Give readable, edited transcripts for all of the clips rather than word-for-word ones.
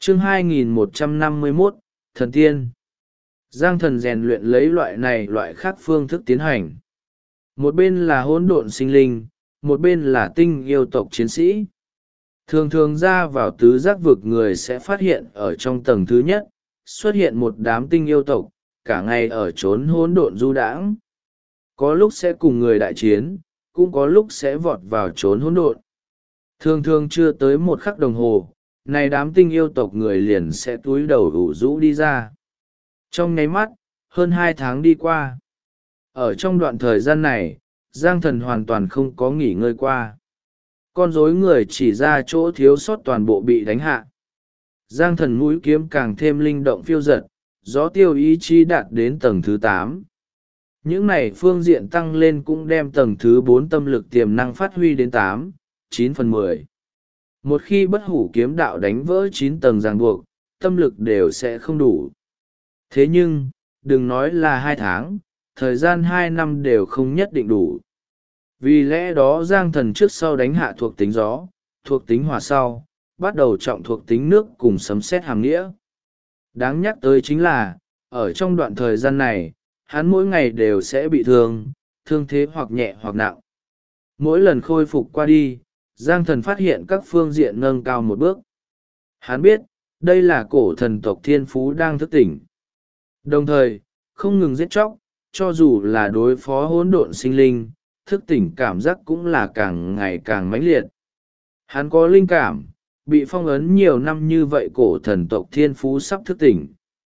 Chương 2151, Thần Tiên. Giang Thần rèn luyện lấy loại này loại khác phương thức tiến hành. Một bên là hỗn độn sinh linh, một bên là tinh yêu tộc chiến sĩ. Thường thường ra vào tứ giác vực người sẽ phát hiện ở trong tầng thứ nhất, xuất hiện một đám tinh yêu tộc, cả ngày ở chốn hỗn độn du đãng. Có lúc sẽ cùng người đại chiến, cũng có lúc sẽ vọt vào chốn hỗn độn. Thường thường chưa tới một khắc đồng hồ, này đám tinh yêu tộc người liền sẽ túi đầu ủ rũ đi ra. Trong nháy mắt, hơn 2 tháng đi qua. Ở trong đoạn thời gian này, Giang Thần hoàn toàn không có nghỉ ngơi qua. Con rối người chỉ ra chỗ thiếu sót toàn bộ bị đánh hạ. Giang Thần mũi kiếm càng thêm linh động phiêu dật, gió tiêu ý chí đạt đến tầng thứ 8. Những này phương diện tăng lên cũng đem tầng thứ 4 tâm lực tiềm năng phát huy đến 8/9/10. Một khi bất hủ kiếm đạo đánh vỡ 9 tầng ràng buộc, tâm lực đều sẽ không đủ. Thế nhưng, đừng nói là 2 tháng, thời gian 2 năm đều không nhất định đủ. Vì lẽ đó Giang Thần trước sau đánh hạ thuộc tính gió, thuộc tính hỏa sau, bắt đầu trọng thuộc tính nước cùng sấm sét hàm nghĩa. Đáng nhắc tới chính là, ở trong đoạn thời gian này, hắn mỗi ngày đều sẽ bị thương, thương thế hoặc nhẹ hoặc nặng. Mỗi lần khôi phục qua đi, Giang Thần phát hiện các phương diện nâng cao một bước. Hắn biết, đây là cổ thần tộc thiên phú đang thức tỉnh. Đồng thời, không ngừng giết chóc, cho dù là đối phó hỗn độn sinh linh, thức tỉnh cảm giác cũng là càng ngày càng mãnh liệt. Hắn có linh cảm, bị phong ấn nhiều năm như vậy cổ thần tộc thiên phú sắp thức tỉnh.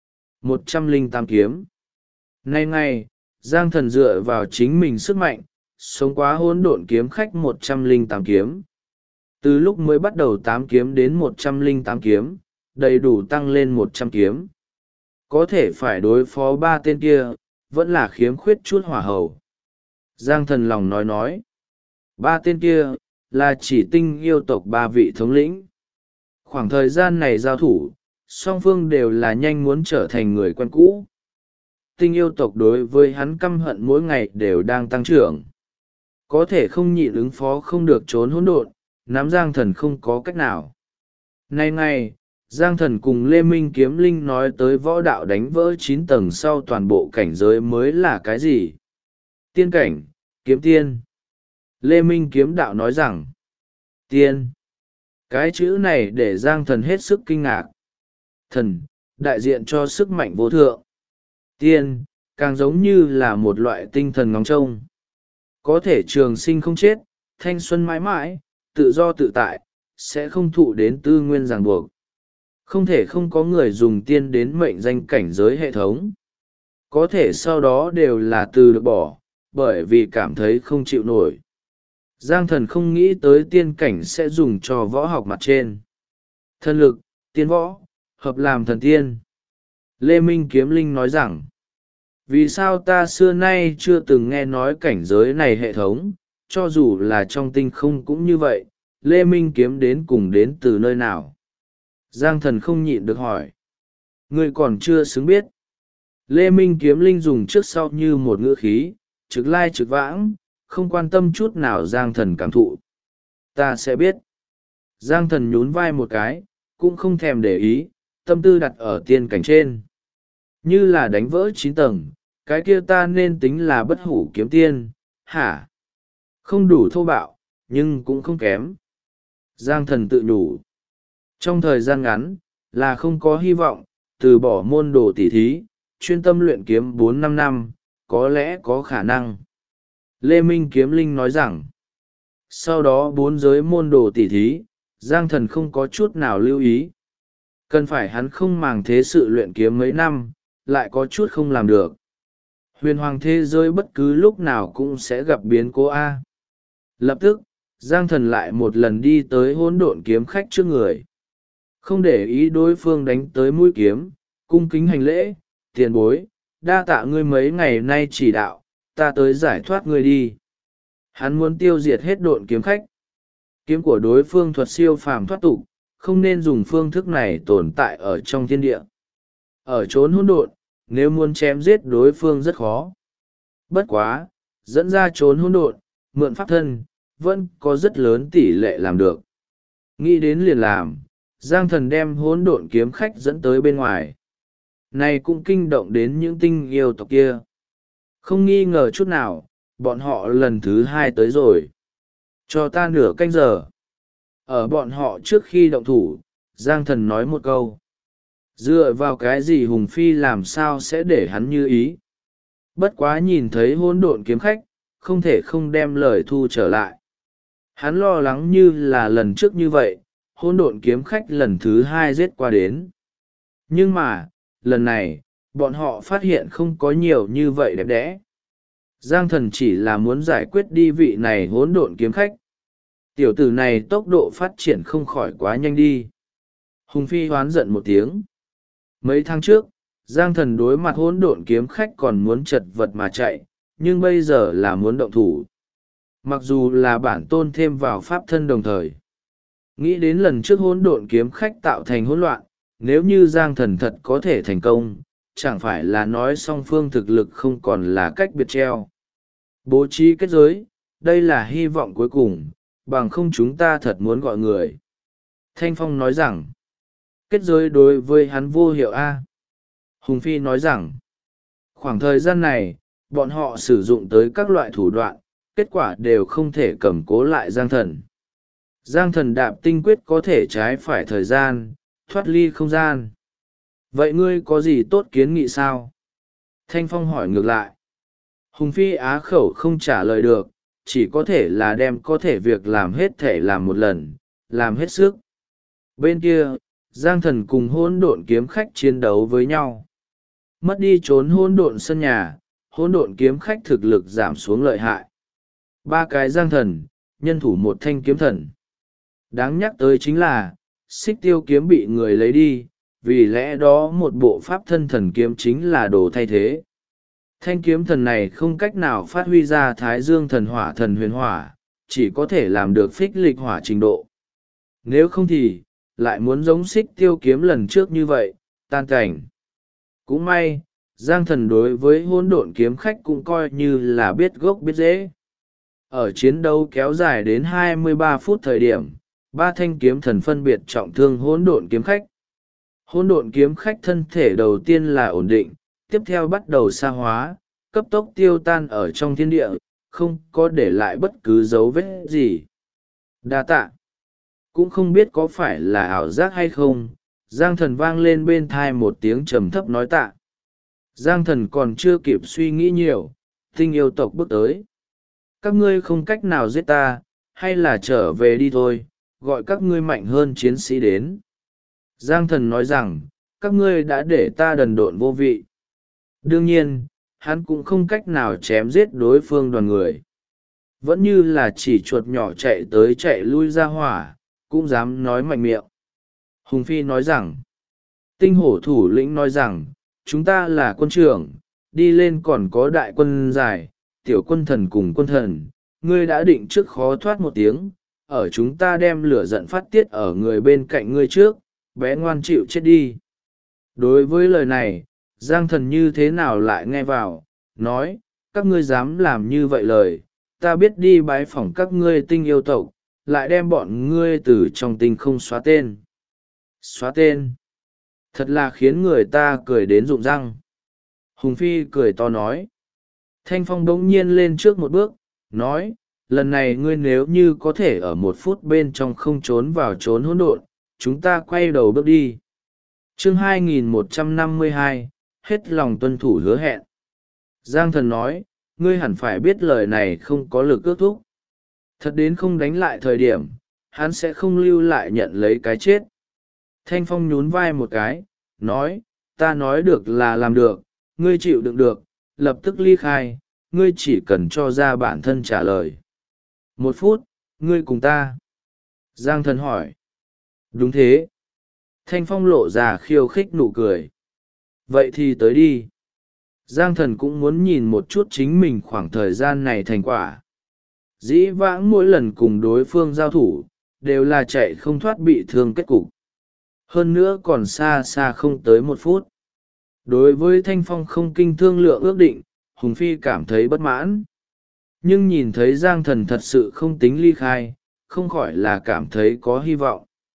108 kiếm. Nay ngày, Giang Thần dựa vào chính mình sức mạnh, sống quá hỗn độn kiếm khách 108 kiếm. Từ lúc mới bắt đầu 8 kiếm đến 108 kiếm, đầy đủ tăng lên 100 kiếm. Có thể phải đối phó 3 tên kia, vẫn là khiếm khuyết chút hỏa hầu. Giang Thần lòng nói. 3 tên kia, là chỉ tinh yêu tộc 3 vị thống lĩnh. Khoảng thời gian này giao thủ, song phương đều là nhanh muốn trở thành người quen cũ. Tinh yêu tộc đối với hắn căm hận mỗi ngày đều đang tăng trưởng. Có thể không nhịn ứng phó không được trốn hỗn độn, nắm Giang Thần không có cách nào. Nay ngày, Giang Thần cùng Lê Minh Kiếm Linh nói tới võ đạo đánh vỡ 9 tầng sau toàn bộ cảnh giới mới là cái gì? Tiên cảnh, kiếm tiên. Lê Minh Kiếm Đạo nói rằng, tiên. Cái chữ này để Giang Thần hết sức kinh ngạc. Thần, đại diện cho sức mạnh vô thượng. Tiên, càng giống như là một loại tinh thần ngóng trông. Có thể trường sinh không chết, thanh xuân mãi mãi, tự do tự tại, sẽ không thụ đến tư nguyên ràng buộc. Không thể không có người dùng tiên đến mệnh danh cảnh giới hệ thống. Có thể sau đó đều là từ được bỏ, bởi vì cảm thấy không chịu nổi. Giang Thần không nghĩ tới tiên cảnh sẽ dùng cho võ học mặt trên. Thần lực, tiên võ, hợp làm thần tiên. Lê Minh Kiếm Linh nói rằng, vì sao ta xưa nay chưa từng nghe nói cảnh giới này hệ thống, cho dù là trong tinh không cũng như vậy, Lê Minh Kiếm đến cùng đến từ nơi nào? Giang Thần không nhịn được hỏi. Ngươi còn chưa xứng biết. Lê Minh Kiếm Linh dùng trước sau như một ngữ khí, trực lai trực vãng, không quan tâm chút nào Giang Thần cảm thụ. Ta sẽ biết. Giang Thần nhún vai một cái, cũng không thèm để ý, tâm tư đặt ở tiên cảnh trên. Như là đánh vỡ 9 tầng, cái kia ta nên tính là bất hủ kiếm tiên, hả? Không đủ thô bạo, nhưng cũng không kém. Giang Thần tự nhủ. Trong thời gian ngắn, là không có hy vọng, từ bỏ môn đồ tỉ thí, chuyên tâm luyện kiếm 4-5 năm, có lẽ có khả năng. Lê Minh Kiếm Linh nói rằng, sau đó 4 giới môn đồ tỉ thí, Giang Thần không có chút nào lưu ý. Cần phải hắn không màng thế sự luyện kiếm mấy năm, lại có chút không làm được. Huyền hoàng thế giới bất cứ lúc nào cũng sẽ gặp biến cố A. Lập tức, Giang Thần lại một lần đi tới hỗn độn kiếm khách trước người. Không để ý đối phương đánh tới mũi kiếm, cung kính hành lễ, tiền bối, đa tạ ngươi mấy ngày nay chỉ đạo, ta tới giải thoát ngươi đi. Hắn muốn tiêu diệt hết độn kiếm khách. Kiếm của đối phương thuật siêu phàm thoát tục, không nên dùng phương thức này tồn tại ở trong thiên địa. Ở chốn hỗn độn, nếu muốn chém giết đối phương rất khó. Bất quá, dẫn ra chốn hỗn độn, mượn pháp thân, vẫn có rất lớn tỷ lệ làm được. Nghĩ đến liền làm, Giang Thần đem hỗn độn kiếm khách dẫn tới bên ngoài. Này cũng kinh động đến những tinh yêu tộc kia. Không nghi ngờ chút nào, bọn họ lần thứ hai tới rồi. Cho ta nửa canh giờ. Ở bọn họ trước khi động thủ, Giang Thần nói một câu. Dựa vào cái gì Hùng Phi làm sao sẽ để hắn như ý. Bất quá nhìn thấy hỗn độn kiếm khách, không thể không đem lời thu trở lại. Hắn lo lắng như là lần trước như vậy, hỗn độn kiếm khách lần thứ hai giết qua đến. Nhưng mà, lần này, bọn họ phát hiện không có nhiều như vậy đẹp đẽ. Giang Thần chỉ là muốn giải quyết đi vị này hỗn độn kiếm khách. Tiểu tử này tốc độ phát triển không khỏi quá nhanh đi. Hùng Phi hoán giận một tiếng. Mấy tháng trước, Giang Thần đối mặt hỗn độn kiếm khách còn muốn chật vật mà chạy, nhưng bây giờ là muốn động thủ. Mặc dù là bản tôn thêm vào pháp thân đồng thời. Nghĩ đến lần trước hỗn độn kiếm khách tạo thành hỗn loạn, nếu như Giang Thần thật có thể thành công, chẳng phải là nói song phương thực lực không còn là cách biệt treo. Bố trí kết giới, đây là hy vọng cuối cùng, bằng không chúng ta thật muốn gọi người. Thanh Phong nói rằng, kết giới đối với hắn vô hiệu A. Hùng Phi nói rằng, khoảng thời gian này, bọn họ sử dụng tới các loại thủ đoạn, kết quả đều không thể cầm cố lại Giang Thần. Giang Thần đạp tinh quyết có thể trái phải thời gian, thoát ly không gian. Vậy ngươi có gì tốt kiến nghị sao? Thanh Phong hỏi ngược lại. Hùng Phi á khẩu không trả lời được, chỉ có thể là đem có thể việc làm hết thể làm một lần, làm hết sức. Bên kia, Giang Thần cùng hỗn độn kiếm khách chiến đấu với nhau. Mất đi trốn hỗn độn sân nhà, hỗn độn kiếm khách thực lực giảm xuống lợi hại. Ba cái Giang Thần, nhân thủ một thanh kiếm thần. Đáng nhắc tới chính là, xích tiêu kiếm bị người lấy đi, vì lẽ đó một bộ pháp thân thần kiếm chính là đồ thay thế. Thanh kiếm thần này không cách nào phát huy ra thái dương thần hỏa thần huyền hỏa, chỉ có thể làm được phích lịch hỏa trình độ. Nếu không thì, lại muốn giống xích tiêu kiếm lần trước như vậy, tan cảnh. Cũng may, Giang Thần đối với hỗn độn kiếm khách cũng coi như là biết gốc biết rễ. Ở chiến đấu kéo dài đến 23 phút thời điểm, ba thanh kiếm thần phân biệt trọng thương hỗn độn kiếm khách. Hỗn độn kiếm khách thân thể đầu tiên là ổn định, tiếp theo bắt đầu sa hóa, cấp tốc tiêu tan ở trong thiên địa, không có để lại bất cứ dấu vết gì. Đa tạ. Cũng không biết có phải là ảo giác hay không, Giang Thần vang lên bên thai một tiếng trầm thấp nói tạ. Giang Thần còn chưa kịp suy nghĩ nhiều, tinh yêu tộc bước tới. Các ngươi không cách nào giết ta, hay là trở về đi thôi, gọi các ngươi mạnh hơn chiến sĩ đến. Giang Thần nói rằng, các ngươi đã để ta đần độn vô vị. Đương nhiên, hắn cũng không cách nào chém giết đối phương đoàn người. Vẫn như là chỉ chuột nhỏ chạy tới chạy lui ra hỏa, cũng dám nói mạnh miệng. Hùng Phi nói rằng, tinh hổ thủ lĩnh nói rằng, chúng ta là quân trưởng, đi lên còn có đại quân dài, tiểu quân thần cùng quân thần, ngươi đã định trước khó thoát một tiếng, ở chúng ta đem lửa giận phát tiết ở người bên cạnh ngươi trước, bé ngoan chịu chết đi. Đối với lời này, Giang Thần như thế nào lại nghe vào, nói, các ngươi dám làm như vậy lời, ta biết đi bái phỏng các ngươi tinh yêu tộc, lại đem bọn ngươi từ trong tinh không xóa tên. Xóa tên. Thật là khiến người ta cười đến rụng răng. Hùng Phi cười to nói. Thanh Phong bỗng nhiên lên trước một bước, nói, lần này ngươi nếu như có thể ở 1 phút bên trong không trốn vào trốn hỗn độn, chúng ta quay đầu bước đi. Chương 2152, hết lòng tuân thủ hứa hẹn. Giang Thần nói, ngươi hẳn phải biết lời này không có lực ước thúc. Thật đến không đánh lại thời điểm, hắn sẽ không lưu lại nhận lấy cái chết. Thanh Phong nhún vai một cái, nói, ta nói được là làm được, ngươi chịu đựng được, lập tức ly khai, ngươi chỉ cần cho ra bản thân trả lời. 1 phút, ngươi cùng ta. Giang Thần hỏi. Đúng thế. Thanh Phong lộ ra khiêu khích nụ cười. Vậy thì tới đi. Giang Thần cũng muốn nhìn một chút chính mình khoảng thời gian này thành quả. Dĩ vãng mỗi lần cùng đối phương giao thủ, đều là chạy không thoát bị thương kết cục. Hơn nữa còn xa xa không tới 1 phút. Đối với Thanh Phong không kinh thương lượng ước định, Hùng Phi cảm thấy bất mãn. Nhưng nhìn thấy Giang Thần thật sự không tính ly khai, không khỏi là cảm thấy có hy vọng.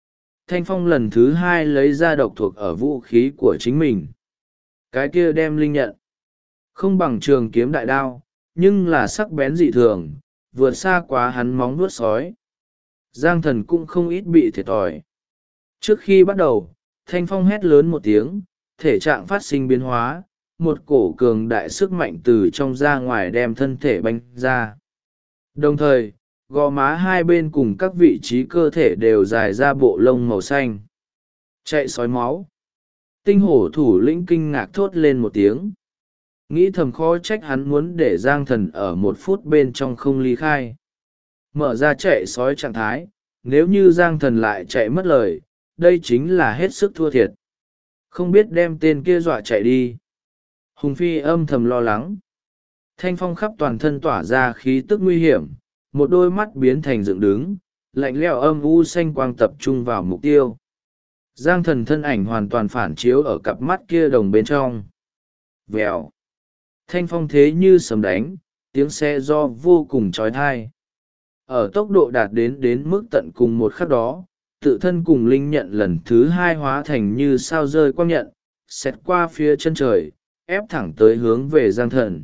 Thanh Phong lần thứ hai lấy ra độc thuộc ở vũ khí của chính mình. Cái kia đem linh nhận. Không bằng trường kiếm đại đao, nhưng là sắc bén dị thường, vượt xa quá hắn móng vuốt sói. Giang Thần cũng không ít bị thiệt thòi. Trước khi bắt đầu, Thanh Phong hét lớn một tiếng, thể trạng phát sinh biến hóa, một cổ cường đại sức mạnh từ trong ra ngoài đem thân thể banh ra. Đồng thời, gò má hai bên cùng các vị trí cơ thể đều dài ra bộ lông màu xanh. Chạy sói máu. Tinh hổ thủ lĩnh kinh ngạc thốt lên một tiếng. Nghĩ thầm khó trách hắn muốn để Giang Thần ở 1 phút bên trong không ly khai. Mở ra chạy sói trạng thái, nếu như Giang Thần lại chạy mất lời, đây chính là hết sức thua thiệt. Không biết đem tên kia dọa chạy đi. Hùng Phi âm thầm lo lắng. Thanh Phong khắp toàn thân tỏa ra khí tức nguy hiểm, một đôi mắt biến thành dựng đứng, lạnh lẽo âm u xanh quang tập trung vào mục tiêu. Giang Thần thân ảnh hoàn toàn phản chiếu ở cặp mắt kia đồng bên trong. Vèo. Thanh phong thế như sấm đánh, tiếng xe do vô cùng trói thai. Ở tốc độ đạt đến mức tận cùng một khắc đó, tự thân cùng linh nhận lần thứ hai hóa thành như sao rơi quang nhận, xẹt qua phía chân trời, ép thẳng tới hướng về Giang Thần.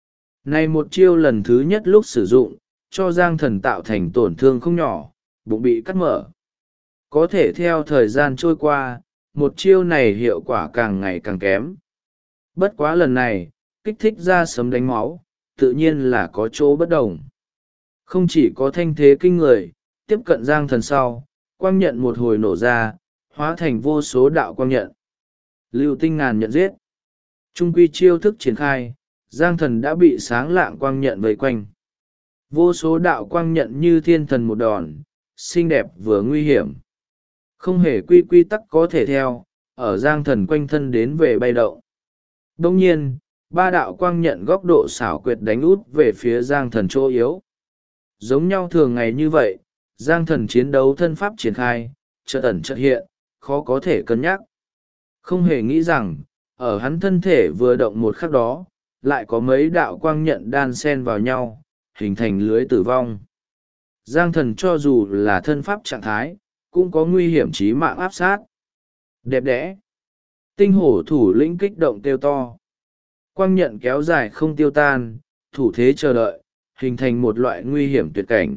Này một chiêu lần thứ nhất lúc sử dụng, cho Giang Thần tạo thành tổn thương không nhỏ, bụng bị cắt mở. Có thể theo thời gian trôi qua, một chiêu này hiệu quả càng ngày càng kém. Bất quá lần này, kích thích ra sấm đánh máu, tự nhiên là có chỗ bất đồng. Không chỉ có thanh thế kinh người, tiếp cận Giang Thần sau, quang nhận một hồi nổ ra, hóa thành vô số đạo quang nhận. Lưu tinh ngàn nhận giết. Trung quy chiêu thức triển khai, Giang Thần đã bị sáng lạng quang nhận vây quanh. Vô số đạo quang nhận như thiên thần một đòn, xinh đẹp vừa nguy hiểm. Không hề quy tắc có thể theo, ở Giang Thần quanh thân đến về bay động. Đồng nhiên, 3 đạo quang nhận góc độ xảo quyệt đánh út về phía Giang Thần chỗ yếu. Giống nhau thường ngày như vậy, Giang Thần chiến đấu thân pháp triển khai, chợt ẩn chợt hiện, khó có thể cân nhắc. Không hề nghĩ rằng, ở hắn thân thể vừa động một khắc đó, lại có mấy đạo quang nhận đan xen vào nhau, hình thành lưới tử vong. Giang Thần cho dù là thân pháp trạng thái, cũng có nguy hiểm chí mạng áp sát. Đẹp đẽ. Tinh hổ thủ lĩnh kích động kêu to. Quang nhận kéo dài không tiêu tan, thủ thế chờ đợi, hình thành một loại nguy hiểm tuyệt cảnh.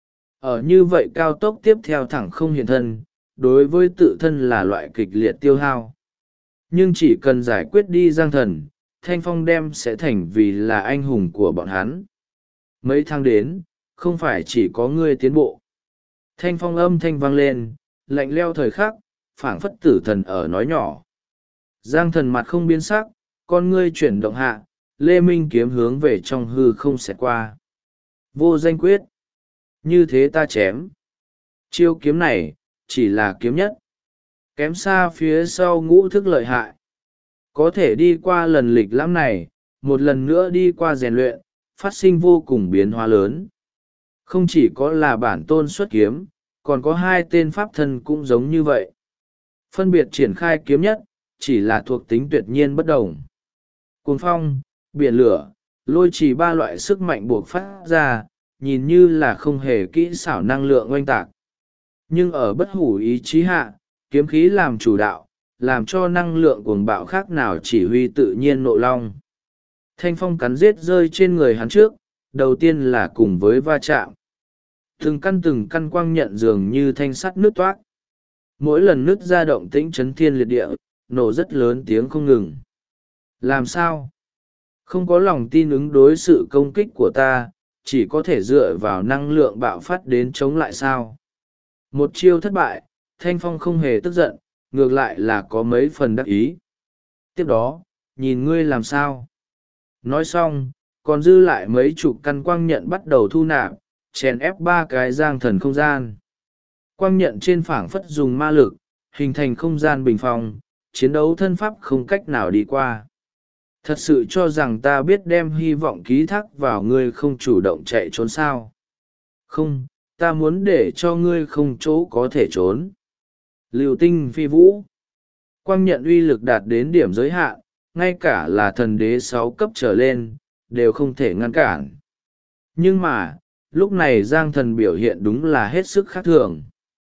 Ở như vậy cao tốc tiếp theo thẳng không hiện thân, đối với tự thân là loại kịch liệt tiêu hao. Nhưng chỉ cần giải quyết đi Giang Thần, Thanh Phong đem sẽ thành vì là anh hùng của bọn hắn. Mấy tháng đến, không phải chỉ có ngươi tiến bộ. Thanh Phong âm thanh vang lên, lạnh leo thời khắc, phảng phất tử thần ở nói nhỏ. Giang Thần mặt không biến sắc, con ngươi chuyển động hạ, Lê Minh kiếm hướng về trong hư không xẹt qua. Vô danh quyết. Như thế ta chém. Chiêu kiếm này, chỉ là kiếm nhất. Kém xa phía sau ngũ thức lợi hại. Có thể đi qua lần lịch lãm này, một lần nữa đi qua rèn luyện, phát sinh vô cùng biến hóa lớn. Không chỉ có là bản tôn xuất kiếm, còn có 2 tên pháp thân cũng giống như vậy. Phân biệt triển khai kiếm nhất, chỉ là thuộc tính tuyệt nhiên bất đồng. Cuồng phong, biển lửa, lôi chỉ 3 loại sức mạnh buộc phát ra, nhìn như là không hề kỹ xảo năng lượng oanh tạc. Nhưng ở bất hủ ý chí hạ, kiếm khí làm chủ đạo, làm cho năng lượng cuồng bạo khác nào chỉ huy tự nhiên nộ long. Thanh phong cắn giết rơi trên người hắn trước, đầu tiên là cùng với va chạm. Từng căn quang nhận dường như thanh sắt nước toát. Mỗi lần nứt ra động tĩnh chấn thiên liệt địa, nổ rất lớn tiếng không ngừng. Làm sao? Không có lòng tin ứng đối sự công kích của ta, chỉ có thể dựa vào năng lượng bạo phát đến chống lại sao? Một chiêu thất bại, Thanh Phong không hề tức giận, ngược lại là có mấy phần đắc ý. Tiếp đó, nhìn ngươi làm sao? Nói xong, còn dư lại mấy chục căn quang nhận bắt đầu thu nạp, chèn ép 3 cái Giang Thần không gian. Quang nhận trên phảng phất dùng ma lực, hình thành không gian bình phong, chiến đấu thân pháp không cách nào đi qua. Thật sự cho rằng ta biết đem hy vọng ký thác vào ngươi không chủ động chạy trốn sao? Không, ta muốn để cho ngươi không chỗ có thể trốn. Lưu tinh phi vũ. Quang nhận uy lực đạt đến điểm giới hạn, ngay cả là thần đế 6 cấp trở lên, đều không thể ngăn cản. Nhưng mà, lúc này Giang Thần biểu hiện đúng là hết sức khác thường.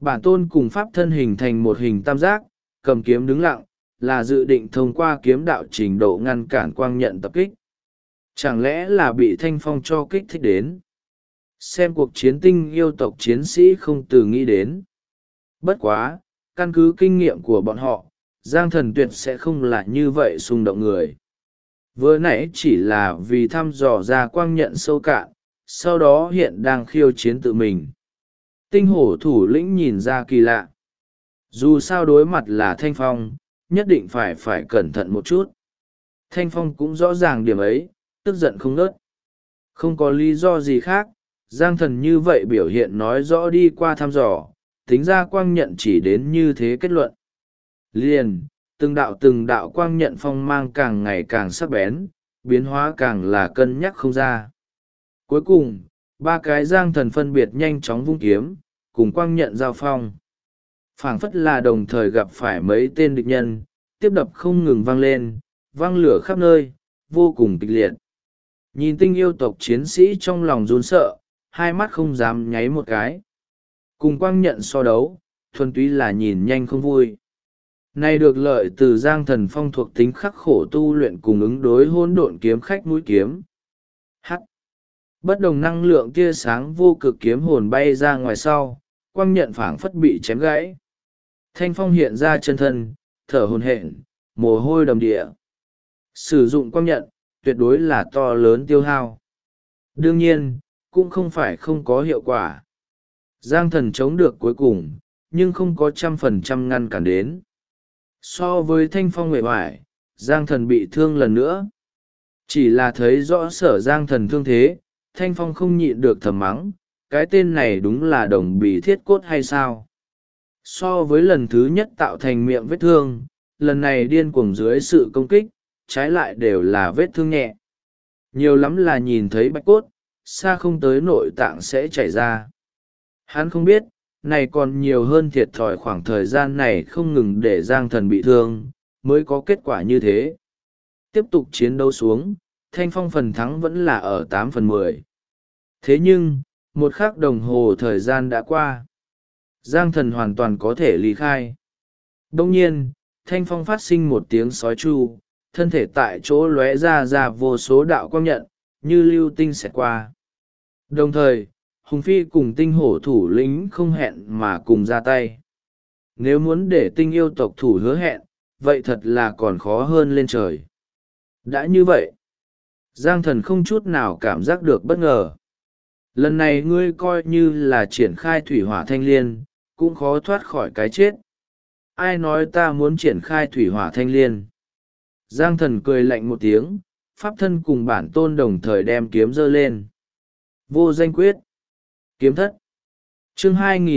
Bản tôn cùng pháp thân hình thành một hình tam giác, cầm kiếm đứng lặng, là dự định thông qua kiếm đạo trình độ ngăn cản quang nhận tập kích. Chẳng lẽ là bị Thanh Phong cho kích thích đến? Xem cuộc chiến tinh yêu tộc chiến sĩ không từ nghĩ đến. Bất quá, căn cứ kinh nghiệm của bọn họ, Giang Thần tuyệt sẽ không là như vậy xung động người. Vừa nãy chỉ là vì thăm dò ra quang nhận sâu cạn, sau đó hiện đang khiêu chiến tự mình. Tinh hổ thủ lĩnh nhìn ra kỳ lạ. Dù sao đối mặt là Thanh Phong, nhất định phải cẩn thận một chút. Thanh Phong cũng rõ ràng điểm ấy, tức giận không nớt. Không có lý do gì khác, Giang Thần như vậy biểu hiện nói rõ đi qua thăm dò, tính ra quang nhận chỉ đến như thế kết luận. Liền, từng đạo quang nhận phong mang càng ngày càng sắc bén, biến hóa càng là cân nhắc không ra. Cuối cùng, ba cái Giang Thần phân biệt nhanh chóng vung kiếm, cùng quang nhận giao phong. Phảng phất là đồng thời gặp phải mấy tên địch nhân, tiếp đập không ngừng vang lên, vang lửa khắp nơi, vô cùng kịch liệt. Nhìn tinh yêu tộc chiến sĩ trong lòng run sợ, hai mắt không dám nháy một cái. Cùng quang nhận so đấu, thuần túy là nhìn nhanh không vui. Này được lợi từ Giang Thần Phong thuộc tính khắc khổ tu luyện cùng ứng đối hỗn độn kiếm khách mũi kiếm. H. Bất đồng năng lượng tia sáng vô cực kiếm hồn bay ra ngoài sau, quang nhận phảng phất bị chém gãy. Thanh Phong hiện ra chân thân, thở hổn hển, mồ hôi đầm địa. Sử dụng quang nhận, tuyệt đối là to lớn tiêu hao. Đương nhiên, cũng không phải không có hiệu quả. Giang Thần chống được cuối cùng, nhưng không có 100% ngăn cản đến. So với Thanh Phong uể oải, Giang Thần bị thương lần nữa. Chỉ là thấy rõ sở Giang Thần thương thế, Thanh Phong không nhịn được thầm mắng, cái tên này đúng là đồng bì thiết cốt hay sao? So với lần thứ nhất tạo thành miệng vết thương, lần này điên cuồng dưới sự công kích, trái lại đều là vết thương nhẹ. Nhiều lắm là nhìn thấy bạch cốt, xa không tới nội tạng sẽ chảy ra. Hắn không biết, này còn nhiều hơn thiệt thòi khoảng thời gian này không ngừng để Giang Thần bị thương, mới có kết quả như thế. Tiếp tục chiến đấu xuống, Thanh Phong phần thắng vẫn là ở 8/10. Thế nhưng, một khắc đồng hồ thời gian đã qua. Giang Thần hoàn toàn có thể ly khai. Đông nhiên, Thanh Phong phát sinh một tiếng sói chu, thân thể tại chỗ lóe ra vô số đạo quang nhận, như lưu tinh xẹt qua. Đồng thời, Hùng Phi cùng tinh hổ thủ lĩnh không hẹn mà cùng ra tay. Nếu muốn để tinh yêu tộc thủ hứa hẹn, vậy thật là còn khó hơn lên trời. Đã như vậy, Giang Thần không chút nào cảm giác được bất ngờ. Lần này ngươi coi như là triển khai thủy hỏa thanh liên, cũng khó thoát khỏi cái chết. Ai nói ta muốn triển khai thủy hỏa thanh liên? Giang Thần cười lạnh một tiếng, pháp thân cùng bản tôn đồng thời đem kiếm giơ lên. Vô danh quyết. Kiếm thất. Chương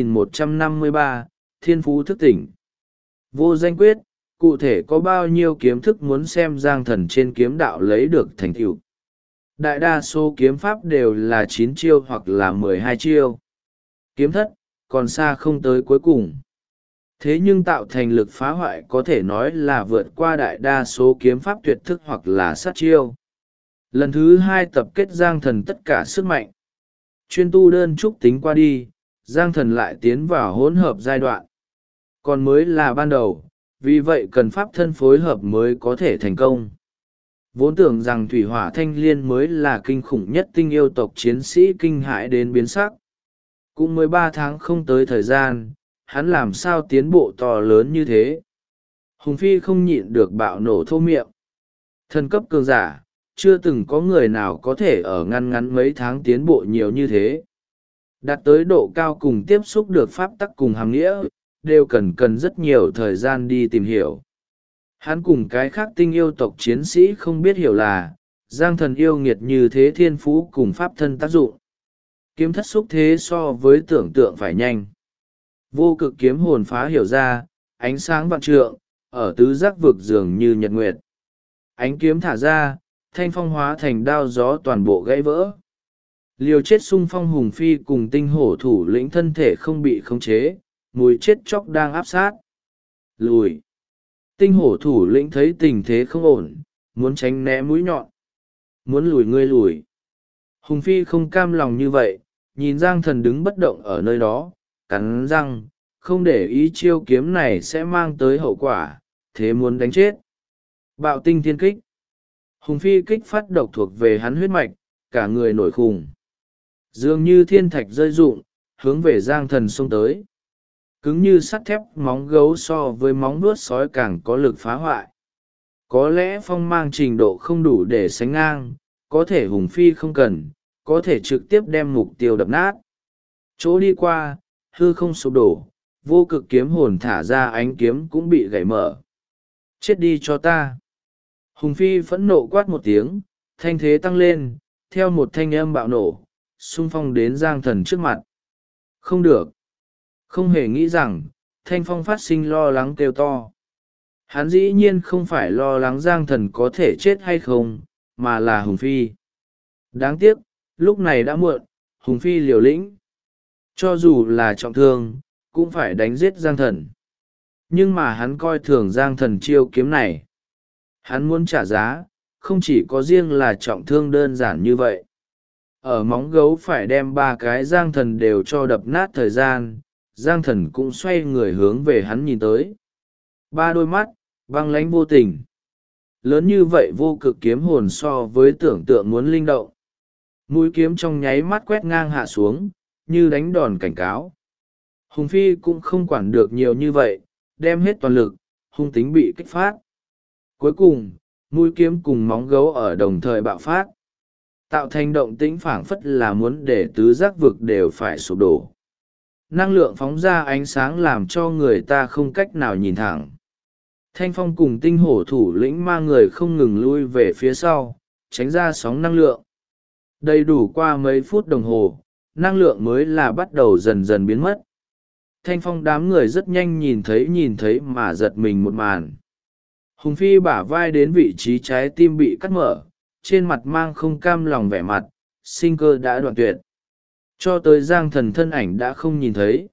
2153, Thiên Phú thức tỉnh. Vô danh quyết, cụ thể có bao nhiêu kiếm thức muốn xem Giang Thần trên kiếm đạo lấy được thành tựu. Đại đa số kiếm pháp đều là 9 chiêu hoặc là 12 chiêu. Kiếm thất, còn xa không tới cuối cùng. Thế nhưng tạo thành lực phá hoại có thể nói là vượt qua đại đa số kiếm pháp tuyệt thức hoặc là sát chiêu. Lần thứ 2 tập kết Giang Thần tất cả sức mạnh. Chuyên tu đơn trúc tính qua đi, Giang Thần lại tiến vào hỗn hợp giai đoạn. Còn mới là ban đầu, vì vậy cần pháp thân phối hợp mới có thể thành công. Vốn tưởng rằng thủy hỏa thanh liên mới là kinh khủng nhất tinh yêu tộc chiến sĩ kinh hãi đến biến sắc. Cũng mới 3 tháng không tới thời gian, hắn làm sao tiến bộ to lớn như thế. Hùng Phi không nhịn được bạo nổ thô miệng. Thần cấp cường giả, chưa từng có người nào có thể ở ngăn mấy tháng tiến bộ nhiều như thế. Đạt tới độ cao cùng tiếp xúc được pháp tắc cùng hàm nghĩa, đều cần rất nhiều thời gian đi tìm hiểu. Hắn cùng cái khác tinh yêu tộc chiến sĩ không biết hiểu là, Giang Thần yêu nghiệt như thế thiên phú cùng pháp thân tác dụng. Kiếm thất xúc thế so với tưởng tượng phải nhanh. Vô cực kiếm hồn phá hiểu ra, ánh sáng vạn trượng, ở tứ giác vực dường như nhật nguyệt. Ánh kiếm thả ra, thanh phong hóa thành đao gió toàn bộ gãy vỡ. Liều chết xung phong Hùng Phi cùng tinh hổ thủ lĩnh thân thể không bị khống chế, mùi chết chóc đang áp sát. Lùi. Tinh hổ thủ lĩnh thấy tình thế không ổn, muốn tránh né mũi nhọn. Muốn lùi ngươi lùi. Hùng Phi không cam lòng như vậy, nhìn Giang Thần đứng bất động ở nơi đó, cắn răng, không để ý chiêu kiếm này sẽ mang tới hậu quả, thế muốn đánh chết. Bạo tinh thiên kích. Hùng phi kích phát độc thuộc về hắn huyết mạch, cả người nổi khùng. Dường như thiên thạch rơi rụng, hướng về Giang Thần xông tới. Cứng như sắt thép, móng gấu so với móng vuốt sói càng có lực phá hoại. Có lẽ phong mang trình độ không đủ để sánh ngang, có thể Hùng phi không cần, có thể trực tiếp đem mục tiêu đập nát. Chỗ đi qua, hư không sụp đổ, vô cực kiếm hồn thả ra ánh kiếm cũng bị gãy mở. Chết đi cho ta. Hùng phi phẫn nộ quát một tiếng, thanh thế tăng lên, theo một thanh âm bạo nổ, xung phong đến Giang Thần trước mặt. Không được. Không hề nghĩ rằng, thanh phong phát sinh lo lắng kêu to. Hắn dĩ nhiên không phải lo lắng Giang Thần có thể chết hay không, mà là Hùng phi. Đáng tiếc, lúc này đã muộn, Hùng phi liều lĩnh. Cho dù là trọng thương, cũng phải đánh giết Giang Thần. Nhưng mà hắn coi thường Giang Thần chiêu kiếm này. Hắn muốn trả giá, không chỉ có riêng là trọng thương đơn giản như vậy. Ở móng gấu phải đem 3 cái Giang Thần đều cho đập nát thời gian, Giang Thần cũng xoay người hướng về hắn nhìn tới. 3 đôi mắt, băng lãnh vô tình. Lớn như vậy vô cực kiếm hồn so với tưởng tượng muốn linh động. Mũi kiếm trong nháy mắt quét ngang hạ xuống, như đánh đòn cảnh cáo. Hùng phi cũng không quản được nhiều như vậy, đem hết toàn lực, hung tính bị kích phát. Cuối cùng, mũi kiếm cùng móng gấu ở đồng thời bạo phát, tạo thành động tĩnh phảng phất là muốn để tứ giác vực đều phải sụp đổ. Năng lượng phóng ra ánh sáng làm cho người ta không cách nào nhìn thẳng. Thanh phong cùng tinh hổ thủ lĩnh mang người không ngừng lui về phía sau, tránh ra sóng năng lượng. Đầy đủ qua mấy phút đồng hồ, năng lượng mới là bắt đầu dần dần biến mất. Thanh phong đám người rất nhanh nhìn thấy mà giật mình một màn. Hùng phi bả vai đến vị trí trái tim bị cắt mở, trên mặt mang không cam lòng vẻ mặt, sinh cơ đã đoạn tuyệt. Cho tới Giang Thần thân ảnh đã không nhìn thấy.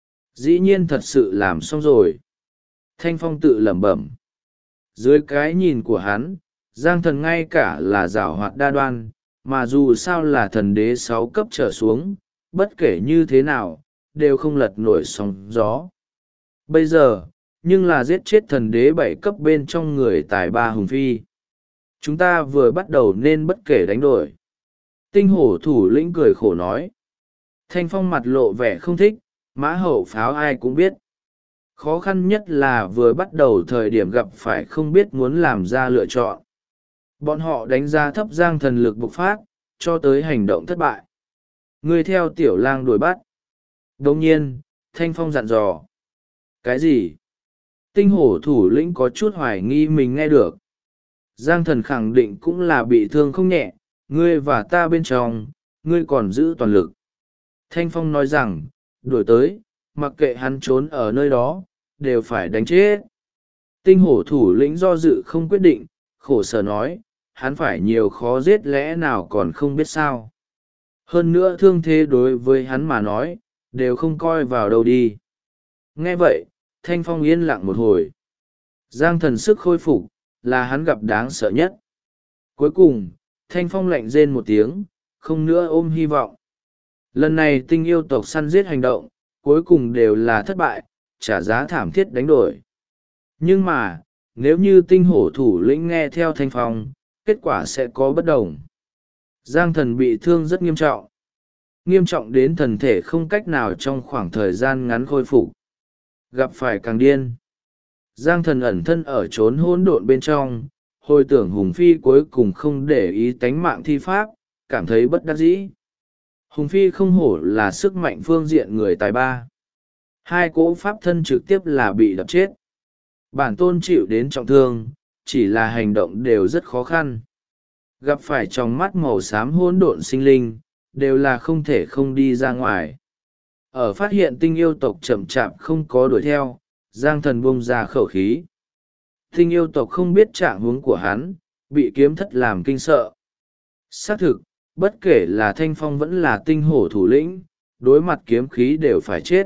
Dĩ nhiên thật sự làm xong rồi. Thanh phong tự lẩm bẩm. Dưới cái nhìn của hắn, Giang Thần ngay cả là giảo hoạt đa đoan, mà dù sao là thần đế 6 cấp trở xuống, bất kể như thế nào, đều không lật nổi sóng gió. Bây giờ, nhưng là giết chết thần đế 7 cấp bên trong người tài ba Hùng phi. Chúng ta vừa bắt đầu nên bất kể đánh đổi. Tinh hổ thủ lĩnh cười khổ nói. Thanh phong mặt lộ vẻ không thích, mã hậu pháo ai cũng biết. Khó khăn nhất là vừa bắt đầu thời điểm gặp phải không biết muốn làm ra lựa chọn. Bọn họ đánh giá thấp Giang Thần lực bộc phát, cho tới hành động thất bại. Người theo tiểu lang đuổi bắt. Đồng nhiên, Thanh phong dặn dò. Cái gì? Tinh hổ thủ lĩnh có chút hoài nghi mình nghe được. Giang Thần khẳng định cũng là bị thương không nhẹ, ngươi và ta bên trong, ngươi còn giữ toàn lực. Thanh phong nói rằng, đuổi tới, mặc kệ hắn trốn ở nơi đó, đều phải đánh chết. Tinh hổ thủ lĩnh do dự không quyết định, khổ sở nói, hắn phải nhiều khó giết lẽ nào còn không biết sao. Hơn nữa thương thế đối với hắn mà nói, đều không coi vào đâu đi. Nghe vậy, Thanh phong yên lặng một hồi. Giang Thần sức khôi phục, là hắn gặp đáng sợ nhất. Cuối cùng, Thanh phong lạnh rên một tiếng, không nữa ôm hy vọng. Lần này tinh yêu tộc săn giết hành động, cuối cùng đều là thất bại, trả giá thảm thiết đánh đổi. Nhưng mà, nếu như tinh hổ thủ lĩnh nghe theo Thanh phong, kết quả sẽ có bất đồng. Giang Thần bị thương rất nghiêm trọng. Nghiêm trọng đến thần thể không cách nào trong khoảng thời gian ngắn khôi phục. Gặp phải càng điên. Giang Thần ẩn thân ở chốn hỗn độn bên trong, hồi tưởng Hùng phi cuối cùng không để ý tánh mạng thi pháp, cảm thấy bất đắc dĩ. Hùng phi không hổ là sức mạnh phương diện người tài ba. 2 cỗ pháp thân trực tiếp là bị đập chết. Bản tôn chịu đến trọng thương, chỉ là hành động đều rất khó khăn. Gặp phải trong mắt màu xám hỗn độn sinh linh, đều là không thể không đi ra ngoài. Ở phát hiện tinh yêu tộc chậm chạp không có đuổi theo, Giang Thần buông ra khẩu khí. Tinh yêu tộc không biết trạng huống của hắn, bị kiếm thất làm kinh sợ. Xác thực, bất kể là Thanh phong vẫn là tinh hổ thủ lĩnh, đối mặt kiếm khí đều phải chết.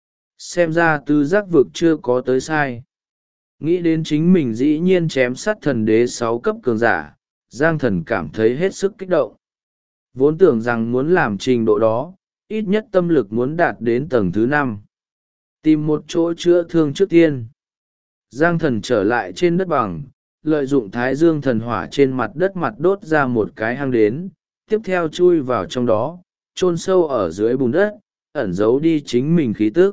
Xem ra tứ giác vực chưa có tới sai. Nghĩ đến chính mình dĩ nhiên chém sát thần đế 6 cấp cường giả, Giang Thần cảm thấy hết sức kích động. Vốn tưởng rằng muốn làm trình độ đó, ít nhất tâm lực muốn đạt đến tầng thứ 5. tìm một chỗ chữa thương trước tiên. Giang thần trở lại trên đất bằng, lợi dụng thái dương thần hỏa trên mặt đất mặt đốt ra một cái hang đến, tiếp theo chui vào trong đó, chôn sâu ở dưới bùn đất, ẩn giấu đi chính mình khí tức.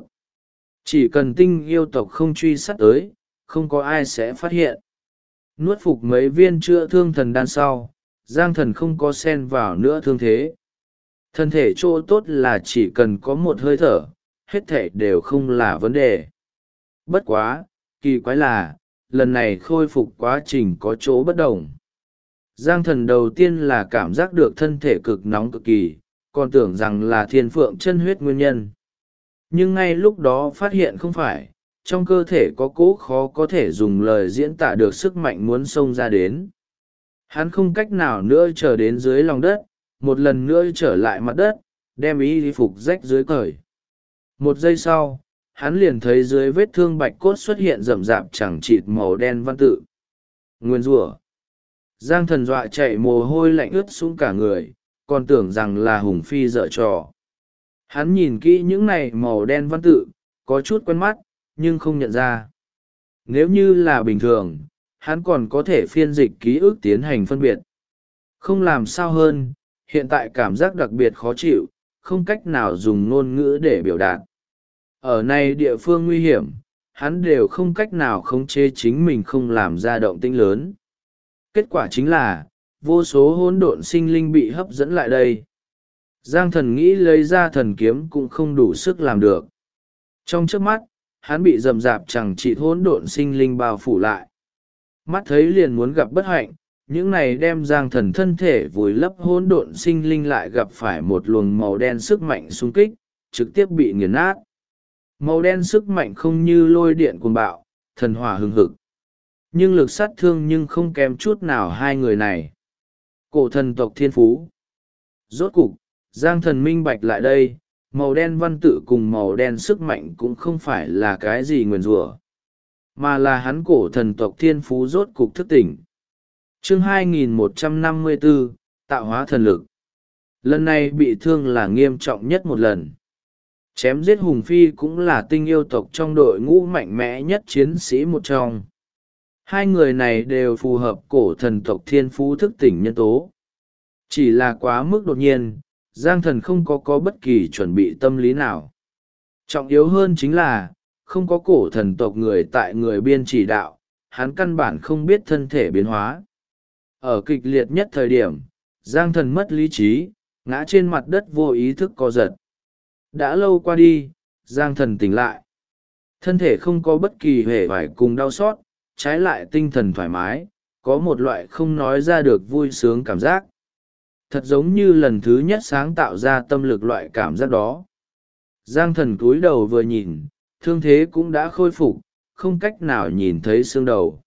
Chỉ cần tinh yêu tộc không truy sát tới, không có ai sẽ phát hiện. Nuốt phục mấy viên chữa thương thần đan sau, Giang thần không có xen vào nữa thương thế. Thân thể chỗ tốt là chỉ cần có một hơi thở, hết thể đều không là vấn đề. Bất quá, kỳ quái là, lần này khôi phục quá trình có chỗ bất đồng. Giang thần đầu tiên là cảm giác được thân thể cực nóng cực kỳ, còn tưởng rằng là thiên phượng chân huyết nguyên nhân. Nhưng ngay lúc đó phát hiện không phải, trong cơ thể có cỗ khó có thể dùng lời diễn tả được sức mạnh muốn xông ra đến. Hắn không cách nào nữa trở đến dưới lòng đất, một lần nữa trở lại mặt đất, đem y phục rách dưới cởi. Một giây sau, hắn liền thấy dưới vết thương bạch cốt xuất hiện rậm rạp chẳng chịt màu đen văn tự. Nguyên rủa. Giang thần dọa chạy mồ hôi lạnh ướt xuống cả người, còn tưởng rằng là Hùng Phi dở trò. Hắn nhìn kỹ những này màu đen văn tự, có chút quen mắt, nhưng không nhận ra. Nếu như là bình thường, hắn còn có thể phiên dịch ký ức tiến hành phân biệt. Không làm sao hơn, hiện tại cảm giác đặc biệt khó chịu, không cách nào dùng ngôn ngữ để biểu đạt. Ở này địa phương nguy hiểm, hắn đều không cách nào khống chế chính mình không làm ra động tĩnh lớn. Kết quả chính là, vô số hỗn độn sinh linh bị hấp dẫn lại đây. Giang thần nghĩ lấy ra thần kiếm cũng không đủ sức làm được. Trong chớp mắt, hắn bị rầm rạp chẳng chỉ hỗn độn sinh linh bao phủ lại. Mắt thấy liền muốn gặp bất hạnh, những này đem Giang thần thân thể vùi lấp hỗn độn sinh linh lại gặp phải một luồng màu đen sức mạnh xung kích, trực tiếp bị nghiền nát. Màu đen sức mạnh không như lôi điện cuồng bạo, thần hỏa hừng hực. Nhưng lực sát thương nhưng không kém chút nào hai người này. Cổ thần tộc thiên phú. Rốt cục, Giang thần minh bạch lại đây, màu đen văn tự cùng màu đen sức mạnh cũng không phải là cái gì nguyền rủa, mà là hắn cổ thần tộc thiên phú rốt cục thức tỉnh. Chương 2154, tạo hóa thần lực. Lần này bị thương là nghiêm trọng nhất một lần. Chém giết Hùng Phi cũng là tinh yêu tộc trong đội ngũ mạnh mẽ nhất chiến sĩ một trong. Hai người này đều phù hợp cổ thần tộc thiên phú thức tỉnh nhân tố. Chỉ là quá mức đột nhiên, Giang thần không có bất kỳ chuẩn bị tâm lý nào. Trọng yếu hơn chính là, không có cổ thần tộc người tại người biên chỉ đạo, hắn căn bản không biết thân thể biến hóa. Ở kịch liệt nhất thời điểm, Giang thần mất lý trí, ngã trên mặt đất vô ý thức co giật. Đã lâu qua đi, Giang thần tỉnh lại. Thân thể không có bất kỳ hề vải cùng đau xót, trái lại tinh thần thoải mái, có một loại không nói ra được vui sướng cảm giác. Thật giống như lần thứ nhất sáng tạo ra tâm lực loại cảm giác đó. Giang thần cúi đầu vừa nhìn, thương thế cũng đã khôi phục, không cách nào nhìn thấy xương đầu.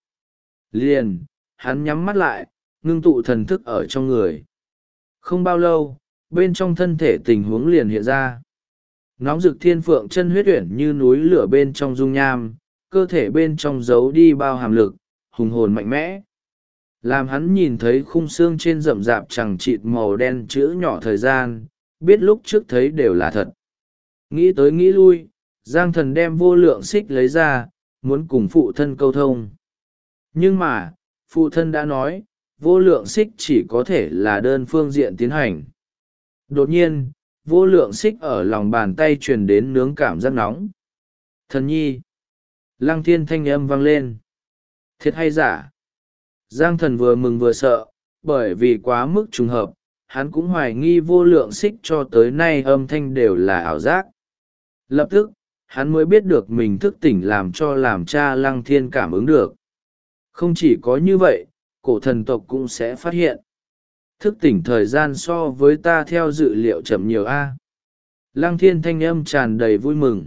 Liền, hắn nhắm mắt lại, ngưng tụ thần thức ở trong người. Không bao lâu, bên trong thân thể tình huống liền hiện ra. Nóng rực thiên phượng chân huyết uyển như núi lửa bên trong dung nham, cơ thể bên trong giấu đi bao hàm lực, hùng hồn mạnh mẽ. Làm hắn nhìn thấy khung xương trên rậm rạp chẳng chịt màu đen chữ nhỏ thời gian, biết lúc trước thấy đều là thật. Nghĩ tới nghĩ lui, Giang thần đem vô lượng xích lấy ra, muốn cùng phụ thân câu thông. Nhưng mà, phụ thân đã nói, vô lượng xích chỉ có thể là đơn phương diện tiến hành. Đột nhiên, vô lượng xích ở lòng bàn tay truyền đến nướng cảm giác nóng. Thần nhi. Lăng thiên thanh âm vang lên. Thiệt hay giả? Giang thần vừa mừng vừa sợ, bởi vì quá mức trùng hợp, hắn cũng hoài nghi vô lượng xích cho tới nay âm thanh đều là ảo giác. Lập tức, hắn mới biết được mình thức tỉnh làm cha Lăng thiên cảm ứng được. Không chỉ có như vậy, cổ thần tộc cũng sẽ phát hiện. Thức tỉnh thời gian so với ta theo dự liệu chậm nhiều a. Lăng thiên thanh âm tràn đầy vui mừng.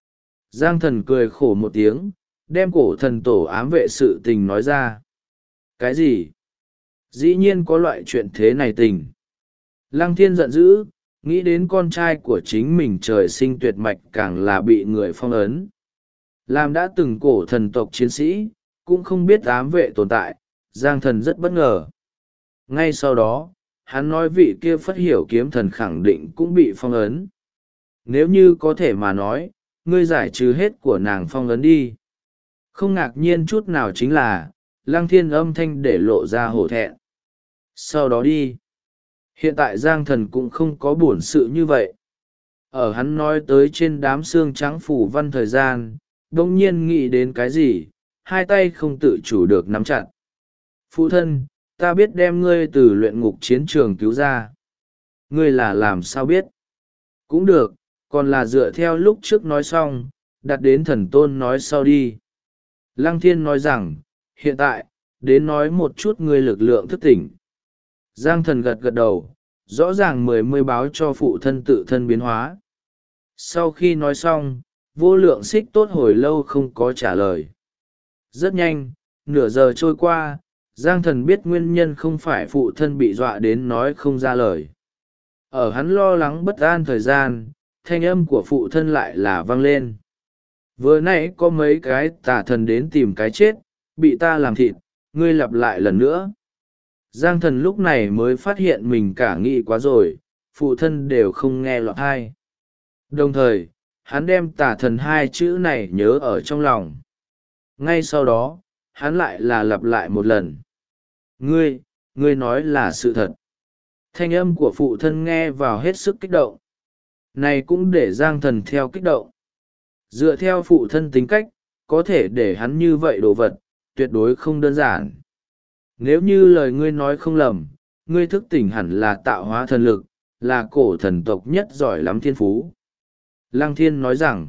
Giang thần cười khổ một tiếng, đem cổ thần tổ ám vệ sự tình nói ra. Cái gì? Dĩ nhiên có loại chuyện thế này tình. Lăng thiên giận dữ, nghĩ đến con trai của chính mình trời sinh tuyệt mạch càng là bị người phong ấn. Làm đã từng cổ thần tộc chiến sĩ, cũng không biết ám vệ tồn tại, Giang thần rất bất ngờ. Ngay sau đó, hắn nói vị kia phất hiểu kiếm thần khẳng định cũng bị phong ấn. Nếu như có thể mà nói, ngươi giải trừ hết của nàng phong ấn đi. Không ngạc nhiên chút nào chính là, Lăng Thiên âm thanh để lộ ra hổ thẹn. Sau đó đi. Hiện tại Giang Thần cũng không có buồn sự như vậy. Ở hắn nói tới trên đám xương trắng phủ văn thời gian, đông nhiên nghĩ đến cái gì, hai tay không tự chủ được nắm chặt. Phụ thân, ta biết đem ngươi từ luyện ngục chiến trường cứu ra. Ngươi là làm sao biết? Cũng được, còn là dựa theo lúc trước nói xong, đặt đến thần tôn nói sau đi. Lăng Thiên nói rằng, hiện tại, đến nói một chút ngươi lực lượng thức tỉnh. Giang Thần gật gật đầu, rõ ràng mươi báo cho phụ thân tự thân biến hóa. Sau khi nói xong, vô lượng xích tốt hồi lâu không có trả lời. Rất nhanh, nửa giờ trôi qua, Giang Thần biết nguyên nhân không phải phụ thân bị dọa đến nói không ra lời. Ở hắn lo lắng bất an thời gian, thanh âm của phụ thân lại là vang lên. Vừa nãy có mấy cái tà thần đến tìm cái chết, bị ta làm thịt, ngươi lặp lại lần nữa. Giang Thần lúc này mới phát hiện mình cả nghĩ quá rồi, phụ thân đều không nghe lọt tai. Đồng thời, hắn đem tà thần hai chữ này nhớ ở trong lòng. Ngay sau đó, hắn lại là lặp lại một lần. Ngươi nói là sự thật. Thanh âm của phụ thân nghe vào hết sức kích động. Này cũng để Giang Thần theo kích động. Dựa theo phụ thân tính cách, có thể để hắn như vậy đồ vật, tuyệt đối không đơn giản. Nếu như lời ngươi nói không lầm, ngươi thức tỉnh hẳn là tạo hóa thần lực, là cổ thần tộc nhất giỏi lắm thiên phú. Lăng Thiên nói rằng,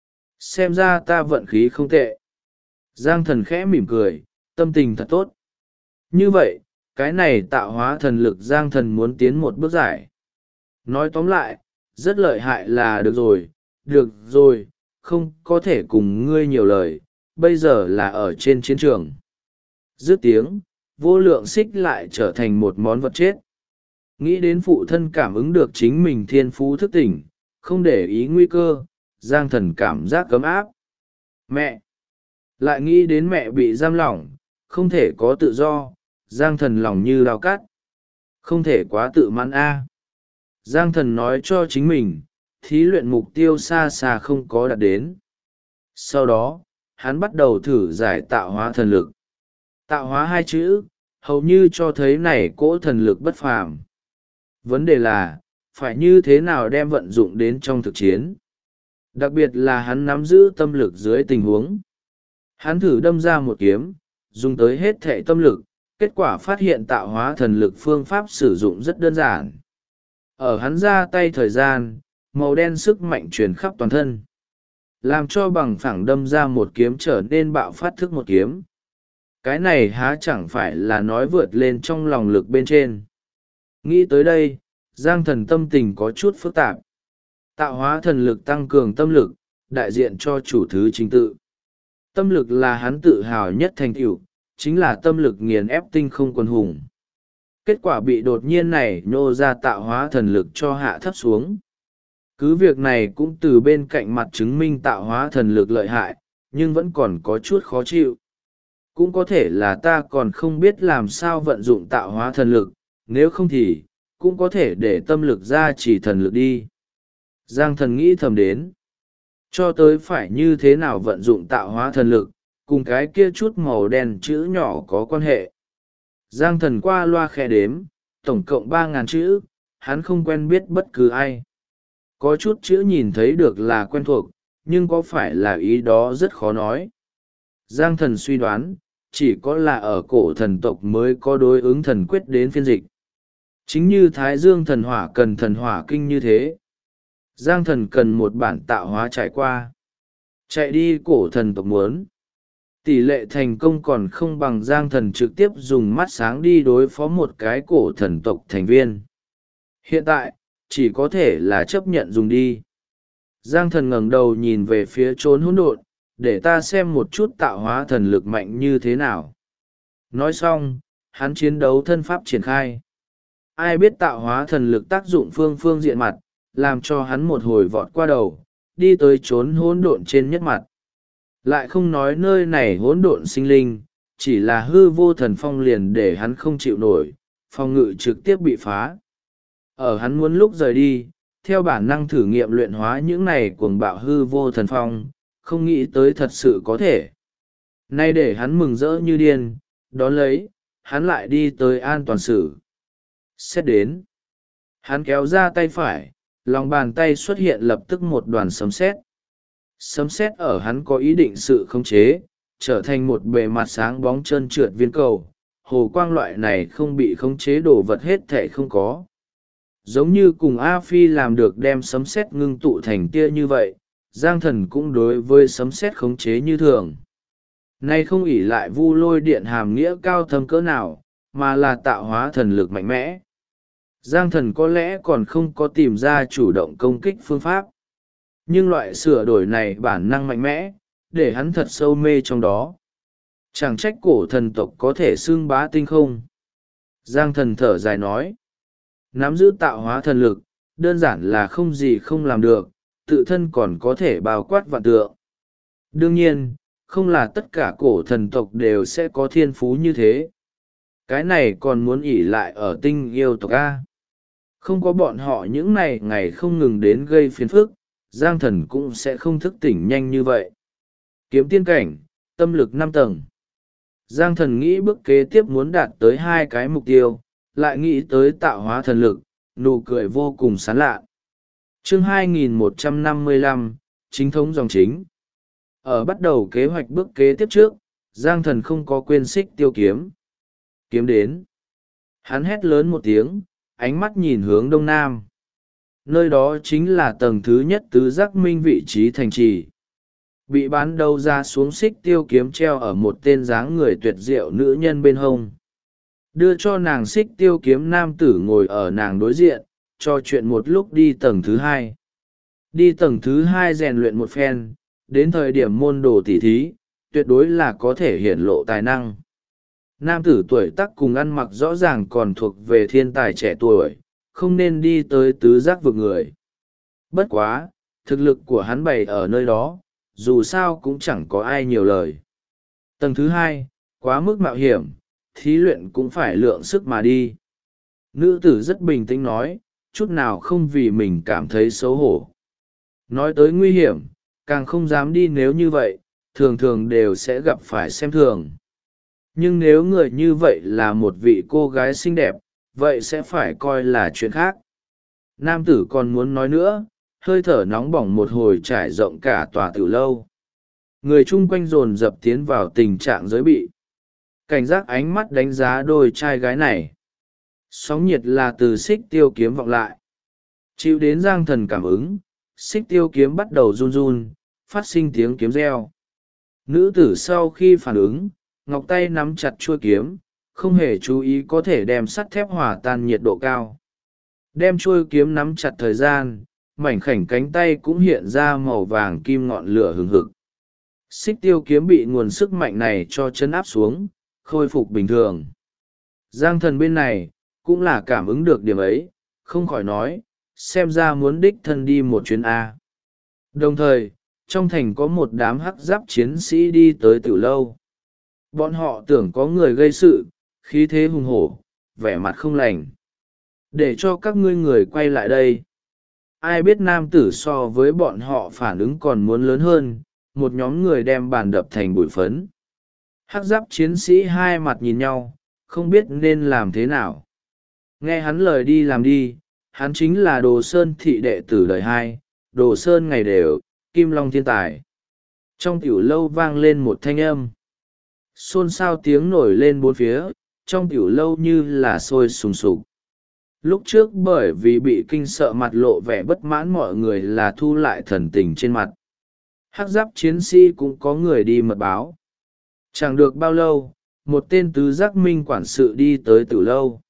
xem ra ta vận khí không tệ. Giang Thần khẽ mỉm cười, tâm tình thật tốt. Như vậy, cái này tạo hóa thần lực Giang Thần muốn tiến một bước giải. Nói tóm lại, rất lợi hại là được rồi, không có thể cùng ngươi nhiều lời, bây giờ là ở trên chiến trường. Dứt tiếng, vô lượng xích lại trở thành một món vật chết. Nghĩ đến phụ thân cảm ứng được chính mình thiên phú thức tỉnh, không để ý nguy cơ, Giang Thần cảm giác cấm áp. Mẹ! Lại nghĩ đến mẹ bị giam lỏng, không thể có tự do, Giang Thần lòng như dao cắt. Không thể quá tự mãn a. Giang Thần nói cho chính mình, thí luyện mục tiêu xa xa không có đạt đến. Sau đó, hắn bắt đầu thử giải tạo hóa thần lực. Tạo hóa hai chữ, hầu như cho thấy này cỗ thần lực bất phàm. Vấn đề là, phải như thế nào đem vận dụng đến trong thực chiến. Đặc biệt là hắn nắm giữ tâm lực dưới tình huống. Hắn thử đâm ra một kiếm, dùng tới hết thệ tâm lực, kết quả phát hiện tạo hóa thần lực phương pháp sử dụng rất đơn giản. Ở hắn ra tay thời gian, màu đen sức mạnh truyền khắp toàn thân. Làm cho bằng phẳng đâm ra một kiếm trở nên bạo phát thức một kiếm. Cái này há chẳng phải là nói vượt lên trong lòng lực bên trên. Nghĩ tới đây, Giang Thần tâm tình có chút phức tạp. Tạo hóa thần lực tăng cường tâm lực, đại diện cho chủ thứ chính tự. Tâm lực là hắn tự hào nhất thành tựu, chính là tâm lực nghiền ép tinh không quân hùng. Kết quả bị đột nhiên này nhô ra tạo hóa thần lực cho hạ thấp xuống. Cứ việc này cũng từ bên cạnh mặt chứng minh tạo hóa thần lực lợi hại, nhưng vẫn còn có chút khó chịu. Cũng có thể là ta còn không biết làm sao vận dụng tạo hóa thần lực, nếu không thì, cũng có thể để tâm lực ra chỉ thần lực đi. Giang Thần nghĩ thầm đến. Cho tới phải như thế nào vận dụng tạo hóa thần lực, cùng cái kia chút màu đen chữ nhỏ có quan hệ. Giang Thần qua loa khẽ đếm, tổng cộng 3.000 chữ, hắn không quen biết bất cứ ai. Có chút chữ nhìn thấy được là quen thuộc, nhưng có phải là ý đó rất khó nói. Giang Thần suy đoán, chỉ có là ở cổ thần tộc mới có đối ứng thần quyết đến phiên dịch. Chính như Thái Dương thần hỏa cần thần hỏa kinh như thế. Giang Thần cần một bản tạo hóa trải qua. Chạy đi cổ thần tộc muốn. Tỷ lệ thành công còn không bằng Giang Thần trực tiếp dùng mắt sáng đi đối phó một cái cổ thần tộc thành viên. Hiện tại, chỉ có thể là chấp nhận dùng đi. Giang Thần ngẩng đầu nhìn về phía chốn hỗn độn, để ta xem một chút tạo hóa thần lực mạnh như thế nào. Nói xong, hắn chiến đấu thân pháp triển khai. Ai biết tạo hóa thần lực tác dụng phương diện mặt, làm cho hắn một hồi vọt qua đầu, đi tới chốn hỗn độn trên nhất mặt. Lại không nói nơi này hỗn độn sinh linh, chỉ là hư vô thần phong liền để hắn không chịu nổi, phòng ngự trực tiếp bị phá. Ở hắn muốn lúc rời đi, theo bản năng thử nghiệm luyện hóa những này cuồng bạo hư vô thần phong, không nghĩ tới thật sự có thể. Nay để hắn mừng rỡ như điên, đón lấy, hắn lại đi tới an toàn sử. Xét đến. Hắn kéo ra tay phải, lòng bàn tay xuất hiện lập tức một đoàn sấm sét. Sấm sét ở hắn có ý định sự khống chế, trở thành một bề mặt sáng bóng trơn trượt viên cầu. Hồ quang loại này không bị khống chế đổ vật hết thể không có. Giống như cùng A Phi làm được đem sấm sét ngưng tụ thành tia như vậy, Giang Thần cũng đối với sấm sét khống chế như thường. Nay không ỷ lại vu lôi điện hàm nghĩa cao thâm cỡ nào, mà là tạo hóa thần lực mạnh mẽ. Giang Thần có lẽ còn không có tìm ra chủ động công kích phương pháp. Nhưng loại sửa đổi này bản năng mạnh mẽ, để hắn thật sâu mê trong đó. Chẳng trách cổ thần tộc có thể xưng bá tinh không. Giang Thần thở dài nói. Nắm giữ tạo hóa thần lực, đơn giản là không gì không làm được, tự thân còn có thể bao quát vạn tượng. Đương nhiên, không là tất cả cổ thần tộc đều sẽ có thiên phú như thế. Cái này còn muốn ỷ lại ở tinh yêu tộc A. Không có bọn họ những ngày không ngừng đến gây phiền phức, Giang Thần cũng sẽ không thức tỉnh nhanh như vậy. Kiếm tiên cảnh, tâm lực 5 tầng. Giang Thần nghĩ bước kế tiếp muốn đạt tới 2 cái mục tiêu, lại nghĩ tới tạo hóa thần lực, nụ cười vô cùng sán lạ. Chương 2155, chính thống dòng chính. Ở bắt đầu kế hoạch bước kế tiếp trước, Giang Thần không có quên xích tiêu kiếm. Kiếm đến. Hắn hét lớn một tiếng, ánh mắt nhìn hướng đông nam. Nơi đó chính là tầng thứ nhất tứ giác minh vị trí thành trì. Bị bán đầu ra xuống xích tiêu kiếm treo ở một tên dáng người tuyệt diệu nữ nhân bên hông. Đưa cho nàng xích tiêu kiếm nam tử ngồi ở nàng đối diện, trò chuyện một lúc đi tầng thứ hai. Đi tầng thứ hai rèn luyện một phen, đến thời điểm môn đồ tỉ thí, tuyệt đối là có thể hiển lộ tài năng. Nam tử tuổi tác cùng ăn mặc rõ ràng còn thuộc về thiên tài trẻ tuổi, không nên đi tới tứ giác vực người. Bất quá, thực lực của hắn bày ở nơi đó, dù sao cũng chẳng có ai nhiều lời. Tầng thứ hai, quá mức mạo hiểm, thí luyện cũng phải lượng sức mà đi. Nữ tử rất bình tĩnh nói, chút nào không vì mình cảm thấy xấu hổ. Nói tới nguy hiểm, càng không dám đi, nếu như vậy, thường thường đều sẽ gặp phải xem thường. Nhưng nếu người như vậy là một vị cô gái xinh đẹp, vậy sẽ phải coi là chuyện khác. Nam tử còn muốn nói nữa, hơi thở nóng bỏng một hồi trải rộng cả tòa tiểu lâu. Người chung quanh dồn dập tiến vào tình trạng giới bị. Cảnh giác ánh mắt đánh giá đôi trai gái này. Sóng nhiệt là từ xích tiêu kiếm vọng lại. Chịu đến Giang Thần cảm ứng, xích tiêu kiếm bắt đầu run run, phát sinh tiếng kiếm reo. Nữ tử sau khi phản ứng, ngọc tay nắm chặt chuôi kiếm, không hề chú ý có thể đem sắt thép hòa tan nhiệt độ cao. Đem chuôi kiếm nắm chặt thời gian, mảnh khảnh cánh tay cũng hiện ra màu vàng kim ngọn lửa hừng hực. Xích tiêu kiếm bị nguồn sức mạnh này cho chấn áp xuống, khôi phục bình thường. Giang Thần bên này, cũng là cảm ứng được điểm ấy, không khỏi nói, xem ra muốn đích thân đi một chuyến A. Đồng thời, trong thành có một đám hắc giáp chiến sĩ đi tới tiểu lâu. Bọn họ tưởng có người gây sự, khí thế hùng hổ, vẻ mặt không lành. Để cho các ngươi người quay lại đây. Ai biết nam tử so với bọn họ phản ứng còn muốn lớn hơn, một nhóm người đem bàn đập thành bụi phấn. Hắc giáp chiến sĩ hai mặt nhìn nhau, không biết nên làm thế nào. Nghe hắn lời đi làm đi, hắn chính là Đồ Sơn thị đệ tử đời 2, Đồ Sơn ngày đều, Kim Long thiên tài. Trong tiểu lâu vang lên một thanh âm. Xôn xao tiếng nổi lên bốn phía, trong tiểu lâu như là sôi sùng sục. Lúc trước bởi vì bị kinh sợ mặt lộ vẻ bất mãn, mọi người là thu lại thần tình trên mặt. Hắc giáp chiến sĩ cũng có người đi mật báo. Chẳng được bao lâu, một tên tứ giác minh quản sự đi tới tiểu lâu.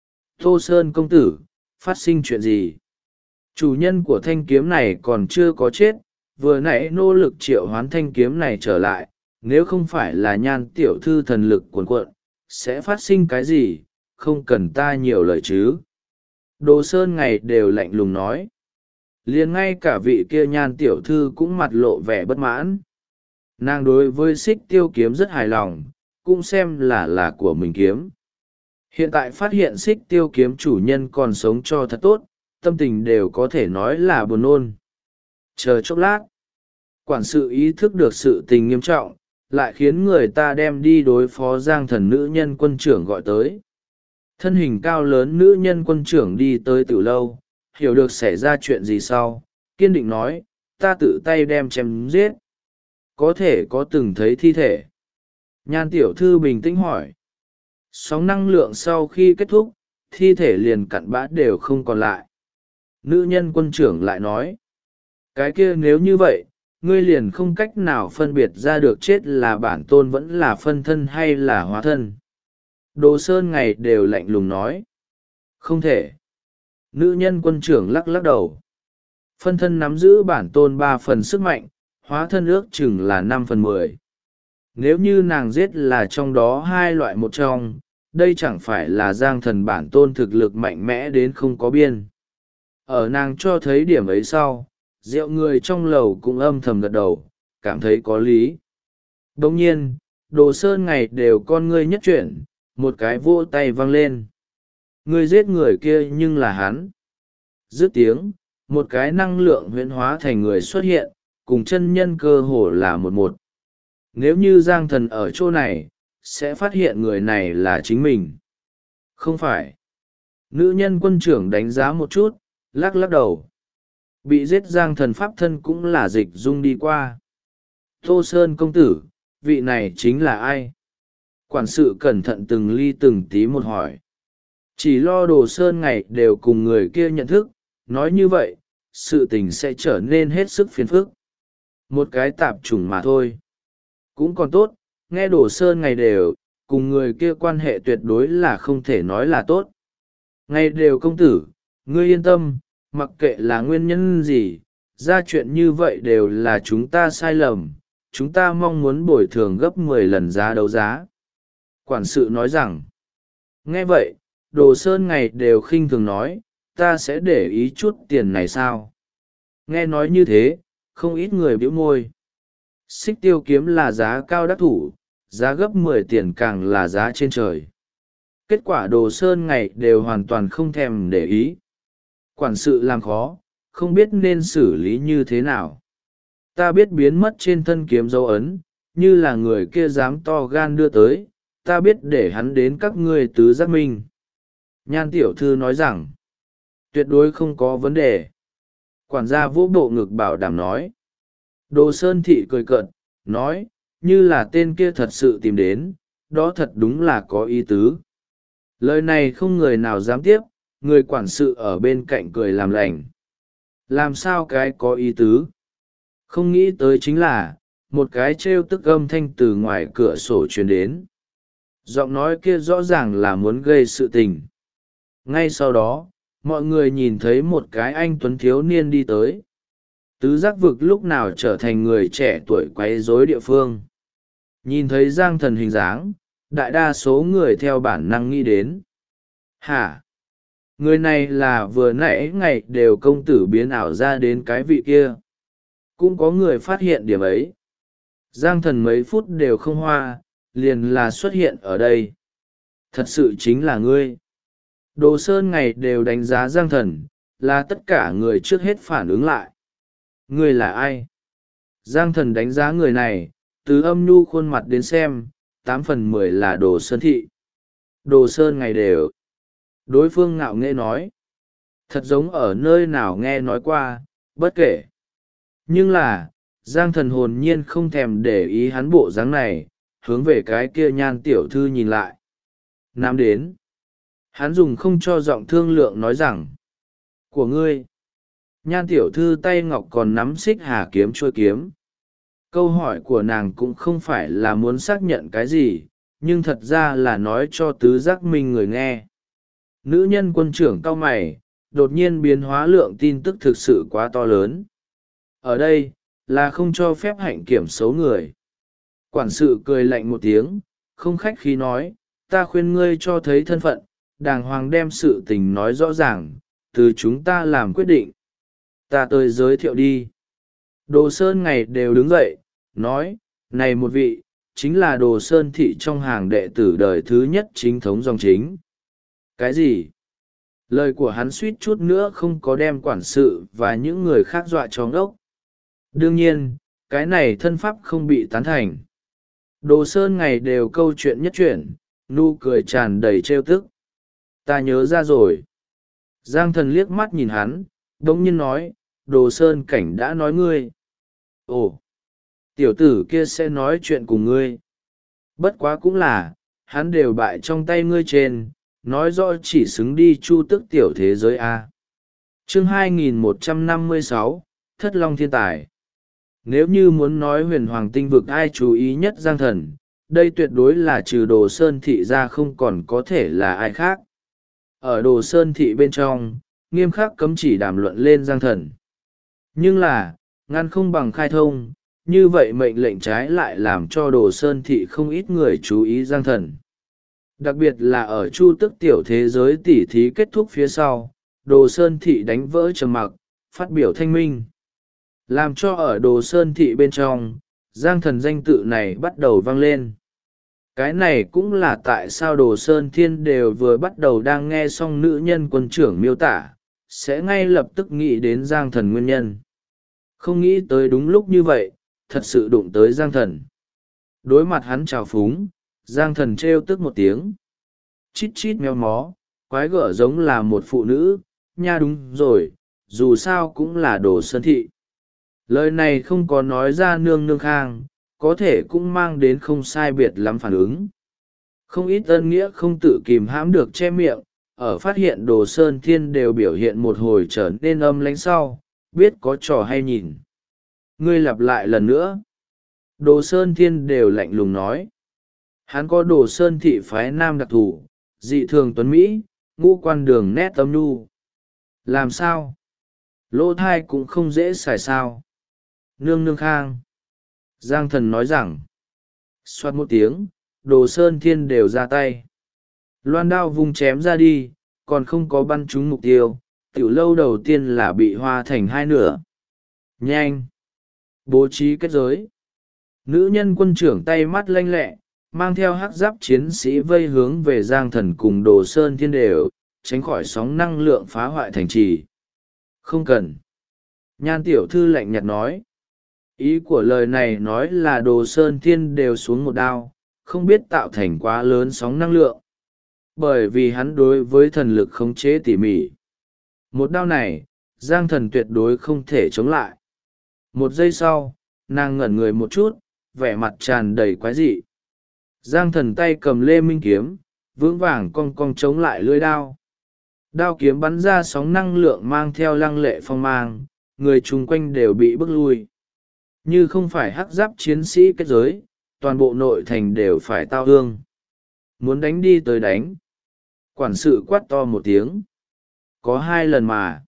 Tô Sơn công tử, phát sinh chuyện gì? Chủ nhân của thanh kiếm này còn chưa có chết, vừa nãy nỗ lực triệu hoán thanh kiếm này trở lại, nếu không phải là Nhan tiểu thư thần lực cuồn cuộn, sẽ phát sinh cái gì, không cần ta nhiều lời chứ. Đồ Sơn ngày đều lạnh lùng nói. Liền ngay cả vị kia Nhan tiểu thư cũng mặt lộ vẻ bất mãn. Nàng đối với xích tiêu kiếm rất hài lòng, cũng xem là của mình kiếm. Hiện tại phát hiện xích tiêu kiếm chủ nhân còn sống cho thật tốt, tâm tình đều có thể nói là buồn nôn. Chờ chốc lát, quản sự ý thức được sự tình nghiêm trọng, lại khiến người ta đem đi đối phó Giang Thần nữ nhân quân trưởng gọi tới. Thân hình cao lớn nữ nhân quân trưởng đi tới từ lâu, hiểu được xảy ra chuyện gì sau, kiên định nói, ta tự tay đem chém giết. Có thể có từng thấy thi thể? Nhan tiểu thư bình tĩnh hỏi. Sóng năng lượng sau khi kết thúc, thi thể liền cặn bã đều không còn lại. Nữ nhân quân trưởng lại nói, cái kia nếu như vậy, ngươi liền không cách nào phân biệt ra được chết là bản tôn vẫn là phân thân hay là hóa thân. Đồ Sơn ngày đều lạnh lùng nói, không thể. Nữ nhân quân trưởng lắc lắc đầu. Phân thân nắm giữ bản tôn 3 phần sức mạnh, hóa thân ước chừng là 5/10. Nếu như nàng giết là trong đó 2 loại một trong, đây chẳng phải là Giang Thần bản tôn thực lực mạnh mẽ đến không có biên. Ở nàng cho thấy điểm ấy sau, rượu người trong lầu cũng âm thầm gật đầu, cảm thấy có lý. Đồng nhiên, Đồ Sơn ngày đều con ngươi nhất chuyển, một cái vỗ tay văng lên. Ngươi giết người kia nhưng là hắn. Dứt tiếng, một cái năng lượng huyễn hóa thành người xuất hiện, cùng chân nhân cơ hồ là một. Nếu như Giang Thần ở chỗ này, sẽ phát hiện người này là chính mình. Không phải. Nữ nhân quân trưởng đánh giá một chút, lắc lắc đầu. Bị giết Giang Thần pháp thân cũng là dịch dung đi qua. Tô Sơn công tử, vị này chính là ai? Quản sự cẩn thận từng ly từng tí một hỏi. Chỉ lo Đồ Sơn ngày đều cùng người kia nhận thức, nói như vậy, sự tình sẽ trở nên hết sức phiền phức. Một cái tạp chủng mà thôi. Cũng còn tốt, nghe Đồ Sơn ngày đều, cùng người kia quan hệ tuyệt đối là không thể nói là tốt. Ngày đều công tử, ngươi yên tâm, mặc kệ là nguyên nhân gì, ra chuyện như vậy đều là chúng ta sai lầm, chúng ta mong muốn bồi thường gấp 10 lần giá đấu giá. Quản sự nói rằng, nghe vậy, Đồ Sơn ngày đều khinh thường nói, ta sẽ để ý chút tiền này sao? Nghe nói như thế, không ít người bĩu môi. Xích tiêu kiếm là giá cao đắc thủ, giá gấp 10 tiền càng là giá trên trời. Kết quả Đồ Sơn ngày đều hoàn toàn không thèm để ý. Quản sự làm khó, không biết nên xử lý như thế nào. Ta biết biến mất trên thân kiếm dấu ấn, như là người kia dám to gan đưa tới, ta biết để hắn đến các ngươi tứ giác minh. Nhan tiểu thư nói rằng, tuyệt đối không có vấn đề. Quản gia vỗ bộ ngực bảo đảm nói. Đồ Sơn thị cười cợt, nói, như là tên kia thật sự tìm đến, đó thật đúng là có ý tứ. Lời này không người nào dám tiếp, người quản sự ở bên cạnh cười làm lành. Làm sao cái có ý tứ? Không nghĩ tới chính là, một cái trêu tức âm thanh từ ngoài cửa sổ truyền đến. Giọng nói kia rõ ràng là muốn gây sự tình. Ngay sau đó, mọi người nhìn thấy một cái anh tuấn thiếu niên đi tới. Tứ giác vực lúc nào trở thành người trẻ tuổi quấy rối địa phương. Nhìn thấy Giang Thần hình dáng, đại đa số người theo bản năng nghĩ đến. Hả? Người này là vừa nãy ngày đều công tử biến ảo ra đến cái vị kia. Cũng có người phát hiện điểm ấy. Giang Thần mấy phút đều không hoa, liền là xuất hiện ở đây. Thật sự chính là ngươi. Đồ Sơn ngày đều đánh giá Giang Thần, là tất cả người trước hết phản ứng lại. Ngươi là ai? Giang Thần đánh giá người này, từ âm nhu khuôn mặt đến xem, 8/10 là Đồ Sơn thị. Đồ Sơn ngày đều. Đối phương ngạo nghễ nói. Thật giống ở nơi nào nghe nói qua, bất kể. Nhưng là, Giang Thần hồn nhiên không thèm để ý hắn bộ dáng này, hướng về cái kia Nhan tiểu thư nhìn lại. Nam đến. Hắn dùng không cho giọng thương lượng nói rằng. Của ngươi. Nhan tiểu thư tay ngọc còn nắm xích hà kiếm trôi kiếm. Câu hỏi của nàng cũng không phải là muốn xác nhận cái gì, nhưng thật ra là nói cho tứ giác minh người nghe. Nữ nhân quân trưởng cau mày, đột nhiên biến hóa lượng tin tức thực sự quá to lớn. Ở đây, là không cho phép hạnh kiểm xấu người. Quản sự cười lạnh một tiếng, không khách khí nói, ta khuyên ngươi cho thấy thân phận, đàng hoàng đem sự tình nói rõ ràng, từ chúng ta làm quyết định. Ta tới giới thiệu đi. Đồ Sơn ngày đều đứng dậy, nói, này một vị, chính là Đồ Sơn thị trong hàng đệ tử đời thứ nhất chính thống dòng chính. Cái gì? Lời của hắn suýt chút nữa không có đem quản sự và những người khác dọa cho ngốc. Đương nhiên, cái này thân pháp không bị tán thành. Đồ Sơn ngày đều câu chuyện nhất chuyển, nụ cười tràn đầy trêu tức. Ta nhớ ra rồi. Giang Thần liếc mắt nhìn hắn, đống nhiên nói, Đồ Sơn cảnh đã nói ngươi. Ồ, tiểu tử kia sẽ nói chuyện cùng ngươi. Bất quá cũng là, hắn đều bại trong tay ngươi trên, nói rõ chỉ xứng đi chu tước tiểu thế giới A. Chương 2156, Thất Long Thiên Tài. Nếu như muốn nói huyền hoàng tinh vực ai chú ý nhất Giang Thần, đây tuyệt đối là trừ Đồ Sơn thị ra không còn có thể là ai khác. Ở Đồ Sơn thị bên trong, nghiêm khắc cấm chỉ đàm luận lên Giang Thần. Nhưng là, ngăn không bằng khai thông, như vậy mệnh lệnh trái lại làm cho Đồ Sơn thị không ít người chú ý Giang Thần. Đặc biệt là ở chu tức tiểu thế giới tỉ thí kết thúc phía sau, Đồ Sơn thị đánh vỡ trầm mặc, phát biểu thanh minh. Làm cho ở Đồ Sơn thị bên trong, Giang Thần danh tự này bắt đầu vang lên. Cái này cũng là tại sao Đồ Sơn Thiên đều vừa bắt đầu đang nghe xong nữ nhân quân trưởng miêu tả, sẽ ngay lập tức nghĩ đến Giang Thần nguyên nhân. Không nghĩ tới đúng lúc như vậy, thật sự đụng tới Giang Thần. Đối mặt hắn trào phúng, Giang Thần trêu tức một tiếng. Chít chít meo mó, quái gở giống là một phụ nữ, nha đúng rồi, dù sao cũng là Đồ Sơn thị. Lời này không có nói ra nương nương khang, có thể cũng mang đến không sai biệt lắm phản ứng. Không ít ân nghĩa không tự kìm hãm được che miệng, ở phát hiện Đồ Sơn Thiên đều biểu hiện một hồi trở nên âm lãnh sau, biết có trò hay nhìn. Ngươi lặp lại lần nữa. Đồ Sơn Thiên đều lạnh lùng nói. Hắn có Đồ Sơn thị phái nam đặc thù, dị thường tuấn Mỹ, ngũ quan đường nét tâm nhu. Làm sao? Lỗ thai cũng không dễ xài sao. Nương nương khang. Giang Thần nói rằng. Xoát một tiếng, Đồ Sơn Thiên đều ra tay. Loan đao vung chém ra đi, còn không có bắn trúng mục tiêu, tiểu lâu đầu tiên là bị hoa thành hai nửa. Nhanh! Bố trí kết giới. Nữ nhân quân trưởng tay mắt lanh lẹ, mang theo hắc giáp chiến sĩ vây hướng về Giang Thần cùng Đồ Sơn Thiên đều, tránh khỏi sóng năng lượng phá hoại thành trì. Không cần. Nhan tiểu thư lạnh nhạt nói. Ý của lời này nói là Đồ Sơn Thiên đều xuống một đao, không biết tạo thành quá lớn sóng năng lượng. Bởi vì hắn đối với thần lực khống chế tỉ mỉ. Một đao này, Giang Thần tuyệt đối không thể chống lại. Một giây sau, nàng ngẩn người một chút, vẻ mặt tràn đầy quái dị. Giang Thần tay cầm lê minh kiếm, vững vàng cong cong chống lại lưỡi đao. Đao kiếm bắn ra sóng năng lượng mang theo lăng lệ phong mang, người chung quanh đều bị bức lui. Như không phải hắc giáp chiến sĩ kết giới, toàn bộ nội thành đều phải tao hương. Muốn đánh đi tới đánh. Quản sự quát to một tiếng. Có hai lần mà.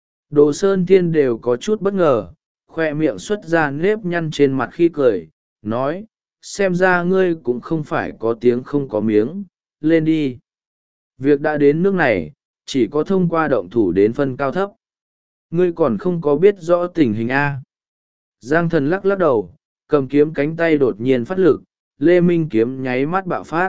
Đồ Sơn Thiên đều có chút bất ngờ, khoe miệng xuất ra nếp nhăn trên mặt khi cười, nói, xem ra ngươi cũng không phải có tiếng không có miếng, lên đi. Việc đã đến nước này, chỉ có thông qua động thủ đến phân cao thấp. Ngươi còn không có biết rõ tình hình A. Giang Thần lắc lắc đầu, cầm kiếm cánh tay đột nhiên phát lực, Lê Minh kiếm nháy mắt bạo phát.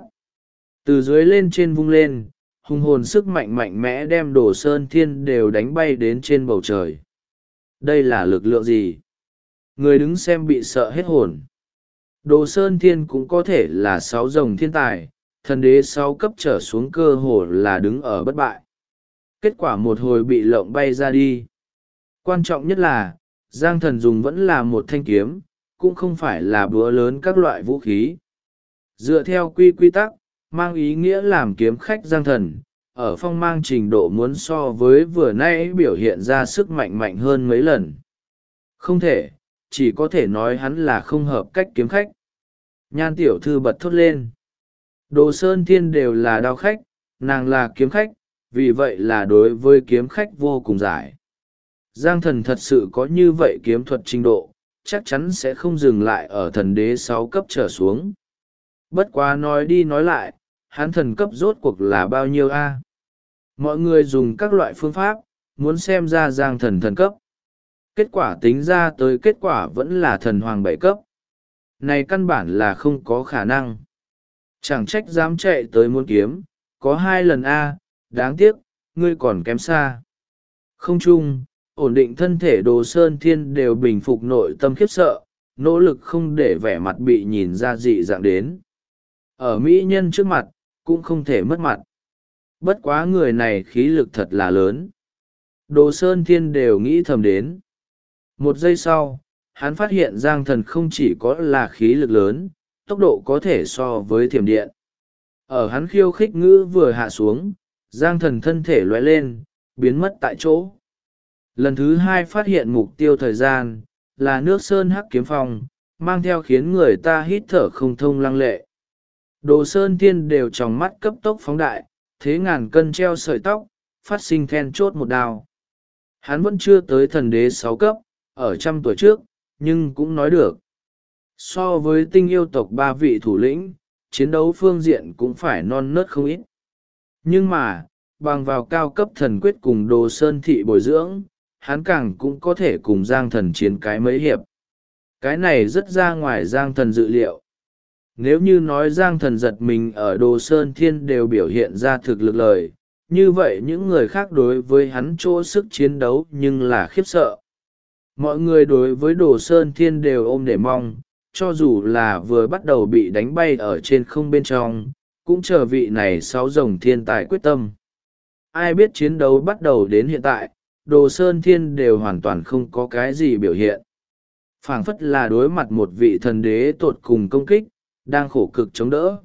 Từ dưới lên trên vung lên, hùng hồn sức mạnh mạnh mẽ đem Đồ Sơn Thiên đều đánh bay đến trên bầu trời. Đây là lực lượng gì? Người đứng xem bị sợ hết hồn. Đồ Sơn Thiên cũng có thể là 6 rồng thiên tài, thần đế 6 cấp trở xuống cơ hồ là đứng ở bất bại. Kết quả một hồi bị lộng bay ra đi. Quan trọng nhất là, Giang Thần dùng vẫn là một thanh kiếm, cũng không phải là búa lớn các loại vũ khí. Dựa theo quy tắc, mang ý nghĩa làm kiếm khách Giang Thần, ở phong mang trình độ muốn so với vừa nãy biểu hiện ra sức mạnh mạnh hơn mấy lần. Không thể, chỉ có thể nói hắn là không hợp cách kiếm khách. Nhan tiểu thư bật thốt lên. Đồ Sơn Thiên đều là đao khách, nàng là kiếm khách, vì vậy là đối với kiếm khách vô cùng giải. Giang Thần thật sự có như vậy kiếm thuật trình độ, chắc chắn sẽ không dừng lại ở thần đế 6 cấp trở xuống. Bất quá nói đi nói lại, hắn thần cấp rốt cuộc là bao nhiêu a? Mọi người dùng các loại phương pháp, muốn xem ra Giang Thần thần cấp. Kết quả tính ra tới kết quả vẫn là thần hoàng 7 cấp. Này căn bản là không có khả năng. Chẳng trách dám chạy tới muốn kiếm, có 2 lần a, đáng tiếc, ngươi còn kém xa. Không chung, ổn định thân thể Đồ Sơn Thiên đều bình phục nội tâm khiếp sợ, nỗ lực không để vẻ mặt bị nhìn ra dị dạng đến. Ở mỹ nhân trước mặt, cũng không thể mất mặt. Bất quá người này khí lực thật là lớn. Đồ Sơn Thiên đều nghĩ thầm đến. Một giây sau, hắn phát hiện Giang Thần không chỉ có là khí lực lớn, tốc độ có thể so với thiểm điện. Ở hắn khiêu khích ngữ vừa hạ xuống, Giang Thần thân thể lóe lên, biến mất tại chỗ. Lần thứ hai phát hiện mục tiêu thời gian, là nước sơn hắc kiếm phong, mang theo khiến người ta hít thở không thông lăng lệ. Đồ Sơn Thiên đều trong mắt cấp tốc phóng đại, thế ngàn cân treo sợi tóc, phát sinh then chốt một đao. Hắn vẫn chưa tới thần đế 6 cấp, ở 100 tuổi trước, nhưng cũng nói được. So với tinh yêu tộc 3 vị thủ lĩnh, chiến đấu phương diện cũng phải non nớt không ít. Nhưng mà, bằng vào cao cấp thần quyết cùng Đồ Sơn thị bồi dưỡng, hắn càng cũng có thể cùng Giang Thần chiến cái mấy hiệp. Cái này rất ra ngoài Giang Thần dự liệu. Nếu như nói Giang Thần giật mình ở Đồ Sơn Thiên đều biểu hiện ra thực lực lời, như vậy những người khác đối với hắn chỗ sức chiến đấu nhưng là khiếp sợ. Mọi người đối với Đồ Sơn Thiên đều ôm để mong, cho dù là vừa bắt đầu bị đánh bay ở trên không bên trong, cũng chờ vị này 6 rồng thiên tài quyết tâm. Ai biết chiến đấu bắt đầu đến hiện tại, Đồ Sơn Thiên đều hoàn toàn không có cái gì biểu hiện. Phảng phất là đối mặt một vị thần đế tột cùng công kích, đang khổ cực chống đỡ.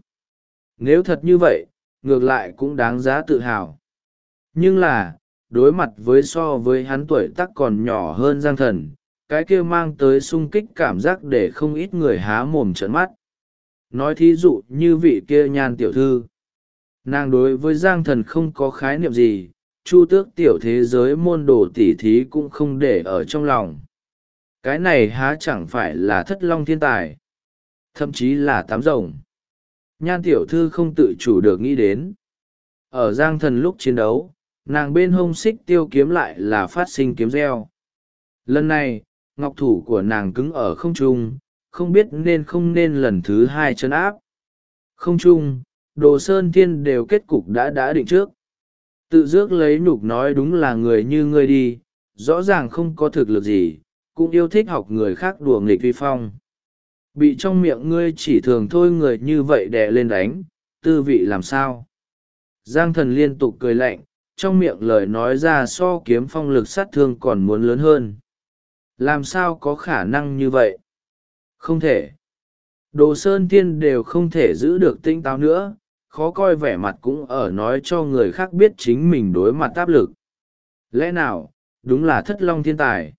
Nếu thật như vậy, ngược lại cũng đáng giá tự hào. Nhưng là, đối mặt với so với hắn tuổi tác còn nhỏ hơn Giang Thần, cái kia mang tới sung kích cảm giác để không ít người há mồm trợn mắt. Nói thí dụ như vị kia Nhan tiểu thư. Nàng đối với Giang Thần không có khái niệm gì, chu tước tiểu thế giới môn đồ tỉ thí cũng không để ở trong lòng. Cái này há chẳng phải là thất long thiên tài, thậm chí là 8 rồng. Nhan tiểu thư không tự chủ được nghĩ đến. Ở Giang Thần lúc chiến đấu, nàng bên hông xích tiêu kiếm lại là phát sinh kiếm reo. Lần này, ngọc thủ của nàng cứng ở không trung, không biết nên không nên lần thứ hai trấn áp. Không trung, Đồ Sơn Thiên đều kết cục đã định trước. Tự dước lấy nhục nói đúng là người như ngươi đi, rõ ràng không có thực lực gì, cũng yêu thích học người khác đùa nghịch vi phong. Bị trong miệng ngươi chỉ thường thôi người như vậy đè lên đánh, tư vị làm sao? Giang Thần liên tục cười lạnh, trong miệng lời nói ra so kiếm phong lực sát thương còn muốn lớn hơn. Làm sao có khả năng như vậy? Không thể. Đồ Sơn Thiên đều không thể giữ được tinh táo nữa, khó coi vẻ mặt cũng ở nói cho người khác biết chính mình đối mặt áp lực. Lẽ nào, đúng là thất long thiên tài.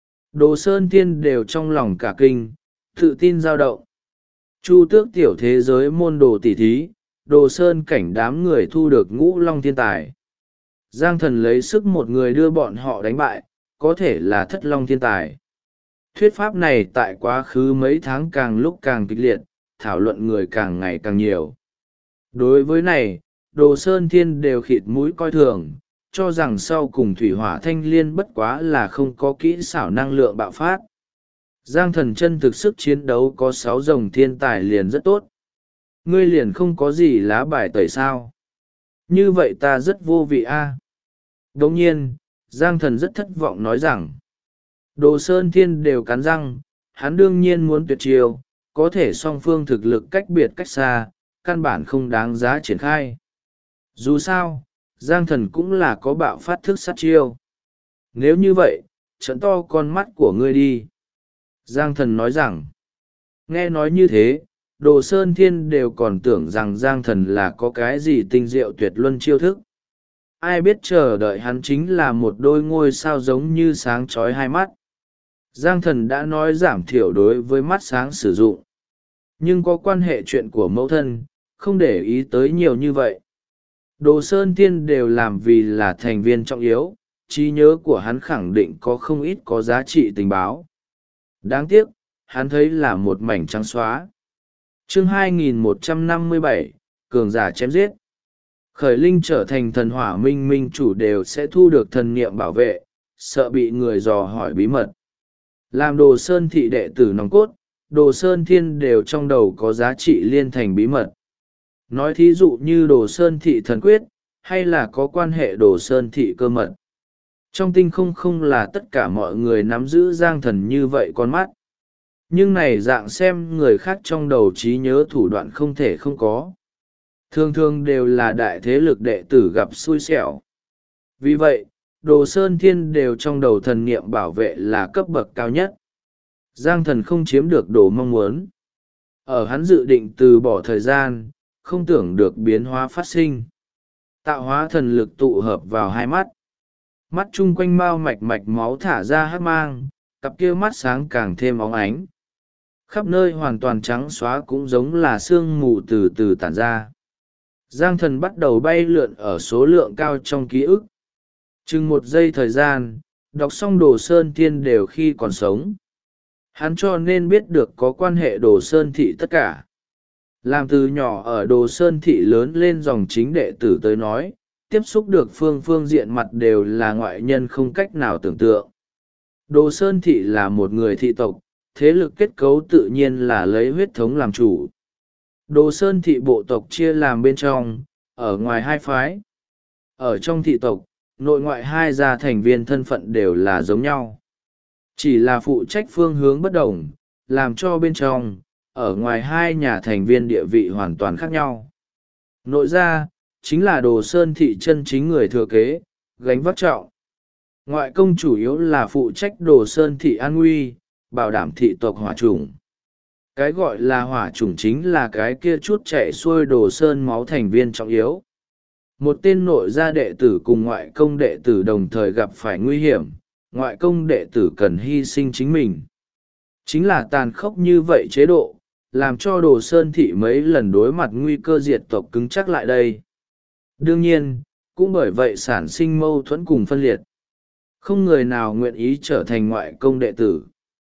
Đồ Sơn Thiên đều trong lòng cả kinh, tự tin dao động. Chu tước tiểu thế giới môn đồ tỷ thí, Đồ Sơn cảnh đám người thu được ngũ long thiên tài. Giang Thần lấy sức một người đưa bọn họ đánh bại, có thể là thất long thiên tài. Thuyết pháp này tại quá khứ mấy tháng càng lúc càng kịch liệt, thảo luận người càng ngày càng nhiều. Đối với này, Đồ Sơn Thiên đều khịt mũi coi thường, cho rằng sau cùng thủy hỏa thanh liên bất quá là không có kỹ xảo năng lượng bạo phát. Giang Thần chân thực sức chiến đấu có 6 rồng thiên tài liền rất tốt. Ngươi liền không có gì lá bài tẩy sao. Như vậy ta rất vô vị a. Đồng nhiên, Giang Thần rất thất vọng nói rằng, Đồ Sơn Thiên đều cắn răng, hắn đương nhiên muốn tuyệt chiêu, có thể song phương thực lực cách biệt cách xa, căn bản không đáng giá triển khai. Dù sao, Giang Thần cũng là có bạo phát thức sát chiêu. Nếu như vậy, trận to con mắt của ngươi đi. Giang Thần nói rằng, nghe nói như thế, Đồ Sơn Thiên đều còn tưởng rằng Giang Thần là có cái gì tinh diệu tuyệt luân chiêu thức. Ai biết chờ đợi hắn chính là một đôi ngôi sao giống như sáng chói hai mắt. Giang Thần đã nói giảm thiểu đối với mắt sáng sử dụng. Nhưng có quan hệ chuyện của mẫu thân, không để ý tới nhiều như vậy. Đồ Sơn Thiên đều làm vì là thành viên trọng yếu, trí nhớ của hắn khẳng định có không ít có giá trị tình báo. Đáng tiếc, hắn thấy là một mảnh trắng xóa. Chương 2157, Cường giả chém giết. Khởi linh trở thành thần hỏa minh minh chủ đều sẽ thu được thần niệm bảo vệ, sợ bị người dò hỏi bí mật. Làm Đồ Sơn thị đệ tử nòng cốt, Đồ Sơn Thiên đều trong đầu có giá trị liên thành bí mật. Nói thí dụ như Đồ Sơn thị thần quyết, hay là có quan hệ Đồ Sơn thị cơ mật. Trong tinh không không là tất cả mọi người nắm giữ Giang Thần như vậy con mắt. Nhưng này dạng xem người khác trong đầu trí nhớ thủ đoạn không thể không có. Thường thường đều là đại thế lực đệ tử gặp xui xẻo. Vì vậy, Đồ Sơn Thiên đều trong đầu thần niệm bảo vệ là cấp bậc cao nhất. Giang Thần không chiếm được đồ mong muốn. Ở hắn dự định từ bỏ thời gian, không tưởng được biến hóa phát sinh. Tạo hóa thần lực tụ hợp vào hai mắt. Mắt chung quanh mao mạch mạch máu thả ra hắc mang, cặp kia mắt sáng càng thêm óng ánh. Khắp nơi hoàn toàn trắng xóa cũng giống là sương mù từ từ tản ra. Giang Thần bắt đầu bay lượn ở số lượng cao trong ký ức. Chừng một giây thời gian, đọc xong Đồ Sơn Thiên đều khi còn sống. Hắn cho nên biết được có quan hệ Đồ Sơn thị tất cả. Làm từ nhỏ ở Đồ Sơn thị lớn lên dòng chính đệ tử tới nói, tiếp xúc được phương diện mặt đều là ngoại nhân không cách nào tưởng tượng. Đồ Sơn thị là một người thị tộc, thế lực kết cấu tự nhiên là lấy huyết thống làm chủ. Đồ Sơn thị bộ tộc chia làm bên trong, ở ngoài hai phái. Ở trong thị tộc, nội ngoại hai gia thành viên thân phận đều là giống nhau. Chỉ là phụ trách phương hướng bất đồng, làm cho bên trong, ở ngoài hai nhà thành viên địa vị hoàn toàn khác nhau. Nội gia, chính là Đồ Sơn thị chân chính người thừa kế, gánh vác trọng. Ngoại công chủ yếu là phụ trách Đồ Sơn thị an nguy, bảo đảm thị tộc hỏa chủng. Cái gọi là hỏa chủng chính là cái kia chút chạy xuôi Đồ Sơn máu thành viên trọng yếu. Một tên nội gia đệ tử cùng ngoại công đệ tử đồng thời gặp phải nguy hiểm, ngoại công đệ tử cần hy sinh chính mình. Chính là tàn khốc như vậy chế độ, làm cho Đồ Sơn thị mấy lần đối mặt nguy cơ diệt tộc cứng chắc lại đây. Đương nhiên, cũng bởi vậy sản sinh mâu thuẫn cùng phân liệt. Không người nào nguyện ý trở thành ngoại công đệ tử.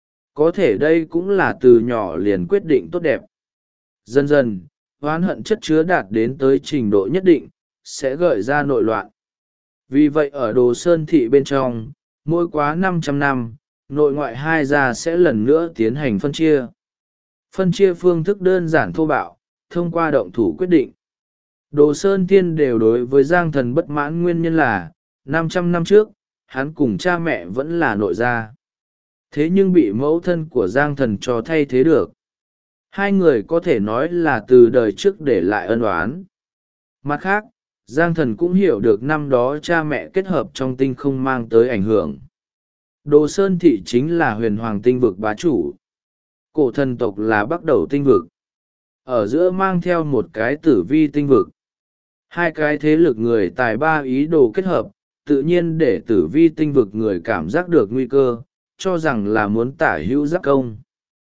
Có thể đây cũng là từ nhỏ liền quyết định tốt đẹp. Dần dần, oán hận chất chứa đạt đến tới trình độ nhất định, sẽ gợi ra nội loạn. Vì vậy ở Đồ Sơn thị bên trong, mỗi quá 500 năm, nội ngoại hai gia sẽ lần nữa tiến hành phân chia. Phân chia phương thức đơn giản thô bạo, thông qua động thủ quyết định. Đồ Sơn Thiên đều đối với Giang Thần bất mãn nguyên nhân là, 500 năm trước, hắn cùng cha mẹ vẫn là nội gia. Thế nhưng bị mẫu thân của Giang Thần cho thay thế được. Hai người có thể nói là từ đời trước để lại ân oán. Mặt khác, Giang Thần cũng hiểu được năm đó cha mẹ kết hợp trong tinh không mang tới ảnh hưởng. Đồ Sơn thị chính là huyền hoàng tinh vực bá chủ. Cổ thần tộc là bắt đầu tinh vực. Ở giữa mang theo một cái tử vi tinh vực. Hai cái thế lực người tài ba ý đồ kết hợp, tự nhiên để tử vi tinh vực người cảm giác được nguy cơ, cho rằng là muốn tả hữu giáp công.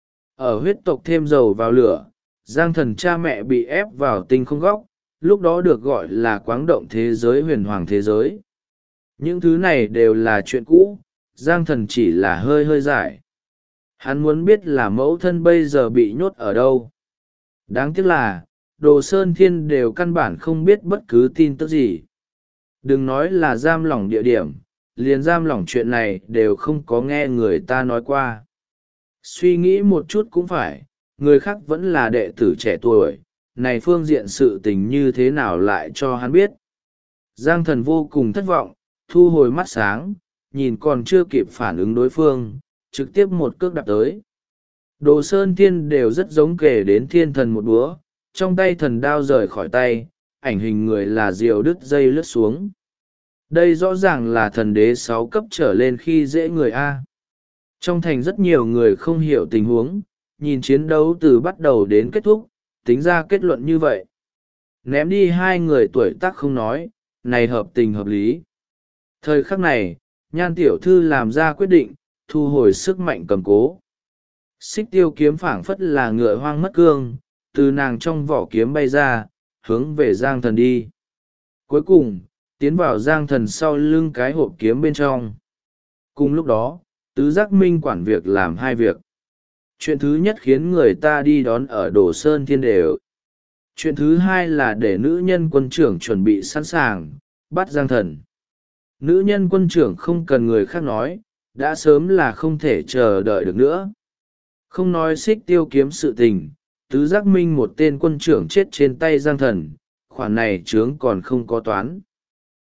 Ở huyết tộc thêm dầu vào lửa, Giang Thần cha mẹ bị ép vào tinh không góc, lúc đó được gọi là quáng động thế giới huyền hoàng thế giới. Những thứ này đều là chuyện cũ, Giang Thần chỉ là hơi hơi giải. Hắn muốn biết là mẫu thân bây giờ bị nhốt ở đâu. Đáng tiếc là, Đồ Sơn Thiên đều căn bản không biết bất cứ tin tức gì. Đừng nói là giam lỏng địa điểm, liền giam lỏng chuyện này đều không có nghe người ta nói qua. Suy nghĩ một chút cũng phải, người khác vẫn là đệ tử trẻ tuổi, này phương diện sự tình như thế nào lại cho hắn biết. Giang Thần vô cùng thất vọng, thu hồi mắt sáng, nhìn còn chưa kịp phản ứng đối phương, trực tiếp một cước đạp tới. Đồ Sơn Thiên đều rất giống kể đến thiên thần một búa, trong tay thần đao rời khỏi tay, ảnh hình người là diều đứt dây lướt xuống. Đây rõ ràng là thần đế 6 cấp trở lên khi dễ người A. Trong thành rất nhiều người không hiểu tình huống, nhìn chiến đấu từ bắt đầu đến kết thúc, tính ra kết luận như vậy. Ném đi hai người tuổi tác không nói, này hợp tình hợp lý. Thời khắc này, Nhan tiểu thư làm ra quyết định, thu hồi sức mạnh cầm cố. Xích tiêu kiếm phảng phất là ngựa hoang mất cương, từ nàng trong vỏ kiếm bay ra, hướng về Giang Thần đi. Cuối cùng, tiến vào Giang Thần sau lưng cái hộp kiếm bên trong. Cùng lúc đó, tứ giác minh quản việc làm hai việc. Chuyện thứ nhất khiến người ta đi đón ở Đồ Sơn Thiên đều. Chuyện thứ hai là để nữ nhân quân trưởng chuẩn bị sẵn sàng, bắt Giang Thần. Nữ nhân quân trưởng không cần người khác nói, đã sớm là không thể chờ đợi được nữa. Không nói xích tiêu kiếm sự tình, tứ giác minh một tên quân trưởng chết trên tay Giang Thần, khoản này chướng còn không có toán.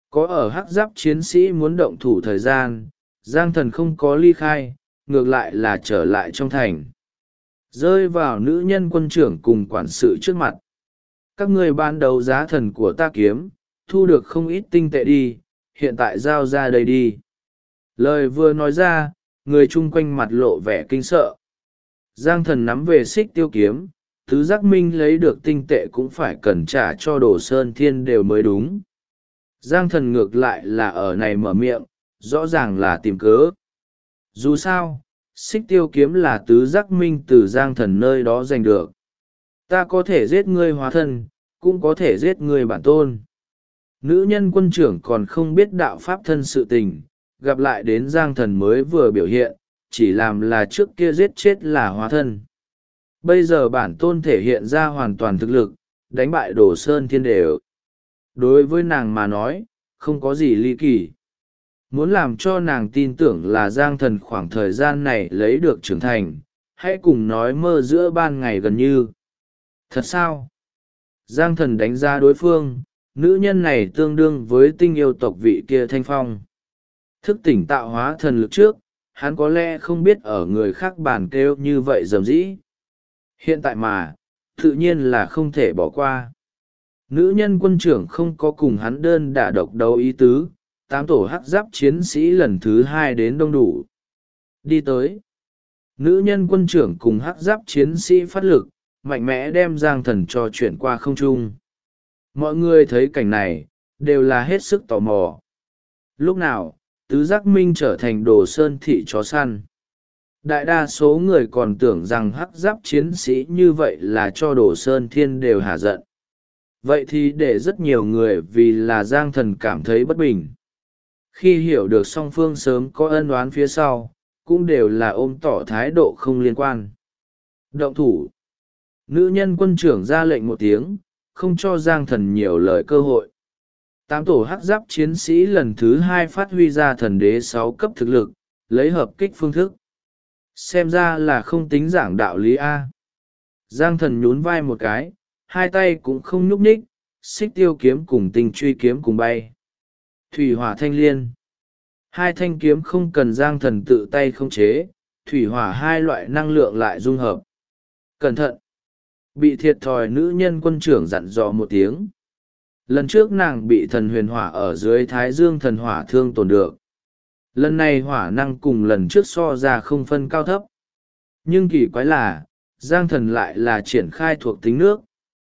Có ở hắc giáp chiến sĩ muốn động thủ thời gian, Giang Thần không có ly khai, ngược lại là trở lại trong thành. Rơi vào nữ nhân quân trưởng cùng quản sự trước mặt. Các ngươi ban đầu giá thần của ta kiếm, thu được không ít tinh tệ đi, hiện tại giao ra đây đi. Lời vừa nói ra, người chung quanh mặt lộ vẻ kinh sợ. Giang Thần nắm về xích tiêu kiếm, tứ giác minh lấy được tinh tệ cũng phải cần trả cho Đồ Sơn Thiên đều mới đúng. Giang Thần ngược lại là ở này mở miệng, rõ ràng là tìm cớ. Dù sao, xích tiêu kiếm là tứ giác minh từ Giang Thần nơi đó giành được. Ta có thể giết ngươi hóa thân, cũng có thể giết ngươi bản tôn. Nữ nhân quân trưởng còn không biết đạo pháp thân sự tình, gặp lại đến Giang Thần mới vừa biểu hiện, chỉ làm là trước kia giết chết là hóa thân. Bây giờ bản tôn thể hiện ra hoàn toàn thực lực, đánh bại Đồ Sơn Thiên đều. Đối với nàng mà nói, không có gì ly kỳ. Muốn làm cho nàng tin tưởng là Giang Thần khoảng thời gian này lấy được trưởng thành, hãy cùng nói mơ giữa ban ngày gần như. Thật sao? Giang Thần đánh giá đối phương, nữ nhân này tương đương với tinh yêu tộc vị kia Thanh Phong. Thức tỉnh tạo hóa thần lực trước, hắn có lẽ không biết ở người khác bàn kêu như vậy dầm dĩ. Hiện tại mà, tự nhiên là không thể bỏ qua. Nữ nhân quân trưởng không có cùng hắn đơn đả độc đấu ý tứ, 8 tổ hắc giáp chiến sĩ lần thứ 2 đến đông đủ. Đi tới. Nữ nhân quân trưởng cùng hắc giáp chiến sĩ phát lực, mạnh mẽ đem Giang Thần cho chuyển qua không trung. Mọi người thấy cảnh này, đều là hết sức tò mò. Lúc nào, tứ giác minh trở thành Đồ Sơn thị chó săn. Đại đa số người còn tưởng rằng hắc giáp chiến sĩ như vậy là cho Đồ Sơn Thiên đều hả giận. Vậy thì để rất nhiều người vì là Giang Thần cảm thấy bất bình. Khi hiểu được song phương sớm có ân oán phía sau, cũng đều là ôm tỏ thái độ không liên quan. Động thủ. Nữ nhân quân trưởng ra lệnh một tiếng, không cho Giang Thần nhiều lời cơ hội. 8 tổ hắc giáp chiến sĩ lần thứ 2 phát huy ra thần đế 6 cấp thực lực, lấy hợp kích phương thức. Xem ra là không tính giảng đạo lý A. Giang Thần nhún vai một cái, hai tay cũng không nhúc nhích, xích tiêu kiếm cùng tinh truy kiếm cùng bay. Thủy hỏa thanh liên. Hai thanh kiếm không cần Giang Thần tự tay khống chế, thủy hỏa hai loại năng lượng lại dung hợp. Cẩn thận! Bị thiệt thòi nữ nhân quân trưởng dặn dò một tiếng. Lần trước nàng bị thần huyền hỏa ở dưới thái dương thần hỏa thương tổn được. Lần này hỏa năng cùng lần trước so ra không phân cao thấp. Nhưng kỳ quái là, Giang Thần lại là triển khai thuộc tính nước.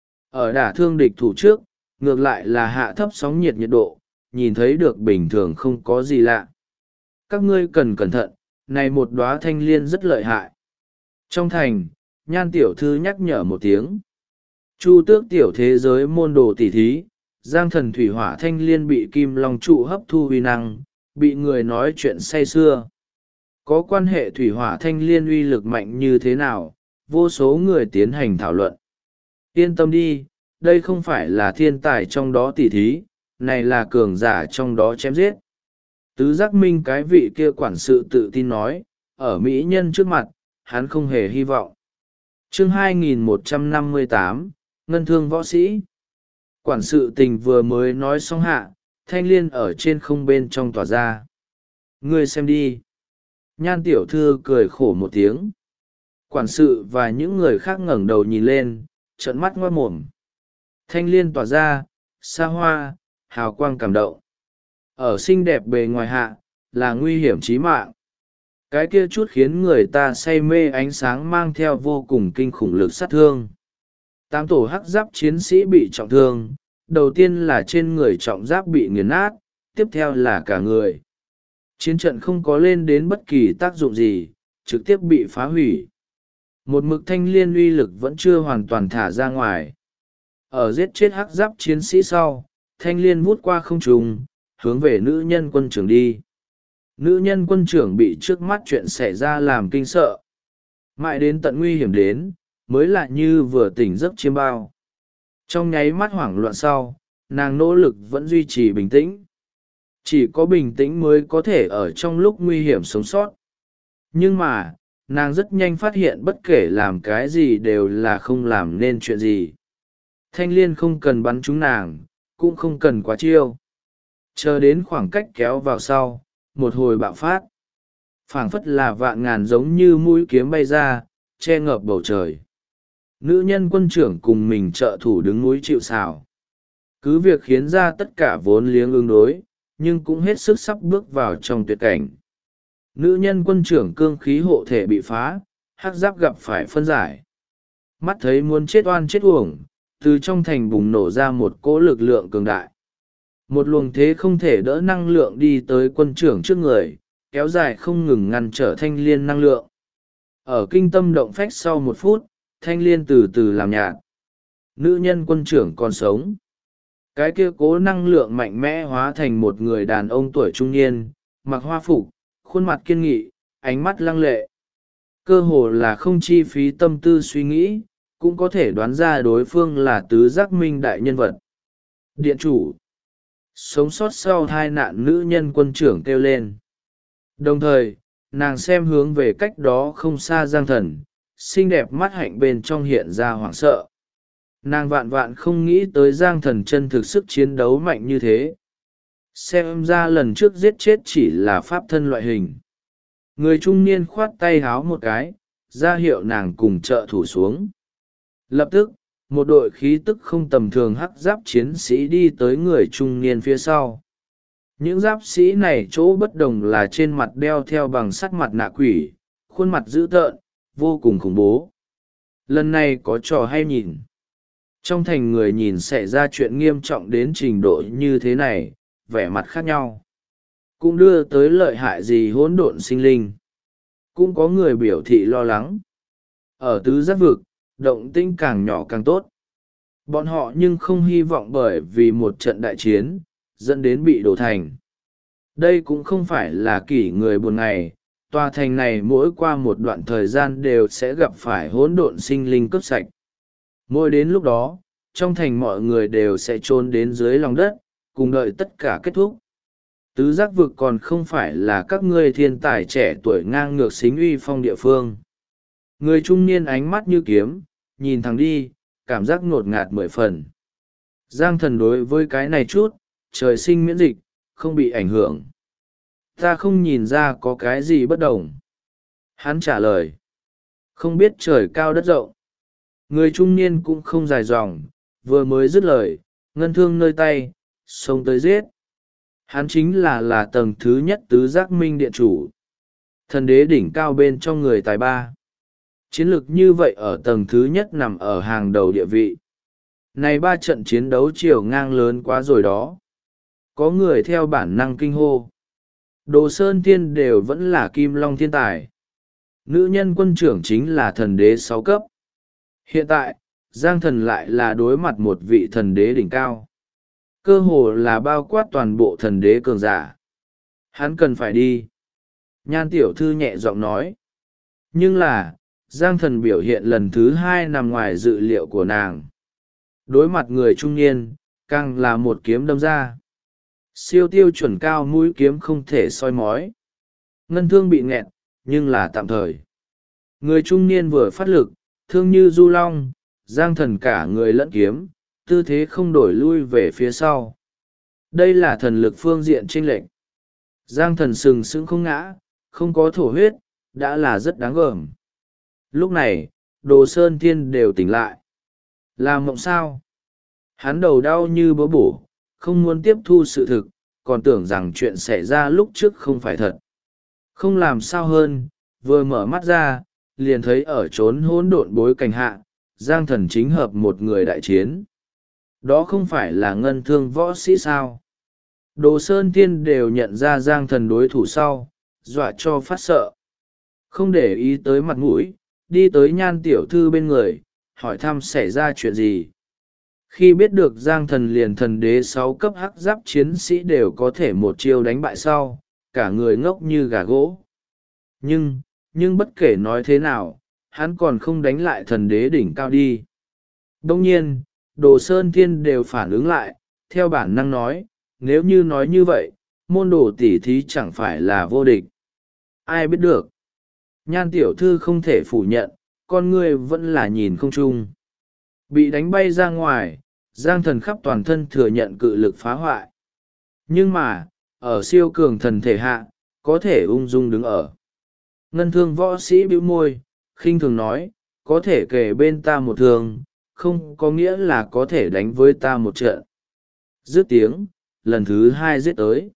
Ở đả thương địch thủ trước, ngược lại là hạ thấp sóng nhiệt độ, nhìn thấy được bình thường không có gì lạ. Các ngươi cần cẩn thận, này một đóa thanh liên rất lợi hại. Trong thành, Nhan tiểu thư nhắc nhở một tiếng. Chu tước tiểu thế giới môn đồ tỉ thí, Giang Thần thủy hỏa thanh liên bị kim long trụ hấp thu uy năng, bị người nói chuyện say sưa. Có quan hệ thủy hỏa thanh liên uy lực mạnh như thế nào, vô số người tiến hành thảo luận. Yên tâm đi, đây không phải là thiên tài trong đó tỉ thí, này là cường giả trong đó chém giết. Tứ giác minh cái vị kia quản sự tự tin nói, ở mỹ nhân trước mặt, hắn không hề hy vọng. Chương 2158, Ngân thương võ sĩ. Quản sự tình vừa mới nói xong hạ, thanh liên ở trên không bên trong tỏa ra. Ngươi xem đi. Nhan tiểu thư cười khổ một tiếng. Quản sự và những người khác ngẩng đầu nhìn lên, trợn mắt ngoác mồm. Thanh liên tỏa ra, xa hoa, hào quang cảm động. Ở xinh đẹp bề ngoài hạ, là nguy hiểm chí mạng. Cái kia chút khiến người ta say mê ánh sáng mang theo vô cùng kinh khủng lực sát thương. 8 tổ hắc giáp chiến sĩ bị trọng thương, đầu tiên là trên người trọng giáp bị nghiền nát, tiếp theo là cả người. Chiến trận không có lên đến bất kỳ tác dụng gì, trực tiếp bị phá hủy. Một mực thanh liên uy lực vẫn chưa hoàn toàn thả ra ngoài. Ở giết chết hắc giáp chiến sĩ sau, thanh liên vút qua không trung, hướng về nữ nhân quân trưởng đi. Nữ nhân quân trưởng bị trước mắt chuyện xảy ra làm kinh sợ. Mãi đến tận nguy hiểm đến, mới lại như vừa tỉnh giấc chiêm bao. Trong nháy mắt hoảng loạn sau, nàng nỗ lực vẫn duy trì bình tĩnh. Chỉ có bình tĩnh mới có thể ở trong lúc nguy hiểm sống sót. Nhưng mà, nàng rất nhanh phát hiện bất kể làm cái gì đều là không làm nên chuyện gì. Thanh liên không cần bắn trúng nàng, cũng không cần quá chiêu. chờ đến khoảng cách kéo vào sau, một hồi bạo phát, phảng phất là vạn ngàn giống như mũi kiếm bay ra, che ngợp bầu trời. Nữ nhân quân trưởng cùng mình trợ thủ đứng núi chịu sào, cứ việc khiến ra tất cả vốn liếng ứng đối, nhưng cũng hết sức sắp bước vào trong tuyệt cảnh. Nữ nhân quân trưởng cương khí hộ thể bị phá, hắc giáp gặp phải phân giải. Mắt thấy muốn chết oan chết uổng, từ trong thành bùng nổ ra một cỗ lực lượng cường đại. Một luồng thế không thể đỡ năng lượng đi tới quân trưởng trước người, kéo dài không ngừng ngăn trở thanh liên năng lượng. Ở kinh tâm động phách sau 1 phút, thanh liên từ từ làm nhạt. Nữ nhân quân trưởng còn sống. Cái kia cố năng lượng mạnh mẽ hóa thành một người đàn ông tuổi trung niên, mặc hoa phục, khuôn mặt kiên nghị, ánh mắt lăng lệ. Cơ hồ là không chi phí tâm tư suy nghĩ, cũng có thể đoán ra đối phương là tứ giác minh đại nhân vật. Điện chủ. Sống sót sau tai nạn, nữ nhân quân trưởng kêu lên. Đồng thời, nàng xem hướng về cách đó không xa Giang Thần, xinh đẹp mắt hạnh bên trong hiện ra hoảng sợ. Nàng vạn vạn không nghĩ tới Giang Thần chân thực sức chiến đấu mạnh như thế. Xem ra lần trước giết chết chỉ là pháp thân loại hình. Người trung niên khoát tay háo một cái, ra hiệu nàng cùng trợ thủ xuống. Lập tức, một đội khí tức không tầm thường hắc giáp chiến sĩ đi tới người trung niên phía sau. Những giáp sĩ này chỗ bất đồng là trên mặt đeo theo bằng sắt mặt nạ quỷ, khuôn mặt dữ tợn, vô cùng khủng bố. Lần này có trò hay nhìn. Trong thành người nhìn xảy ra chuyện nghiêm trọng đến trình độ như thế này, vẻ mặt khác nhau. Cũng đưa tới lợi hại gì hỗn độn sinh linh. Cũng có người biểu thị lo lắng. Ở tứ giác vực, động tĩnh càng nhỏ càng tốt. Bọn họ nhưng không hy vọng bởi vì một trận đại chiến, dẫn đến bị đổ thành. Đây cũng không phải là kỷ người buồn ngày, tòa thành này mỗi qua một đoạn thời gian đều sẽ gặp phải hỗn độn sinh linh cướp sạch. Mỗi đến lúc đó, trong thành mọi người đều sẽ trốn đến dưới lòng đất, cùng đợi tất cả kết thúc. Tứ giác vực còn không phải là các ngươi thiên tài trẻ tuổi ngang ngược xính uy phong địa phương. Người trung niên ánh mắt như kiếm, nhìn thẳng đi, cảm giác ngột ngạt 10 phần. Giang Thần đối với cái này chút, trời sinh miễn dịch, không bị ảnh hưởng. Ta không nhìn ra có cái gì bất đồng. Hắn trả lời. Không biết trời cao đất rộng. Người trung niên cũng không dài dòng, vừa mới dứt lời, ngân thương nơi tay, xông tới giết. Hắn chính là tầng thứ nhất tứ giác minh điện chủ. Thần đế đỉnh cao bên trong người tài ba. Chiến lược như vậy ở tầng thứ nhất nằm ở hàng đầu địa vị. Này 3 trận chiến đấu chiều ngang lớn quá rồi đó. Có người theo bản năng kinh hô. Đồ Sơn Thiên đều vẫn là Kim Long thiên tài. Nữ nhân quân trưởng chính là thần đế 6 cấp. Hiện tại, Giang Thần lại là đối mặt một vị thần đế đỉnh cao. Cơ hồ là bao quát toàn bộ thần đế cường giả. Hắn cần phải đi. Nhan tiểu thư nhẹ giọng nói. Nhưng là, Giang Thần biểu hiện lần thứ 2 nằm ngoài dự liệu của nàng. Đối mặt người trung niên, càng là một kiếm đâm ra. Siêu tiêu chuẩn cao mũi kiếm không thể soi mói. Ngân thương bị nghẹn, nhưng là tạm thời. Người trung niên vừa phát lực, thương như du long, Giang Thần cả người lẫn kiếm, tư thế không đổi lui về phía sau. Đây là thần lực phương diện chênh lệch. Giang Thần sừng sững không ngã, không có thổ huyết, đã là rất đáng gờm. Lúc này, Đồ Sơn Thiên đều tỉnh lại. Là mộng sao? Hắn đầu đau như bớ bổ, không muốn tiếp thu sự thực, còn tưởng rằng chuyện xảy ra lúc trước không phải thật. Không làm sao hơn, vừa mở mắt ra, liền thấy ở chốn hỗn độn bối cảnh hạ, Giang Thần chính hợp một người đại chiến. Đó không phải là ngân thương võ sĩ sao? Đồ Sơn Thiên đều nhận ra Giang Thần đối thủ sau, dọa cho phát sợ. Không để ý tới mặt mũi, đi tới Nhan tiểu thư bên người, hỏi thăm xảy ra chuyện gì. Khi biết được Giang Thần liền thần đế 6 cấp hắc giáp chiến sĩ đều có thể một chiêu đánh bại sau, cả người ngốc như gà gỗ. Nhưng bất kể nói thế nào, hắn còn không đánh lại thần đế đỉnh cao đi. Đông nhiên, Đồ Sơn Thiên đều phản ứng lại, theo bản năng nói, nếu như nói như vậy, môn đồ tỉ thí chẳng phải là vô địch. Ai biết được. Nhan tiểu thư không thể phủ nhận, con ngươi vẫn là nhìn không chung. Bị đánh bay ra ngoài, Giang Thần khắp toàn thân thừa nhận cự lực phá hoại. Nhưng mà, ở siêu cường thần thể hạ, có thể ung dung đứng ở. Ngân thương võ sĩ bĩu môi, khinh thường nói, có thể kề bên ta một thương, không có nghĩa là có thể đánh với ta một trận. Dứt tiếng, lần thứ hai giết tới.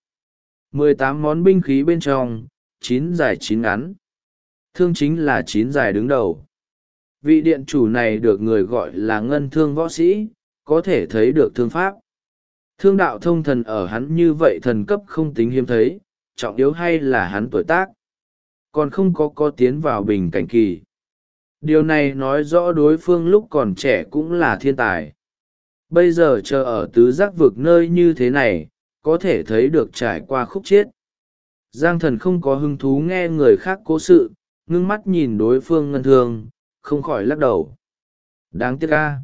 18 món binh khí bên trong, 9 dài 9 ngắn. Thương chính là 9 dài đứng đầu. Vị điện chủ này được người gọi là ngân thương võ sĩ, có thể thấy được thương pháp. Thương đạo thông thần ở hắn như vậy thần cấp không tính hiếm thấy, trọng yếu hay là hắn tuổi tác. Còn không có tiến vào bình cảnh kỳ. Điều này nói rõ đối phương lúc còn trẻ cũng là thiên tài. Bây giờ chờ ở tứ giác vực nơi như thế này, có thể thấy được trải qua khúc chiết. Giang thần không có hứng thú nghe người khác cố sự, ngưng mắt nhìn đối phương ngân thương, không khỏi lắc đầu. Đáng tiếc ca.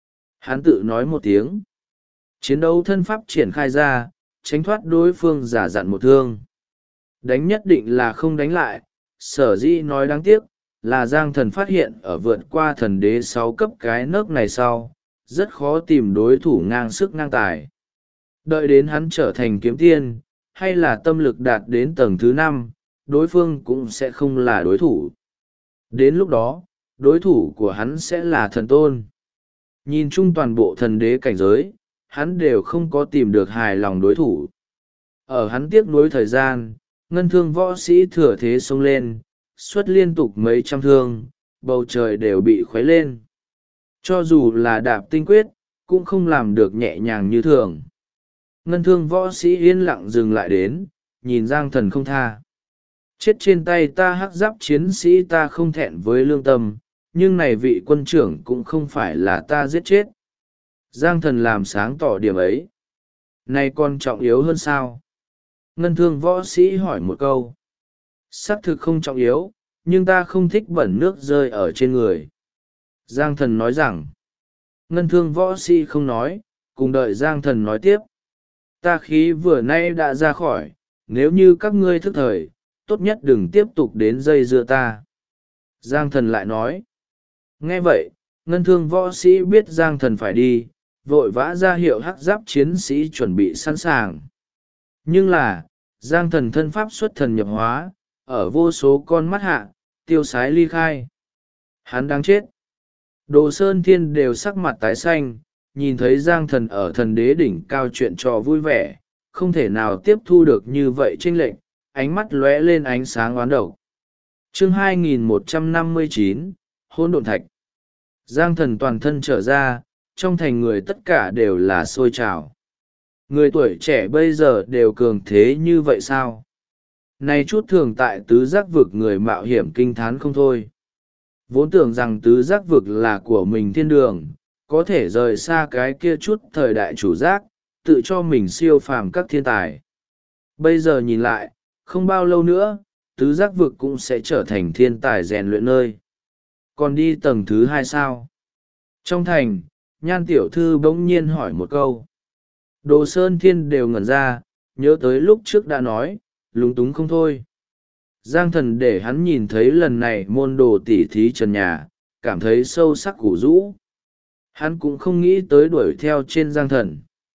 Hắn tự nói một tiếng. Chiến đấu thân pháp triển khai ra, tránh thoát đối phương giả dặn một thương. Đánh nhất định là không đánh lại, sở dĩ nói đáng tiếc, là Giang thần phát hiện ở vượt qua thần đế 6 cấp cái nấc này sau, rất khó tìm đối thủ ngang sức ngang tài. Đợi đến hắn trở thành kiếm tiên, hay là tâm lực đạt đến tầng thứ 5, đối phương cũng sẽ không là đối thủ. Đến lúc đó, đối thủ của hắn sẽ là thần tôn. Nhìn chung toàn bộ thần đế cảnh giới, hắn đều không có tìm được hài lòng đối thủ. Ở hắn tiếc nuối thời gian, ngân thương võ sĩ thừa thế xông lên, xuất liên tục mấy trăm thương, bầu trời đều bị khuấy lên. Cho dù là đạp tinh quyết, cũng không làm được nhẹ nhàng như thường. Ngân thương võ sĩ yên lặng dừng lại đến, nhìn Giang thần không tha. Chết trên tay ta hắc giáp chiến sĩ ta không thẹn với lương tâm, nhưng này vị quân trưởng cũng không phải là ta giết chết. Giang thần làm sáng tỏ điểm ấy. Này còn trọng yếu hơn sao? Ngân thương võ sĩ hỏi một câu. Xác thực không trọng yếu, nhưng ta không thích bẩn nước rơi ở trên người. Giang thần nói rằng. Ngân thương võ sĩ không nói, cùng đợi Giang thần nói tiếp. Ta khí vừa nay đã ra khỏi, nếu như các ngươi thức thời, tốt nhất đừng tiếp tục đến dây dưa ta. Giang thần lại nói. Nghe vậy, ngân thương võ sĩ biết Giang thần phải đi, vội vã ra hiệu hắc giáp chiến sĩ chuẩn bị sẵn sàng. Nhưng là, Giang thần thân pháp xuất thần nhập hóa, ở vô số con mắt hạ, tiêu sái ly khai. Hắn đang chết. Đồ Sơn Thiên đều sắc mặt tái xanh, nhìn thấy Giang thần ở thần đế đỉnh cao chuyện trò vui vẻ, không thể nào tiếp thu được như vậy chênh lệch, ánh mắt lóe lên ánh sáng oán độc. Chương 2159, Hỗn độn thạch. Giang thần toàn thân trở ra, trong thành người tất cả đều là sôi trào. Người tuổi trẻ bây giờ đều cường thế như vậy sao? Này chút thường tại tứ giác vực người mạo hiểm kinh thán không thôi. Vốn tưởng rằng tứ giác vực là của mình thiên đường, có thể rời xa cái kia chút thời đại chủ giác, tự cho mình siêu phàm các thiên tài. Bây giờ nhìn lại, không bao lâu nữa, tứ giác vực cũng sẽ trở thành thiên tài rèn luyện nơi. Còn đi tầng thứ 2 sao? Trong thành, Nhan tiểu thư bỗng nhiên hỏi một câu. Đồ Sơn Thiên đều ngẩn ra, nhớ tới lúc trước đã nói, lúng túng không thôi. Giang thần để hắn nhìn thấy lần này môn đồ tỉ thí trần nhà, cảm thấy sâu sắc củ rũ. Hắn cũng không nghĩ tới đuổi theo trên Giang thần.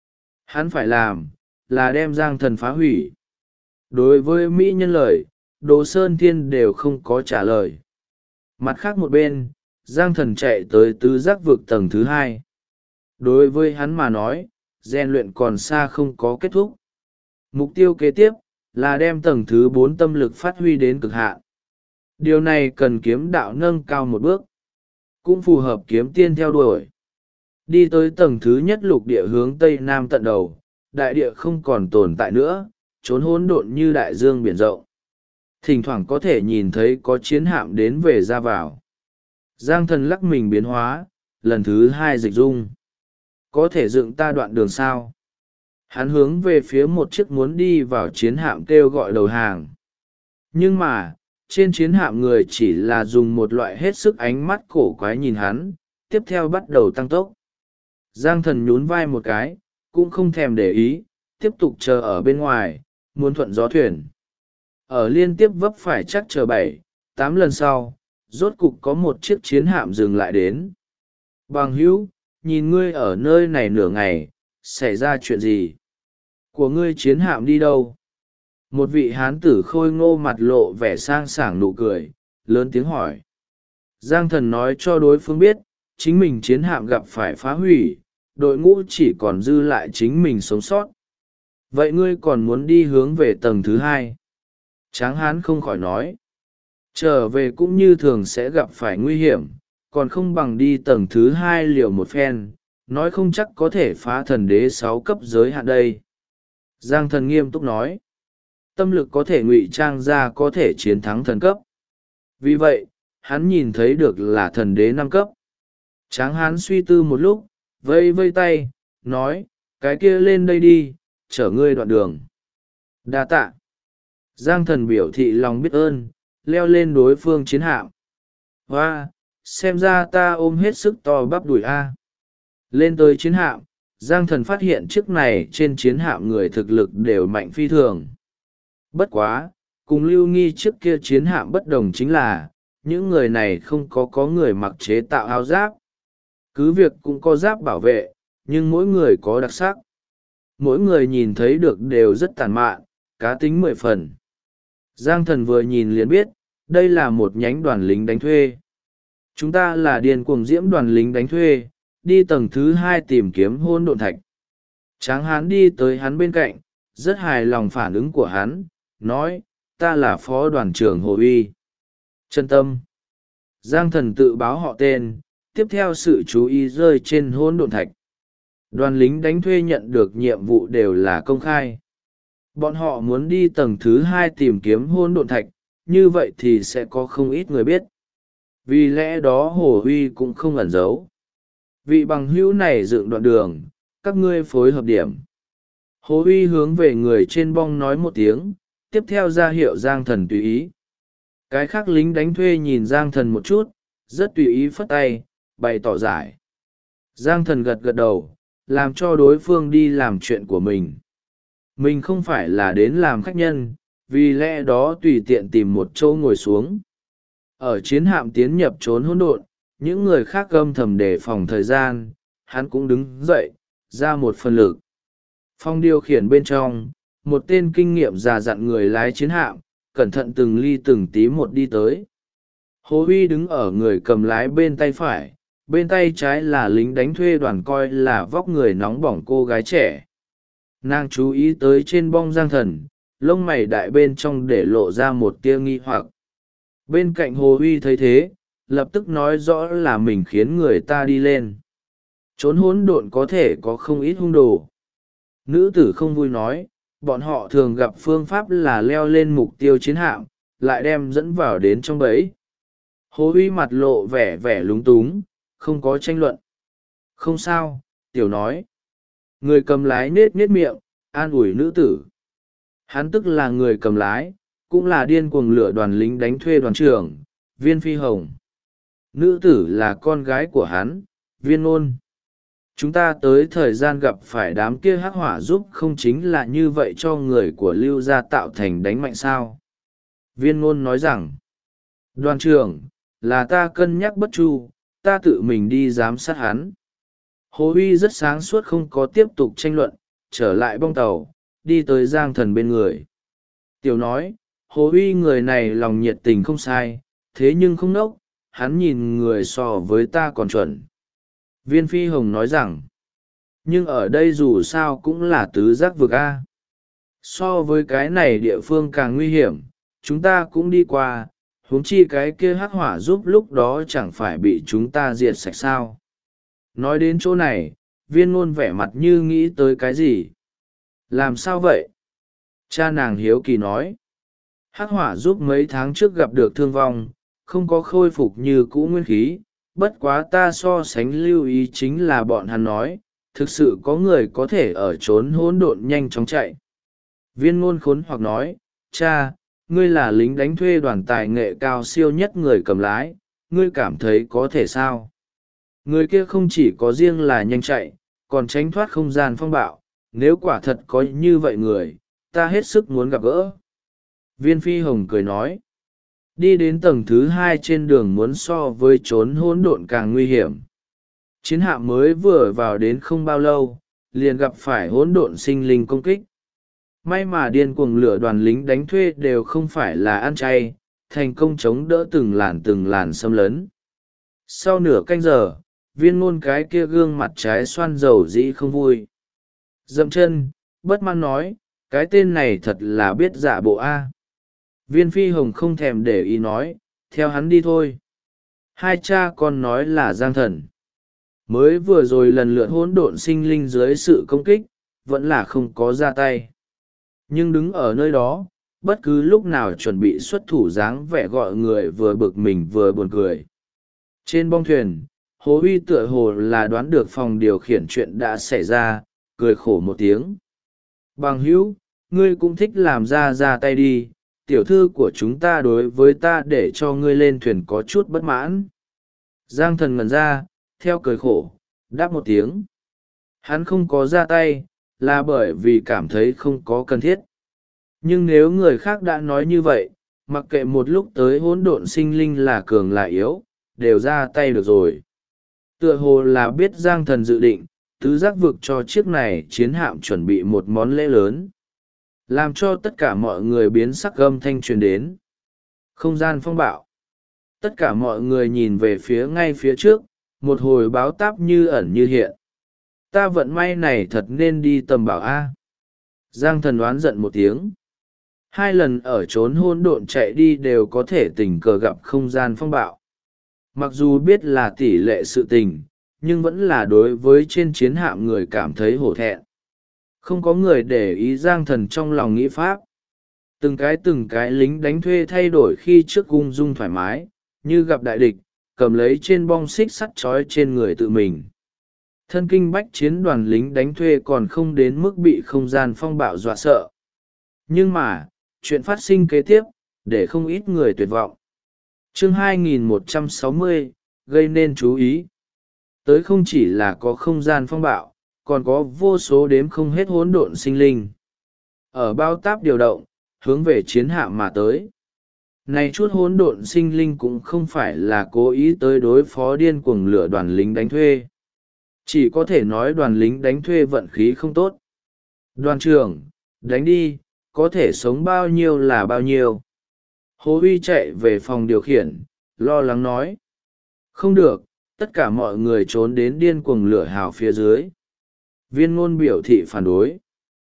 Hắn phải làm, là đem Giang thần phá hủy. Đối với Mỹ nhân lời, Đồ Sơn Thiên đều không có trả lời. Mặt khác một bên, Giang thần chạy tới tứ giác vực tầng thứ 2. Đối với hắn mà nói, rèn luyện còn xa không có kết thúc. Mục tiêu kế tiếp là đem tầng thứ 4 tâm lực phát huy đến cực hạn. Điều này cần kiếm đạo nâng cao một bước, cũng phù hợp kiếm tiên theo đuổi. Đi tới tầng thứ nhất lục địa hướng tây nam tận đầu, đại địa không còn tồn tại nữa, trốn hỗn độn như đại dương biển rộng. Thỉnh thoảng có thể nhìn thấy có chiến hạm đến về ra vào. Giang thần lắc mình biến hóa, lần thứ 2 dịch dung. Có thể dựng ta đoạn đường sao? Hắn hướng về phía một chiếc muốn đi vào chiến hạm kêu gọi đầu hàng. Nhưng mà, trên chiến hạm người chỉ là dùng một loại hết sức ánh mắt cổ quái nhìn hắn, tiếp theo bắt đầu tăng tốc. Giang thần nhún vai một cái, cũng không thèm để ý, tiếp tục chờ ở bên ngoài, muốn thuận gió thuyền. Ở liên tiếp vấp phải chắc chờ 7-8 lần sau, rốt cục có một chiếc chiến hạm dừng lại đến. Bằng hữu, nhìn ngươi ở nơi này nửa ngày, xảy ra chuyện gì? Của ngươi chiến hạm đi đâu? Một vị hán tử khôi ngô mặt lộ vẻ sang sảng nụ cười, lớn tiếng hỏi. Giang Thần nói cho đối phương biết, chính mình chiến hạm gặp phải phá hủy, đội ngũ chỉ còn dư lại chính mình sống sót. Vậy ngươi còn muốn đi hướng về tầng thứ hai? Tráng hán không khỏi nói. Trở về cũng như thường sẽ gặp phải nguy hiểm, còn không bằng đi tầng thứ hai liều một phen, nói không chắc có thể phá thần đế 6 cấp giới hạn đây. Giang Thần nghiêm túc nói. Tâm lực có thể ngụy trang ra có thể chiến thắng thần cấp. Vì vậy, hắn nhìn thấy được là thần đế 5 cấp. Tráng hán suy tư một lúc, vây vây tay, nói, cái kia lên đây đi, chở ngươi đoạn đường. Đa tạ. Giang Thần biểu thị lòng biết ơn, leo lên đối phương chiến hạm. Hoa, xem ra ta ôm hết sức to bắp đùi a. Lên tới chiến hạm, Giang Thần phát hiện chiếc này trên chiến hạm người thực lực đều mạnh phi thường. Bất quá, cùng Lưu Nghi trước kia chiến hạm bất đồng chính là, những người này không có người mặc chế tạo áo giáp. Cứ việc cũng có giáp bảo vệ, nhưng mỗi người có đặc sắc. Mỗi người nhìn thấy được đều rất tàn mạn, cá tính 10 phần. Giang Thần vừa nhìn liền biết, đây là một nhánh đoàn lính đánh thuê. Chúng ta là điên cuồng diễm đoàn lính đánh thuê, đi tầng thứ 2 tìm kiếm hôn độn thạch. Tráng hán đi tới hắn bên cạnh, rất hài lòng phản ứng của hắn, nói, ta là phó đoàn trưởng Hồ Uy. Chân tâm. Giang Thần tự báo họ tên, tiếp theo sự chú ý rơi trên hôn độn thạch. Đoàn lính đánh thuê nhận được nhiệm vụ đều là công khai. Bọn họ muốn đi tầng thứ 2 tìm kiếm hôn độn thạch, như vậy thì sẽ có không ít người biết. Vì lẽ đó Hồ Uy cũng không ẩn giấu. Vị bằng hữu này dựng đoạn đường, các ngươi phối hợp điểm. Hồ Uy hướng về người trên bong nói một tiếng, tiếp theo ra hiệu Giang Thần tùy ý. Cái khác lính đánh thuê nhìn Giang Thần một chút, rất tùy ý phất tay, bày tỏ giải. Giang Thần gật gật đầu, làm cho đối phương đi làm chuyện của mình. Mình không phải là đến làm khách nhân, vì lẽ đó tùy tiện tìm một chỗ ngồi xuống. Ở chiến hạm tiến nhập trốn hỗn độn, những người khác âm thầm đề phòng thời gian, hắn cũng đứng dậy, ra một phần lực. Phòng điều khiển bên trong, một tên kinh nghiệm già dặn người lái chiến hạm, cẩn thận từng ly từng tí một đi tới. Hồ Huy đứng ở người cầm lái bên tay phải, bên tay trái là lính đánh thuê đoàn coi là vóc người nóng bỏng cô gái trẻ. Nàng chú ý tới trên bong Giang Thần, lông mày đại bên trong để lộ ra một tia nghi hoặc. Bên cạnh Hồ Huy thấy thế, lập tức nói rõ là mình khiến người ta đi lên. Trốn hỗn độn có thể có không ít hung đồ. Nữ tử không vui nói, bọn họ thường gặp phương pháp là leo lên mục tiêu chiến hạm, lại đem dẫn vào đến trong bẫy. Hồ Huy mặt lộ vẻ vẻ lúng túng, không có tranh luận. Không sao, tiểu nói. Người cầm lái nết nết miệng, an ủi nữ tử. Hắn tức là người cầm lái, cũng là điên cuồng lửa đoàn lính đánh thuê đoàn trưởng, Viên Phi Hồng. Nữ tử là con gái của hắn, Viên Ôn. Chúng ta tới thời gian gặp phải đám kia hắc hỏa giúp không chính là như vậy cho người của Lưu gia tạo thành đánh mạnh sao. Viên Ôn nói rằng, đoàn trưởng, là ta cân nhắc bất chu, ta tự mình đi giám sát hắn. Hồ Huy rất sáng suốt không có tiếp tục tranh luận, trở lại bong tàu, đi tới Giang Thần bên người. Tiểu nói, Hồ Huy người này lòng nhiệt tình không sai, thế nhưng không nốc, hắn nhìn người so với ta còn chuẩn. Viên Phi Hồng nói rằng, nhưng ở đây dù sao cũng là tứ giác vực A. So với cái này địa phương càng nguy hiểm, chúng ta cũng đi qua, huống chi cái kia hắc hỏa giúp lúc đó chẳng phải bị chúng ta diệt sạch sao. Nói đến chỗ này, Viên Ngôn vẻ mặt như nghĩ tới cái gì. Làm sao vậy? Cha nàng hiếu kỳ nói. Hắc hỏa giúp mấy tháng trước gặp được thương vong, không có khôi phục như cũ nguyên khí, bất quá ta so sánh lưu ý chính là bọn hắn nói, thực sự có người có thể ở trốn hỗn độn nhanh chóng chạy. Viên Ngôn khốn hoặc nói, cha, ngươi là lính đánh thuê đoàn tài nghệ cao siêu nhất người cầm lái, ngươi cảm thấy có thể sao? Người kia không chỉ có riêng là nhanh chạy, còn tránh thoát không gian phong bạo, nếu quả thật có như vậy người, ta hết sức muốn gặp gỡ. Viên Phi Hồng cười nói, đi đến tầng thứ 2 trên đường muốn so với trốn hỗn độn càng nguy hiểm. Chiến hạm mới vừa vào đến không bao lâu, liền gặp phải hỗn độn sinh linh công kích. May mà điên cuồng lửa đoàn lính đánh thuê đều không phải là ăn chay, thành công chống đỡ từng làn xâm lấn. Sau nửa canh giờ, Viên Ngôn cái kia gương mặt trái xoan dầu dĩ không vui. Dậm chân, bất mãn nói, cái tên này thật là biết giả bộ a. Viên Phi Hồng không thèm để ý nói, theo hắn đi thôi. Hai cha con nói là Giang Thần. Mới vừa rồi lần lượt hỗn độn sinh linh dưới sự công kích, vẫn là không có ra tay. Nhưng đứng ở nơi đó, bất cứ lúc nào chuẩn bị xuất thủ dáng vẻ gọi người vừa bực mình vừa buồn cười. Trên bong thuyền, Hồ Huy tựa hồ là đoán được phòng điều khiển chuyện đã xảy ra, cười khổ một tiếng. Bằng hữu, ngươi cũng thích làm ra tay đi, tiểu thư của chúng ta đối với ta để cho ngươi lên thuyền có chút bất mãn. Giang Thần ngẩn ra, theo cười khổ, đáp một tiếng. Hắn không có ra tay, là bởi vì cảm thấy không có cần thiết. Nhưng nếu người khác đã nói như vậy, mặc kệ một lúc tới hỗn độn sinh linh là cường là yếu, đều ra tay được rồi. Tựa hồ là biết Giang Thần dự định, tứ giác vực cho chiếc này chiến hạm chuẩn bị một món lễ lớn, làm cho tất cả mọi người biến sắc âm thanh truyền đến. Không gian phong bạo. Tất cả mọi người nhìn về phía ngay phía trước, một hồi báo táp như ẩn như hiện. Ta vận may này thật nên đi tầm bảo A. Giang Thần đoán giận một tiếng. 2 lần ở trốn hôn độn chạy đi đều có thể tình cờ gặp không gian phong bạo. Mặc dù biết là tỷ lệ sự tình, nhưng vẫn là đối với trên chiến hạm người cảm thấy hổ thẹn. Không có người để ý Giang Thần trong lòng nghĩ pháp. Từng cái lính đánh thuê thay đổi khi trước ung dung thoải mái, như gặp đại địch, cầm lấy trên bong xích sắt trói trên người tự mình. Thân kinh bách chiến đoàn lính đánh thuê còn không đến mức bị không gian phong bạo dọa sợ. Nhưng mà, chuyện phát sinh kế tiếp, để không ít người tuyệt vọng. Chương 2160, gây nên chú ý. Tới không chỉ là có không gian phong bạo, còn có vô số đếm không hết hỗn độn sinh linh. Ở bao táp điều động, hướng về chiến hạm mà tới. Này chút hỗn độn sinh linh cũng không phải là cố ý tới đối phó điên cuồng lửa đoàn lính đánh thuê. Chỉ có thể nói đoàn lính đánh thuê vận khí không tốt. Đoàn trưởng, đánh đi, có thể sống bao nhiêu là bao nhiêu. Hồ Huy chạy về phòng điều khiển, lo lắng nói. Không được, tất cả mọi người trốn đến điên cuồng lửa hào phía dưới. Viên Ngôn biểu thị phản đối.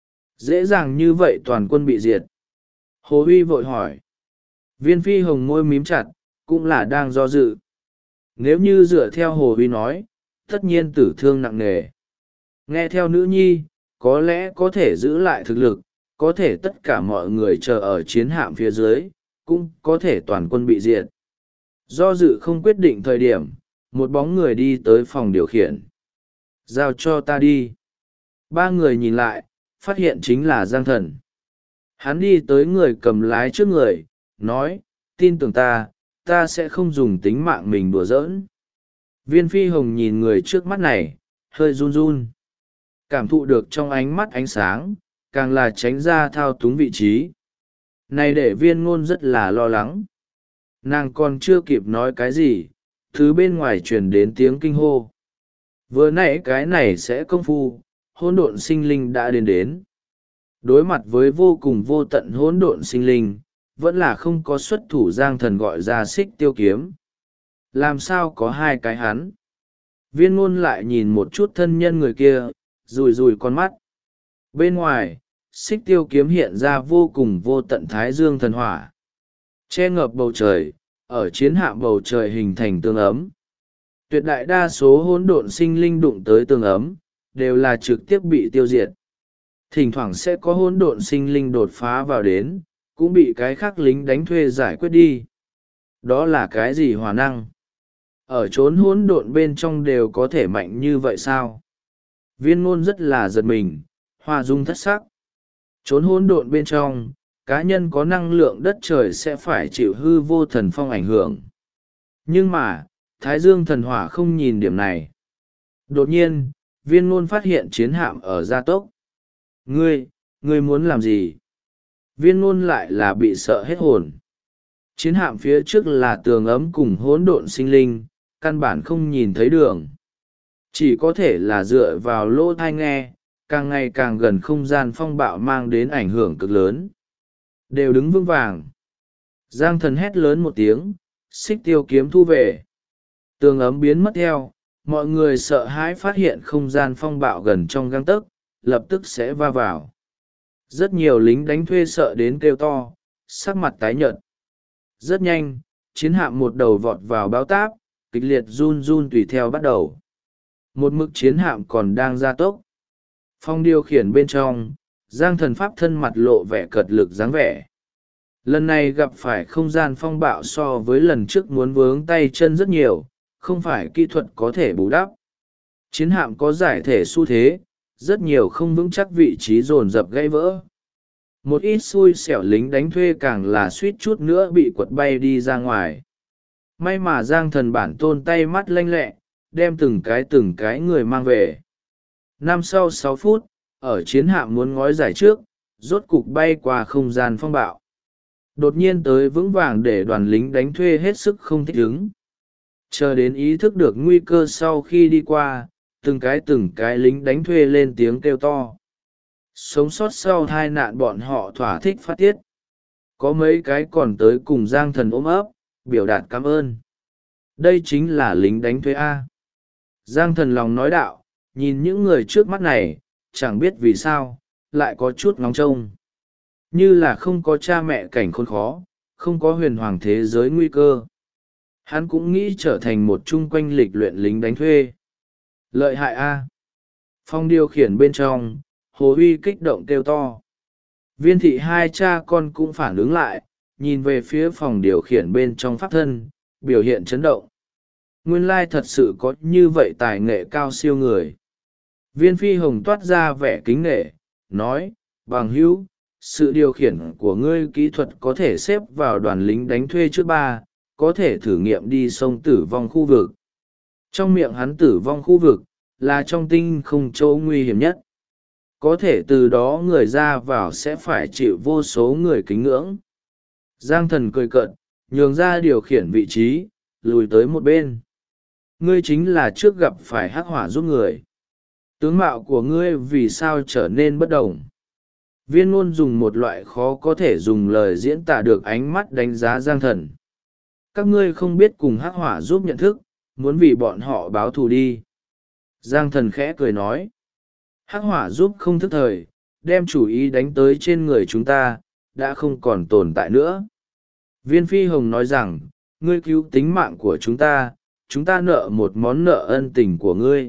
Dễ dàng như vậy toàn quân bị diệt. Hồ Huy vội hỏi. Viên Phi Hồng môi mím chặt, cũng là đang do dự. Nếu như dựa theo Hồ Huy nói, tất nhiên tử thương nặng nề. Nghe theo nữ nhi, có lẽ có thể giữ lại thực lực, có thể tất cả mọi người chờ ở chiến hạm phía dưới, cũng có thể toàn quân bị diệt. Do dự không quyết định thời điểm, một bóng người đi tới phòng điều khiển. Giao cho ta đi. 3 người nhìn lại, phát hiện chính là Giang Thần. Hắn đi tới người cầm lái trước người, nói, tin tưởng ta sẽ không dùng tính mạng mình đùa giỡn. Viên Phi Hồng nhìn người trước mắt này, hơi run run. Cảm thụ được trong ánh mắt ánh sáng, càng là tránh ra thao túng vị trí. Này để Viên Ngôn rất là lo lắng. Nàng còn chưa kịp nói cái gì, thứ bên ngoài truyền đến tiếng kinh hô. Vừa nãy cái này sẽ công phu, hỗn độn sinh linh đã đến. Đối mặt với vô cùng vô tận hỗn độn sinh linh, vẫn là không có xuất thủ. Giang Thần gọi ra Xích Tiêu Kiếm. Làm sao có 2 cái hắn? Viên Ngôn lại nhìn một chút thân nhân người kia, rùi rùi con mắt. Bên ngoài, Xích Tiêu Kiếm hiện ra vô cùng vô tận thái dương thần hỏa. Che ngập bầu trời, ở chiến hạm bầu trời hình thành tương ấm. Tuyệt đại đa số hỗn độn sinh linh đụng tới tương ấm, đều là trực tiếp bị tiêu diệt. Thỉnh thoảng sẽ có hỗn độn sinh linh đột phá vào đến, cũng bị cái khác lính đánh thuê giải quyết đi. Đó là cái gì hỏa năng? Ở chốn hỗn độn bên trong đều có thể mạnh như vậy sao? Viên Ngôn rất là giật mình, hoa dung thất sắc. Chốn hỗn độn bên trong, cá nhân có năng lượng đất trời sẽ phải chịu hư vô thần phong ảnh hưởng. Nhưng mà, Thái Dương thần hỏa không nhìn điểm này. Đột nhiên, Viên Ngôn phát hiện chiến hạm ở gia tốc. Ngươi muốn làm gì? Viên Ngôn lại là bị sợ hết hồn. Chiến hạm phía trước là tường ấm cùng hỗn độn sinh linh, căn bản không nhìn thấy đường. Chỉ có thể là dựa vào lỗ tai nghe, càng ngày càng gần không gian phong bạo mang đến ảnh hưởng cực lớn. Đều đứng vững vàng. Giang thần hét lớn một tiếng, xích tiêu kiếm thu về. Tường ấm biến mất theo, mọi người sợ hãi phát hiện không gian phong bạo gần trong gang tấc, lập tức sẽ va vào. Rất nhiều lính đánh thuê sợ đến kêu to, sắc mặt tái nhợt. Rất nhanh, chiến hạm một đầu vọt vào báo táp, kịch liệt run run tùy theo bắt đầu. Một mực chiến hạm còn đang gia tốc. Phong điều khiển bên trong, Giang thần pháp thân mặt lộ vẻ cật lực dáng vẻ. Lần này gặp phải không gian phong bạo so với lần trước muốn vướng tay chân rất nhiều, không phải kỹ thuật có thể bù đắp. Chiến hạm có giải thể xu thế, rất nhiều không vững chắc vị trí dồn dập gãy vỡ. Một ít xui xẻo lính đánh thuê càng là suýt chút nữa bị quật bay đi ra ngoài. May mà Giang thần bản tôn tay mắt lanh lẹ, đem từng cái người mang về. Sau 6 phút, ở chiến hạm muốn ngói giải trước, rốt cục bay qua không gian phong bạo. Đột nhiên tới vững vàng để đoàn lính đánh thuê hết sức không thích ứng. Chờ đến ý thức được nguy cơ sau khi đi qua, từng cái lính đánh thuê lên tiếng kêu to. Sống sót sau tai nạn bọn họ thỏa thích phát tiết. Có mấy cái còn tới cùng Giang thần ôm ấp, biểu đạt cảm ơn. Đây chính là lính đánh thuê A. Giang thần lòng nói đạo, nhìn những người trước mắt này, chẳng biết vì sao, lại có chút ngóng trông. Như là không có cha mẹ cảnh khốn khó, không có huyền hoàng thế giới nguy cơ. Hắn cũng nghĩ trở thành một chung quanh lịch luyện lính đánh thuê. Lợi hại A. Phong điều khiển bên trong, Hồ Huy kích động kêu to. Viên thị hai cha con cũng phản ứng lại, nhìn về phía phòng điều khiển bên trong pháp thân, biểu hiện chấn động. Nguyên lai thật sự có như vậy tài nghệ cao siêu người. Viên phi hồng toát ra vẻ kính nghệ, nói, bằng hữu, sự điều khiển của ngươi kỹ thuật có thể xếp vào đoàn lính đánh thuê trước 3, có thể thử nghiệm đi sông tử vong khu vực. Trong miệng hắn tử vong khu vực, là trong tinh không chỗ nguy hiểm nhất. Có thể từ đó người ra vào sẽ phải chịu vô số người kính ngưỡng. Giang thần cười cợt, nhường ra điều khiển vị trí, lùi tới một bên. Ngươi chính là trước gặp phải hắc hỏa giúp người. Tướng mạo của ngươi vì sao trở nên bất đồng? Viên ngôn dùng một loại khó có thể dùng lời diễn tả được ánh mắt đánh giá Giang thần. Các ngươi không biết cùng hắc hỏa giúp nhận thức, muốn vì bọn họ báo thù đi. Giang thần khẽ cười nói. Hắc hỏa giúp không thức thời, đem chủ ý đánh tới trên người chúng ta, đã không còn tồn tại nữa. Viên phi hồng nói rằng, ngươi cứu tính mạng của chúng ta nợ một món nợ ân tình của ngươi.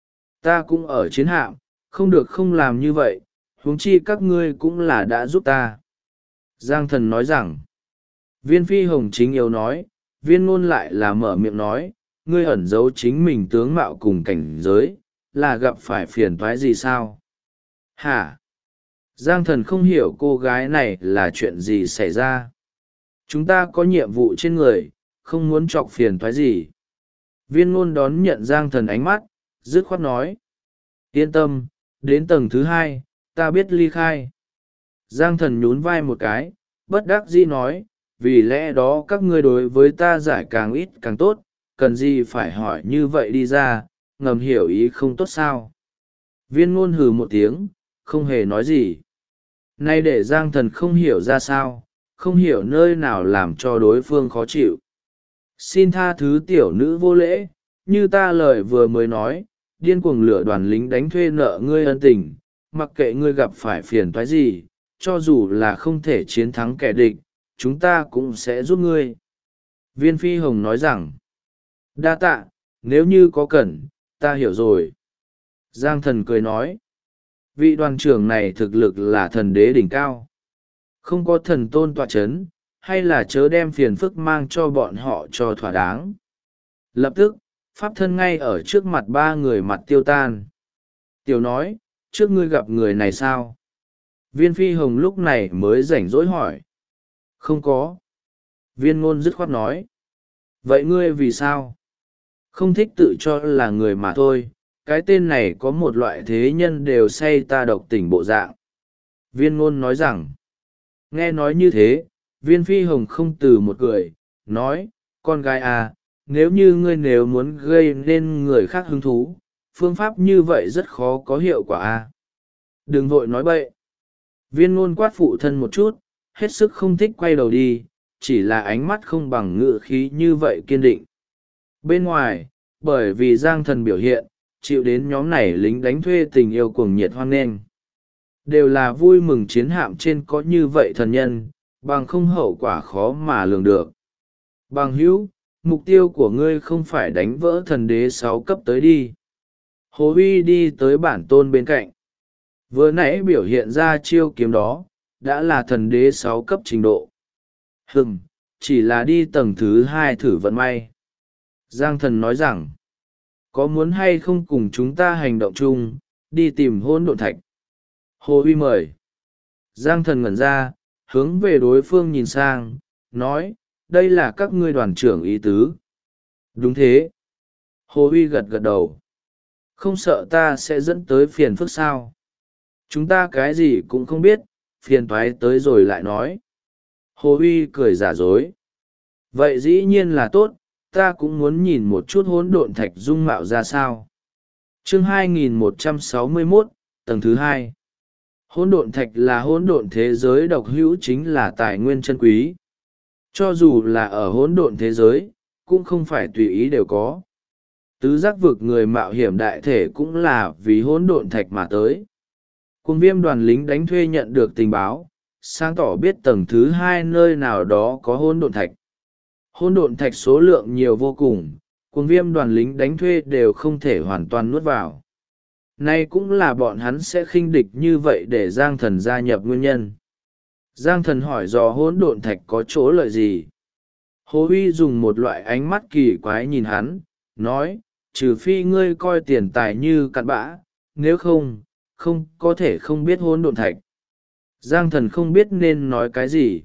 Ta cũng ở chiến hạm, không được không làm như vậy, huống chi các ngươi cũng là đã giúp ta. Giang thần nói rằng, viên phi hồng chính yếu nói, viên ngôn lại là mở miệng nói, ngươi ẩn giấu chính mình tướng mạo cùng cảnh giới, là gặp phải phiền toái gì sao? Hả? Giang thần không hiểu cô gái này là chuyện gì xảy ra. Chúng ta có nhiệm vụ trên người, không muốn chọc phiền toái gì. Viên ngôn đón nhận Giang thần ánh mắt, dứt khoát nói. Yên tâm, đến tầng thứ 2, ta biết ly khai. Giang thần nhún vai một cái, bất đắc dĩ nói, vì lẽ đó các ngươi đối với ta giải càng ít càng tốt, cần gì phải hỏi như vậy đi ra, ngầm hiểu ý không tốt sao. Viên ngôn hừ một tiếng, không hề nói gì. Nay để Giang thần không hiểu ra sao, không hiểu nơi nào làm cho đối phương khó chịu. Xin tha thứ tiểu nữ vô lễ, như ta lời vừa mới nói, điên cuồng lửa đoàn lính đánh thuê nợ ngươi ân tình, mặc kệ ngươi gặp phải phiền toái gì, cho dù là không thể chiến thắng kẻ địch, chúng ta cũng sẽ giúp ngươi. Viên phi hồng nói rằng, đa tạ, nếu như có cần, ta hiểu rồi. Giang thần cười nói, vị đoàn trưởng này thực lực là thần đế đỉnh cao. Không có thần tôn tọa chấn, hay là chớ đem phiền phức mang cho bọn họ cho thỏa đáng. Lập tức, pháp thân ngay ở trước mặt 3 người mặt tiêu tan. Tiểu nói, trước ngươi gặp người này sao? Viên phi hồng lúc này mới rảnh rỗi hỏi. Không có. Viên ngôn dứt khoát nói. Vậy ngươi vì sao? Không thích tự cho là người mà thôi, cái tên này có một loại thế nhân đều say ta độc tình bộ dạng. Viên ngôn nói rằng. Nghe nói như thế, viên phi hồng không từ một cười, nói, con gái à, nếu như ngươi muốn gây nên người khác hứng thú, phương pháp như vậy rất khó có hiệu quả à. Đừng vội nói bậy. Viên ngôn quát phụ thân một chút, hết sức không thích quay đầu đi, chỉ là ánh mắt không bằng ngự khí như vậy kiên định. Bên ngoài, bởi vì Giang Thần biểu hiện, chịu đến nhóm này lính đánh thuê tình yêu cuồng nhiệt hoan nghênh. Đều là vui mừng chiến hạm trên có như vậy thần nhân, bằng không hậu quả khó mà lường được. Bằng hữu, mục tiêu của ngươi không phải đánh vỡ thần đế 6 cấp tới đi. Hồ Huy đi tới bản tôn bên cạnh. Vừa nãy biểu hiện ra chiêu kiếm đó, đã là thần đế 6 cấp trình độ. Chỉ là đi tầng thứ 2 thử vận may. Giang Thần nói rằng, có muốn hay không cùng chúng ta hành động chung, đi tìm hỗn độn thạch. Hồ Huy mời. Giang Thần ngẩn ra, hướng về đối phương nhìn sang, nói, đây là các ngươi đoàn trưởng ý tứ. Đúng thế. Hồ Huy gật gật đầu. Không sợ ta sẽ dẫn tới phiền phức sao? Chúng ta cái gì cũng không biết, phiền toái tới rồi lại nói. Hồ Huy cười giả dối. Vậy dĩ nhiên là tốt, ta cũng muốn nhìn một chút hỗn độn thạch dung mạo ra sao. Chương 2161, tầng thứ 2. Hỗn độn thạch là hỗn độn thế giới độc hữu, chính là tài nguyên chân quý. Cho dù là ở hỗn độn thế giới, cũng không phải tùy ý đều có. Tứ giác vực người mạo hiểm đại thể cũng là vì hỗn độn thạch mà tới. Cuồng Viêm đoàn lính đánh thuê nhận được tình báo, sáng tỏ biết tầng thứ 2 nơi nào đó có hỗn độn thạch. Hỗn độn thạch số lượng nhiều vô cùng, Cuồng Viêm đoàn lính đánh thuê đều không thể hoàn toàn nuốt vào. Nay cũng là bọn hắn sẽ khinh địch như vậy để Giang Thần gia nhập nguyên nhân. Giang Thần hỏi dò hỗn độn thạch có chỗ lợi gì. Hồ Huy dùng một loại ánh mắt kỳ quái nhìn hắn, nói, trừ phi ngươi coi tiền tài như cặn bã, nếu không, không có thể không biết hỗn độn thạch. Giang Thần không biết nên nói cái gì.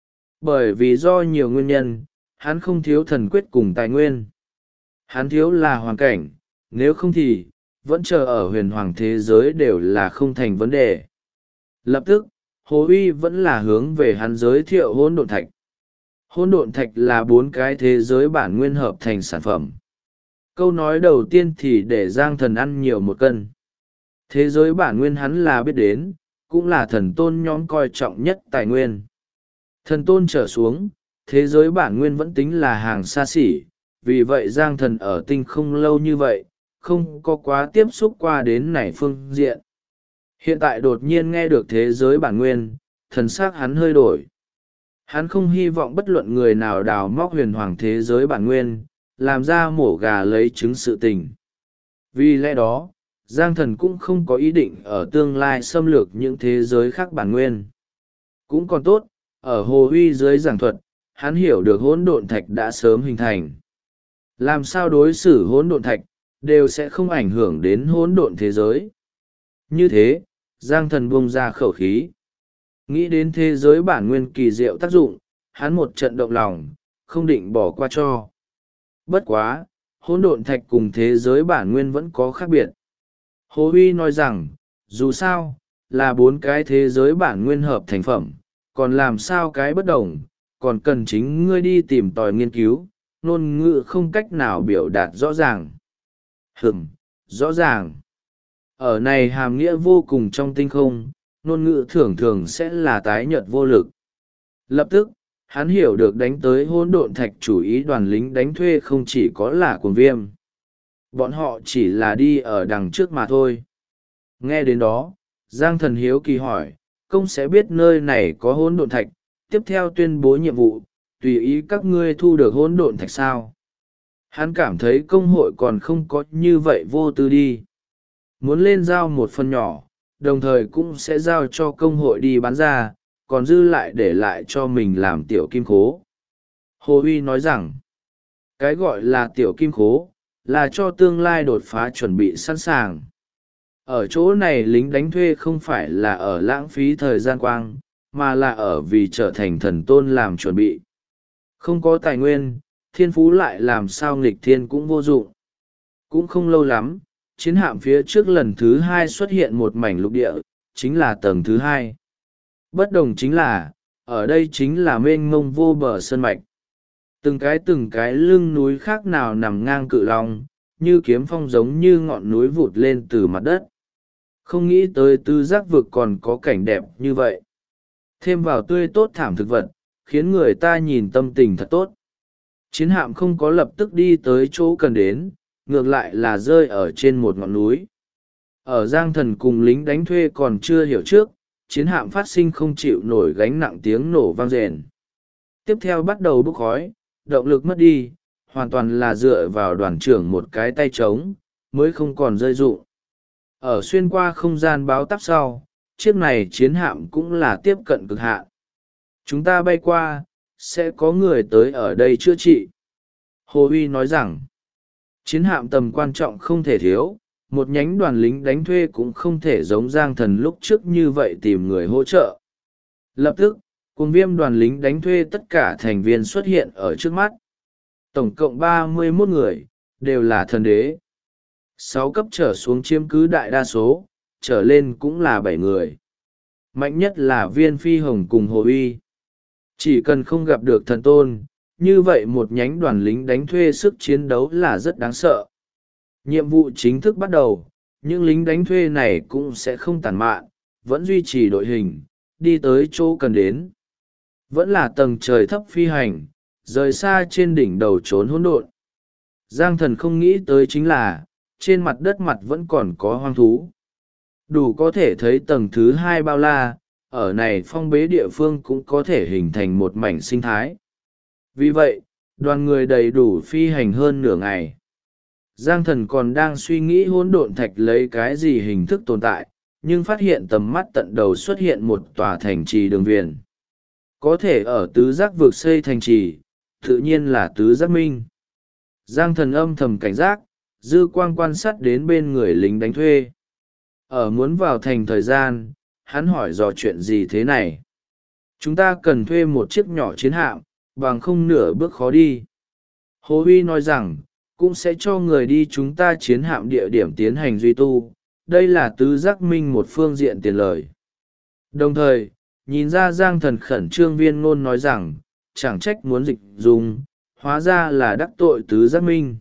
Bởi vì do nhiều nguyên nhân, hắn không thiếu thần quyết cùng tài nguyên. Hắn thiếu là hoàn cảnh, nếu không thì, vẫn chờ ở huyền hoàng thế giới đều là không thành vấn đề. Lập tức, Hồ Huy vẫn là hướng về hắn giới thiệu hỗn độn thạch. Hỗn độn thạch là 4 cái thế giới bản nguyên hợp thành sản phẩm. Câu nói đầu tiên thì để Giang Thần ăn nhiều một cân. Thế giới bản nguyên hắn là biết đến, cũng là thần tôn nhóm coi trọng nhất tài nguyên. Thần tôn trở xuống, thế giới bản nguyên vẫn tính là hàng xa xỉ, vì vậy Giang Thần ở tinh không lâu như vậy, không có quá tiếp xúc qua đến này phương diện. Hiện tại đột nhiên nghe được thế giới bản nguyên, thần xác hắn hơi đổi. Hắn không hy vọng bất luận người nào đào móc huyền hoàng thế giới bản nguyên, làm ra mổ gà lấy trứng sự tình. Vì lẽ đó, Giang Thần cũng không có ý định ở tương lai xâm lược những thế giới khác bản nguyên. Cũng còn tốt, ở Hồ Huy dưới giảng thuật, hắn hiểu được hỗn độn thạch đã sớm hình thành. Làm sao đối xử hỗn độn thạch, đều sẽ không ảnh hưởng đến hỗn độn thế giới. Như thế, Giang Thần buông ra khẩu khí. Nghĩ đến thế giới bản nguyên kỳ diệu tác dụng, hắn một trận động lòng, không định bỏ qua cho. Bất quá, hỗn độn thạch cùng thế giới bản nguyên vẫn có khác biệt. Hồ Huy nói rằng, dù sao, là 4 cái thế giới bản nguyên hợp thành phẩm, còn làm sao cái bất đồng, còn cần chính ngươi đi tìm tòi nghiên cứu, ngôn ngữ không cách nào biểu đạt rõ ràng. Rõ ràng. Ở này hàm nghĩa vô cùng trong tinh không, ngôn ngữ thường thường sẽ là tái nhợt vô lực. Lập tức, hắn hiểu được đánh tới hỗn độn thạch chủ ý đoàn lính đánh thuê không chỉ có là Cuồng Viêm. Bọn họ chỉ là đi ở đằng trước mà thôi. Nghe đến đó, Giang Thần hiếu kỳ hỏi, công sẽ biết nơi này có hỗn độn thạch, tiếp theo tuyên bố nhiệm vụ, tùy ý các ngươi thu được hỗn độn thạch sao. Hắn cảm thấy công hội còn không có như vậy vô tư đi. Muốn lên giao một phần nhỏ, đồng thời cũng sẽ giao cho công hội đi bán ra, còn dư lại để lại cho mình làm tiểu kim khố. Hồ Huy nói rằng, cái gọi là tiểu kim khố, là cho tương lai đột phá chuẩn bị sẵn sàng. Ở chỗ này lính đánh thuê không phải là ở lãng phí thời gian quang, mà là ở vì trở thành thần tôn làm chuẩn bị. Không có tài nguyên, thiên phú lại làm sao nghịch thiên cũng vô dụng. Cũng không lâu lắm, chiến hạm phía trước lần thứ 2 xuất hiện một mảnh lục địa, chính là tầng thứ 2. Bất đồng chính là, ở đây chính là mênh mông vô bờ sơn mạch. Từng cái lưng núi khác nào nằm ngang cự long, như kiếm phong giống như ngọn núi vụt lên từ mặt đất. Không nghĩ tới tứ giác vực còn có cảnh đẹp như vậy. Thêm vào tươi tốt thảm thực vật, khiến người ta nhìn tâm tình thật tốt. Chiến hạm không có lập tức đi tới chỗ cần đến, ngược lại là rơi ở trên một ngọn núi. Ở Giang Thần cùng lính đánh thuê còn chưa hiểu trước, chiến hạm phát sinh không chịu nổi gánh nặng tiếng nổ vang rền. Tiếp theo bắt đầu bốc khói, động lực mất đi, hoàn toàn là dựa vào đoàn trưởng một cái tay trống, mới không còn rơi rụng. Ở xuyên qua không gian báo táp sau, chiếc này chiến hạm cũng là tiếp cận cực hạn. Chúng ta bay qua, sẽ có người tới ở đây chữa trị. Hồ Uy nói rằng, chiến hạm tầm quan trọng không thể thiếu, một nhánh đoàn lính đánh thuê cũng không thể giống Giang Thần lúc trước như vậy tìm người hỗ trợ. Lập tức, Cuồng Viêm đoàn lính đánh thuê tất cả thành viên xuất hiện ở trước mắt. Tổng cộng 31 người, đều là thần đế. 6 cấp trở xuống chiếm cứ đại đa số, trở lên cũng là 7 người. Mạnh nhất là Viên Phi Hồng cùng Hồ Uy. Chỉ cần không gặp được thần tôn, như vậy một nhánh đoàn lính đánh thuê sức chiến đấu là rất đáng sợ. Nhiệm vụ chính thức bắt đầu, những lính đánh thuê này cũng sẽ không tàn mạn, vẫn duy trì đội hình, đi tới chỗ cần đến. Vẫn là tầng trời thấp phi hành, rời xa trên đỉnh đầu trốn hỗn độn. Giang Thần không nghĩ tới chính là, trên mặt đất mặt vẫn còn có hoang thú. Đủ có thể thấy tầng thứ 2 bao la, ở này phong bế địa phương cũng có thể hình thành một mảnh sinh thái. Vì vậy, đoàn người đầy đủ phi hành hơn nửa ngày. Giang Thần còn đang suy nghĩ hỗn độn thạch lấy cái gì hình thức tồn tại, nhưng phát hiện tầm mắt tận đầu xuất hiện một tòa thành trì đường viền. Có thể ở tứ giác vực xây thành trì, tự nhiên là tứ giác minh. Giang Thần âm thầm cảnh giác, dư quang quan sát đến bên người lính đánh thuê. Ở muốn vào thành thời gian, hắn hỏi dò chuyện gì thế này. Chúng ta cần thuê một chiếc nhỏ chiến hạm, bằng không nửa bước khó đi. Hồ Huy nói rằng, cũng sẽ cho người đi chúng ta chiến hạm địa điểm tiến hành duy tu. Đây là tứ giác minh một phương diện tiền lời. Đồng thời, nhìn ra Giang Thần khẩn trương, Viên Ngôn nói rằng, chẳng trách muốn dịch dùng, hóa ra là đắc tội tứ giác minh.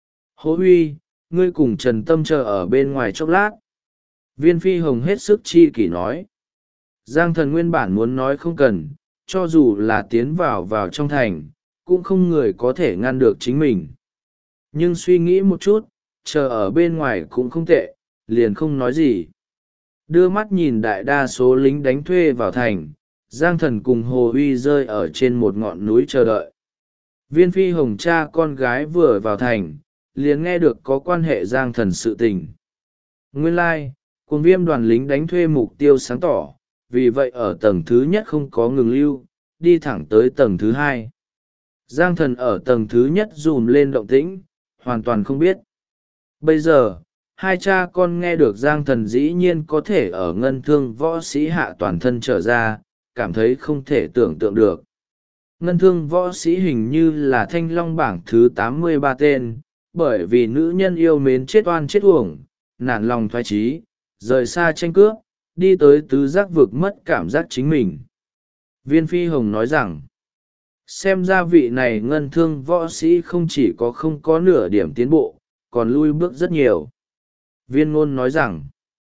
Hồ Huy, ngươi cùng Trần Tâm chờ ở bên ngoài chốc lát. Viên Phi Hồng hết sức chi kỷ nói. Giang Thần nguyên bản muốn nói không cần, cho dù là tiến vào trong thành, cũng không người có thể ngăn được chính mình. Nhưng suy nghĩ một chút, chờ ở bên ngoài cũng không tệ, liền không nói gì. Đưa mắt nhìn đại đa số lính đánh thuê vào thành, Giang Thần cùng Hồ Uy rơi ở trên một ngọn núi chờ đợi. Viên Phi Hồng cha con gái vừa vào thành, liền nghe được có quan hệ Giang Thần sự tình. Nguyên lai, Cuồng Viêm đoàn lính đánh thuê mục tiêu sáng tỏ, vì vậy ở tầng thứ nhất không có ngừng lưu, đi thẳng tới tầng thứ 2. Giang Thần ở tầng thứ nhất dùm lên động tĩnh, hoàn toàn không biết. Bây giờ, hai cha con nghe được Giang Thần dĩ nhiên có thể ở ngân thương võ sĩ hạ toàn thân trở ra, cảm thấy không thể tưởng tượng được. Ngân thương võ sĩ hình như là thanh long bảng thứ 83 tên, bởi vì nữ nhân yêu mến chết oan chết uổng, nản lòng thoái chí, rời xa tranh cướp, đi tới tứ giác vực mất cảm giác chính mình. Viên Phi Hồng nói rằng, xem ra vị này ngân thương võ sĩ không chỉ có không có nửa điểm tiến bộ, còn lui bước rất nhiều. Viên Ngôn nói rằng,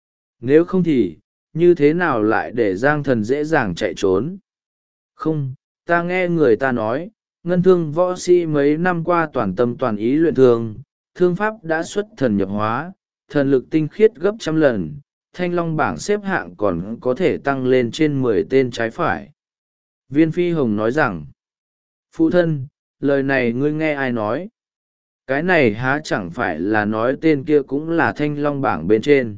nếu không thì, như thế nào lại để Giang Thần dễ dàng chạy trốn? Không, ta nghe người ta nói, ngân thương võ sĩ mấy năm qua toàn tâm toàn ý luyện thương, thương pháp đã xuất thần nhập hóa, thần lực tinh khiết gấp trăm lần, thanh long bảng xếp hạng còn có thể tăng lên trên 10 tên trái phải. Viên Phi Hồng nói rằng, phụ thân, lời này ngươi nghe ai nói? Cái này há chẳng phải là nói tên kia cũng là thanh long bảng bên trên.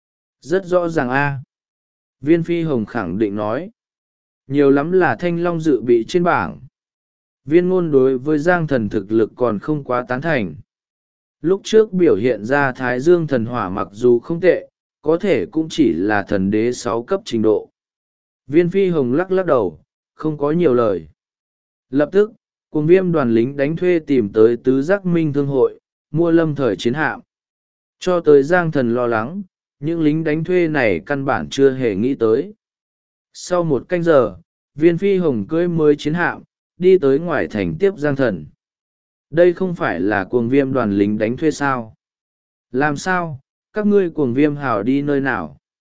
Rất rõ ràng a. Viên Phi Hồng khẳng định nói. Nhiều lắm là thanh long dự bị trên bảng. Viên Ngôn đối với Giang Thần thực lực còn không quá tán thành. Lúc trước biểu hiện ra Thái Dương thần hỏa mặc dù không tệ, có thể cũng chỉ là thần đế 6 cấp trình độ. Viên Phi Hồng lắc lắc đầu, không có nhiều lời. Lập tức, Cuồng Viêm đoàn lính đánh thuê tìm tới tứ giác minh thương hội, mua lâm thời chiến hạm. Cho tới Giang Thần lo lắng, những lính đánh thuê này căn bản chưa hề nghĩ tới. Sau một canh giờ, Viên Phi Hồng cưỡi mới chiến hạm, đi tới ngoài thành tiếp Giang Thần. Đây không phải là Cuồng Viêm đoàn lính đánh thuê sao? Làm sao, các ngươi Cuồng Viêm hào đi nơi nào?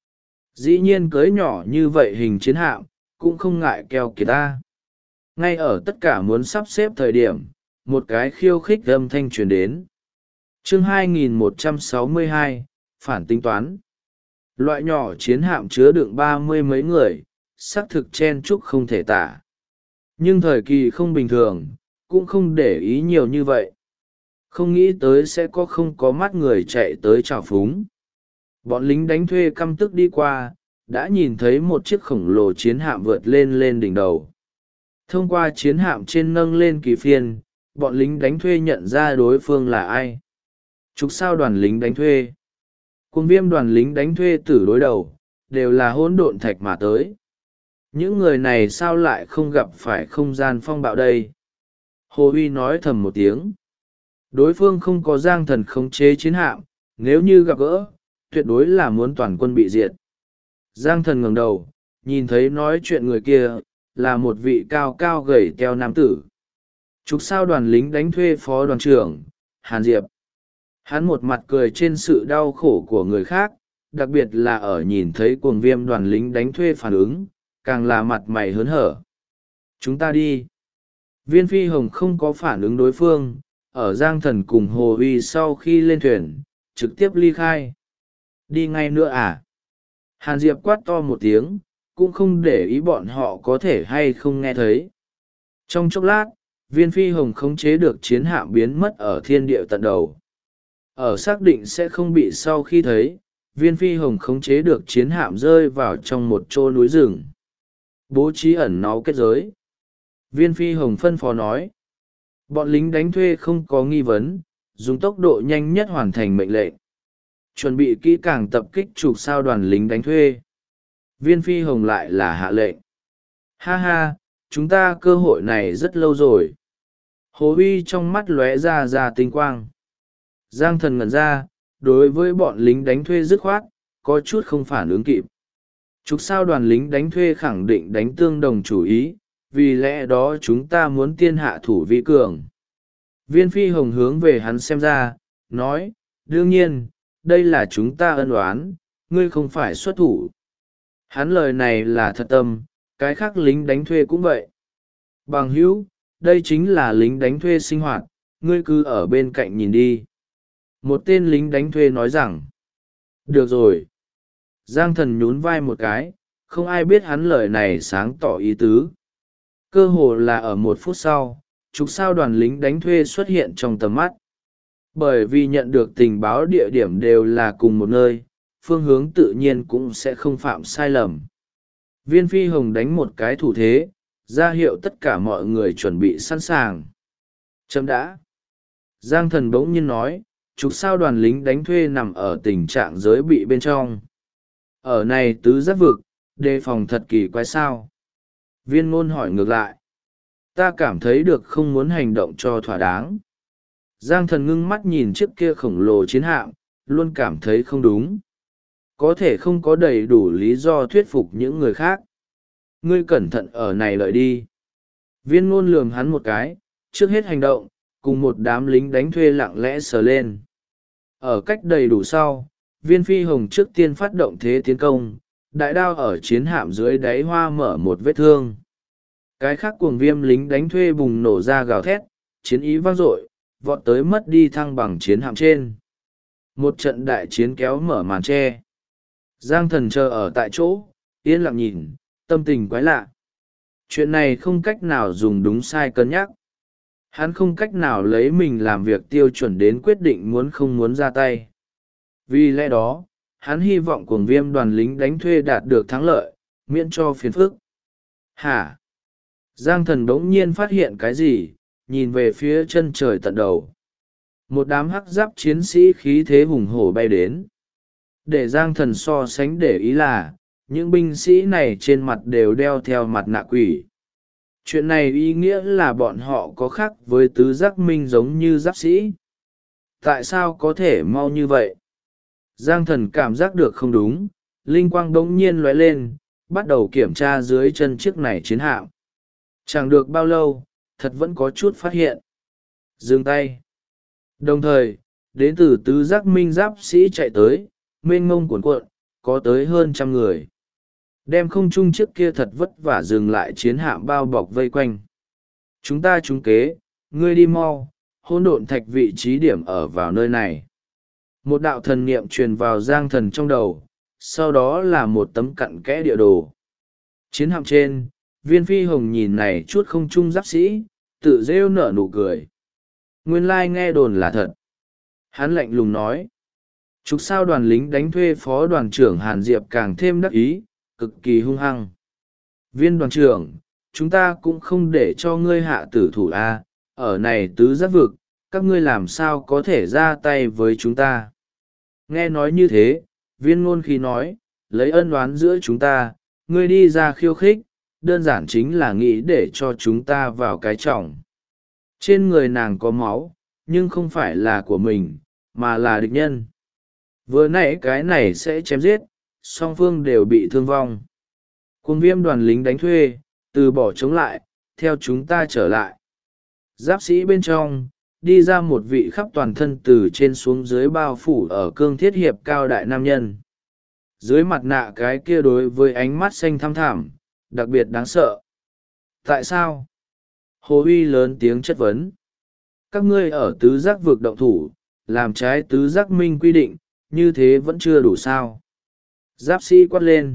Dĩ nhiên cưới nhỏ như vậy hình chiến hạm cũng không ngại keo kiệt ta. Ngay ở tất cả muốn sắp xếp thời điểm, một cái khiêu khích âm thanh truyền đến. Chương 2162, phản tính toán. Loại nhỏ chiến hạm chứa đựng 30 mấy người, xác thực chen chúc không thể tả. Nhưng thời kỳ không bình thường, cũng không để ý nhiều như vậy. Không nghĩ tới sẽ không có mắt người chạy tới trào phúng. Bọn lính đánh thuê căm tức đi qua, đã nhìn thấy một chiếc khổng lồ chiến hạm vượt lên đỉnh đầu. Thông qua chiến hạm trên nâng lên kỳ phiên, bọn lính đánh thuê nhận ra đối phương là ai. Trục sao đoàn lính đánh thuê. Cùng viêm đoàn lính đánh thuê tử đối đầu, đều là hỗn độn thạch mà tới. Những người này sao lại không gặp phải không gian phong bạo đây? Hồ Huy nói thầm một tiếng. Đối phương không có Giang Thần khống chế chiến hạm, nếu như gặp gỡ, tuyệt đối là muốn toàn quân bị diệt. Giang Thần ngẩng đầu, nhìn thấy nói chuyện người kia, là một vị cao cao gầy teo nam tử. Trục sao đoàn lính đánh thuê phó đoàn trưởng, Hàn Diệp. Hắn một mặt cười trên sự đau khổ của người khác, đặc biệt là ở nhìn thấy cuồng viêm đoàn lính đánh thuê phản ứng, càng là mặt mày hớn hở. Chúng ta đi. Viên Phi Hồng không có phản ứng đối phương, ở Giang Thần cùng Hồ Huy sau khi lên thuyền, trực tiếp ly khai. Đi ngay nữa à? Hàn Diệp quát to một tiếng, cũng không để ý bọn họ có thể hay không nghe thấy. Trong chốc lát, Viên Phi Hồng khống chế được chiến hạm biến mất ở thiên địa tận đầu. Ở xác định sẽ không bị sau khi thấy, Viên Phi Hồng khống chế được chiến hạm rơi vào trong một chỗ núi rừng. Bố trí ẩn náu kết giới. Viên Phi Hồng phân phó nói. Bọn lính đánh thuê không có nghi vấn, dùng tốc độ nhanh nhất hoàn thành mệnh lệnh. Chuẩn bị kỹ càng tập kích trục sao đoàn lính đánh thuê. Viên Phi Hồng lại là hạ lệnh. Ha ha, chúng ta cơ hội này rất lâu rồi. Hồ Huy trong mắt lóe ra tinh quang. Giang Thần ngẩn ra, đối với bọn lính đánh thuê dứt khoát, có chút không phản ứng kịp. Trục sao đoàn lính đánh thuê khẳng định đánh tương đồng chủ ý, vì lẽ đó chúng ta muốn tiên hạ thủ vi cường. Viên Phi Hồng hướng về hắn xem ra, nói, đương nhiên, đây là chúng ta ân oán, ngươi không phải xuất thủ. Hắn lời này là thật tâm, cái khác lính đánh thuê cũng vậy. Bằng hữu, đây chính là lính đánh thuê sinh hoạt, ngươi cứ ở bên cạnh nhìn đi. Một tên lính đánh thuê nói rằng, được rồi. Giang Thần nhún vai một cái, không ai biết hắn lời này sáng tỏ ý tứ. Cơ hồ là ở 1 phút sau, trục sao đoàn lính đánh thuê xuất hiện trong tầm mắt. Bởi vì nhận được tình báo địa điểm đều là cùng một nơi, phương hướng tự nhiên cũng sẽ không phạm sai lầm. Viên Phi Hồng đánh một cái thủ thế, ra hiệu tất cả mọi người chuẩn bị sẵn sàng. Chấm đã. Giang Thần bỗng nhiên nói, trục sao đoàn lính đánh thuê nằm ở tình trạng giới bị bên trong. Ở này tứ giác vực, đề phòng thật kỳ quái sao. Viên Ngôn hỏi ngược lại. Ta cảm thấy được không muốn hành động cho thỏa đáng. Giang Thần ngưng mắt nhìn chiếc kia khổng lồ chiến hạm, luôn cảm thấy không đúng. Có thể không có đầy đủ lý do thuyết phục những người khác. Ngươi cẩn thận ở này lợi đi. Viên Ngôn lườm hắn một cái, trước hết hành động, cùng một đám lính đánh thuê lặng lẽ sờ lên. Ở cách đầy đủ sau, Viên Phi Hồng trước tiên phát động thế tiến công, đại đao ở chiến hạm dưới đáy hoa mở một vết thương. Cái khác cuồng viêm lính đánh thuê bùng nổ ra gào thét, chiến ý vang dội, vọt tới mất đi thăng bằng chiến hạm trên. Một trận đại chiến kéo mở màn che. Giang Thần chờ ở tại chỗ, yên lặng nhìn, tâm tình quái lạ. Chuyện này không cách nào dùng đúng sai cân nhắc. Hắn không cách nào lấy mình làm việc tiêu chuẩn đến quyết định muốn không muốn ra tay. Vì lẽ đó, hắn hy vọng cuồng viêm đoàn lính đánh thuê đạt được thắng lợi, miễn cho phiền phức. Hả? Giang Thần bỗng nhiên phát hiện cái gì, nhìn về phía chân trời tận đầu. Một đám hắc giáp chiến sĩ khí thế hùng hổ bay đến. Để Giang Thần so sánh để ý là, những binh sĩ này trên mặt đều đeo theo mặt nạ quỷ. Chuyện này ý nghĩa là bọn họ có khác với tứ giác minh giống như giáp sĩ. Tại sao có thể mau như vậy? Giang Thần cảm giác được không đúng, linh quang bỗng nhiên lóe lên, bắt đầu kiểm tra dưới chân chiếc này chiến hạm. Chẳng được bao lâu, thật vẫn có chút phát hiện. Dừng tay. Đồng thời, đến từ tứ giác minh giáp sĩ chạy tới, mênh mông cuộn cuộn, có tới hơn 100 người. Đem không trung trước kia thật vất vả dừng lại chiến hạm bao bọc vây quanh. Chúng ta trúng kế, ngươi đi mau, hỗn độn thạch vị trí điểm ở vào nơi này. Một đạo thần niệm truyền vào Giang Thần trong đầu, sau đó là một tấm cặn kẽ địa đồ. Chiến hạm trên, Viên Phi Hồng nhìn này chút không trung giáp sĩ, tự rêu nở nụ cười. Nguyên lai nghe đồn là thật. Hắn lạnh lùng nói. Trục sao đoàn lính đánh thuê phó đoàn trưởng Hàn Diệp càng thêm đắc ý, cực kỳ hung hăng. Viên đoàn trưởng, chúng ta cũng không để cho ngươi hạ tử thủ A, ở này tứ giác vực, các ngươi làm sao có thể ra tay với chúng ta. Nghe nói như thế, viên ngôn khí nói, lấy ân oán giữa chúng ta, ngươi đi ra khiêu khích, đơn giản chính là nghĩ để cho chúng ta vào cái trọng. Trên người nàng có máu, nhưng không phải là của mình, mà là địch nhân. Vừa nãy cái này sẽ chém giết, song phương đều bị thương vong. Cuồng viêm đoàn lính đánh thuê, từ bỏ chống lại, theo chúng ta trở lại. Giáp sĩ bên trong, đi ra một vị khắp toàn thân từ trên xuống dưới bao phủ ở cương thiết hiệp cao đại nam nhân. Dưới mặt nạ cái kia đối với ánh mắt xanh thăm thẳm, đặc biệt đáng sợ. Tại sao? Hồ Huy lớn tiếng chất vấn. Các ngươi ở tứ giác vực động thủ, làm trái tứ giác minh quy định, như thế vẫn chưa đủ sao. Giáp sĩ quát lên.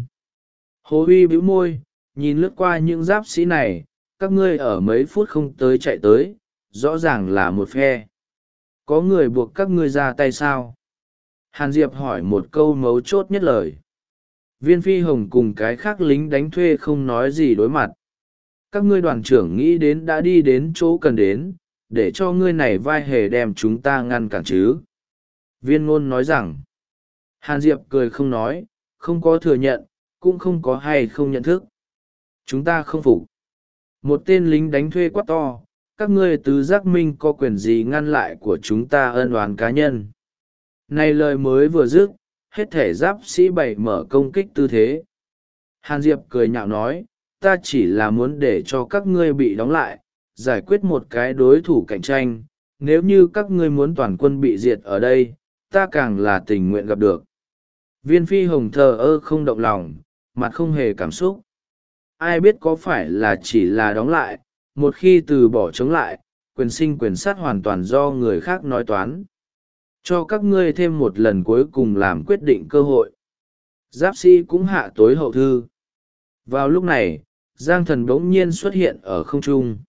Hồ Huy bĩu môi, nhìn lướt qua những giáp sĩ này, các ngươi ở mấy phút không tới chạy tới, rõ ràng là một phe. Có người buộc các ngươi ra tay sao? Hàn Diệp hỏi một câu mấu chốt nhất lời. Viên Phi Hồng cùng cái khác lính đánh thuê không nói gì đối mặt. Các ngươi đoàn trưởng nghĩ đến đã đi đến chỗ cần đến, để cho ngươi này vai hề đem chúng ta ngăn cản chứ. Viên ngôn nói rằng. Hàn Diệp cười không nói, không có thừa nhận, cũng không có hay không nhận thức. Chúng ta không phục. Một tên lính đánh thuê quát to, các ngươi tứ giác minh có quyền gì ngăn lại của chúng ta ân oán cá nhân. Này lời mới vừa dứt, hết thể giáp sĩ bày mở công kích tư thế. Hàn Diệp cười nhạo nói, ta chỉ là muốn để cho các ngươi bị đóng lại, giải quyết một cái đối thủ cạnh tranh. Nếu như các ngươi muốn toàn quân bị diệt ở đây, ta càng là tình nguyện gặp được. Viên Phi Hồng thờ ơ không động lòng, mặt không hề cảm xúc. Ai biết có phải là chỉ là đóng lại, một khi từ bỏ chống lại, quyền sinh quyền sát hoàn toàn do người khác nói toán. Cho các ngươi thêm một lần cuối cùng làm quyết định cơ hội. Giáp sĩ cũng hạ tối hậu thư. Vào lúc này, Giang Thần bỗng nhiên xuất hiện ở không trung.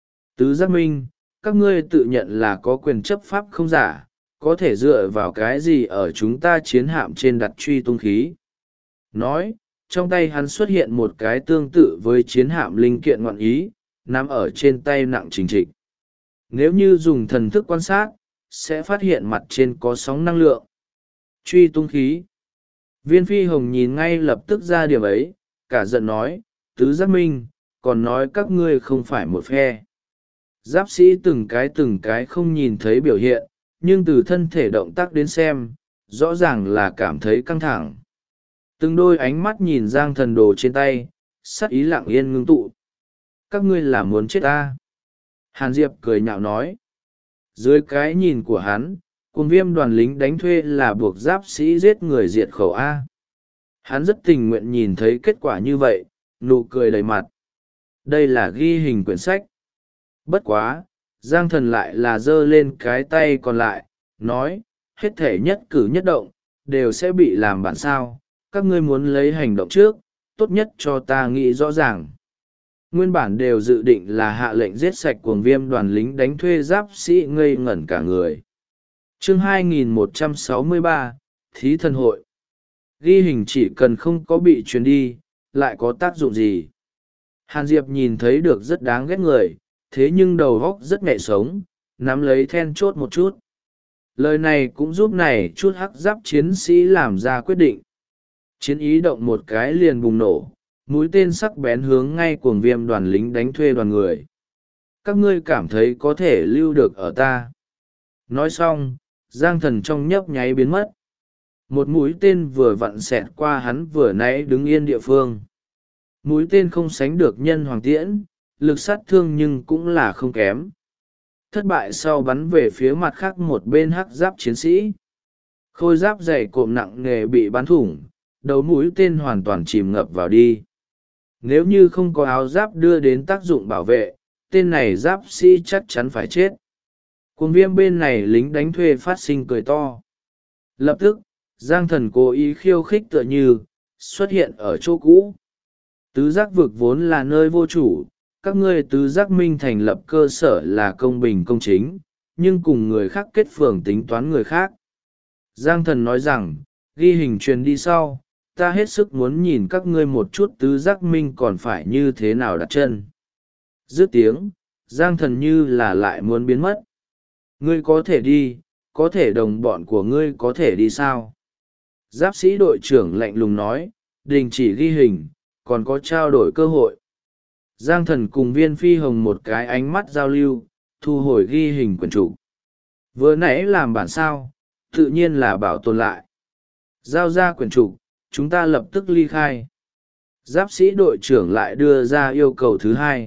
Tứ giác minh, các ngươi tự nhận là có quyền chấp pháp không giả, có thể dựa vào cái gì ở chúng ta chiến hạm trên đặt truy tung khí. Nói, trong tay hắn xuất hiện một cái tương tự với chiến hạm linh kiện ngoạn ý, nằm ở trên tay nặng trình trịch. Nếu như dùng thần thức quan sát, sẽ phát hiện mặt trên có sóng năng lượng. Truy tung khí. Viên Phi Hồng nhìn ngay lập tức ra điểm ấy, cả giận nói, tứ giác minh, còn nói các ngươi không phải một phe. Giáp sĩ từng cái không nhìn thấy biểu hiện, nhưng từ thân thể động tác đến xem, rõ ràng là cảm thấy căng thẳng. Từng đôi ánh mắt nhìn Giang Thần đồ trên tay, sắc ý lặng yên ngưng tụ. Các ngươi là muốn chết ta. Hàn Diệp cười nhạo nói. Dưới cái nhìn của hắn, cuồng viêm đoàn lính đánh thuê là buộc giáp sĩ giết người diệt khẩu A. Hắn rất tình nguyện nhìn thấy kết quả như vậy, nụ cười đầy mặt. Đây là ghi hình quyển sách. Bất quá, Giang Thần lại là giơ lên cái tay còn lại, nói, hết thể nhất cử nhất động, đều sẽ bị làm bản sao, các ngươi muốn lấy hành động trước, tốt nhất cho ta nghĩ rõ ràng. Nguyên bản đều dự định là hạ lệnh giết sạch cuồng viêm đoàn lính đánh thuê giáp sĩ ngây ngẩn cả người. Chương 2163, Thí Thần Hội. Ghi hình chỉ cần không có bị truyền đi, lại có tác dụng gì? Hàn Diệp nhìn thấy được rất đáng ghét người, thế nhưng đầu óc rất nhạy sống, nắm lấy then chốt một chút. Lời này cũng giúp này chút hắc giáp chiến sĩ làm ra quyết định. Chiến ý động một cái liền bùng nổ, mũi tên sắc bén hướng ngay cuồng viêm đoàn lính đánh thuê đoàn người. Các ngươi cảm thấy có thể lưu được ở ta. Nói xong, Giang Thần trong nhấp nháy biến mất. Một mũi tên vừa vặn xẹt qua hắn vừa nãy đứng yên địa phương. Mũi tên không sánh được nhân hoàng tiễn, lực sát thương nhưng cũng là không kém. Thất bại sau bắn về phía mặt khác một bên hắc giáp chiến sĩ. Khôi giáp dày cộm nặng nề bị bắn thủng, đầu mũi tên hoàn toàn chìm ngập vào đi. Nếu như không có áo giáp đưa đến tác dụng bảo vệ, tên này giáp sĩ chắc chắn phải chết. Cuồng viêm bên này lính đánh thuê phát sinh cười to. Lập tức, Giang Thần cố ý khiêu khích tựa như xuất hiện ở chỗ cũ. Tứ giác vực vốn là nơi vô chủ, các ngươi tứ giác minh thành lập cơ sở là công bình công chính, nhưng cùng người khác kết phường tính toán người khác. Giang Thần nói rằng, ghi hình truyền đi sau, ta hết sức muốn nhìn các ngươi một chút tứ giác minh còn phải như thế nào đặt chân. Dứt tiếng, Giang Thần như là lại muốn biến mất. Ngươi có thể đi, có thể đồng bọn của ngươi có thể đi sao? Giáp sĩ đội trưởng lạnh lùng nói, đình chỉ ghi hình, còn có trao đổi cơ hội. Giang Thần cùng Viên Phi Hồng một cái ánh mắt giao lưu, thu hồi ghi hình quyển trục. Vừa nãy làm bản sao, tự nhiên là bảo tồn lại. Giao ra quyển trục, chúng ta lập tức ly khai. Giáp sĩ đội trưởng lại đưa ra yêu cầu thứ hai.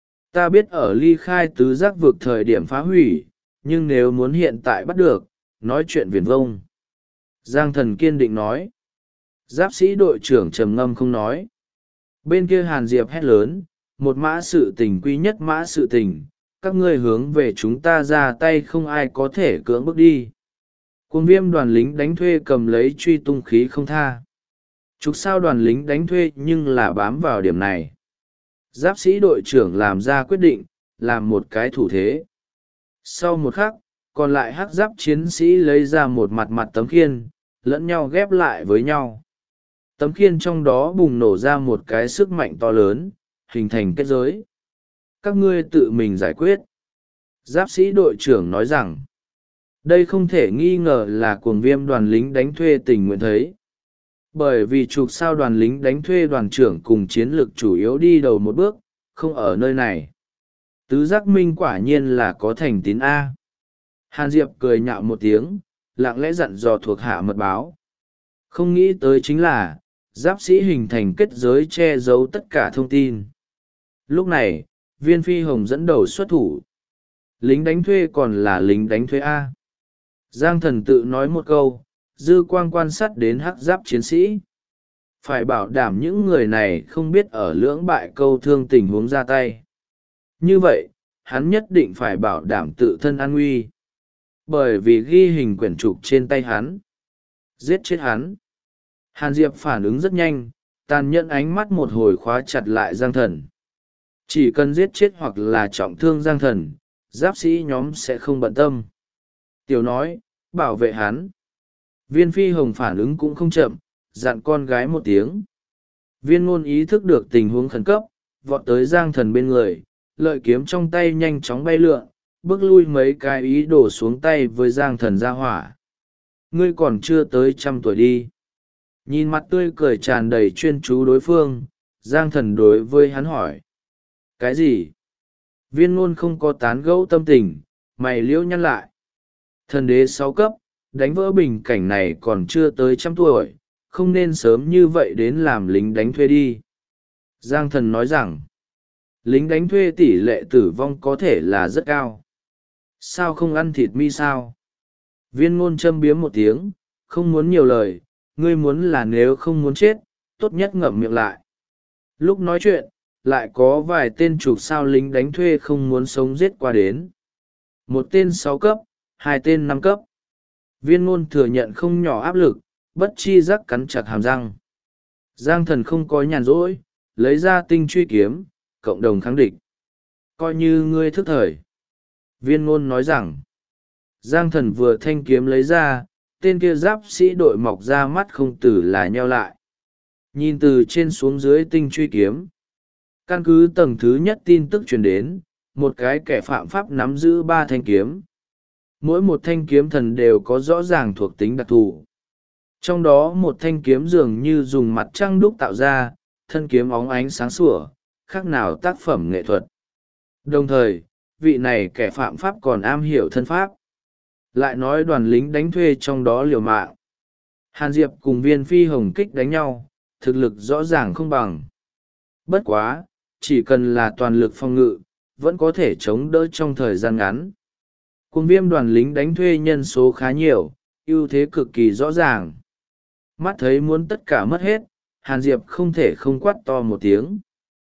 Ta biết ở ly khai tứ giác vực thời điểm phá hủy, nhưng nếu muốn hiện tại bắt được, nói chuyện viển vông. Giang Thần kiên định nói. Giáp sĩ đội trưởng trầm ngâm không nói. Bên kia Hàn Diệp hét lớn, một mã sự tình quy nhất mã sự tình, các ngươi hướng về chúng ta ra tay không ai có thể cưỡng bước đi. Cuồng viêm đoàn lính đánh thuê cầm lấy truy tung khí không tha. Trục sao đoàn lính đánh thuê nhưng là bám vào điểm này. Giáp sĩ đội trưởng làm ra quyết định, làm một cái thủ thế. Sau một khắc, còn lại hắc giáp chiến sĩ lấy ra một mặt mặt tấm khiên, lẫn nhau ghép lại với nhau. Tấm khiên trong đó bùng nổ ra một cái sức mạnh to lớn, hình thành kết giới. Các ngươi tự mình giải quyết. Giáp sĩ đội trưởng nói rằng, đây không thể nghi ngờ là cuồng viêm đoàn lính đánh thuê tình nguyện thấy. Bởi vì trục sao đoàn lính đánh thuê đoàn trưởng cùng chiến lược chủ yếu đi đầu một bước, không ở nơi này. Tứ giác minh quả nhiên là có thành tín A. Hàn Diệp cười nhạo một tiếng, lặng lẽ dặn dò thuộc hạ mật báo. Không nghĩ tới chính là, giáp sĩ hình thành kết giới che giấu tất cả thông tin. Lúc này, Viên Phi Hồng dẫn đầu xuất thủ. Lính đánh thuê còn là lính đánh thuê A. Giang Thần tự nói một câu, dư quang quan sát đến hắc giáp chiến sĩ. Phải bảo đảm những người này không biết ở lưỡng bại câu thương tình huống ra tay. Như vậy, hắn nhất định phải bảo đảm tự thân an nguy. Bởi vì ghi hình quyển trục trên tay hắn. Giết chết hắn. Hàn Diệp phản ứng rất nhanh, tàn nhẫn ánh mắt một hồi khóa chặt lại Giang Thần. Chỉ cần giết chết hoặc là trọng thương Giang Thần, giáp sĩ nhóm sẽ không bận tâm. Tiểu nói, bảo vệ hắn. Viên Phi Hồng phản ứng cũng không chậm, dặn con gái một tiếng. Viên Ngôn ý thức được tình huống khẩn cấp, vọt tới Giang Thần bên người, lợi kiếm trong tay nhanh chóng bay lượn, bước lui mấy cái ý đổ xuống tay với Giang Thần ra hỏa. Ngươi còn chưa tới 100 tuổi đi. Nhìn mặt tươi cười tràn đầy chuyên chú đối phương, Giang Thần đối với hắn hỏi. Cái gì? Viên Ngôn không có tán gẫu tâm tình, mày liễu nhăn lại. Thần đế 6 cấp, đánh vỡ bình cảnh này còn chưa tới 100 tuổi, không nên sớm như vậy đến làm lính đánh thuê đi. Giang Thần nói rằng, lính đánh thuê tỷ lệ tử vong có thể là rất cao. Sao không ăn thịt mi sao? Viên Ngôn châm biếm một tiếng, không muốn nhiều lời, ngươi muốn là nếu không muốn chết, tốt nhất ngậm miệng lại. Lúc nói chuyện, lại có vài tên trục sao lính đánh thuê không muốn sống giết qua đến. Một tên 6 cấp, hai tên 5 cấp. Viên Ngôn thừa nhận không nhỏ áp lực, bất chi giác cắn chặt hàm răng. Giang Thần không có nhàn rỗi, lấy ra tinh truy kiếm, cộng đồng kháng địch. Coi như ngươi thức thời. Viên Ngôn nói rằng, Giang Thần vừa thanh kiếm lấy ra, tên kia giáp sĩ đội mọc ra mắt không tử là nheo lại. Nhìn từ trên xuống dưới tinh truy kiếm. Căn cứ tầng thứ nhất tin tức truyền đến, một cái kẻ phạm pháp nắm giữ 3 thanh kiếm. Mỗi một thanh kiếm thần đều có rõ ràng thuộc tính đặc thù. Trong đó một thanh kiếm dường như dùng mặt trăng đúc tạo ra, thân kiếm óng ánh sáng sủa, khác nào tác phẩm nghệ thuật. Đồng thời, vị này kẻ phạm pháp còn am hiểu thân pháp. Lại nói đoàn lính đánh thuê trong đó liều mạng. Hàn Diệp cùng Viên Phi Hồng kích đánh nhau, thực lực rõ ràng không bằng. Bất quá, chỉ cần là toàn lực phòng ngự, vẫn có thể chống đỡ trong thời gian ngắn. Cuồng viêm đoàn lính đánh thuê nhân số khá nhiều, ưu thế cực kỳ rõ ràng. Mắt thấy muốn tất cả mất hết, Hàn Diệp không thể không quát to một tiếng.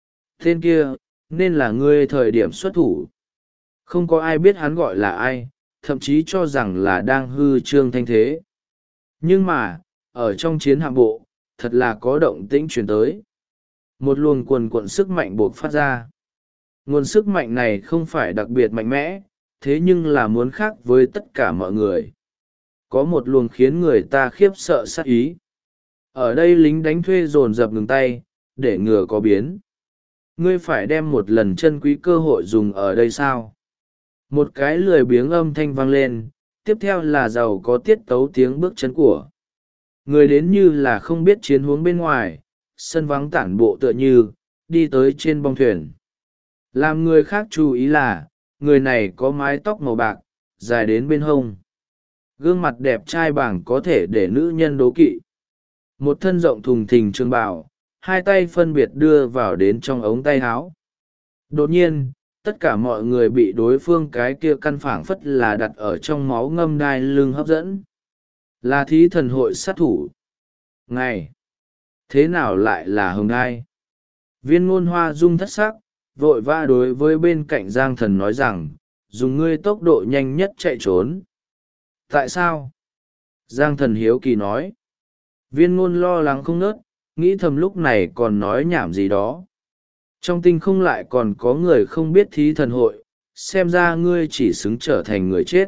Tên kia, nên là ngươi thời điểm xuất thủ. Không có ai biết hắn gọi là ai, thậm chí cho rằng là đang hư trương thanh thế. Nhưng mà, ở trong chiến hạm bộ, thật là có động tĩnh truyền tới. Một luồng quần quận sức mạnh bộc phát ra. Nguồn sức mạnh này không phải đặc biệt mạnh mẽ, thế nhưng là muốn khác với tất cả mọi người. Có một luồng khiến người ta khiếp sợ sát ý. Ở đây lính đánh thuê dồn dập ngừng tay, để ngừa có biến. Ngươi phải đem một lần chân quý cơ hội dùng ở đây sao? Một cái lười biếng âm thanh vang lên, tiếp theo là giàu có tiết tấu tiếng bước chân của người đến, như là không biết chiến huống bên ngoài, sân vắng tản bộ tựa như đi tới trên bong thuyền. Làm người khác chú ý là người này có mái tóc màu bạc dài đến bên hông, gương mặt đẹp trai bảng có thể để nữ nhân đố kỵ. Một thân rộng thùng thình trường bào, hai tay phân biệt đưa vào đến trong ống tay áo. Đột nhiên, tất cả mọi người bị đối phương cái kia căn phảng phất là đặt ở trong máu ngâm đai lưng hấp dẫn. Là thí thần hội sát thủ. Ngày! Thế nào lại là hồng đai? Viên ngôn hoa rung thất sắc, vội vã đối với bên cạnh Giang Thần nói rằng, dùng ngươi tốc độ nhanh nhất chạy trốn. Tại sao? Giang Thần hiếu kỳ nói. Viên ngôn lo lắng không nớt, nghĩ thầm lúc này còn nói nhảm gì đó. Trong tinh không lại còn có người không biết thí thần hội, xem ra ngươi chỉ xứng trở thành người chết.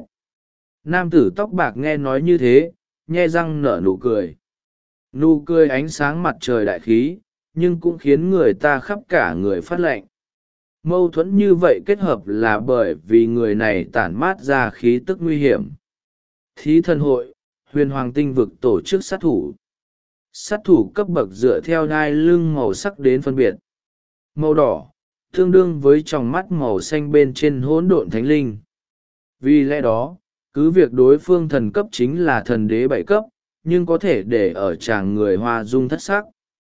Nam tử tóc bạc nghe nói như thế, nhe răng nở nụ cười. Nụ cười ánh sáng mặt trời đại khí, nhưng cũng khiến người ta khắp cả người phát lạnh. Mâu thuẫn như vậy kết hợp là bởi vì người này tản mát ra khí tức nguy hiểm. Thí thần hội, huyền hoàng tinh vực tổ chức sát thủ. Sát thủ cấp bậc dựa theo đai lưng màu sắc đến phân biệt. Màu đỏ, tương đương với tròng mắt màu xanh bên trên hỗn độn thánh linh. Vì lẽ đó, cứ việc đối phương thần cấp chính là thần đế 7 cấp, nhưng có thể để ở chàng người hoa dung thất sắc.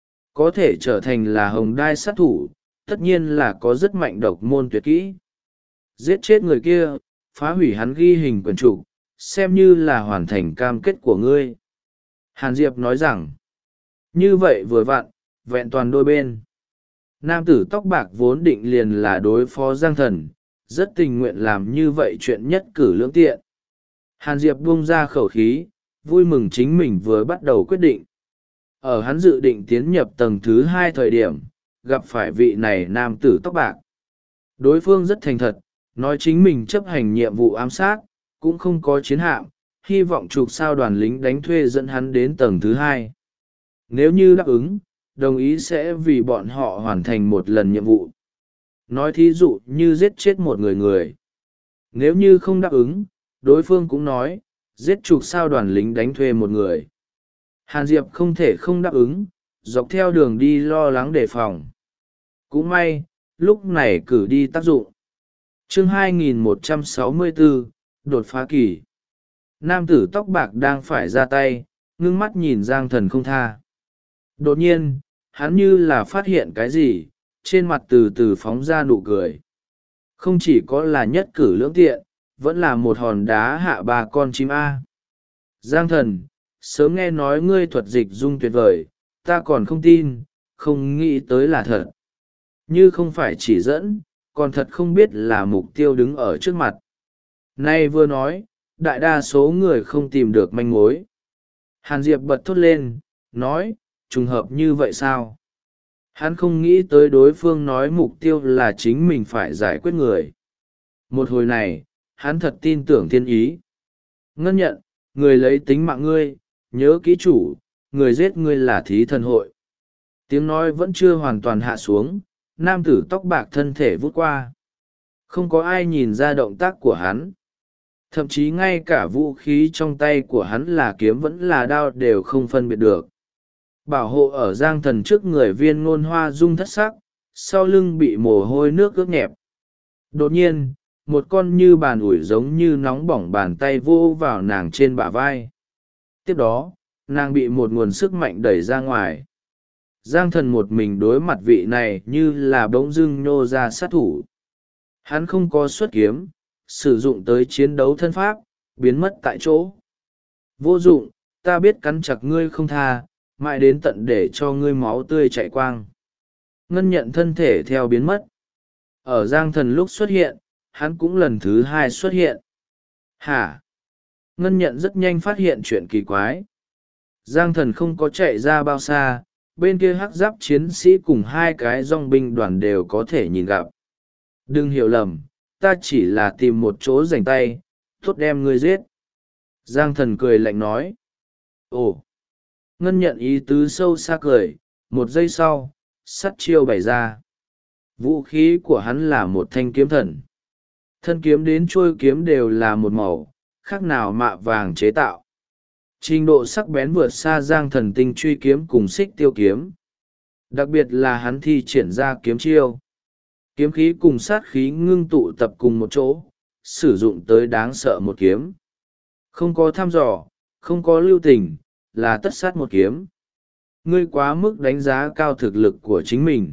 Có thể trở thành là hồng đai sát thủ, tất nhiên là có rất mạnh độc môn tuyệt kỹ. Giết chết người kia, phá hủy hắn ghi hình quyển trục, xem như là hoàn thành cam kết của ngươi. Hàn Diệp nói rằng, như vậy vừa vặn, vẹn toàn đôi bên. Nam tử tóc bạc vốn định liền là đối phó Giang Thần, rất tình nguyện làm như vậy chuyện nhất cử lưỡng tiện. Hàn Diệp buông ra khẩu khí, vui mừng chính mình vừa bắt đầu quyết định. Ở hắn dự định tiến nhập tầng thứ 2 thời điểm, gặp phải vị này nam tử tóc bạc. Đối phương rất thành thật, nói chính mình chấp hành nhiệm vụ ám sát, cũng không có chiến hạm, hy vọng chụp sao đoàn lính đánh thuê dẫn hắn đến tầng thứ 2. Nếu như đáp ứng, đồng ý sẽ vì bọn họ hoàn thành một lần nhiệm vụ. Nói thí dụ như giết chết một người. Nếu như không đáp ứng, đối phương cũng nói, giết chục sao đoàn lính đánh thuê một người. Hàn Diệp không thể không đáp ứng, dọc theo đường đi lo lắng đề phòng. Cũng may, lúc này cử đi tác dụng. Chương 2164, đột phá kỳ. Nam tử tóc bạc đang phải ra tay, ngưng mắt nhìn Giang Thần không tha. Đột nhiên, hắn như là phát hiện cái gì, trên mặt từ từ phóng ra nụ cười. Không chỉ có là nhất cử lưỡng tiện, vẫn là một hòn đá hạ 3 con chim A. Giang Thần, sớm nghe nói ngươi thuật dịch dung tuyệt vời, ta còn không tin, không nghĩ tới là thật. Như không phải chỉ dẫn, còn thật không biết là mục tiêu đứng ở trước mặt. Nay vừa nói, đại đa số người không tìm được manh mối. Hàn Diệp bật thốt lên, nói, trùng hợp như vậy sao? Hắn không nghĩ tới đối phương nói mục tiêu là chính mình phải giải quyết người. Một hồi này, hắn thật tin tưởng thiên ý. Ngân nhận, người lấy tính mạng ngươi, nhớ kỹ chủ, người giết ngươi là thí thần hội. Tiếng nói vẫn chưa hoàn toàn hạ xuống, nam tử tóc bạc thân thể vút qua. Không có ai nhìn ra động tác của hắn. Thậm chí ngay cả vũ khí trong tay của hắn là kiếm vẫn là đao đều không phân biệt được. Bảo hộ ở Giang Thần trước người viên ngôn hoa rung thất sắc, sau lưng bị mồ hôi nước ướt nhẹp. Đột nhiên, một con như bàn ủi giống như nóng bỏng bàn tay vô vào nàng trên bả vai. Tiếp đó, nàng bị một nguồn sức mạnh đẩy ra ngoài. Giang Thần một mình đối mặt vị này như là bỗng dưng nhô ra sát thủ. Hắn không có xuất kiếm, sử dụng tới chiến đấu thân pháp, biến mất tại chỗ. Vô dụng, ta biết cắn chặt ngươi không tha, mãi đến tận để cho ngươi máu tươi chảy quang. Ngân nhận thân thể theo biến mất. Ở Giang Thần lúc xuất hiện, hắn cũng lần thứ hai xuất hiện. Hả? Ngân nhận rất nhanh phát hiện chuyện kỳ quái. Giang Thần không có chạy ra bao xa, bên kia hắc giáp chiến sĩ cùng hai cái dong binh đoàn đều có thể nhìn gặp. Đừng hiểu lầm, ta chỉ là tìm một chỗ rảnh tay, tốt đem ngươi giết. Giang Thần cười lạnh nói. Ồ! Ngân nhận ý tứ sâu xa cười, một giây sau, sắt chiêu bày ra. Vũ khí của hắn là một thanh kiếm thần. Thân kiếm đến trôi kiếm đều là một màu, khác nào mạ vàng chế tạo. Trình độ sắc bén vượt xa Giang Thần tinh truy kiếm cùng xích tiêu kiếm. Đặc biệt là hắn thi triển ra kiếm chiêu. Kiếm khí cùng sát khí ngưng tụ tập cùng một chỗ, sử dụng tới đáng sợ một kiếm. Không có thăm dò, không có lưu tình, là tất sát một kiếm. Ngươi quá mức đánh giá cao thực lực của chính mình.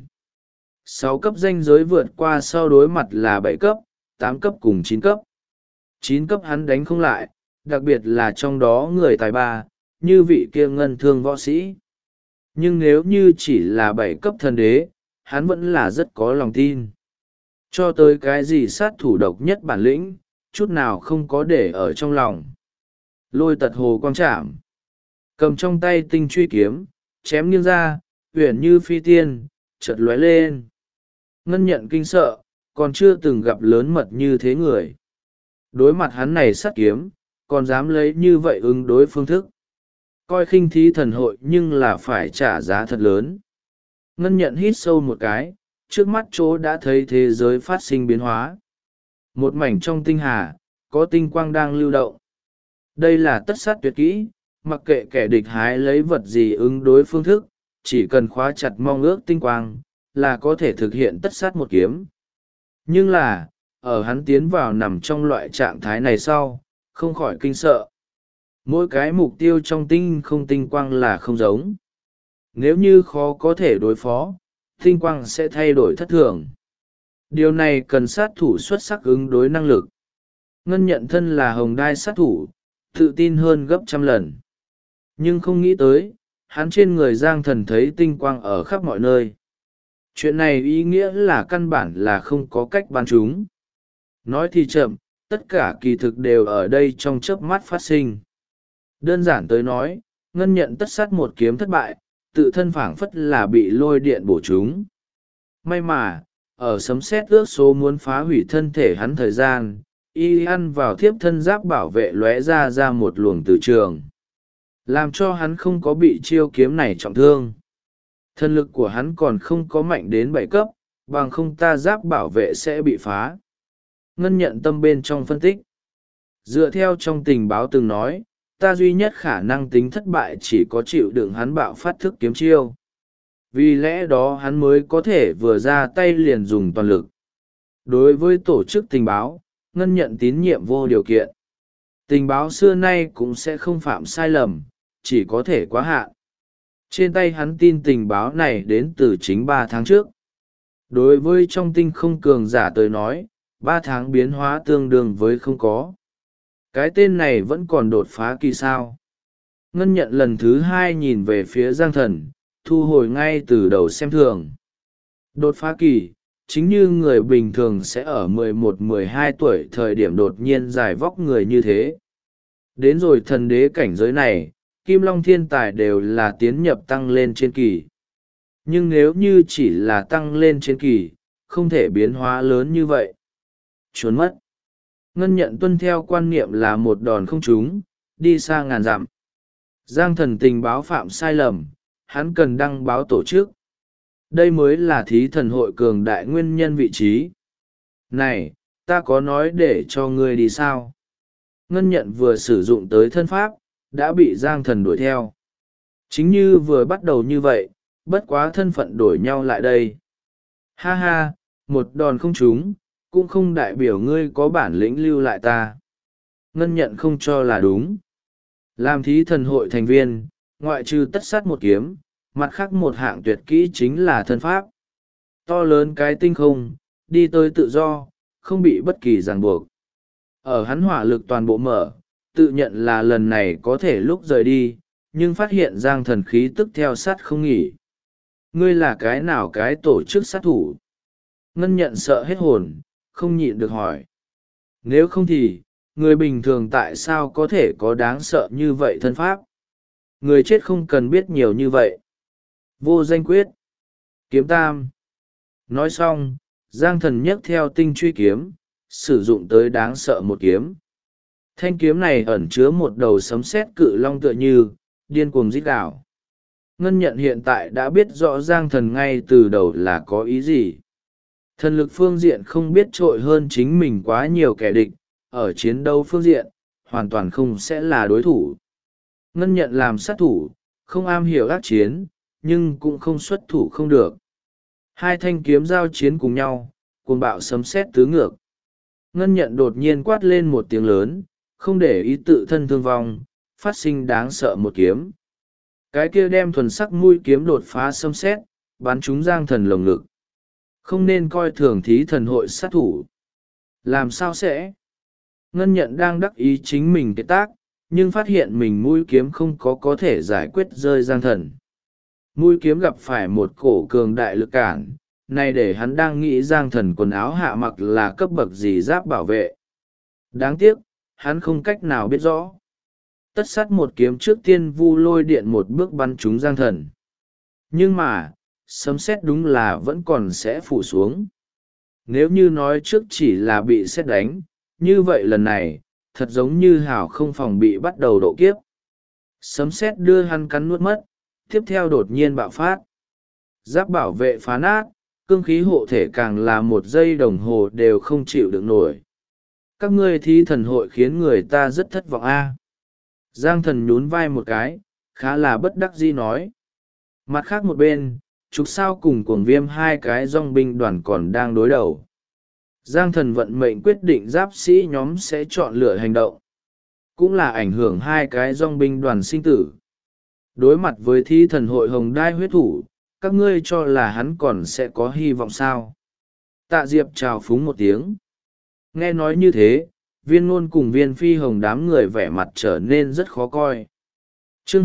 6 cấp danh giới vượt qua sau đối mặt là 7 cấp, 8 cấp cùng 9 cấp. 9 cấp hắn đánh không lại, đặc biệt là trong đó người tài ba, như vị kia ngân thương võ sĩ. Nhưng nếu như chỉ là 7 cấp thần đế, hắn vẫn là rất có lòng tin. Cho tới cái gì sát thủ độc nhất bản lĩnh, chút nào không có để ở trong lòng. Lôi tật hồ quang trảm. Cầm trong tay tinh truy kiếm, chém nghiêng ra, uyển như phi tiên, chợt lóe lên. Ngân nhận kinh sợ, còn chưa từng gặp lớn mật như thế người. Đối mặt hắn này sát kiếm, còn dám lấy như vậy ứng đối phương thức. Coi khinh thí thần hội nhưng là phải trả giá thật lớn. Ngân nhận hít sâu một cái, trước mắt chỗ đã thấy thế giới phát sinh biến hóa. Một mảnh trong tinh hà, có tinh quang đang lưu động. Đây là tất sát tuyệt kỹ, mặc kệ kẻ địch hái lấy vật gì ứng đối phương thức, chỉ cần khóa chặt mong ước tinh quang, là có thể thực hiện tất sát một kiếm. Nhưng là, ở hắn tiến vào nằm trong loại trạng thái này sau, không khỏi kinh sợ. Mỗi cái mục tiêu trong tinh không tinh quang là không giống. Nếu như khó có thể đối phó, tinh quang sẽ thay đổi thất thường. Điều này cần sát thủ xuất sắc ứng đối năng lực. Ngân nhận thân là hồng đai sát thủ, tự tin hơn gấp trăm lần. Nhưng không nghĩ tới, hắn trên người Giang Thần thấy tinh quang ở khắp mọi nơi. Chuyện này ý nghĩa là căn bản là không có cách ban chúng. Nói thì chậm, tất cả kỳ thực đều ở đây trong chớp mắt phát sinh. Đơn giản tới nói, Ngân nhận tất sát một kiếm thất bại, tự thân phảng phất là bị lôi điện bổ chúng. May mà, ở sấm sét ước số muốn phá hủy thân thể hắn thời gian, y ăn vào thiếp thân giáp bảo vệ lóe ra một luồng từ trường. Làm cho hắn không có bị chiêu kiếm này trọng thương. Thân lực của hắn còn không có mạnh đến 7 cấp, bằng không ta giáp bảo vệ sẽ bị phá. Ngân nhận tâm bên trong phân tích. Dựa theo trong tình báo từng nói, ta duy nhất khả năng tính thất bại chỉ có chịu đựng hắn bạo phát thức kiếm chiêu. Vì lẽ đó hắn mới có thể vừa ra tay liền dùng toàn lực. Đối với tổ chức tình báo, Ngân nhận tín nhiệm vô điều kiện. Tình báo xưa nay cũng sẽ không phạm sai lầm, chỉ có thể quá hạn. Trên tay hắn tin tình báo này đến từ chính 3 tháng trước. Đối với trong tinh không cường giả tới nói, 3 tháng biến hóa tương đương với không có. Cái tên này vẫn còn đột phá kỳ sao. Ngân nhận lần thứ 2 nhìn về phía Giang Thần, thu hồi ngay từ đầu xem thường. Đột phá kỳ, chính như người bình thường sẽ ở 11-12 tuổi thời điểm đột nhiên dài vóc người như thế. Đến rồi thần đế cảnh giới này, Kim Long thiên tài đều là tiến nhập tăng lên trên kỳ. Nhưng nếu như chỉ là tăng lên trên kỳ, không thể biến hóa lớn như vậy. Trốn mất. Ngân nhận tuân theo quan niệm là một đòn không trúng, đi xa ngàn dặm. Giang Thần tình báo phạm sai lầm, hắn cần đăng báo tổ chức. Đây mới là thí thần hội cường đại nguyên nhân vị trí. Này, ta có nói để cho ngươi đi sao? Ngân nhận vừa sử dụng tới thân pháp, đã bị Giang Thần đuổi theo. Chính như vừa bắt đầu như vậy, bất quá thân phận đổi nhau lại đây. Ha ha, một đòn không trúng, cũng không đại biểu ngươi có bản lĩnh lưu lại ta. Ngân nhận không cho là đúng. Làm thí thần hội thành viên, ngoại trừ tất sát một kiếm, mặt khác một hạng tuyệt kỹ chính là thân pháp. To lớn cái tinh không, đi tới tự do, không bị bất kỳ ràng buộc. Ở hắn hỏa lực toàn bộ mở, tự nhận là lần này có thể lúc rời đi, nhưng phát hiện giang thần khí tức theo sát không nghỉ. Ngươi là cái nào cái tổ chức sát thủ? Ngân nhận sợ hết hồn, không nhịn được hỏi. Nếu không thì, người bình thường tại sao có thể có đáng sợ như vậy thân pháp? Người chết không cần biết nhiều như vậy. Vô danh quyết. Kiếm tam. Nói xong, giang thần nhấc theo tinh truy kiếm, sử dụng tới đáng sợ một kiếm. Thanh kiếm này ẩn chứa một đầu sấm sét cự long tựa như, điên cuồng rít gào. Ngân nhận hiện tại đã biết rõ giang thần ngay từ đầu là có ý gì. Thần lực phương diện không biết trội hơn chính mình quá nhiều kẻ địch, ở chiến đấu phương diện, hoàn toàn không sẽ là đối thủ. Ngân nhận làm sát thủ, không am hiểu ác chiến, nhưng cũng không xuất thủ không được. Hai thanh kiếm giao chiến cùng nhau, cuồng bạo sấm sét tứ ngược. Ngân nhận đột nhiên quát lên một tiếng lớn, không để ý tự thân thương vong, phát sinh đáng sợ một kiếm. Cái kia đem thuần sắc mũi kiếm đột phá sấm sét, bắn trúng giang thần lồng ngực. Không nên coi thường thí thần hội sát thủ. Làm sao sẽ? Ngân nhận đang đắc ý chính mình cái tác, nhưng phát hiện mình mũi kiếm không có thể giải quyết rơi giang thần. Mũi kiếm gặp phải một cổ cường đại lực cản, này để hắn đang nghĩ giang thần quần áo hạ mặc là cấp bậc gì giáp bảo vệ. Đáng tiếc, hắn không cách nào biết rõ. Tất sát một kiếm trước tiên vu lôi điện một bước bắn trúng giang thần. Nhưng mà, sấm sét đúng là vẫn còn sẽ phủ xuống. Nếu như nói trước chỉ là bị sét đánh, như vậy lần này, thật giống như hảo không phòng bị bắt đầu độ kiếp. Sấm sét đưa hắn cắn nuốt mất, tiếp theo đột nhiên bạo phát. Giáp bảo vệ phá nát, cương khí hộ thể càng là một giây đồng hồ đều không chịu được nổi. Các ngươi thí thần hội khiến người ta rất thất vọng a. Giang thần nhún vai một cái, khá là bất đắc dĩ nói. Mặt khác một bên, trục sao cùng cuồng viêm hai cái dòng binh đoàn còn đang đối đầu. Giang thần vận mệnh quyết định giáp sĩ nhóm sẽ chọn lựa hành động. Cũng là ảnh hưởng hai cái dòng binh đoàn sinh tử. Đối mặt với thí thần hội hồng đai huyết thủ, các ngươi cho là hắn còn sẽ có hy vọng sao? Tạ Diệp chào phúng một tiếng. Nghe nói như thế, viên ngôn cùng viên phi hồng đám người vẻ mặt trở nên rất khó coi. Chương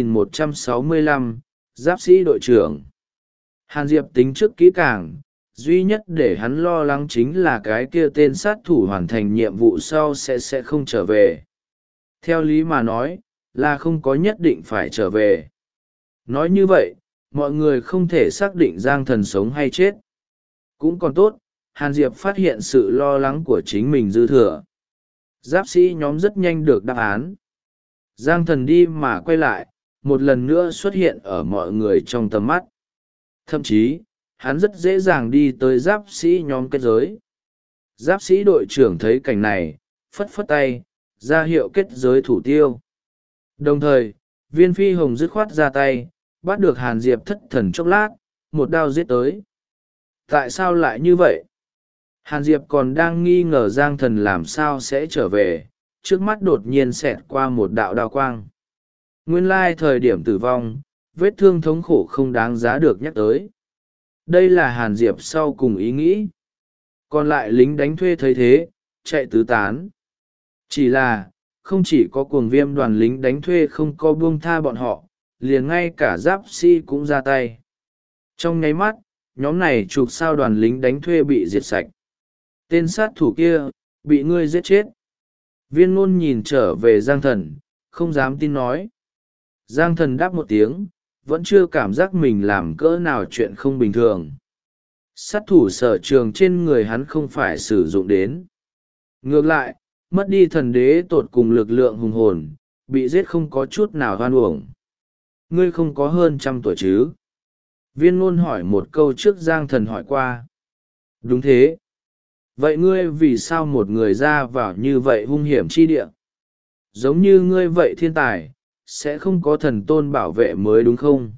2165, Giáp sĩ đội trưởng. Hàn Diệp tính trước kỹ càng, duy nhất để hắn lo lắng chính là cái kia tên sát thủ hoàn thành nhiệm vụ sau sẽ không trở về. Theo lý mà nói, là không có nhất định phải trở về. Nói như vậy, mọi người không thể xác định giang thần sống hay chết. Cũng còn tốt, Hàn Diệp phát hiện sự lo lắng của chính mình dư thừa. Giáp sĩ nhóm rất nhanh được đáp án. Giang thần đi mà quay lại, một lần nữa xuất hiện ở mọi người trong tầm mắt. Thậm chí, hắn rất dễ dàng đi tới giáp sĩ nhóm kết giới. Giáp sĩ đội trưởng thấy cảnh này, phất phất tay, ra hiệu kết giới thủ tiêu. Đồng thời, viên phi hồng dứt khoát ra tay, bắt được Hàn Diệp thất thần chốc lát, một đao giết tới. Tại sao lại như vậy? Hàn Diệp còn đang nghi ngờ giang thần làm sao sẽ trở về, trước mắt đột nhiên xẹt qua một đạo đao quang. Nguyên lai thời điểm tử vong, vết thương thống khổ không đáng giá được nhắc tới. Đây là Hàn Diệp sau cùng ý nghĩ. Còn lại lính đánh thuê thấy thế, chạy tứ tán. Chỉ là, không chỉ có cuồng viêm đoàn lính đánh thuê không có buông tha bọn họ, liền ngay cả giáp sĩ cũng ra tay. Trong nháy mắt, nhóm này chụp sao đoàn lính đánh thuê bị diệt sạch. Tên sát thủ kia, bị ngươi giết chết. Viên ngôn nhìn trở về Giang Thần, không dám tin nói. Giang Thần đáp một tiếng, vẫn chưa cảm giác mình làm cỡ nào chuyện không bình thường. Sát thủ sở trường trên người hắn không phải sử dụng đến. Ngược lại, mất đi thần đế tột cùng lực lượng hùng hồn, bị giết không có chút nào hoan uổng. Ngươi không có hơn 100 tuổi chứ? Viên ngôn hỏi một câu trước Giang Thần hỏi qua. Đúng thế. Vậy ngươi vì sao một người ra vào như vậy hung hiểm chi địa? Giống như ngươi vậy thiên tài, sẽ không có thần tôn bảo vệ mới đúng không?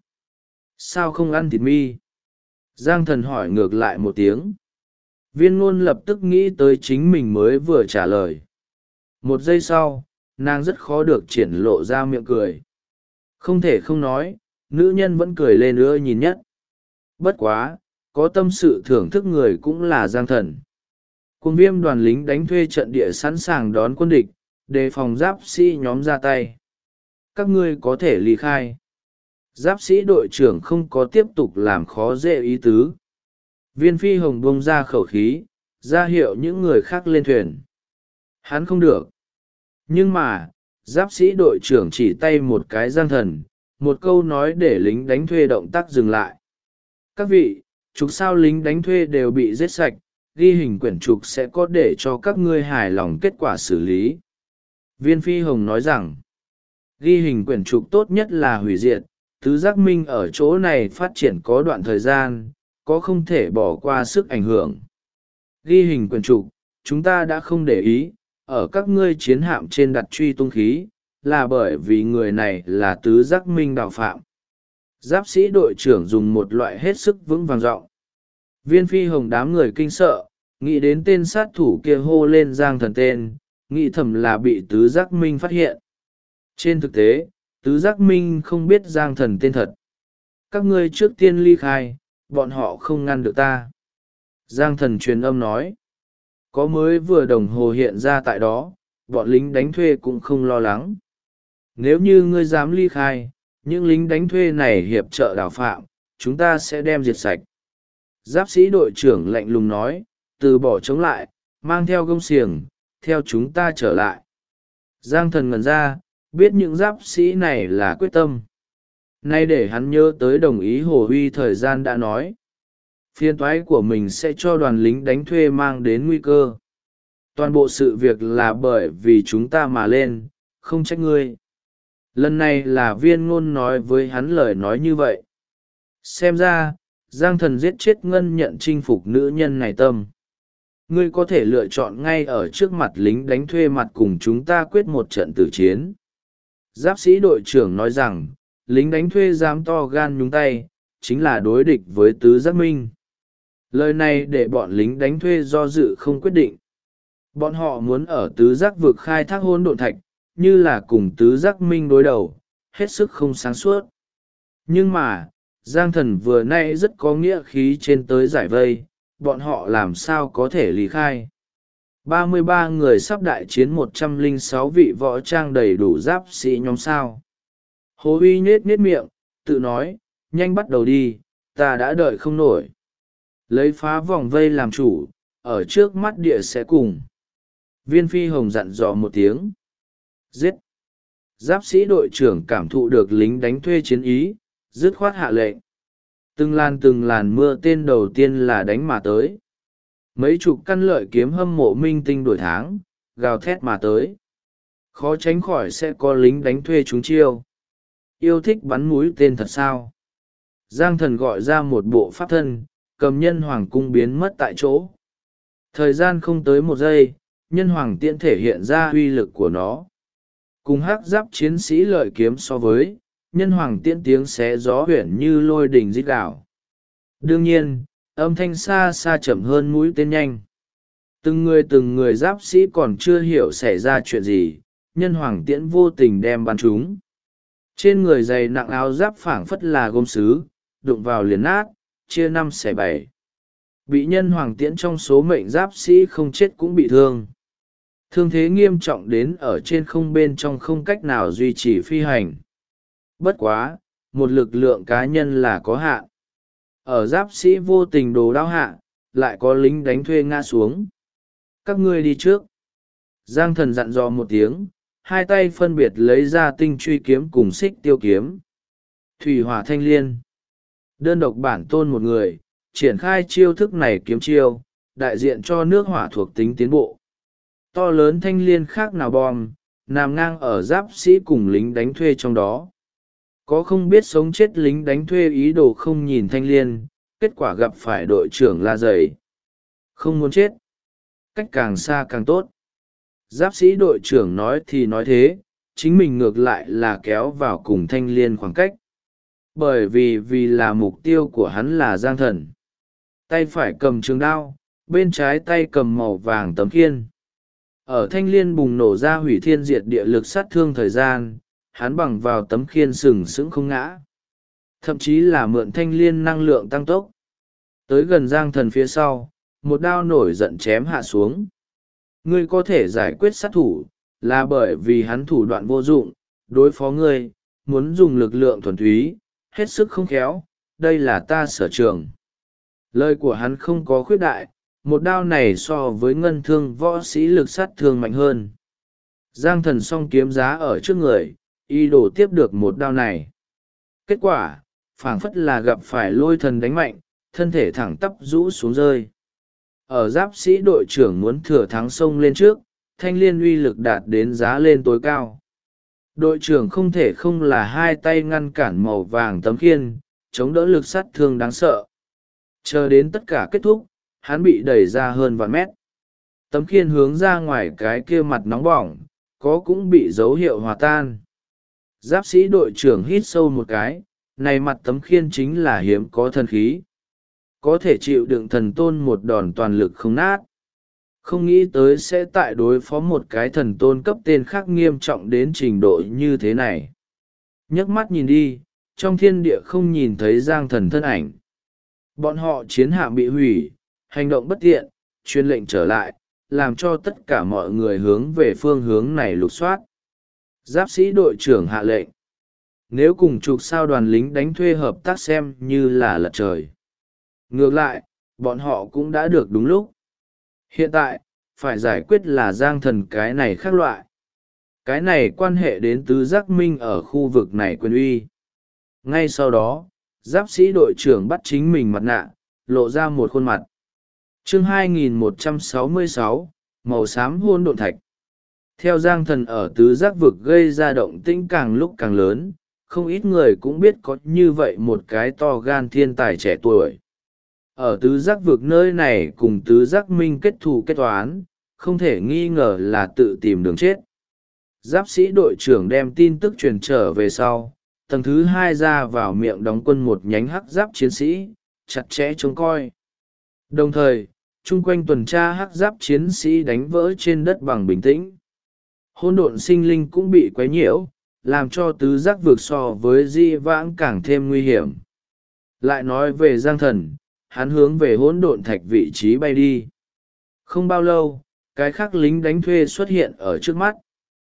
Sao không ăn thịt mi? Giang Thần hỏi ngược lại một tiếng. Viên ngôn lập tức nghĩ tới chính mình mới vừa trả lời. Một giây sau, nàng rất khó được triển lộ ra miệng cười. Không thể không nói, nữ nhân vẫn cười lên ưa nhìn nhất. Bất quá, có tâm sự thưởng thức người cũng là Giang Thần. Cuồng viêm đoàn lính đánh thuê trận địa sẵn sàng đón quân địch, đề phòng giáp sĩ nhóm ra tay. Các ngươi có thể ly khai. Giáp sĩ đội trưởng không có tiếp tục làm khó dễ ý tứ. Viên Phi Hồng bông ra khẩu khí, ra hiệu những người khác lên thuyền. Hắn không được. Nhưng mà, giáp sĩ đội trưởng chỉ tay một cái Giang Thần, một câu nói để lính đánh thuê động tác dừng lại. Các vị, trục sao lính đánh thuê đều bị giết sạch, ghi hình quyển trục sẽ có để cho các ngươi hài lòng kết quả xử lý. Viên Phi Hồng nói rằng, ghi hình quyển trục tốt nhất là hủy diệt, tứ giác minh ở chỗ này phát triển có đoạn thời gian, có không thể bỏ qua sức ảnh hưởng. Ghi hình quyển trục, chúng ta đã không để ý, ở các ngươi chiến hạm trên đặt truy tung khí, là bởi vì người này là tứ giác minh đạo phạm. Giáp sĩ đội trưởng dùng một loại hết sức vững vàng giọng. Viên Phi Hồng đám người kinh sợ, nghĩ đến tên sát thủ kia hô lên Giang Thần tên, nghĩ thầm là bị tứ giác minh phát hiện. Trên thực tế, tứ giác minh không biết Giang Thần tên thật. Các ngươi trước tiên ly khai, bọn họ không ngăn được ta. Giang Thần truyền âm nói. Có mới vừa đồng hồ hiện ra tại đó, bọn lính đánh thuê cũng không lo lắng. Nếu như ngươi dám ly khai, những lính đánh thuê này hiệp trợ đào phạm, chúng ta sẽ đem diệt sạch. Giáp sĩ đội trưởng lạnh lùng nói, từ bỏ chống lại, mang theo gông xiềng, theo chúng ta trở lại. Giang Thần ngẩn ra, biết những giáp sĩ này là quyết tâm. Nay để hắn nhớ tới đồng ý Hồ Huy thời gian đã nói. Phiên toái của mình sẽ cho đoàn lính đánh thuê mang đến nguy cơ. Toàn bộ sự việc là bởi vì chúng ta mà lên, không trách ngươi. Lần này là Viên Ngôn nói với hắn lời nói như vậy. Xem ra, Giang Thần giết chết Ngân Nhận chinh phục nữ nhân này tâm. Ngươi có thể lựa chọn ngay ở trước mặt lính đánh thuê mặt cùng chúng ta quyết một trận tử chiến. Giáp sĩ đội trưởng nói rằng, lính đánh thuê dám to gan nhúng tay, chính là đối địch với tứ giác minh. Lời này để bọn lính đánh thuê do dự không quyết định. Bọn họ muốn ở tứ giác vực khai thác hỗn độn thạch, như là cùng tứ giác minh đối đầu, hết sức không sáng suốt. Nhưng mà, Giang Thần vừa nay rất có nghĩa khí trên tới giải vây, bọn họ làm sao có thể lý khai. 33 người sắp đại chiến 106 vị võ trang đầy đủ giáp sĩ nhóm sao. Hồ Uy nhết nhết miệng, tự nói, nhanh bắt đầu đi, ta đã đợi không nổi. Lấy phá vòng vây làm chủ, ở trước mắt địa sẽ cùng. Viên Phi Hồng dặn dò một tiếng. Giết! Giáp sĩ đội trưởng cảm thụ được lính đánh thuê chiến ý, dứt khoát hạ lệnh. Từng làn mưa tên đầu tiên là đánh mà tới. Mấy chục căn lợi kiếm hâm mộ minh tinh đổi tháng, gào thét mà tới. Khó tránh khỏi sẽ có lính đánh thuê chúng chiêu. Yêu thích bắn mũi tên thật sao? Giang Thần gọi ra một bộ pháp thân, cầm nhân hoàng cung biến mất tại chỗ. Thời gian không tới một giây, nhân hoàng tiễn thể hiện ra uy lực của nó. Cùng hắc giáp chiến sĩ lợi kiếm so với, nhân hoàng tiễn tiếng xé gió huyển như lôi đình rít gào. Đương nhiên, âm thanh xa xa chậm hơn mũi tên nhanh. Từng người giáp sĩ còn chưa hiểu xảy ra chuyện gì, nhân hoàng tiễn vô tình đem bắn chúng. Trên người dày nặng áo giáp phảng phất là gôm sứ, đụng vào liền nát, chia 5/7. Bị nhân hoàng tiễn trong số mệnh giáp sĩ không chết cũng bị thương. Thương thế nghiêm trọng đến ở trên không bên trong không cách nào duy trì phi hành. Bất quá, một lực lượng cá nhân là có hạn. Ở giáp sĩ vô tình đồ đao hạ, lại có lính đánh thuê ngã xuống. Các ngươi đi trước. Giang Thần dặn dò một tiếng, hai tay phân biệt lấy ra tinh truy kiếm cùng xích tiêu kiếm. Thủy hỏa thanh liên. Đơn độc bản tôn một người, triển khai chiêu thức này kiếm chiêu, đại diện cho nước hỏa thuộc tính tiến bộ. To lớn thanh liên khác nào bom, nằm ngang ở giáp sĩ cùng lính đánh thuê trong đó. Có không biết sống chết lính đánh thuê ý đồ không nhìn thanh liên, kết quả gặp phải đội trưởng la dày. Không muốn chết. Cách càng xa càng tốt. Giáp sĩ đội trưởng nói thì nói thế, chính mình ngược lại là kéo vào cùng thanh liên khoảng cách. Bởi vì là mục tiêu của hắn là Giang Thần. Tay phải cầm trường đao, bên trái tay cầm màu vàng tấm khiên. Ở thanh liên bùng nổ ra hủy thiên diệt địa lực sát thương thời gian, hắn bằng vào tấm khiên sừng sững không ngã. Thậm chí là mượn thanh liên năng lượng tăng tốc. Tới gần Giang Thần phía sau, một đao nổi giận chém hạ xuống. Ngươi có thể giải quyết sát thủ, là bởi vì hắn thủ đoạn vô dụng, đối phó ngươi muốn dùng lực lượng thuần túy hết sức không khéo, đây là ta sở trường. Lời của hắn không có khuyết đại, một đao này so với ngân thương võ sĩ lực sát thương mạnh hơn. Giang thần song kiếm giá ở trước người, y đổ tiếp được một đao này. Kết quả, phảng phất là gặp phải lôi thần đánh mạnh, thân thể thẳng tắp rũ xuống rơi. Ở giáp sĩ đội trưởng muốn thừa thắng xông lên trước, thanh liên uy lực đạt đến giá lên tối cao. Đội trưởng không thể không là hai tay ngăn cản màu vàng tấm khiên, chống đỡ lực sát thương đáng sợ. Chờ đến tất cả kết thúc, hắn bị đẩy ra hơn vạn mét. Tấm khiên hướng ra ngoài cái kia mặt nóng bỏng, có cũng bị dấu hiệu hòa tan. Giáp sĩ đội trưởng hít sâu một cái, này mặt tấm khiên chính là hiếm có thần khí. Có thể chịu đựng thần tôn một đòn toàn lực không nát. Không nghĩ tới sẽ tại đối phó một cái thần tôn cấp tên khác nghiêm trọng đến trình độ như thế này. Nhấc mắt nhìn đi, trong thiên địa không nhìn thấy Giang thần thân ảnh. Bọn họ chiến hạm bị hủy, hành động bất tiện, truyền lệnh trở lại, làm cho tất cả mọi người hướng về phương hướng này lục soát. Giáp sĩ đội trưởng hạ lệnh. Nếu cùng chục sao đoàn lính đánh thuê hợp tác xem như là lật trời. Ngược lại, bọn họ cũng đã được đúng lúc. Hiện tại, phải giải quyết là Giang thần cái này khác loại. Cái này quan hệ đến tứ giác minh ở khu vực này quyền uy. Ngay sau đó, giáp sĩ đội trưởng bắt chính mình mặt nạ, lộ ra một khuôn mặt. Chương 2166, màu xám hôn độn thạch. Theo Giang thần ở tứ giác vực gây ra động tĩnh càng lúc càng lớn, không ít người cũng biết có như vậy một cái to gan thiên tài trẻ tuổi. Ở tứ giác vực nơi này cùng tứ giác minh kết thù kết toán, không thể nghi ngờ là tự tìm đường chết. Giáp sĩ đội trưởng đem tin tức truyền trở về sau, tầng thứ 2 ra vào miệng đóng quân một nhánh hắc giáp chiến sĩ, chặt chẽ trông coi. Đồng thời, chung quanh tuần tra hắc giáp chiến sĩ đánh vỡ trên đất bằng bình tĩnh. Hôn độn sinh linh cũng bị quấy nhiễu, làm cho tứ giác vực so với di vãng càng thêm nguy hiểm. Lại nói về Giang thần, hắn hướng về hỗn độn thạch vị trí bay đi. Không bao lâu, cái khác lính đánh thuê xuất hiện ở trước mắt.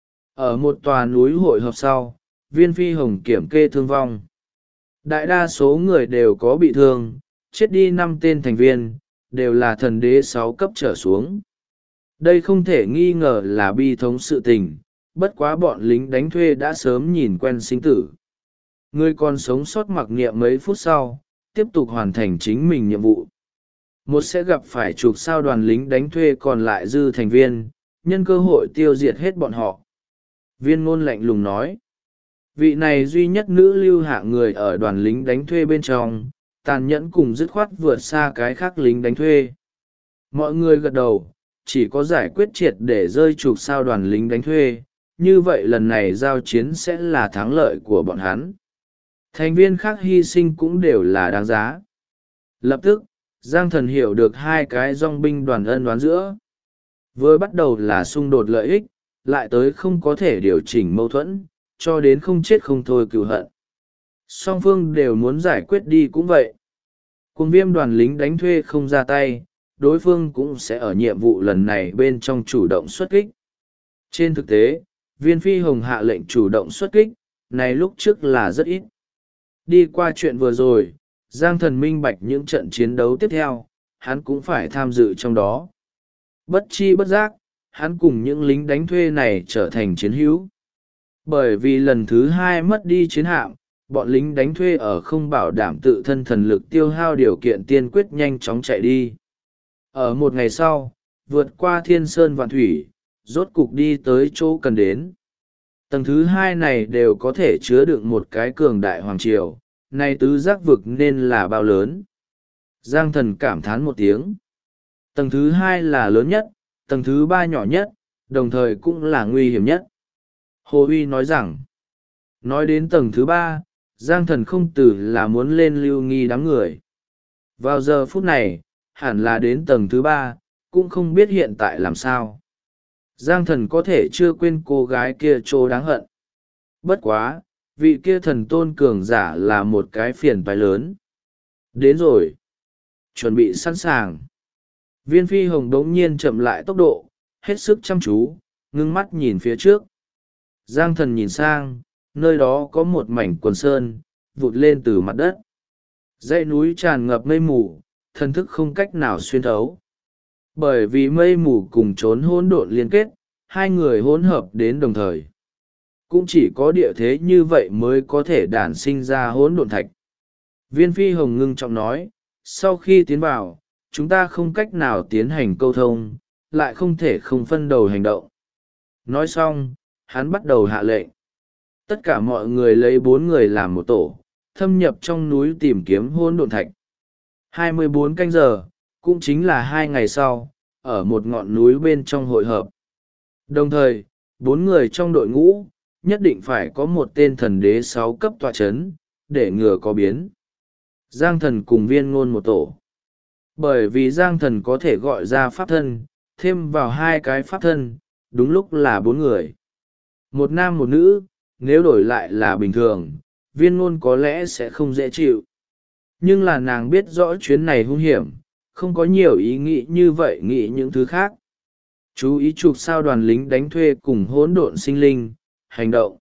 Ở một tòa núi hội họp sau, Viên Phi Hồng kiểm kê thương vong. Đại đa số người đều có bị thương, chết đi 5 tên thành viên, đều là thần đế 6 cấp trở xuống. Đây không thể nghi ngờ là bi thống sự tình, bất quá bọn lính đánh thuê đã sớm nhìn quen sinh tử. Người còn sống sót mặc niệm mấy phút sau, tiếp tục hoàn thành chính mình nhiệm vụ. Một sẽ gặp phải chục sao đoàn lính đánh thuê còn lại dư thành viên, nhân cơ hội tiêu diệt hết bọn họ. Viên ngôn lạnh lùng nói. Vị này duy nhất nữ lưu hạ người ở đoàn lính đánh thuê bên trong, tàn nhẫn cùng dứt khoát vượt xa cái khác lính đánh thuê. Mọi người gật đầu, chỉ có giải quyết triệt để rơi chục sao đoàn lính đánh thuê, như vậy lần này giao chiến sẽ là thắng lợi của bọn hắn. Thành viên khác hy sinh cũng đều là đáng giá. Lập tức, Giang thần hiểu được hai cái dòng binh đoàn ân đoán giữa. Vừa bắt đầu là xung đột lợi ích, lại tới không có thể điều chỉnh mâu thuẫn, cho đến không chết không thôi cừu hận. Song phương đều muốn giải quyết đi cũng vậy. Cùng viêm đoàn lính đánh thuê không ra tay, đối phương cũng sẽ ở nhiệm vụ lần này bên trong chủ động xuất kích. Trên thực tế, Viên Phi Hồng hạ lệnh chủ động xuất kích, này lúc trước là rất ít. Đi qua chuyện vừa rồi, Giang thần minh bạch những trận chiến đấu tiếp theo, hắn cũng phải tham dự trong đó. Bất chi bất giác, hắn cùng những lính đánh thuê này trở thành chiến hữu. Bởi vì lần thứ 2 mất đi chiến hạm, bọn lính đánh thuê ở không bảo đảm tự thân thần lực tiêu hao điều kiện tiên quyết nhanh chóng chạy đi. Ở một ngày sau, vượt qua thiên sơn vạn thủy, rốt cục đi tới chỗ cần đến. Tầng thứ 2 này đều có thể chứa đựng một cái cường đại hoàng triều, này tứ giác vực nên là bao lớn. Giang thần cảm thán một tiếng. Tầng thứ 2 là lớn nhất, tầng thứ 3 nhỏ nhất, đồng thời cũng là nguy hiểm nhất. Hồ Uy nói rằng, nói đến tầng thứ 3, Giang thần không từ là muốn lên lưu nghi đám người. Vào giờ phút này, hẳn là đến tầng thứ 3, cũng không biết hiện tại làm sao. Giang thần có thể chưa quên cô gái kia trô đáng hận. Bất quá, vị kia thần tôn cường giả là một cái phiền toái lớn. Đến rồi. Chuẩn bị sẵn sàng. Viên Phi Hồng đống nhiên chậm lại tốc độ, hết sức chăm chú, ngưng mắt nhìn phía trước. Giang thần nhìn sang, nơi đó có một mảnh quần sơn vụt lên từ mặt đất. Dãy núi tràn ngập mây mù, thần thức không cách nào xuyên thấu. Bởi vì mây mù cùng chốn hỗn độn liên kết, hai người hỗn hợp đến đồng thời. Cũng chỉ có địa thế như vậy mới có thể đản sinh ra hỗn độn thạch. Viên Phi Hồng ngưng trọng nói, sau khi tiến vào, chúng ta không cách nào tiến hành câu thông, lại không thể không phân đầu hành động. Nói xong, hắn bắt đầu hạ lệnh. Tất cả mọi người lấy 4 người làm một tổ, thâm nhập trong núi tìm kiếm hỗn độn thạch. 24 canh giờ, cũng chính là 2 ngày sau, ở một ngọn núi bên trong hội hợp. Đồng thời, 4 người trong đội ngũ, nhất định phải có một tên thần đế 6 cấp tọa chấn, để ngừa có biến. Giang Thần cùng Viên Ngôn một tổ. Bởi vì Giang Thần có thể gọi ra pháp thân, thêm vào 2 cái pháp thân, đúng lúc là 4 người. Một nam một nữ, nếu đổi lại là bình thường, Viên Ngôn có lẽ sẽ không dễ chịu. Nhưng là nàng biết rõ chuyến này hung hiểm, không có nhiều ý nghĩ như vậy nghĩ những thứ khác. Chú ý chụp sao đoàn lính đánh thuê cùng hỗn độn sinh linh, hành động.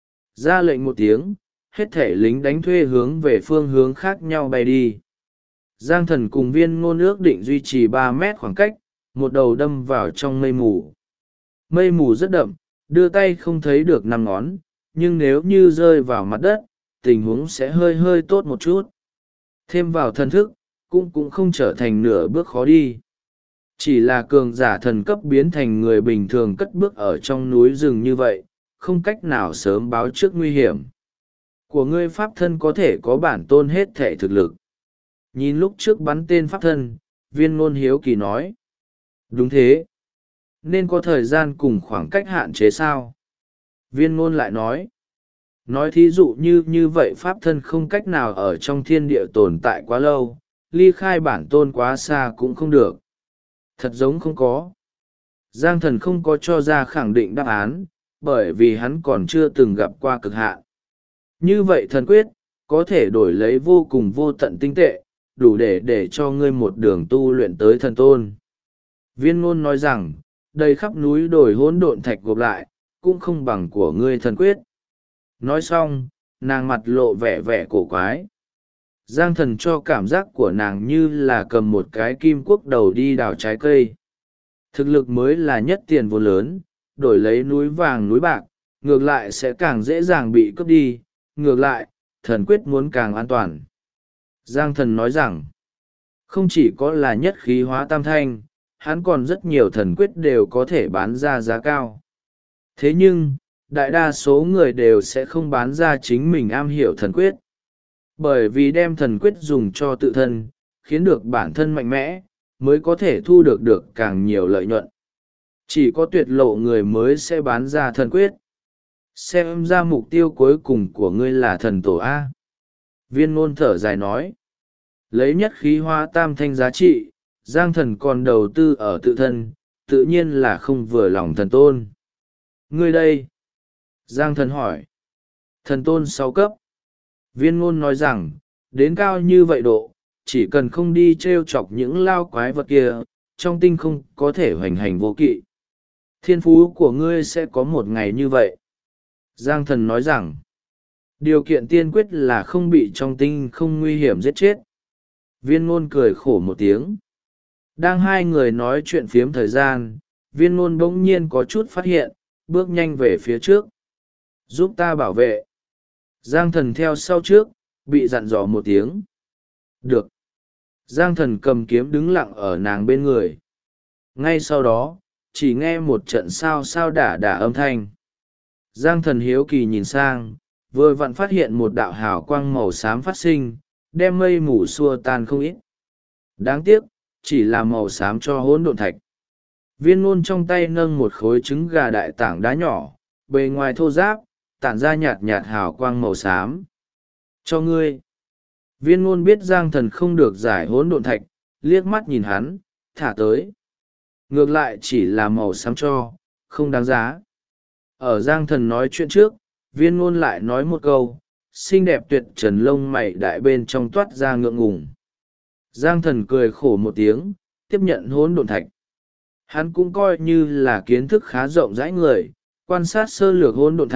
Ra lệnh một tiếng, hết thể lính đánh thuê hướng về phương hướng khác nhau bay đi. Giang Thần cùng Viên Ngôn ước định duy trì 3 mét khoảng cách, một đầu đâm vào trong mây mù. Mây mù rất đậm, đưa tay không thấy được 5 ngón, nhưng nếu như rơi vào mặt đất, tình huống sẽ hơi hơi tốt một chút. Thêm vào thần thức, cũng không trở thành nửa bước khó đi. Chỉ là cường giả thần cấp biến thành người bình thường cất bước ở trong núi rừng như vậy, không cách nào sớm báo trước nguy hiểm. Của ngươi pháp thân có thể có bản tôn hết thể thực lực. Nhìn lúc trước bắn tên pháp thân, Viên Ngôn hiếu kỳ nói. Đúng thế. Nên có thời gian cùng khoảng cách hạn chế sao? Viên Ngôn lại nói. Nói thí dụ như vậy pháp thân không cách nào ở trong thiên địa tồn tại quá lâu, ly khai bản tôn quá xa cũng không được. Thật giống không có. Giang Thần không có cho ra khẳng định đáp án, bởi vì hắn còn chưa từng gặp qua cực hạn. Như vậy thần quyết, có thể đổi lấy vô cùng vô tận tinh tệ, đủ để cho ngươi một đường tu luyện tới thần tôn. Viên Ngôn nói rằng, đầy khắp núi đồi hỗn độn thạch gộp lại, cũng không bằng của ngươi thần quyết. Nói xong, nàng mặt lộ vẻ vẻ cổ quái. Giang Thần cho cảm giác của nàng như là cầm một cái kim cuốc đầu đi đào trái cây. Thực lực mới là nhất tiền vốn lớn, đổi lấy núi vàng núi bạc, ngược lại sẽ càng dễ dàng bị cướp đi. Ngược lại, thần quyết muốn càng an toàn. Giang Thần nói rằng, không chỉ có là nhất khí hóa tam thanh, hắn còn rất nhiều thần quyết đều có thể bán ra giá cao. Thế nhưng, đại đa số người đều sẽ không bán ra chính mình am hiểu thần quyết. Bởi vì đem thần quyết dùng cho tự thân, khiến được bản thân mạnh mẽ, mới có thể thu được càng nhiều lợi nhuận. Chỉ có tuyệt lộ người mới sẽ bán ra thần quyết. Xem ra mục tiêu cuối cùng của ngươi là thần tổ A. Viên Ngôn thở dài nói. Lấy nhất khí hóa tam thanh giá trị, Giang Thần còn đầu tư ở tự thân, tự nhiên là không vừa lòng thần tôn. Ngươi đây? Giang Thần hỏi. Thần tôn 6 cấp. Viên Ngôn nói rằng, đến cao như vậy độ, chỉ cần không đi trêu chọc những lao quái vật kia, trong tinh không có thể hoành hành vô kỵ. Thiên phú của ngươi sẽ có một ngày như vậy. Giang Thần nói rằng, điều kiện tiên quyết là không bị trong tinh không nguy hiểm giết chết. Viên Ngôn cười khổ một tiếng. Đang hai người nói chuyện phiếm thời gian, Viên Ngôn bỗng nhiên có chút phát hiện, bước nhanh về phía trước. Giúp ta bảo vệ. Giang Thần theo sau trước, bị dặn dò một tiếng. Được. Giang Thần cầm kiếm đứng lặng ở nàng bên người. Ngay sau đó, chỉ nghe một trận sao sao đả âm thanh. Giang Thần hiếu kỳ nhìn sang, vừa vặn phát hiện một đạo hào quang màu xám phát sinh, đem mây mù xua tan không ít. Đáng tiếc, chỉ là màu xám cho hỗn độn thạch. Viên Ngôn trong tay nâng một khối trứng gà đại tảng đá nhỏ, bề ngoài thô ráp, tản ra nhạt nhạt hào quang màu xám. Cho ngươi. Viên Ngôn biết Giang Thần không được giải hỗn độn thạch, liếc mắt nhìn hắn, thả tới. Ngược lại chỉ là màu xám cho, không đáng giá. Ở Giang Thần nói chuyện trước, Viên Ngôn lại nói một câu, xinh đẹp tuyệt trần lông mày đại bên trong toát ra ngượng ngùng. Giang Thần cười khổ một tiếng, tiếp nhận hỗn độn thạch. Hắn cũng coi như là kiến thức khá rộng rãi người, quan sát sơ lược hỗn độn thạch,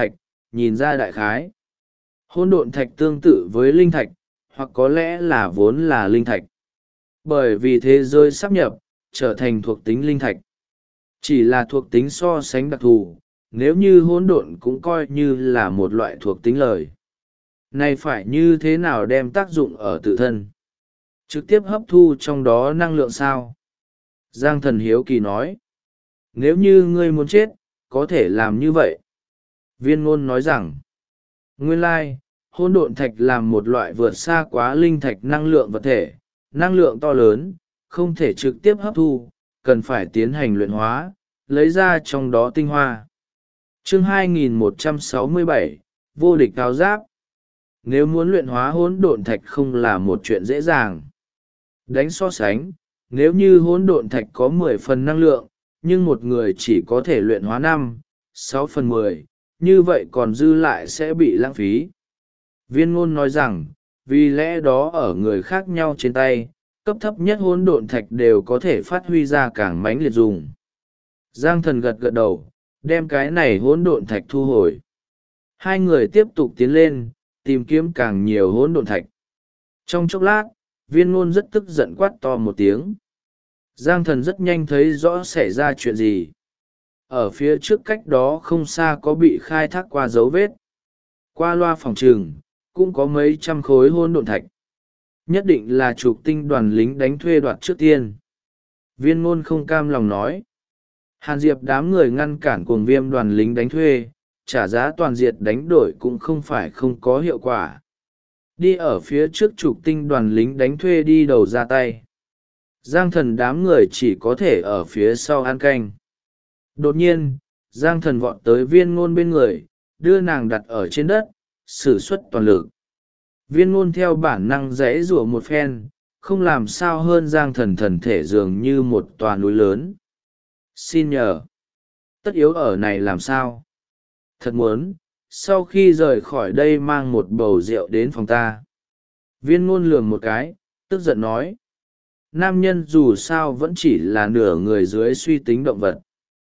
nhìn ra đại khái. Hỗn độn thạch tương tự với linh thạch, hoặc có lẽ là vốn là linh thạch. Bởi vì thế giới sáp nhập, trở thành thuộc tính linh thạch. Chỉ là thuộc tính so sánh đặc thù, nếu như hỗn độn cũng coi như là một loại thuộc tính lời. Này phải như thế nào đem tác dụng ở tự thân? Trực tiếp hấp thu trong đó năng lượng sao? Giang Thần hiếu kỳ nói. Nếu như ngươi muốn chết, có thể làm như vậy. Viên Ngôn nói rằng, nguyên lai, hỗn độn thạch là một loại vượt xa quá linh thạch năng lượng vật thể, năng lượng to lớn, không thể trực tiếp hấp thu, cần phải tiến hành luyện hóa, lấy ra trong đó tinh hoa. Chương 2167, vô địch áo giáp. Nếu muốn luyện hóa hỗn độn thạch không là một chuyện dễ dàng. Đánh so sánh, nếu như hỗn độn thạch có 10 phần năng lượng, nhưng một người chỉ có thể luyện hóa 5-6/10, như vậy còn dư lại sẽ bị lãng phí. Viên Ngôn nói rằng, vì lẽ đó ở người khác nhau trên tay, cấp thấp nhất hỗn độn thạch đều có thể phát huy ra càng mãnh liệt dùng. Giang Thần gật gật đầu, đem cái này hỗn độn thạch thu hồi. Hai người tiếp tục tiến lên, tìm kiếm càng nhiều hỗn độn thạch. Trong chốc lát, Viên Ngôn rất tức giận quát to một tiếng. Giang Thần rất nhanh thấy rõ xảy ra chuyện gì. Ở phía trước cách đó không xa có bị khai thác qua dấu vết. Qua loa phòng trường, cũng có mấy trăm khối hỗn độn thạch. Nhất định là trục tinh đoàn lính đánh thuê đoạt trước tiên. Viên Ngôn không cam lòng nói. Hàn Diệp đám người ngăn cản cuồng viêm đoàn lính đánh thuê, trả giá toàn diệt đánh đổi cũng không phải không có hiệu quả. Đi ở phía trước trục tinh đoàn lính đánh thuê đi đầu ra tay. Giang Thần đám người chỉ có thể ở phía sau ăn canh. Đột nhiên, Giang Thần vọt tới Viên Ngôn bên người, đưa nàng đặt ở trên đất, sử xuất toàn lực. Viên Ngôn theo bản năng giãy giụa một phen, không làm sao hơn Giang Thần thần thể dường như một tòa núi lớn. Xin nhờ, tất yếu ở này làm sao? Thật muốn, sau khi rời khỏi đây mang một bầu rượu đến phòng ta. Viên Ngôn lườm một cái, tức giận nói. Nam nhân dù sao vẫn chỉ là nửa người dưới suy tính động vật.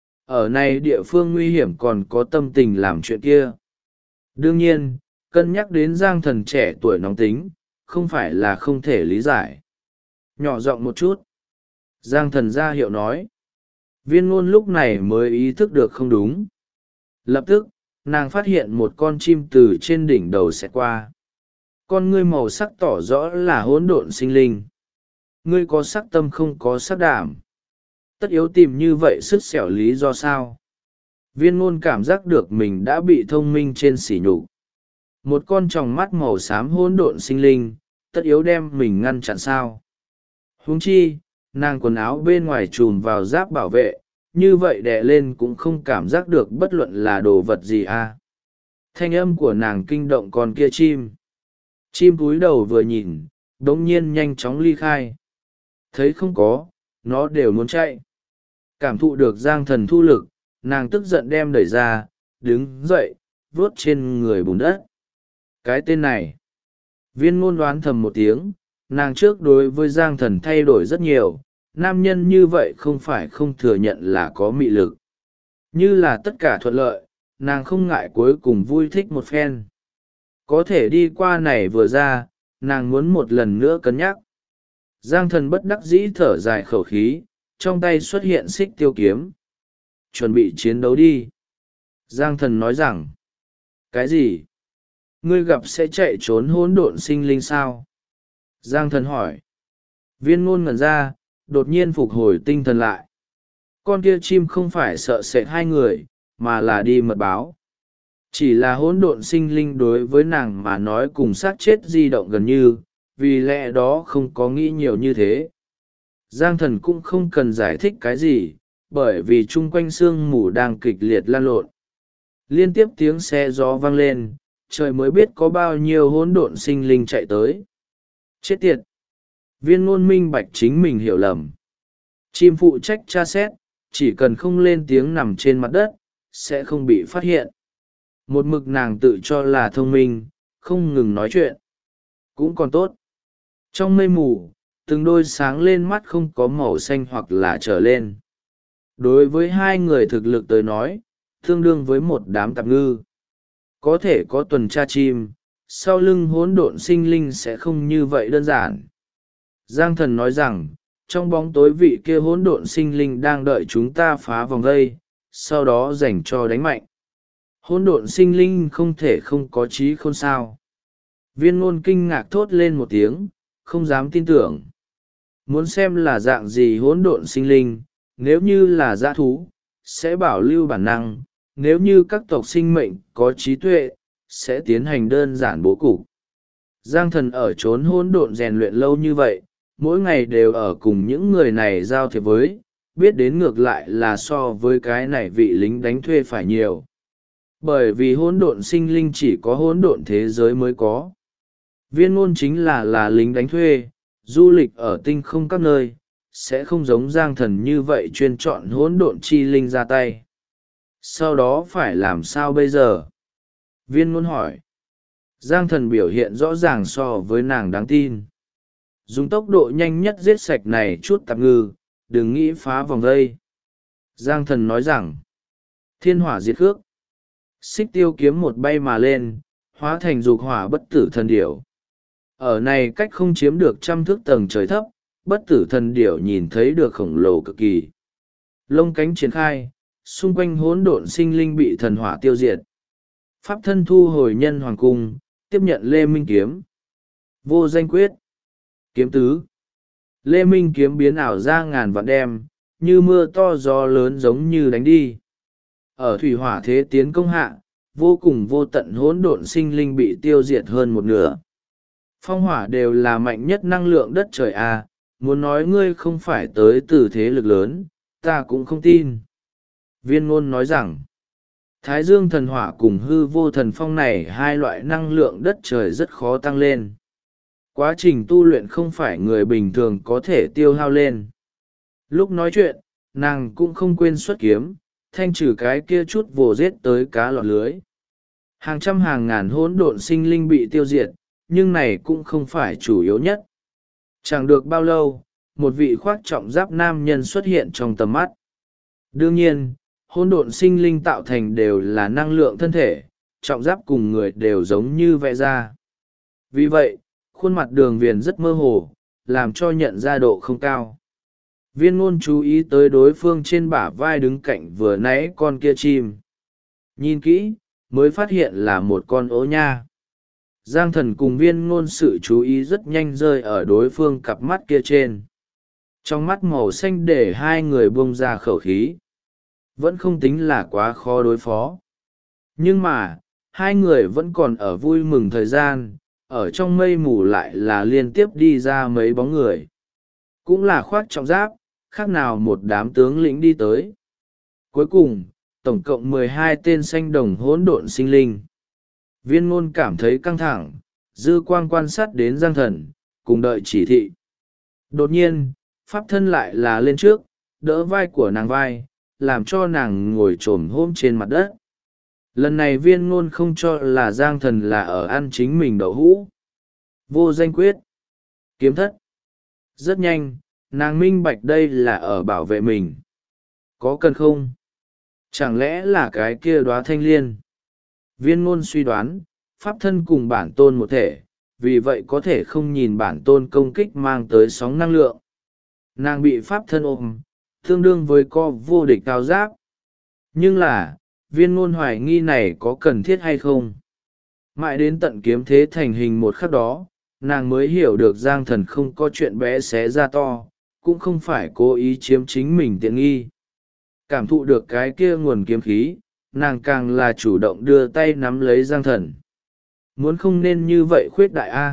Ở này địa phương nguy hiểm còn có tâm tình làm chuyện kia. Đương nhiên, cân nhắc đến Giang Thần trẻ tuổi nóng tính, không phải là không thể lý giải. Nhỏ giọng một chút. Giang Thần ra hiệu nói. Viên Ngôn lúc này mới ý thức được không đúng. Lập tức, nàng phát hiện một con chim từ trên đỉnh đầu xẹt qua. Con ngươi màu sắc tỏ rõ là hỗn độn sinh linh. Ngươi có sắc tâm không có sắc đảm. Tất yếu tìm như vậy sứt xẻo lý do sao? Viên Ngôn cảm giác được mình đã bị thông minh trên sỉ nhục. Một con tròng mắt màu xám hỗn độn sinh linh, tất yếu đem mình ngăn chặn sao? Huống chi, nàng quần áo bên ngoài trùm vào giáp bảo vệ, như vậy đè lên cũng không cảm giác được bất luận là đồ vật gì à. Thanh âm của nàng kinh động con kia chim. Chim cúi đầu vừa nhìn, đống nhiên nhanh chóng ly khai. Thấy không có, nó đều muốn chạy. Cảm thụ được Giang Thần thu lực, nàng tức giận đem đẩy ra, đứng dậy, vuốt trên người bùn đất. Cái tên này. Viên Ngôn đoán thầm một tiếng, nàng trước đối với Giang Thần thay đổi rất nhiều, nam nhân như vậy không phải không thừa nhận là có mị lực. Như là tất cả thuận lợi, nàng không ngại cuối cùng vui thích một phen. Có thể đi qua này vừa ra, nàng muốn một lần nữa cân nhắc. Giang Thần bất đắc dĩ thở dài khẩu khí, trong tay xuất hiện xích tiêu kiếm. Chuẩn bị chiến đấu đi. Giang Thần nói rằng. Cái gì? Ngươi gặp sẽ chạy trốn hỗn độn sinh linh sao? Giang Thần hỏi. Viên Ngôn ngẩn ra, đột nhiên phục hồi tinh thần lại. Con kia chim không phải sợ sệt hai người, mà là đi mật báo. Chỉ là hỗn độn sinh linh đối với nàng mà nói cùng xác chết di động gần như, vì lẽ đó không có nghĩ nhiều như thế. Giang Thần cũng không cần giải thích cái gì, bởi vì chung quanh sương mù đang kịch liệt lan lộn. Liên tiếp tiếng xe gió vang lên, trời mới biết có bao nhiêu hỗn độn sinh linh chạy tới. Chết tiệt! Viên Ngôn minh bạch chính mình hiểu lầm. Chim phụ trách tra xét, chỉ cần không lên tiếng nằm trên mặt đất, sẽ không bị phát hiện. Một mực nàng tự cho là thông minh, không ngừng nói chuyện. Cũng còn tốt. Trong mây mù, từng đôi sáng lên mắt không có màu xanh hoặc là trở lên. Đối với hai người thực lực tới nói, tương đương với một đám tạp ngư. có thể có tuần tra chim, sau lưng hỗn độn sinh linh sẽ không như vậy đơn giản. Giang thần nói rằng, trong bóng tối vị kia hỗn độn sinh linh đang đợi chúng ta phá vòng vây, sau đó dành cho đánh mạnh. Hỗn độn sinh linh không thể không có trí khôn sao. Viên ngôn kinh ngạc thốt lên một tiếng, không dám tin tưởng. Muốn xem là dạng gì hỗn độn sinh linh, nếu như là dã thú, sẽ bảo lưu bản năng, nếu như các tộc sinh mệnh có trí tuệ, sẽ tiến hành đơn giản bố cục. Giang thần ở chốn hỗn độn rèn luyện lâu như vậy, mỗi ngày đều ở cùng những người này giao thiệp với, biết đến ngược lại là so với cái này vị lính đánh thuê phải nhiều. Bởi vì hỗn độn sinh linh chỉ có hỗn độn thế giới mới có. Viên ngôn chính là lính đánh thuê, du lịch ở tinh không các nơi, sẽ không giống Giang thần như vậy chuyên chọn hỗn độn chi linh ra tay. Sau đó phải làm sao bây giờ? Viên ngôn hỏi. Giang thần biểu hiện rõ ràng so với nàng đáng tin. Dùng tốc độ nhanh nhất giết sạch này chút tạp ngư, đừng nghĩ phá vòng vây. Giang thần nói rằng, thiên hỏa diệt khước. Xích tiêu kiếm một bay mà lên, hóa thành dục hỏa bất tử thần điểu. Ở này cách không chiếm được trăm thước tầng trời thấp, bất tử thần điểu nhìn thấy được khổng lồ cực kỳ. Lông cánh triển khai, xung quanh hỗn độn sinh linh bị thần hỏa tiêu diệt. Pháp thân thu hồi nhân hoàng cung, tiếp nhận Lê Minh kiếm. Vô danh quyết. Kiếm tứ. Lê Minh kiếm biến ảo ra ngàn vạn đem, như mưa to gió lớn giống như đánh đi. Ở thủy hỏa thế tiến công hạ, vô cùng vô tận hỗn độn sinh linh bị tiêu diệt hơn một nửa. Phong hỏa đều là mạnh nhất năng lượng đất trời à, muốn nói ngươi không phải tới từ thế lực lớn, ta cũng không tin. Viên ngôn nói rằng, Thái Dương thần hỏa cùng hư vô thần phong này hai loại năng lượng đất trời rất khó tăng lên. Quá trình tu luyện không phải người bình thường có thể tiêu hao lên. Lúc nói chuyện, nàng cũng không quên xuất kiếm, thanh trừ cái kia chút vồ giết tới cá lọt lưới. Hàng trăm hàng ngàn hỗn độn sinh linh bị tiêu diệt, nhưng này cũng không phải chủ yếu nhất. Chẳng được bao lâu, một vị khoác trọng giáp nam nhân xuất hiện trong tầm mắt. Đương nhiên, hỗn độn sinh linh tạo thành đều là năng lượng thân thể, trọng giáp cùng người đều giống như vẽ ra. Vì vậy, khuôn mặt đường viền rất mơ hồ, làm cho nhận ra độ không cao. Viên ngôn chú ý tới đối phương trên bả vai đứng cạnh vừa nãy con kia chim. Nhìn kỹ, mới phát hiện là một con ố nha. Giang thần cùng viên ngôn sự chú ý rất nhanh rơi ở đối phương cặp mắt kia trên. Trong mắt màu xanh để hai người buông ra khẩu khí. Vẫn không tính là quá khó đối phó. Nhưng mà, hai người vẫn còn ở vui mừng thời gian, ở trong mây mù lại là liên tiếp đi ra mấy bóng người. Cũng là khoác trọng giáp, khác nào một đám tướng lĩnh đi tới. Cuối cùng, tổng cộng 12 tên xanh đồng hỗn độn sinh linh. Viên ngôn cảm thấy căng thẳng, dư quang quan sát đến Giang thần, cùng đợi chỉ thị. Đột nhiên, pháp thân lại là lên trước, đỡ vai của nàng vai, làm cho nàng ngồi trồm hôm trên mặt đất. Lần này viên ngôn không cho là Giang thần là ở ăn chính mình đậu hũ. Vô danh quyết. Kiếm thất. Rất nhanh, nàng minh bạch đây là ở bảo vệ mình. Có cần không? Chẳng lẽ là cái kia đóa thanh liên? Viên ngôn suy đoán, pháp thân cùng bản tôn một thể, vì vậy có thể không nhìn bản tôn công kích mang tới sóng năng lượng. Nàng bị pháp thân ôm, tương đương với co vô địch cao giáp. Nhưng là, viên ngôn hoài nghi này có cần thiết hay không? Mãi đến tận kiếm thế thành hình một khắc đó, nàng mới hiểu được Giang thần không có chuyện bé xé ra to, cũng không phải cố ý chiếm chính mình tiện nghi. Cảm thụ được cái kia nguồn kiếm khí, nàng càng là chủ động đưa tay nắm lấy Giang thần. Muốn không nên như vậy khuyết đại A.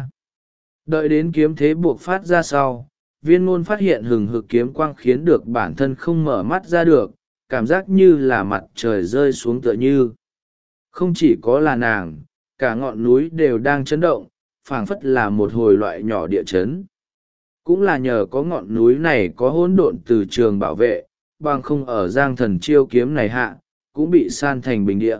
Đợi đến kiếm thế buộc phát ra sau, viên ngôn phát hiện hừng hực kiếm quang khiến được bản thân không mở mắt ra được, cảm giác như là mặt trời rơi xuống tựa như. Không chỉ có là nàng, cả ngọn núi đều đang chấn động, phảng phất là một hồi loại nhỏ địa chấn. Cũng là nhờ có ngọn núi này có hỗn độn từ trường bảo vệ, bằng không ở Giang thần chiêu kiếm này hạ, cũng bị san thành bình địa.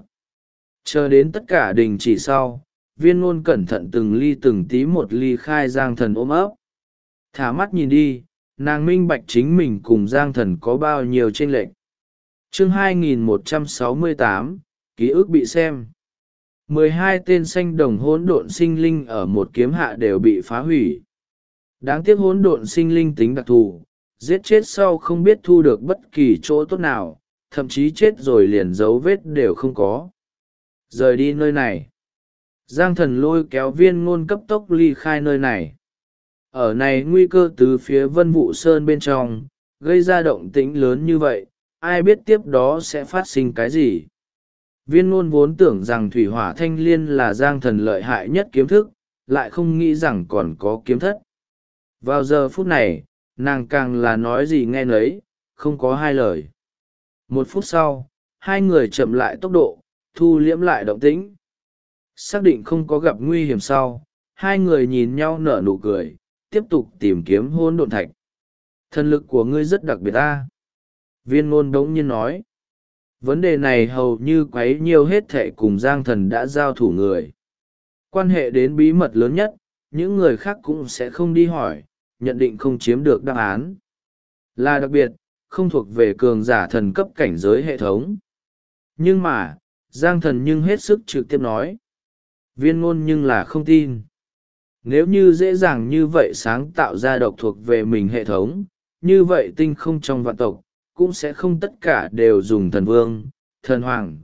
Chờ đến tất cả đình chỉ sau, viên ngôn cẩn thận từng ly từng tí một ly khai Giang thần ôm ấp. Thả mắt nhìn đi, nàng minh bạch chính mình cùng Giang thần có bao nhiêu chênh lệch. Chương 2168, ký ức bị xem. 12 tên sanh đồng hỗn độn sinh linh ở một kiếm hạ đều bị phá hủy. Đáng tiếc hỗn độn sinh linh tính đặc thù, giết chết sau không biết thu được bất kỳ chỗ tốt nào, thậm chí chết rồi liền dấu vết đều không có. Rời đi nơi này. Giang Thần lôi kéo Viên Ngôn cấp tốc ly khai nơi này. Ở này nguy cơ từ phía Vân Vũ Sơn bên trong, gây ra động tĩnh lớn như vậy, ai biết tiếp đó sẽ phát sinh cái gì. Viên Ngôn vốn tưởng rằng thủy hỏa thanh liên là Giang Thần lợi hại nhất kiếm thức, lại không nghĩ rằng còn có kiếm thất. Vào giờ phút này, nàng càng là nói gì nghe nấy, không có hai lời. 1 phút sau, hai người chậm lại tốc độ, thu liễm lại động tĩnh. Xác định không có gặp nguy hiểm sau, hai người nhìn nhau nở nụ cười, tiếp tục tìm kiếm hỗn độn thạch. Thần lực của ngươi rất đặc biệt ta. Viên Ngôn đống nhiên nói. Vấn đề này hầu như quấy nhiều hết thệ cùng Giang Thần đã giao thủ người. Quan hệ đến bí mật lớn nhất, những người khác cũng sẽ không đi hỏi, nhận định không chiếm được đáp án. Là đặc biệt, không thuộc về cường giả thần cấp cảnh giới hệ thống. Nhưng mà, Giang Thần nhưng hết sức trực tiếp nói. Viên Ngôn nhưng là không tin. Nếu như dễ dàng như vậy sáng tạo ra độc thuộc về mình hệ thống, như vậy tinh không trong vạn tộc, cũng sẽ không tất cả đều dùng thần vương, thần hoàng,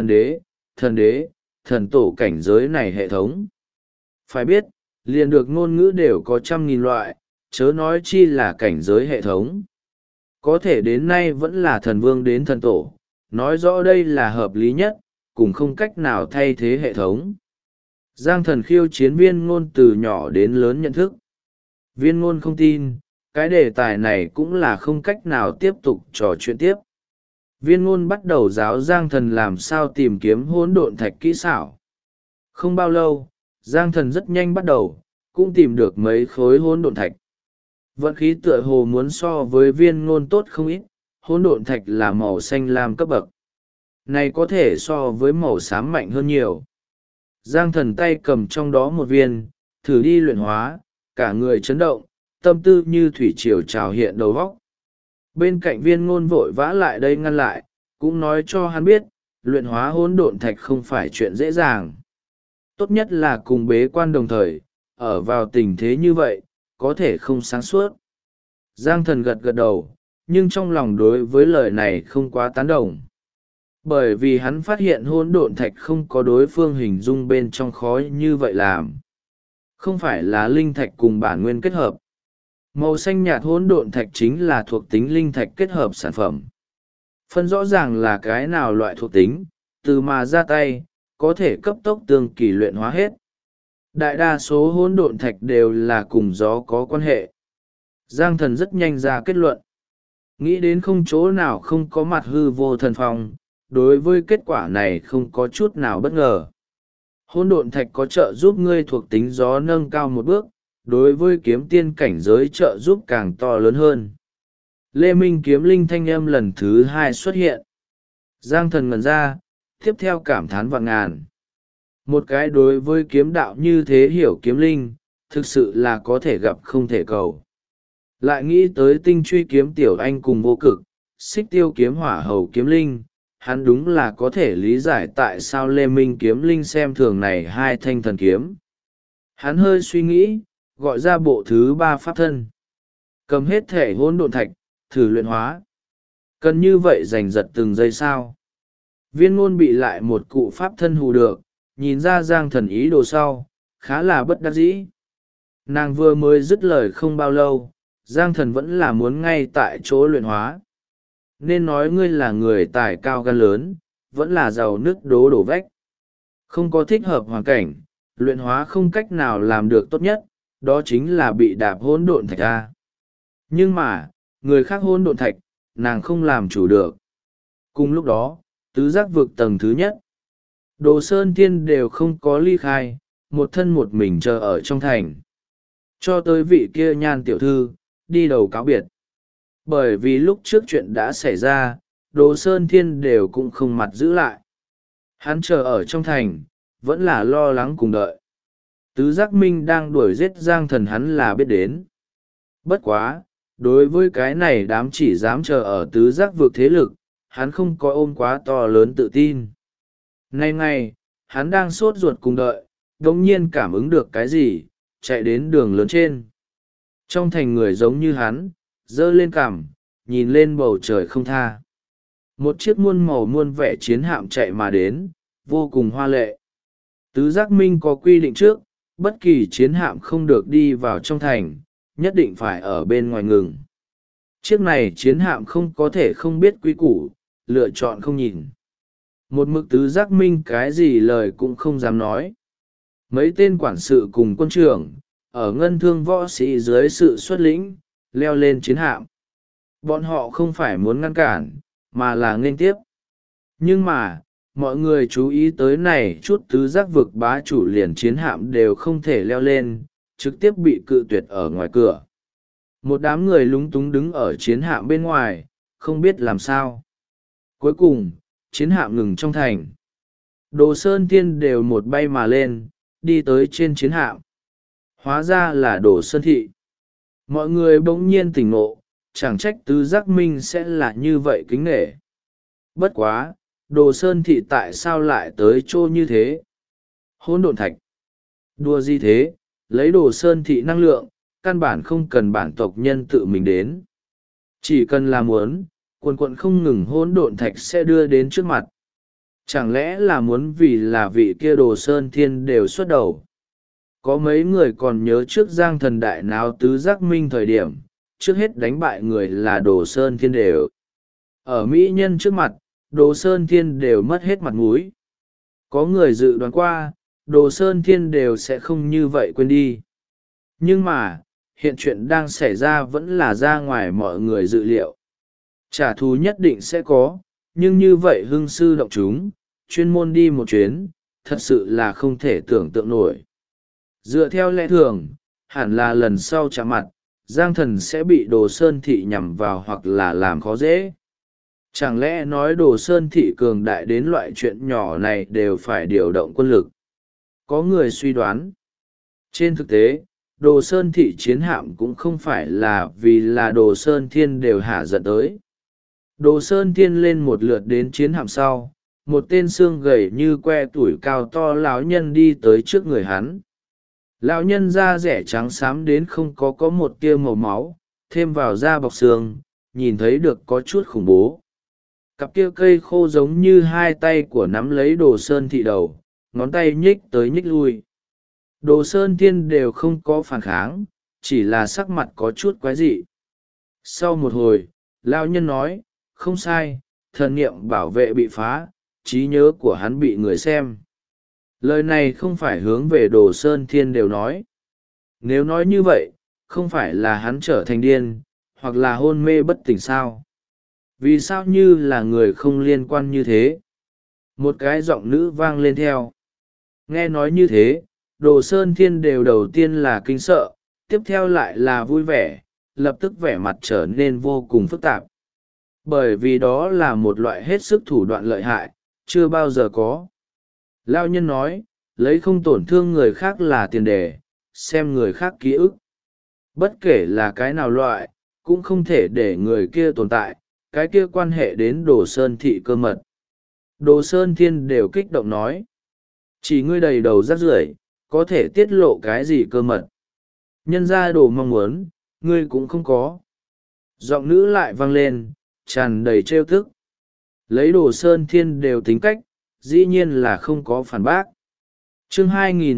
thần đế, thần tổ cảnh giới này hệ thống. Phải biết, liền được ngôn ngữ đều có 100.000 loại, chớ nói chi là cảnh giới hệ thống. Có thể đến nay vẫn là thần vương đến thần tổ, nói rõ đây là hợp lý nhất, cùng không cách nào thay thế hệ thống. Giang Thần khiêu chiến Viên Ngôn từ nhỏ đến lớn nhận thức. Viên Ngôn không tin, cái đề tài này cũng là không cách nào tiếp tục trò chuyện tiếp. Viên Ngôn bắt đầu giáo Giang Thần làm sao tìm kiếm hỗn độn thạch kỹ xảo. Không bao lâu, Giang Thần rất nhanh bắt đầu, cũng tìm được mấy khối hỗn độn thạch. Vận khí tựa hồ muốn so với Viên Ngôn tốt không ít, hỗn độn thạch là màu xanh lam cấp bậc. Này có thể so với màu xám mạnh hơn nhiều. Giang Thần tay cầm trong đó một viên, thử đi luyện hóa, cả người chấn động, tâm tư như thủy triều trào hiện đầu óc. Bên cạnh Viên Ngôn vội vã lại đây ngăn lại, cũng nói cho hắn biết, luyện hóa hỗn độn thạch không phải chuyện dễ dàng. Tốt nhất là cùng bế quan đồng thời, ở vào tình thế như vậy, có thể không sáng suốt. Giang Thần gật gật đầu, nhưng trong lòng đối với lời này không quá tán đồng. Bởi vì hắn phát hiện hỗn độn thạch không có đối phương hình dung bên trong khói như vậy làm. Không phải là linh thạch cùng bản nguyên kết hợp. Màu xanh nhạt hỗn độn thạch chính là thuộc tính linh thạch kết hợp sản phẩm. Phân rõ ràng là cái nào loại thuộc tính, từ mà ra tay, có thể cấp tốc tương kỳ luyện hóa hết. Đại đa số hỗn độn thạch đều là cùng gió có quan hệ. Giang Thần rất nhanh ra kết luận. Nghĩ đến không chỗ nào không có mặt hư vô thần phong, đối với kết quả này không có chút nào bất ngờ. Hỗn độn thạch có trợ giúp ngươi thuộc tính gió nâng cao một bước, đối với kiếm tiên cảnh giới trợ giúp càng to lớn hơn. Lê Minh kiếm linh thanh âm lần thứ 2 xuất hiện. Giang Thần ngẩn ra, tiếp theo cảm thán vạn ngàn. Một cái đối với kiếm đạo như thế hiểu kiếm linh, thực sự là có thể gặp không thể cầu. Lại nghĩ tới tinh truy kiếm tiểu anh cùng vô cực, xích tiêu kiếm hỏa hầu kiếm linh, hắn đúng là có thể lý giải tại sao Lê Minh kiếm linh xem thường này hai thanh thần kiếm. Hắn hơi suy nghĩ, gọi ra bộ thứ 3 pháp thân. Cầm hết thể hỗn độn thạch, thử luyện hóa. Cần như vậy giành giật từng giây sao. Viên Ngôn bị lại một cụ pháp thân hù được, nhìn ra Giang Thần ý đồ sau, khá là bất đắc dĩ. Nàng vừa mới dứt lời không bao lâu, Giang Thần vẫn là muốn ngay tại chỗ luyện hóa. Nên nói ngươi là người tài cao gan lớn, vẫn là giàu nước đổ vách. Không có thích hợp hoàn cảnh, luyện hóa không cách nào làm được tốt nhất, đó chính là bị đạp hỗn độn thạch ra. Nhưng mà, người khác hỗn độn thạch, nàng không làm chủ được. Cùng lúc đó, tứ giác vực tầng thứ nhất. Đồ Sơn Thiên đều không có ly khai, một thân một mình chờ ở trong thành. Cho tới vị kia Nhan tiểu thư, đi đầu cáo biệt. Bởi vì lúc trước chuyện đã xảy ra, Đồ Sơn Thiên đều cũng không mặt giữ lại. Hắn chờ ở trong thành, vẫn là lo lắng cùng đợi. Tứ giác minh đang đuổi giết Giang Thần hắn là biết đến. Bất quá, đối với cái này đám chỉ dám chờ ở tứ giác vực thế lực, hắn không có ôm quá to lớn tự tin. Nay ngày, hắn đang sốt ruột cùng đợi, đ ỗ n g nhiên cảm ứng được cái gì, chạy đến đường lớn trên. Trong thành người giống như hắn, giơ lên cằm, nhìn lên bầu trời không tha. Một chiếc muôn màu muôn vẻ chiến hạm chạy mà đến, vô cùng hoa lệ. Tứ giác minh có quy định trước, bất kỳ chiến hạm không được đi vào trong thành, nhất định phải ở bên ngoài ngừng. Chiếc này chiến hạm không có thể không biết quy củ, lựa chọn không nhìn. Một mực tứ giác minh cái gì lời cũng không dám nói. Mấy tên quản sự cùng quân trưởng, ở ngân thương võ sĩ dưới sự xuất lĩnh, leo lên chiến hạm. Bọn họ không phải muốn ngăn cản, mà là nghênh tiếp. Nhưng mà, mọi người chú ý tới này chút tứ giác vực bá chủ liền chiến hạm đều không thể leo lên, trực tiếp bị cự tuyệt ở ngoài cửa. Một đám người lúng túng đứng ở chiến hạm bên ngoài, không biết làm sao. Cuối cùng, chiến hạm ngừng trong thành. Đồ Sơn Thiên đều một bay mà lên, đi tới trên chiến hạm. Hóa ra là Đồ Sơn Thị. Mọi người bỗng nhiên tỉnh ngộ, chẳng trách tứ giác minh sẽ là như vậy kính nể. Bất quá, Đồ Sơn Thị tại sao lại tới chỗ như thế? Hỗn độn thạch. Đùa gì thế, lấy Đồ Sơn Thị năng lượng, căn bản không cần bản tộc nhân tự mình đến. Chỉ cần là muốn, quần quận không ngừng hỗn độn thạch sẽ đưa đến trước mặt. Chẳng lẽ là muốn vì là vị kia Đồ Sơn Thiên đều xuất đầu? Có mấy người còn nhớ trước Giang Thần đại náo tứ giác minh thời điểm, trước hết đánh bại người là Đồ Sơn Thiên đều. Ở mỹ nhân trước mặt, Đồ Sơn Thiên đều mất hết mặt mũi. Có người dự đoán qua, Đồ Sơn Thiên đều sẽ không như vậy quên đi. Nhưng mà, hiện chuyện đang xảy ra vẫn là ra ngoài mọi người dự liệu. Trả thù nhất định sẽ có, nhưng như vậy hưng sư động chúng, chuyên môn đi một chuyến, thật sự là không thể tưởng tượng nổi. Dựa theo lẽ thường, hẳn là lần sau chạm mặt, Giang Thần sẽ bị Đồ Sơn Thị nhằm vào hoặc là làm khó dễ. Chẳng lẽ nói Đồ Sơn Thị cường đại đến loại chuyện nhỏ này đều phải điều động quân lực? Có người suy đoán. Trên thực tế, Đồ Sơn Thị chiến hạm cũng không phải là vì là Đồ Sơn Thiên đều hạ giận tới. Đồ Sơn Thiên lên một lượt đến chiến hạm sau, một tên xương gầy như que tuổi cao to lão nhân đi tới trước người hắn. Lão nhân da rẻ trắng xám đến không có một tia màu máu, thêm vào da bọc xương, nhìn thấy được có chút khủng bố. Cặp kia cây khô giống như hai tay của nắm lấy Đồ Sơn Thị đầu, ngón tay nhích tới nhích lui. Đồ Sơn Thiên đều không có phản kháng, chỉ là sắc mặt có chút quái dị. Sau một hồi, lão nhân nói, không sai, thần niệm bảo vệ bị phá, trí nhớ của hắn bị người xem. Lời này không phải hướng về Đồ Sơn Thiên đều nói. Nếu nói như vậy, không phải là hắn trở thành điên, hoặc là hôn mê bất tỉnh sao? Vì sao như là người không liên quan như thế? Một cái giọng nữ vang lên theo. Nghe nói như thế, Đồ Sơn Thiên đều đầu tiên là kinh sợ, tiếp theo lại là vui vẻ, lập tức vẻ mặt trở nên vô cùng phức tạp. Bởi vì đó là một loại hết sức thủ đoạn lợi hại, chưa bao giờ có. Lao nhân nói, lấy không tổn thương người khác là tiền đề, xem người khác ký ức. Bất kể là cái nào loại, cũng không thể để người kia tồn tại, cái kia quan hệ đến Đồ Sơn Thị cơ mật. Đồ Sơn Thiên đều kích động nói, chỉ ngươi đầy đầu rác rưởi, có thể tiết lộ cái gì cơ mật. Nhân ra Đồ mong muốn, ngươi cũng không có. Giọng nữ lại vang lên, tràn đầy trêu tức. Lấy Đồ Sơn Thiên đều tính cách, dĩ nhiên là không có phản bác. Chương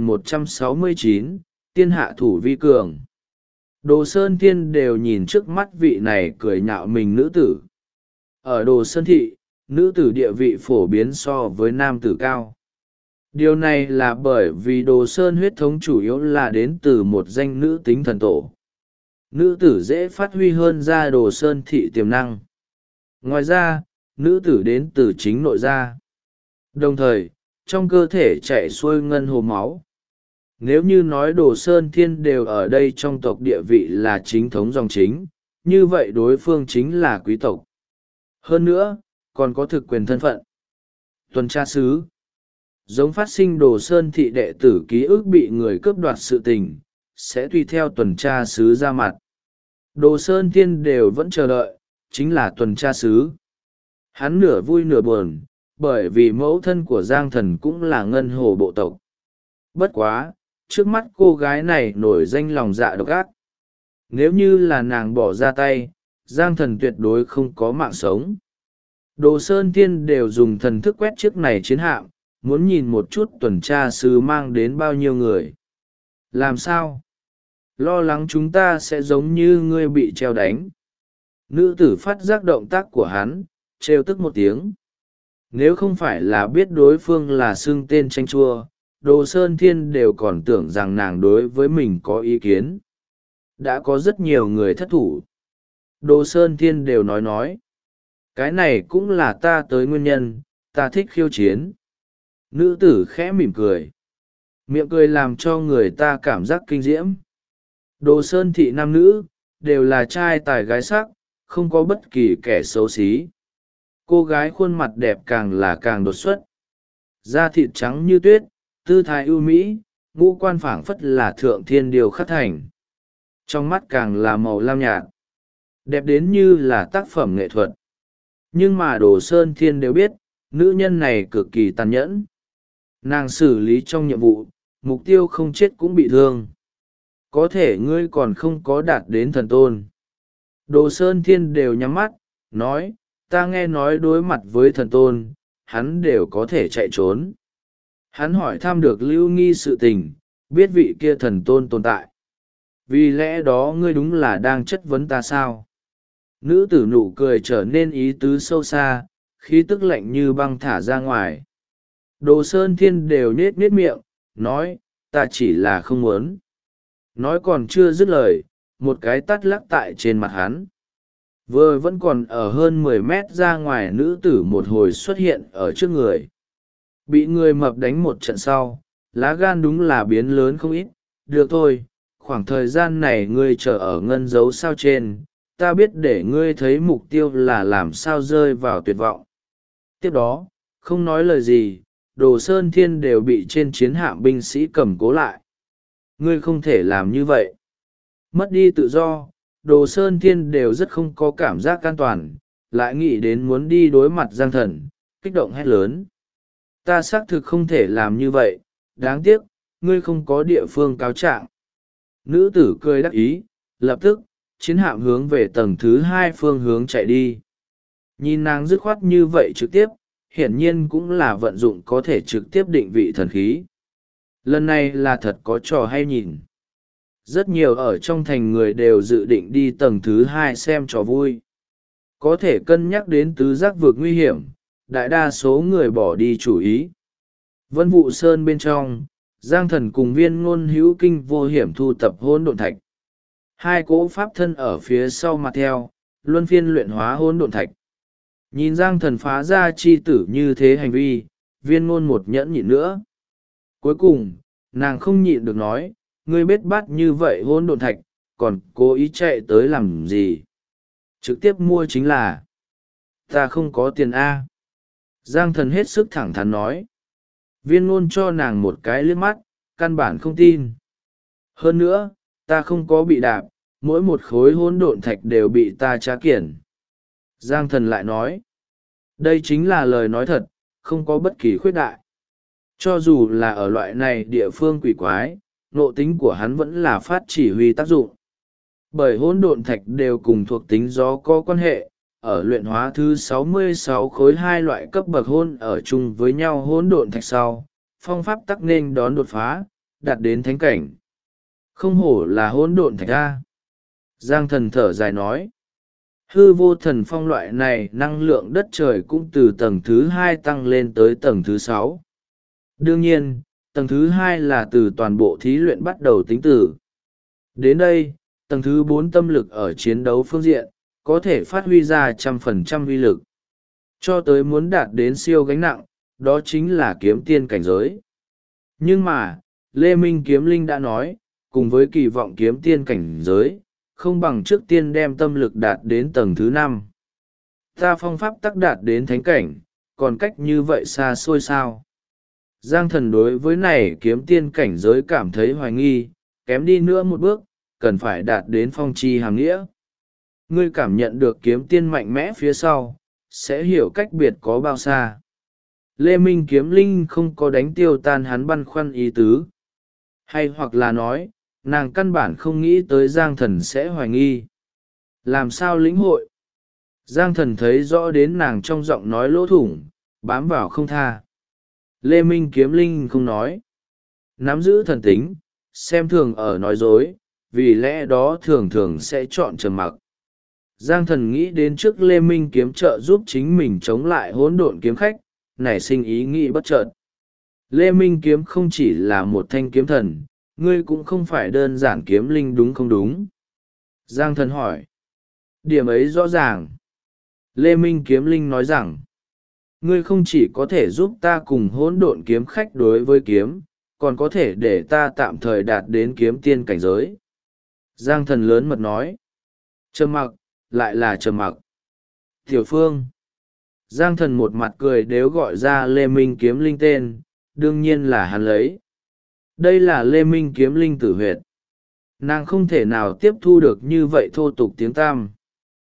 2169, Tiên hạ thủ vi cường. Đồ Sơn Thiên đều nhìn trước mắt vị này cười nhạo mình nữ tử. Ở Đồ Sơn Thị, nữ tử địa vị phổ biến so với nam tử cao. Điều này là bởi vì Đồ Sơn huyết thống chủ yếu là đến từ một danh nữ tính thần tổ. Nữ tử dễ phát huy hơn ra Đồ Sơn Thị tiềm năng. Ngoài ra, nữ tử đến từ chính nội gia. Đồng thời, trong cơ thể chạy xuôi ngân hồ máu. Nếu như nói Đồ Sơn Thiên đều ở đây trong tộc địa vị là chính thống dòng chính, như vậy đối phương chính là quý tộc. Hơn nữa, còn có thực quyền thân phận. Tuần tra sứ. Giống phát sinh Đồ Sơn Thị đệ tử ký ức bị người cướp đoạt sự tình, sẽ tùy theo tuần tra sứ ra mặt. Đồ Sơn Thiên đều vẫn chờ đợi, chính là tuần tra sứ. Hắn nửa vui nửa buồn, bởi vì mẫu thân của Giang Thần cũng là ngân hồ bộ tộc. Bất quá, trước mắt cô gái này nổi danh lòng dạ độc ác. Nếu như là nàng bỏ ra tay, Giang Thần tuyệt đối không có mạng sống. Đồ Sơn Thiên đều dùng thần thức quét chiếc này chiến hạm, muốn nhìn một chút tuần tra sứ mang đến bao nhiêu người. Làm sao? Lo lắng chúng ta sẽ giống như ngươi bị treo đánh. Nữ tử phát giác động tác của hắn, trêu tức một tiếng. Nếu không phải là biết đối phương là xưng tên tranh chua, Đồ Sơn Thiên đều còn tưởng rằng nàng đối với mình có ý kiến. Đã có rất nhiều người thất thủ. Đồ Sơn Thiên đều nói. Cái này cũng là ta tới nguyên nhân, ta thích khiêu chiến. Nữ tử khẽ mỉm cười. Miệng cười làm cho người ta cảm giác kinh diễm. Đồ Sơn thị nam nữ, đều là trai tài gái sắc, không có bất kỳ kẻ xấu xí. Cô gái khuôn mặt đẹp càng là càng đột xuất. Da thịt trắng như tuyết, tư thái ưu mỹ, ngũ quan phảng phất là thượng thiên điều khắc thành. Trong mắt càng là màu lam nhạt. Đẹp đến như là tác phẩm nghệ thuật. Nhưng mà Đồ Sơn Thiên đều biết, nữ nhân này cực kỳ tàn nhẫn. Nàng xử lý trong nhiệm vụ, mục tiêu không chết cũng bị thương. Có thể ngươi còn không có đạt đến thần tôn. Đồ Sơn Thiên đều nhắm mắt, nói, ta nghe nói đối mặt với thần tôn, hắn đều có thể chạy trốn. Hắn hỏi thăm được Lưu Nghi sự tình, biết vị kia thần tôn tồn tại. Vì lẽ đó ngươi đúng là đang chất vấn ta sao? Nữ tử nụ cười trở nên ý tứ sâu xa, khí tức lạnh như băng thả ra ngoài. Đồ Sơn Thiên đều nết nết miệng, nói, ta chỉ là không muốn. Nói còn chưa dứt lời, một cái tát lắc tại trên mặt hắn. Vừa vẫn còn ở hơn 10 mét ra ngoài nữ tử một hồi xuất hiện ở trước người. Bị người mập đánh một trận sau, lá gan đúng là biến lớn không ít. Được thôi, khoảng thời gian này ngươi chờ ở ngân dấu sao trên, ta biết để ngươi thấy mục tiêu là làm sao rơi vào tuyệt vọng. Tiếp đó, không nói lời gì, Đồ Sơn Thiên đều bị trên chiến hạm binh sĩ cầm cố lại. Ngươi không thể làm như vậy. Mất đi tự do, Đồ Sơn Thiên đều rất không có cảm giác an toàn, lại nghĩ đến muốn đi đối mặt Giang Thần, kích động hét lớn. Ta xác thực không thể làm như vậy, đáng tiếc, ngươi không có địa phương cáo trạng. Nữ tử cười đắc ý, lập tức, chiến hạm hướng về tầng thứ 2 phương hướng chạy đi. Nhìn nàng dứt khoát như vậy trực tiếp, hiển nhiên cũng là vận dụng có thể trực tiếp định vị thần khí. Lần này là thật có trò hay nhìn. Rất nhiều ở trong thành người đều dự định đi tầng thứ 2 xem trò vui. Có thể cân nhắc đến tứ giác vực nguy hiểm, đại đa số người bỏ đi chủ ý. Vân Vụ Sơn bên trong, Giang Thần cùng Viên Ngôn hữu kinh vô hiểm thu tập hỗn độn thạch. Hai cỗ pháp thân ở phía sau mặt theo, luân phiên luyện hóa hỗn độn thạch. Nhìn Giang Thần phá ra chi tử như thế hành vi, Viên Ngôn một nhẫn nhịn nữa. Cuối cùng, nàng không nhịn được nói, ngươi bết bát như vậy hỗn độn thạch, còn cố ý chạy tới làm gì? Trực tiếp mua chính là, ta không có tiền A. Giang Thần hết sức thẳng thắn nói. Viên Ngôn cho nàng một cái liếc mắt, căn bản không tin. Hơn nữa, ta không có bị đạp, mỗi một khối hỗn độn thạch đều bị ta trá kiển. Giang Thần lại nói, đây chính là lời nói thật, không có bất kỳ khuyết đại. Cho dù là ở loại này địa phương quỷ quái, nộ tính của hắn vẫn là phát chỉ huy tác dụng. Bởi hỗn độn thạch đều cùng thuộc tính gió có quan hệ, ở luyện hóa thứ 66 khối hai loại cấp bậc hôn ở chung với nhau hỗn độn thạch sau, phong pháp tắc nên đón đột phá, đạt đến thánh cảnh. Không hổ là hỗn độn thạch A. Giang Thần thở dài nói. Hư vô thần phong loại này năng lượng đất trời cũng từ tầng thứ 2 tăng lên tới tầng thứ 6. Đương nhiên, tầng thứ 2 là từ toàn bộ thí luyện bắt đầu tính từ. Đến đây, tầng thứ 4 tâm lực ở chiến đấu phương diện, có thể phát huy ra 100% uy lực. Cho tới muốn đạt đến siêu gánh nặng, đó chính là kiếm tiên cảnh giới. Nhưng mà, Lê Minh Kiếm Linh đã nói, cùng với kỳ vọng kiếm tiên cảnh giới, không bằng trước tiên đem tâm lực đạt đến tầng thứ 5. Ta phong pháp tắc đạt đến thánh cảnh, còn cách như vậy xa xôi sao. Giang Thần đối với này kiếm tiên cảnh giới cảm thấy hoài nghi, kém đi nữa một bước, cần phải đạt đến phong chi hàm nghĩa. Ngươi cảm nhận được kiếm tiên mạnh mẽ phía sau, sẽ hiểu cách biệt có bao xa. Lê Minh Kiếm Linh không có đánh tiêu tan hắn băn khoăn ý tứ. Hay hoặc là nói, nàng căn bản không nghĩ tới Giang Thần sẽ hoài nghi. Làm sao lĩnh hội? Giang Thần thấy rõ đến nàng trong giọng nói lỗ thủng, bám vào không tha. Lê Minh Kiếm Linh không nói. Nắm giữ thần tính, xem thường ở nói dối, vì lẽ đó thường thường sẽ chọn trầm mặc. Giang Thần nghĩ đến trước Lê Minh Kiếm trợ giúp chính mình chống lại hỗn độn kiếm khách, nảy sinh ý nghĩ bất chợt. Lê Minh Kiếm không chỉ là một thanh kiếm thần, ngươi cũng không phải đơn giản kiếm linh đúng không đúng? Giang Thần hỏi. Điểm ấy rõ ràng. Lê Minh Kiếm Linh nói rằng, ngươi không chỉ có thể giúp ta cùng hỗn độn kiếm khách đối với kiếm, còn có thể để ta tạm thời đạt đến kiếm tiên cảnh giới. Giang Thần lớn mật nói. Trầm mặc, lại là trầm mặc. Tiểu Phương. Giang Thần một mặt cười đếu gọi ra Lê Minh Kiếm Linh tên, đương nhiên là hắn lấy. Đây là Lê Minh Kiếm Linh tử huyệt. Nàng không thể nào tiếp thu được như vậy thô tục tiếng tam.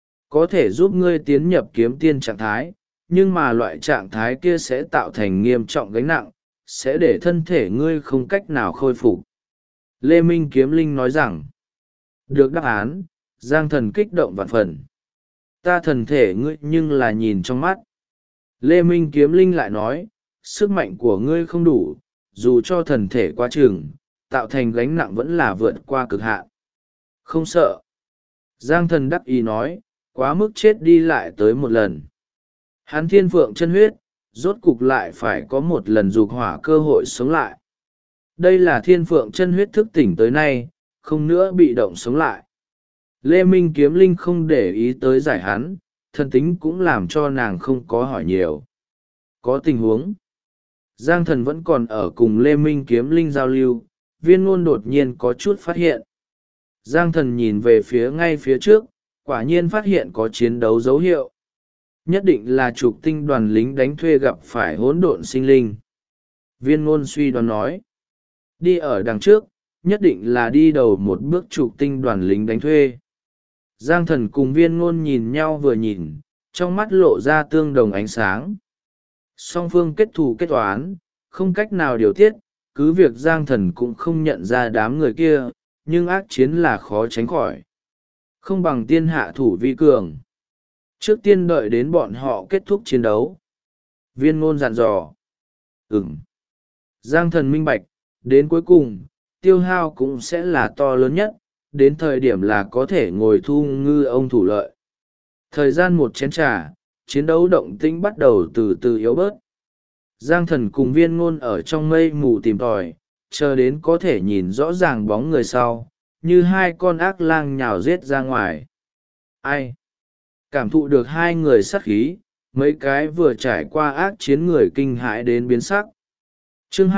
Có thể giúp ngươi tiến nhập kiếm tiên trạng thái, nhưng mà loại trạng thái kia sẽ tạo thành nghiêm trọng gánh nặng, sẽ để thân thể ngươi không cách nào khôi phục. Lê Minh Kiếm Linh nói rằng, được đáp án, Giang Thần kích động vạn phần. Ta thần thể ngươi nhưng là nhìn trong mắt. Lê Minh Kiếm Linh lại nói, sức mạnh của ngươi không đủ, dù cho thần thể quá chừng, tạo thành gánh nặng vẫn là vượt qua cực hạn. Không sợ. Giang Thần đắc ý nói, quá mức chết đi lại tới một lần. Hắn thiên phượng chân huyết, rốt cục lại phải có một lần dục hỏa cơ hội sống lại. Đây là thiên phượng chân huyết thức tỉnh tới nay, không nữa bị động sống lại. Lê Minh Kiếm Linh không để ý tới giải hắn, thân tính cũng làm cho nàng không có hỏi nhiều. Có tình huống. Giang Thần vẫn còn ở cùng Lê Minh Kiếm Linh giao lưu, Viên Ngôn đột nhiên có chút phát hiện. Giang Thần nhìn về phía ngay phía trước, quả nhiên phát hiện có chiến đấu dấu hiệu. Nhất định là trục tinh đoàn lính đánh thuê gặp phải hỗn độn sinh linh. Viên Ngôn suy đoán nói. Đi ở đằng trước, nhất định là đi đầu một bước trục tinh đoàn lính đánh thuê. Giang Thần cùng Viên Ngôn nhìn nhau vừa nhìn, trong mắt lộ ra tương đồng ánh sáng. Song phương kết thù kết oán, không cách nào điều tiết, cứ việc Giang Thần cũng không nhận ra đám người kia, nhưng ác chiến là khó tránh khỏi. Không bằng tiên hạ thủ vi cường. Trước tiên đợi đến bọn họ kết thúc chiến đấu. Viên Ngôn dặn dò. Giang Thần minh bạch, đến cuối cùng, tiêu hao cũng sẽ là to lớn nhất, đến thời điểm là có thể ngồi thu ngư ông thủ lợi. Thời gian một chén trà, chiến đấu động tĩnh bắt đầu từ từ yếu bớt. Giang Thần cùng Viên Ngôn ở trong mây mù tìm tòi, chờ đến có thể nhìn rõ ràng bóng người sau, như hai con ác lang nhào giết ra ngoài. Ai? Cảm thụ được hai người sát khí, mấy cái vừa trải qua ác chiến người kinh hãi đến biến sắc. Chương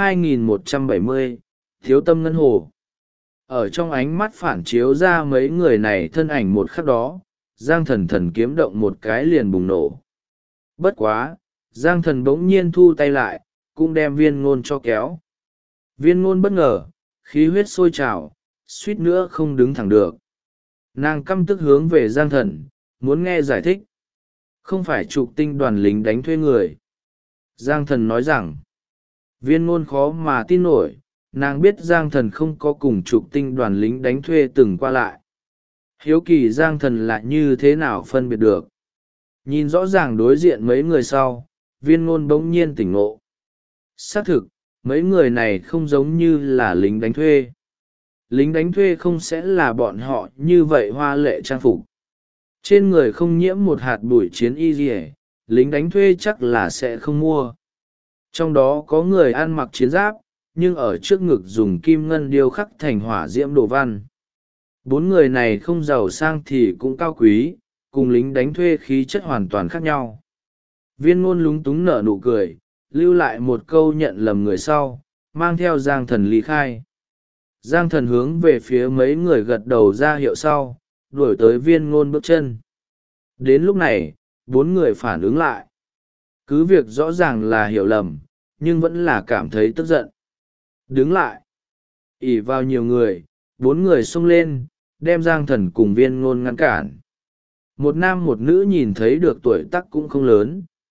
2170, Thiếu tâm ngân hồ. Ở trong ánh mắt phản chiếu ra mấy người này thân ảnh một khắc đó, Giang Thần thần kiếm động một cái liền bùng nổ. Bất quá, Giang Thần bỗng nhiên thu tay lại, cũng đem Viên Ngôn cho kéo. Viên Ngôn bất ngờ, khí huyết sôi trào, suýt nữa không đứng thẳng được. Nàng căm tức hướng về Giang Thần, muốn nghe giải thích. Không phải trục tinh đoàn lính đánh thuê người. Giang Thần nói rằng, Viên Ngôn khó mà tin nổi, nàng biết Giang Thần không có cùng trục tinh đoàn lính đánh thuê từng qua lại. Hiếu kỳ Giang Thần lại như thế nào phân biệt được. Nhìn rõ ràng đối diện mấy người sau, Viên Ngôn bỗng nhiên tỉnh ngộ. Xác thực, mấy người này không giống như là lính đánh thuê. Lính đánh thuê không sẽ là bọn họ như vậy hoa lệ trang phục. Trên người không nhiễm một hạt bụi chiến y gì hết, lính đánh thuê chắc là sẽ không mua. Trong đó có người ăn mặc chiến giáp, nhưng ở trước ngực dùng kim ngân điêu khắc thành hỏa diễm đồ văn. Bốn người này không giàu sang thì cũng cao quý, cùng lính đánh thuê khí chất hoàn toàn khác nhau. Viên Ngôn lúng túng nở nụ cười, lưu lại một câu nhận lầm người sau, mang theo Giang Thần ly khai. Giang Thần hướng về phía mấy người gật đầu ra hiệu sau, đuổi tới Viên Ngôn bước chân. Đến lúc này, bốn người phản ứng lại. Cứ việc rõ ràng là hiểu lầm, nhưng vẫn là cảm thấy tức giận. Đứng lại. Ỷ vào nhiều người, bốn người xông lên, đem Giang Thần cùng Viên Ngôn ngăn cản. Một nam một nữ nhìn thấy được tuổi tác cũng không lớn,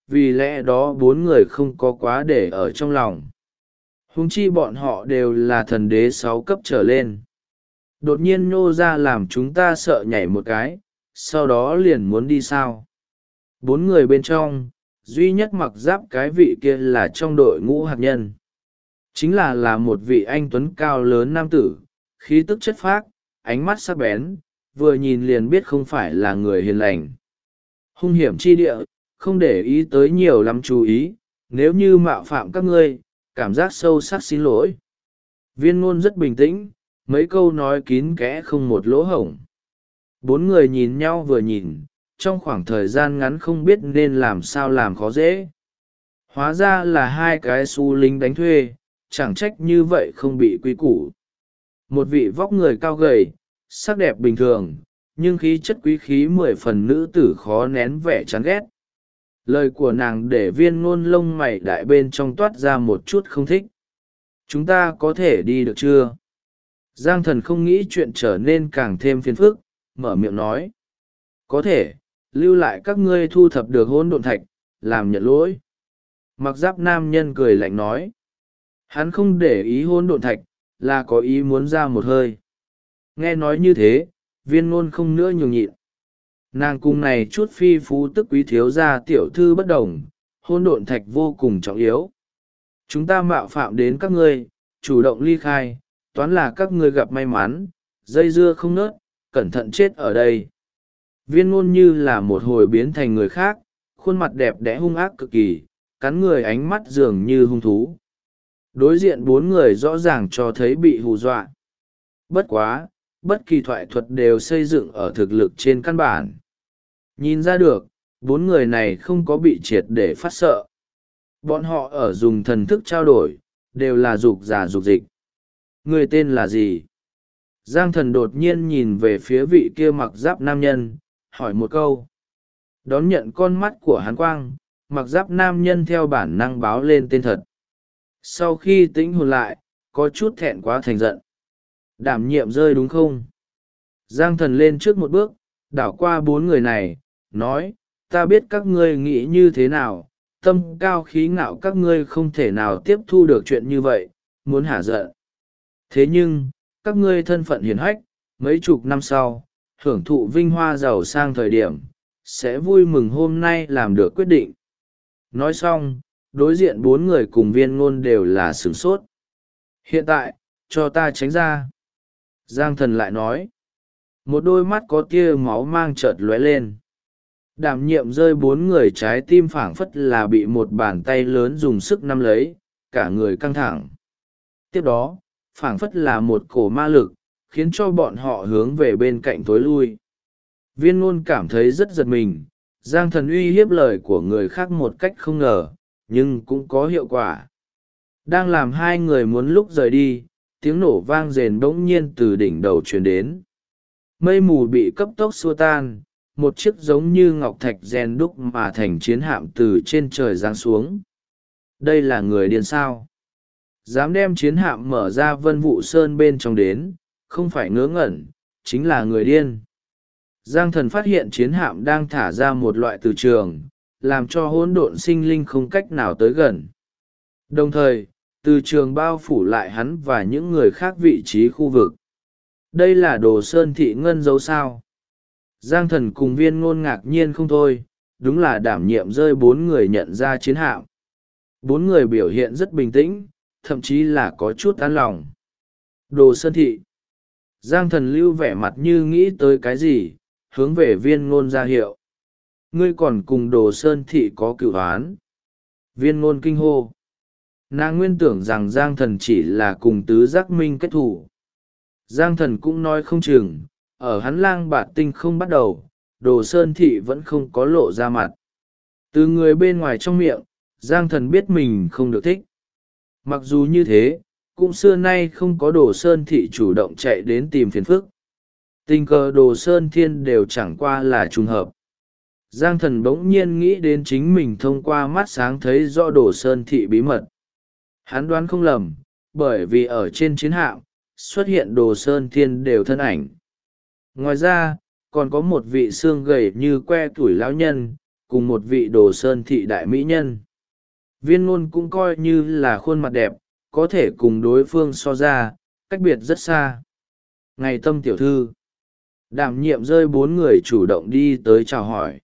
vì lẽ đó bốn người không có quá để ở trong lòng. Huống chi bọn họ đều là thần đế 6 cấp trở lên. Đột nhiên nhô ra làm chúng ta sợ nhảy một cái, sau đó liền muốn đi sao. Bốn người bên trong, duy nhất mặc giáp cái vị kia là trong đội ngũ hạt nhân. Chính là một vị anh tuấn cao lớn nam tử, khí tức chất phác, ánh mắt sắc bén, vừa nhìn liền biết không phải là người hiền lành. Hung hiểm chi địa, không để ý tới nhiều lắm chú ý, nếu như mạo phạm các ngươi, cảm giác sâu sắc xin lỗi. Viên ngôn rất bình tĩnh, mấy câu nói kín kẽ không một lỗ hổng. Bốn người nhìn nhau vừa nhìn, trong khoảng thời gian ngắn không biết nên làm sao làm khó dễ. Hóa ra là hai cái xu lính đánh thuê, chẳng trách như vậy không bị quy củ. Một vị vóc người cao gầy, sắc đẹp bình thường, nhưng khí chất quý khí 10 phần, nữ tử khó nén vẻ chán ghét. Lời của nàng để viên ngôn lông mày đại bên trong toát ra một chút không thích. Chúng ta có thể đi được chưa? Giang Thần không nghĩ chuyện trở nên càng thêm phiền phức, mở miệng nói. Có thể, lưu lại các ngươi thu thập được hỗn độn thạch, làm nhận lỗi. Mặc giáp nam nhân cười lạnh nói. Hắn không để ý hỗn độn thạch, là có ý muốn ra một hơi. Nghe nói như thế, viên ngôn không nữa nhường nhịn. Nàng cung này chút phi phú tức quý thiếu gia tiểu thư bất đồng, hỗn độn thạch vô cùng trọng yếu. Chúng ta mạo phạm đến các ngươi, chủ động ly khai, toán là các ngươi gặp may mắn, dây dưa không nớt, cẩn thận chết ở đây. Viên ngôn như là một hồi biến thành người khác, khuôn mặt đẹp đẽ hung ác cực kỳ, cắn người ánh mắt dường như hung thú. Đối diện bốn người rõ ràng cho thấy bị hù dọa. Bất quá, bất kỳ thoại thuật đều xây dựng ở thực lực trên căn bản. Nhìn ra được, bốn người này không có bị triệt để phát sợ. Bọn họ ở dùng thần thức trao đổi, đều là dục giả dục dịch. Người tên là gì? Giang Thần đột nhiên nhìn về phía vị kia mặc giáp nam nhân, hỏi một câu. Đón nhận con mắt của hắn quang, mặc giáp nam nhân theo bản năng báo lên tên thật. Sau khi tĩnh hồn lại, có chút thẹn quá thành giận. Đảm nhiệm rơi đúng không? Giang Thần lên trước một bước, đảo qua bốn người này, nói, ta biết các ngươi nghĩ như thế nào, tâm cao khí ngạo các ngươi không thể nào tiếp thu được chuyện như vậy, muốn hả giận. Thế nhưng, các ngươi thân phận hiển hách, mấy chục năm sau, hưởng thụ vinh hoa giàu sang thời điểm, sẽ vui mừng hôm nay làm được quyết định. Nói xong, đối diện bốn người cùng viên ngôn đều là sửng sốt. Hiện tại, cho ta tránh ra. Giang Thần lại nói. Một đôi mắt có tia máu mang chợt lóe lên. Đảm nhiệm rơi bốn người trái tim phảng phất là bị một bàn tay lớn dùng sức nắm lấy, cả người căng thẳng. Tiếp đó, phảng phất là một cổ ma lực, khiến cho bọn họ hướng về bên cạnh tối lui. Viên ngôn cảm thấy rất giật mình, Giang Thần uy hiếp lời của người khác một cách không ngờ, nhưng cũng có hiệu quả. Đang làm hai người muốn lúc rời đi, tiếng nổ vang rền bỗng nhiên từ đỉnh đầu truyền đến. Mây mù bị cấp tốc xua tan, một chiếc giống như ngọc thạch rèn đúc mà thành chiến hạm từ trên trời giáng xuống. Đây là người điên sao? Dám đem chiến hạm mở ra Vân Vụ Sơn bên trong đến, không phải ngớ ngẩn, chính là người điên. Giang Thần phát hiện chiến hạm đang thả ra một loại từ trường, làm cho hỗn độn sinh linh không cách nào tới gần. Đồng thời, từ trường bao phủ lại hắn và những người khác vị trí khu vực. Đây là Đồ Sơn Thị Ngân dấu sao. Giang Thần cùng viên ngôn ngạc nhiên không thôi, đúng là đảm nhiệm rơi bốn người nhận ra chiến hạm. Bốn người biểu hiện rất bình tĩnh, thậm chí là có chút an lòng. Đồ Sơn Thị. Giang Thần lưu vẻ mặt như nghĩ tới cái gì, hướng về viên ngôn ra hiệu. Ngươi còn cùng Đồ Sơn Thị có cửu oán. Viên ngôn kinh hô. Nàng nguyên tưởng rằng Giang Thần chỉ là cùng tứ giác minh kết thủ. Giang Thần cũng nói không chừng, ở hắn Lang Bạt Tinh không bắt đầu, Đồ Sơn Thị vẫn không có lộ ra mặt. Từ người bên ngoài trong miệng, Giang Thần biết mình không được thích. Mặc dù như thế, cũng xưa nay không có Đồ Sơn Thị chủ động chạy đến tìm phiền phức. Tình cờ Đồ Sơn Thiên đều chẳng qua là trùng hợp. Giang Thần bỗng nhiên nghĩ đến chính mình thông qua mắt sáng thấy rõ Đồ Sơn Thị bí mật. Hắn đoán không lầm, bởi vì ở trên chiến hạm, xuất hiện Đồ Sơn Thiên đều thân ảnh. Ngoài ra, còn có một vị xương gầy như que tuổi lão nhân, cùng một vị Đồ Sơn thị đại mỹ nhân. Viên Ngôn cũng coi như là khuôn mặt đẹp, có thể cùng đối phương so ra, cách biệt rất xa. Ngày Tâm tiểu thư, đảm nhiệm rơi 4 người chủ động đi tới chào hỏi.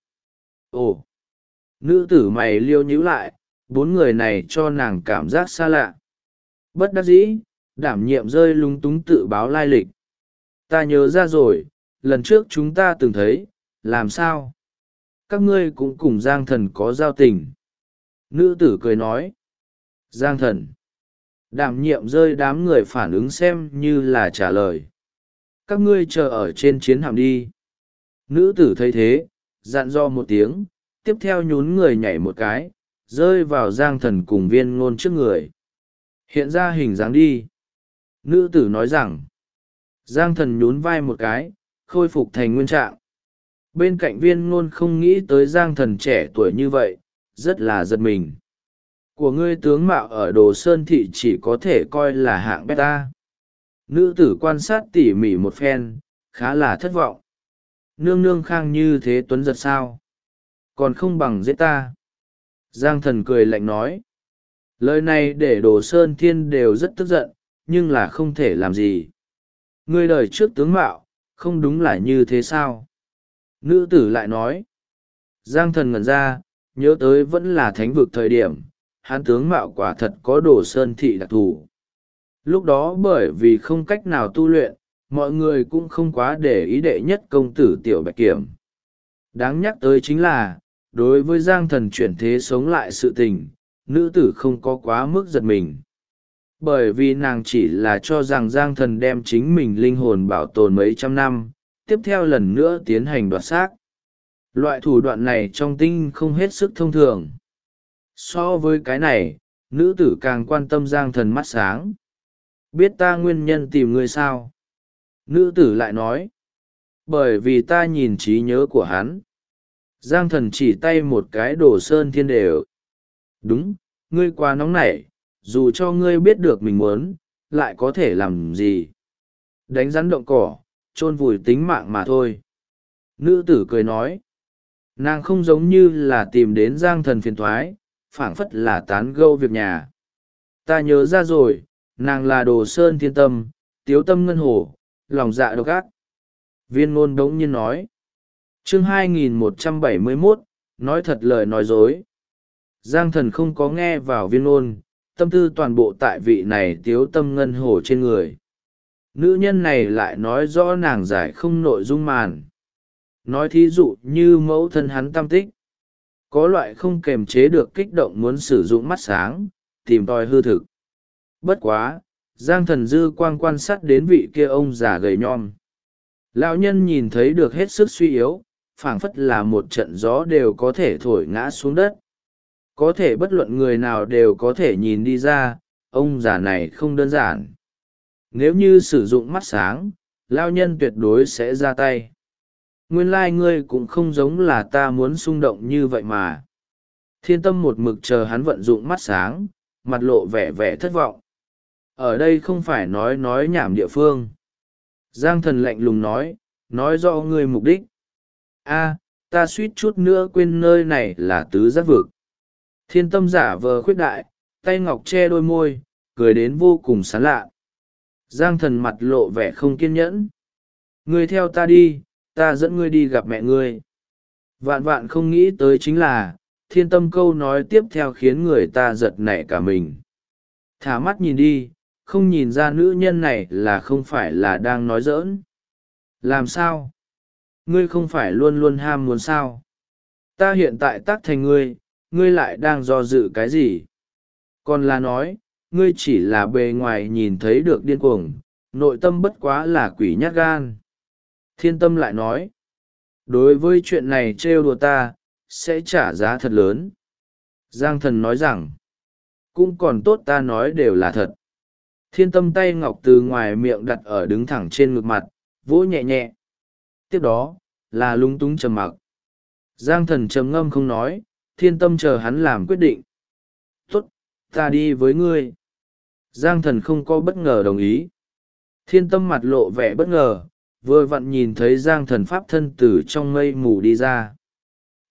Ồ, nữ tử mày liêu nhíu lại, 4 người này cho nàng cảm giác xa lạ. Bất đắc dĩ, đảm nhiệm rơi lúng túng tự báo lai lịch. Ta nhớ ra rồi, lần trước chúng ta từng thấy, làm sao? Các ngươi cũng cùng Giang Thần có giao tình. Nữ tử cười nói. Giang Thần. Đảm nhiệm rơi đám người phản ứng xem như là trả lời. Các ngươi chờ ở trên chiến hạm đi. Nữ tử thấy thế, dặn dò một tiếng, tiếp theo nhún người nhảy một cái, rơi vào Giang Thần cùng Viên Ngôn trước người. Hiện ra hình dáng đi. Nữ tử nói rằng. Giang Thần nhún vai một cái, khôi phục thành nguyên trạng. Bên cạnh Viên Ngôn không nghĩ tới Giang Thần trẻ tuổi như vậy, rất là giật mình. Của ngươi tướng mạo ở Đồ Sơn thị chỉ có thể coi là hạng beta. Nữ tử quan sát tỉ mỉ một phen, khá là thất vọng. Nương nương khang như thế tuấn giật sao? Còn không bằng giết ta. Giang Thần cười lạnh nói. Lời này để Đồ Sơn Thiên đều rất tức giận, nhưng là không thể làm gì. Ngươi đời trước tướng mạo, không đúng là như thế sao? Nữ tử lại nói. Giang Thần ngẩn ra, nhớ tới vẫn là thánh vực thời điểm, hắn tướng mạo quả thật có Đồ Sơn thị đặc thù. Lúc đó bởi vì không cách nào tu luyện, mọi người cũng không quá để ý đệ nhất công tử Tiểu Bạch Kiểm. Đáng nhắc tới chính là, đối với Giang Thần chuyển thế sống lại sự tình, nữ tử không có quá mức giật mình. Bởi vì nàng chỉ là cho rằng Giang Thần đem chính mình linh hồn bảo tồn mấy trăm năm, tiếp theo lần nữa tiến hành đoạt xác. Loại thủ đoạn này trong tinh không hết sức thông thường. So với cái này, nữ tử càng quan tâm Giang Thần mắt sáng. Biết ta nguyên nhân tìm ngươi sao? Nữ tử lại nói. Bởi vì ta nhìn trí nhớ của hắn. Giang Thần chỉ tay một cái Đồ Sơn Thiên đều. Đúng, ngươi quá nóng nảy, dù cho ngươi biết được mình muốn, lại có thể làm gì? Đánh rắn động cỏ, chôn vùi tính mạng mà thôi. Nữ tử cười nói. Nàng không giống như là tìm đến Giang Thần phiền thoái, phảng phất là tán gẫu việc nhà. Ta nhớ ra rồi, nàng là Đồ Sơn Thiên Tâm, Tiếu Tâm Ngân Hồ, lòng dạ độc ác. Viên Ngôn đống nhiên nói. Chương 2171, nói thật lời nói dối. Giang Thần không có nghe vào Viên Ngôn, tâm tư toàn bộ tại vị này Tiếu Tâm Ngân Hồ trên người. Nữ nhân này lại nói rõ nàng giải không nội dung màn. Nói thí dụ như mẫu thân hắn tam tích. Có loại không kềm chế được kích động muốn sử dụng mắt sáng, tìm tòi hư thực. Bất quá, Giang Thần dư quang quan sát đến vị kia ông già gầy nhom. Lão nhân nhìn thấy được hết sức suy yếu, phảng phất là một trận gió đều có thể thổi ngã xuống đất. Có thể bất luận người nào đều có thể nhìn đi ra, ông già này không đơn giản. Nếu như sử dụng mắt sáng, lão nhân tuyệt đối sẽ ra tay. Nguyên lai ngươi cũng không giống là ta muốn xung động như vậy mà. Thiên Tâm một mực chờ hắn vận dụng mắt sáng, mặt lộ vẻ vẻ thất vọng. Ở đây không phải nói nhảm địa phương. Giang Thần lạnh lùng nói rõ ngươi mục đích. Ta suýt chút nữa quên nơi này là tứ giác vực. Thiên Tâm giả vờ khuyết đại, tay ngọc che đôi môi, cười đến vô cùng sán lạ. Giang Thần mặt lộ vẻ không kiên nhẫn. Ngươi theo ta đi, ta dẫn ngươi đi gặp mẹ ngươi. Vạn vạn không nghĩ tới chính là, Thiên Tâm câu nói tiếp theo khiến người ta giật nảy cả mình. Thả mắt nhìn đi, không nhìn ra nữ nhân này là không phải là đang nói giỡn. Làm sao? Ngươi không phải luôn luôn ham muốn sao? Ta hiện tại tác thành ngươi, ngươi lại đang do dự cái gì? Còn là nói, ngươi chỉ là bề ngoài nhìn thấy được điên cuồng, nội tâm bất quá là quỷ nhát gan. Thiên Tâm lại nói, đối với chuyện này trêu đùa ta, sẽ trả giá thật lớn. Giang Thần nói rằng, cũng còn tốt ta nói đều là thật. Thiên Tâm tay ngọc từ ngoài miệng đặt ở đứng thẳng trên ngực mặt, vỗ nhẹ nhẹ. Tiếp đó, là lúng túng trầm mặc. Giang Thần trầm ngâm không nói, Thiên Tâm chờ hắn làm quyết định. Tốt, ta đi với ngươi. Giang Thần không có bất ngờ đồng ý. Thiên Tâm mặt lộ vẻ bất ngờ, vừa vặn nhìn thấy Giang Thần pháp thân từ trong mây mù đi ra.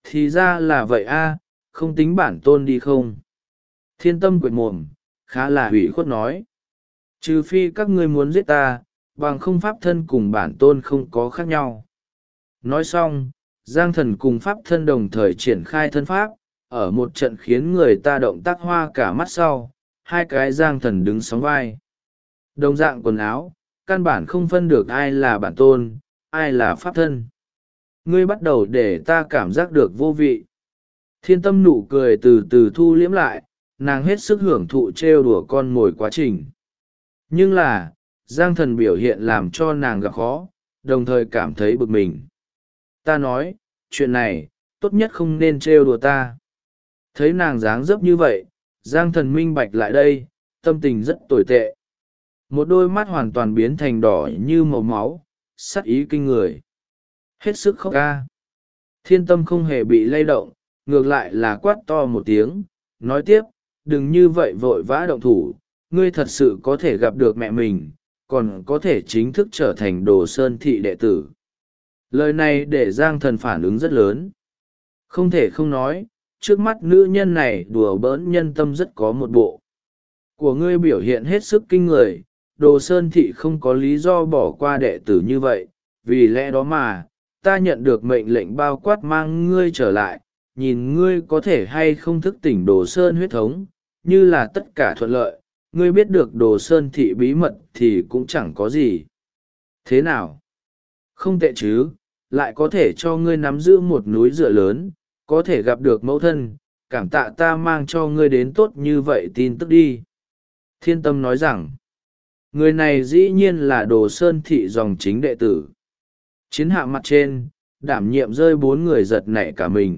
Thì ra là vậy a, không tính bản tôn đi không? Thiên tâm quệt mồm, khá là hủy khuất nói. Trừ phi các ngươi muốn giết ta, bằng không pháp thân cùng bản tôn không có khác nhau. Nói xong, Giang Thần cùng pháp thân đồng thời triển khai thân pháp, ở một trận khiến người ta động tác hoa cả mắt sau, hai cái Giang Thần đứng sóng vai. Đồng dạng quần áo, căn bản không phân được ai là bản tôn, ai là pháp thân. Ngươi bắt đầu để ta cảm giác được vô vị. Thiên tâm nụ cười từ từ thu liễm lại, nàng hết sức hưởng thụ trêu đùa con mồi quá trình. Nhưng là, Giang Thần biểu hiện làm cho nàng gặp khó, đồng thời cảm thấy bực mình. Ta nói, chuyện này, tốt nhất không nên trêu đùa ta. Thấy nàng dáng dấp như vậy, Giang Thần minh bạch lại đây, tâm tình rất tồi tệ. Một đôi mắt hoàn toàn biến thành đỏ như màu máu, sắc ý kinh người. Hết sức khóc ca. Thiên tâm không hề bị lay động, ngược lại là quát to một tiếng, nói tiếp, đừng như vậy vội vã động thủ, ngươi thật sự có thể gặp được mẹ mình, còn có thể chính thức trở thành Đồ Sơn thị đệ tử. Lời này để Giang Thần phản ứng rất lớn. Không thể không nói, trước mắt nữ nhân này đùa bỡn nhân tâm rất có một bộ. Của ngươi biểu hiện hết sức kinh người, Đồ Sơn thị không có lý do bỏ qua đệ tử như vậy, vì lẽ đó mà, ta nhận được mệnh lệnh bao quát mang ngươi trở lại, nhìn ngươi có thể hay không thức tỉnh Đồ Sơn huyết thống, như là tất cả thuận lợi, ngươi biết được Đồ Sơn thị bí mật thì cũng chẳng có gì. Thế nào? Không tệ chứ, lại có thể cho ngươi nắm giữ một núi dựa lớn, có thể gặp được mẫu thân, cảm tạ ta mang cho ngươi đến tốt như vậy tin tức đi. Thiên tâm nói rằng, người này dĩ nhiên là Đồ Sơn thị dòng chính đệ tử. Chiến hạm mặt trên, đảm nhiệm rơi 4 người giật nảy cả mình.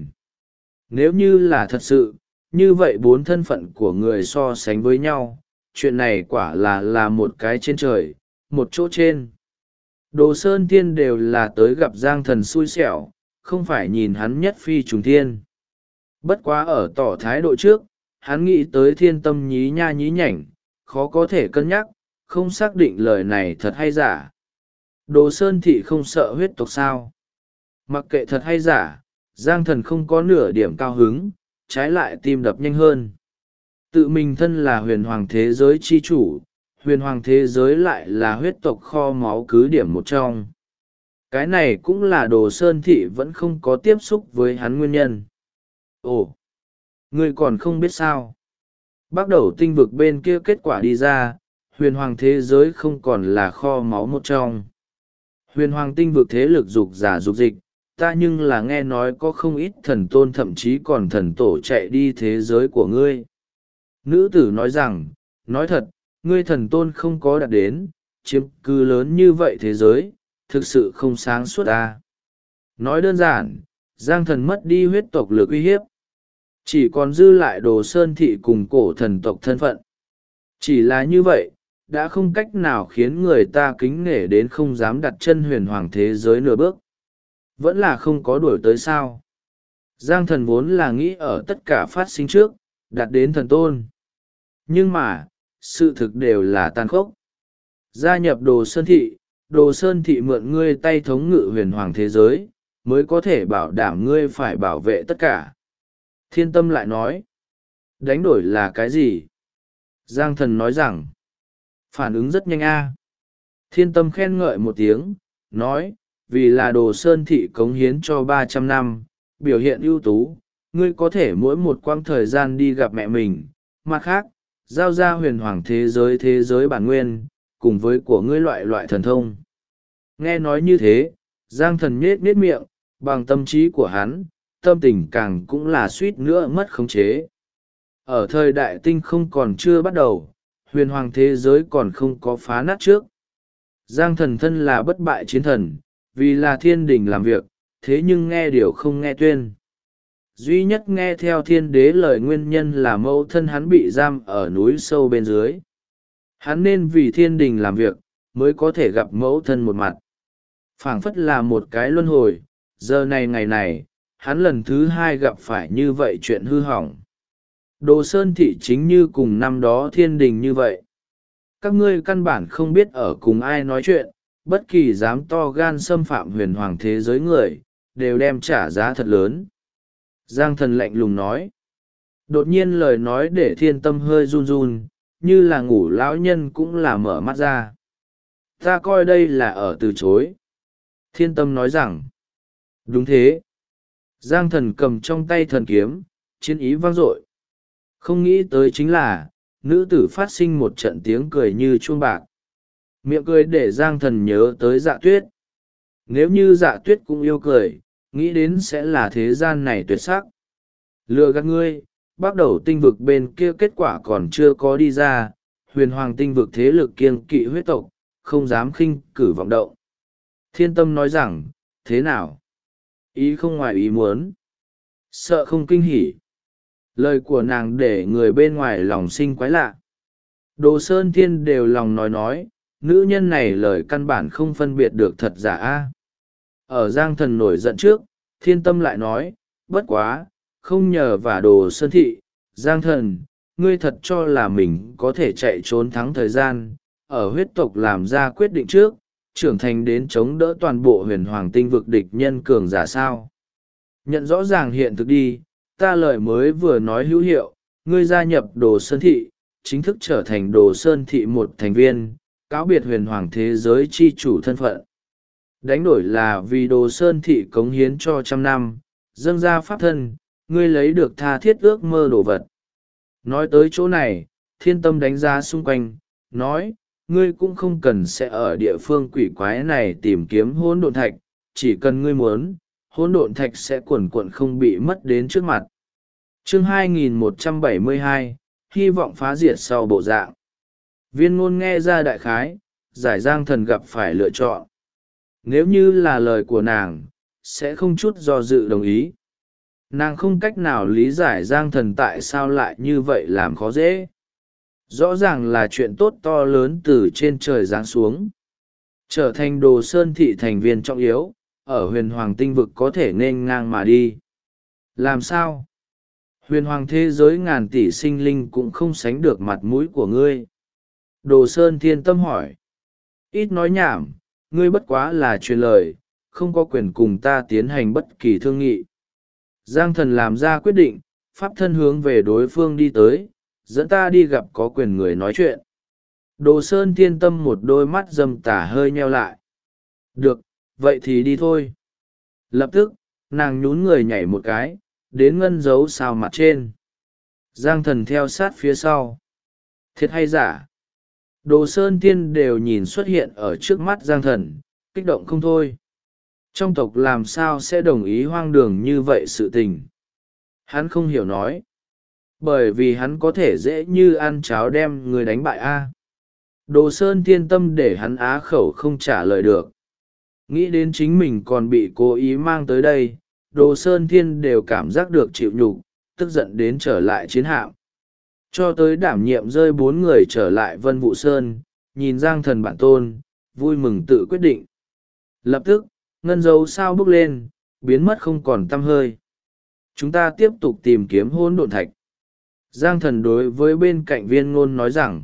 Nếu như là thật sự, như vậy 4 thân phận của người so sánh với nhau, chuyện này quả là một cái trên trời, một chỗ trên. Đồ Sơn Thiên đều là tới gặp Giang Thần xui xẻo, không phải nhìn hắn nhất phi trùng thiên. Bất quá ở tỏ thái độ trước, hắn nghĩ tới thiên tâm nhí nha nhí nhảnh, khó có thể cân nhắc, không xác định lời này thật hay giả. Đồ Sơn Thị không sợ huyết tộc sao? Mặc kệ thật hay giả, Giang Thần không có nửa điểm cao hứng, trái lại tim đập nhanh hơn. Tự mình thân là huyền hoàng thế giới chi chủ, huyền hoàng thế giới lại là huyết tộc kho máu cứ điểm một trong. Cái này cũng là Đồ Sơn Thị vẫn không có tiếp xúc với hắn nguyên nhân. Ồ, ngươi còn không biết sao? Bắt đầu tinh vực bên kia kết quả đi ra, huyền hoàng thế giới không còn là kho máu một trong. Huyền hoàng tinh vực thế lực dục giả dục dịch, ta nhưng là nghe nói có không ít thần tôn thậm chí còn thần tổ chạy đi thế giới của ngươi. Nữ tử nói rằng, nói thật, ngươi thần tôn không có đạt đến, chiếm cứ lớn như vậy thế giới, thực sự không sáng suốt ta. Nói đơn giản, Giang Thần mất đi huyết tộc lực uy hiếp. Chỉ còn dư lại Đồ Sơn Thị cùng cổ thần tộc thân phận. Chỉ là như vậy, đã không cách nào khiến người ta kính nể đến không dám đặt chân huyền hoàng thế giới nửa bước. Vẫn là không có đuổi tới sao. Giang Thần vốn là nghĩ ở tất cả phát sinh trước, đạt đến thần tôn. Nhưng mà, sự thực đều là tàn khốc. Gia nhập Đồ Sơn Thị mượn ngươi tay thống ngự huyền hoàng thế giới, mới có thể bảo đảm ngươi phải bảo vệ tất cả. Thiên tâm lại nói, đánh đổi là cái gì? Giang Thần nói rằng, phản ứng rất nhanh a. Thiên tâm khen ngợi một tiếng, nói, vì là Đồ Sơn Thị cống hiến cho 300 năm, biểu hiện ưu tú, ngươi có thể mỗi một quãng thời gian đi gặp mẹ mình. Mặt khác, giao ra huyền hoàng thế giới bản nguyên, cùng với của ngươi loại thần thông. Nghe nói như thế, Giang Thần nhết miệng, bằng tâm trí của hắn, tâm tình càng cũng là suýt nữa mất khống chế. Ở thời đại tinh không còn chưa bắt đầu, huyền hoàng thế giới còn không có phá nát trước. Giang Thần thân là bất bại chiến thần, vì là thiên đình làm việc, thế nhưng nghe điều không nghe tuyên. Duy nhất nghe theo thiên đế lời nguyên nhân là mẫu thân hắn bị giam ở núi sâu bên dưới. Hắn nên vì thiên đình làm việc, mới có thể gặp mẫu thân một mặt. Phảng phất là một cái luân hồi, giờ này ngày này, hắn lần thứ 2 gặp phải như vậy chuyện hư hỏng. Đồ Sơn Thị chính như cùng năm đó thiên đình như vậy. Các ngươi căn bản không biết ở cùng ai nói chuyện, bất kỳ dám to gan xâm phạm huyền hoàng thế giới người, đều đem trả giá thật lớn. Giang thần lạnh lùng nói. Đột nhiên lời nói để thiên tâm hơi run run, như là ngủ lão nhân cũng là mở mắt ra. Ta coi đây là ở từ chối. Thiên tâm nói rằng. Đúng thế. Giang thần cầm trong tay thần kiếm, chiến ý vang dội. Không nghĩ tới chính là, nữ tử phát sinh một trận tiếng cười như chuông bạc. Miệng cười để Giang thần nhớ tới Dạ Tuyết. Nếu như Dạ Tuyết cũng yêu cười, nghĩ đến sẽ là thế gian này tuyệt sắc. Lừa gạt ngươi, bắt đầu tinh vực bên kia kết quả còn chưa có đi ra, huyền hoàng tinh vực thế lực kiêng kỵ huyết tộc, không dám khinh cử vọng động. Thiên tâm nói rằng, thế nào? Ý không ngoài ý muốn. Sợ không kinh hỉ. Lời của nàng để người bên ngoài lòng sinh quái lạ. Đồ Sơn Thiên đều lòng nói, nữ nhân này lời căn bản không phân biệt được thật giả a. Ở Giang thần nổi giận trước, Thiên tâm lại nói, bất quá, không nhờ vả Đồ Sơn Thị, Giang thần, ngươi thật cho là mình có thể chạy trốn thắng thời gian, ở huyết tộc làm ra quyết định trước, trưởng thành đến chống đỡ toàn bộ huyền hoàng tinh vực địch nhân cường giả sao. Nhận rõ ràng hiện thực đi, ta lời mới vừa nói hữu hiệu, ngươi gia nhập Đồ Sơn Thị, chính thức trở thành Đồ Sơn Thị một thành viên, cáo biệt huyền hoàng thế giới chi chủ thân phận. Đánh đổi là vì Đồ Sơn Thị cống hiến cho 100 năm, dâng ra pháp thân, ngươi lấy được tha thiết ước mơ đồ vật. Nói tới chỗ này, thiên tâm đánh giá xung quanh, nói, ngươi cũng không cần sẽ ở địa phương quỷ quái này tìm kiếm hỗn độn thạch, chỉ cần ngươi muốn, hỗn độn thạch sẽ cuồn cuộn không bị mất đến trước mặt. Chương 2172, hy vọng phá diệt sau bộ dạng. Viên ngôn nghe ra đại khái, giải Giang thần gặp phải lựa chọn. Nếu như là lời của nàng, sẽ không chút do dự đồng ý. Nàng không cách nào lý giải Giang thần tại sao lại như vậy làm khó dễ. Rõ ràng là chuyện tốt to lớn từ trên trời giáng xuống. Trở thành Đồ Sơn Thị thành viên trọng yếu, ở huyền hoàng tinh vực có thể nên ngang mà đi. Làm sao? Huyền hoàng thế giới ngàn tỷ sinh linh cũng không sánh được mặt mũi của ngươi. Đồ Sơn Thiên tâm hỏi. Ít nói nhảm, ngươi bất quá là truyền lời, không có quyền cùng ta tiến hành bất kỳ thương nghị. Giang thần làm ra quyết định, pháp thân hướng về đối phương đi tới, dẫn ta đi gặp có quyền người nói chuyện. Đồ Sơn Thiên tâm một đôi mắt dâm tả hơi nheo lại. Được, vậy thì đi thôi. Lập tức, nàng nhún người nhảy một cái, đến ngân dấu sao mặt trên. Giang thần theo sát phía sau. Thiệt hay giả? Đồ Sơn Thiên đều nhìn xuất hiện ở trước mắt Giang thần, kích động không thôi. Trong tộc làm sao sẽ đồng ý hoang đường như vậy sự tình? Hắn không hiểu nói. Bởi vì hắn có thể dễ như ăn cháo đem người đánh bại a. Đồ Sơn Thiên tâm để hắn á khẩu không trả lời được. Nghĩ đến chính mình còn bị cố ý mang tới đây, Đồ Sơn Thiên đều cảm giác được chịu nhục, tức giận đến trở lại chiến hạm. Cho tới đảm nhiệm rơi 4 người trở lại Vân Vũ Sơn, nhìn Giang thần bản tôn, vui mừng tự quyết định. Lập tức, ngân dấu sao bước lên, biến mất không còn tăm hơi. Chúng ta tiếp tục tìm kiếm hỗn độn thạch. Giang thần đối với bên cạnh viên ngôn nói rằng,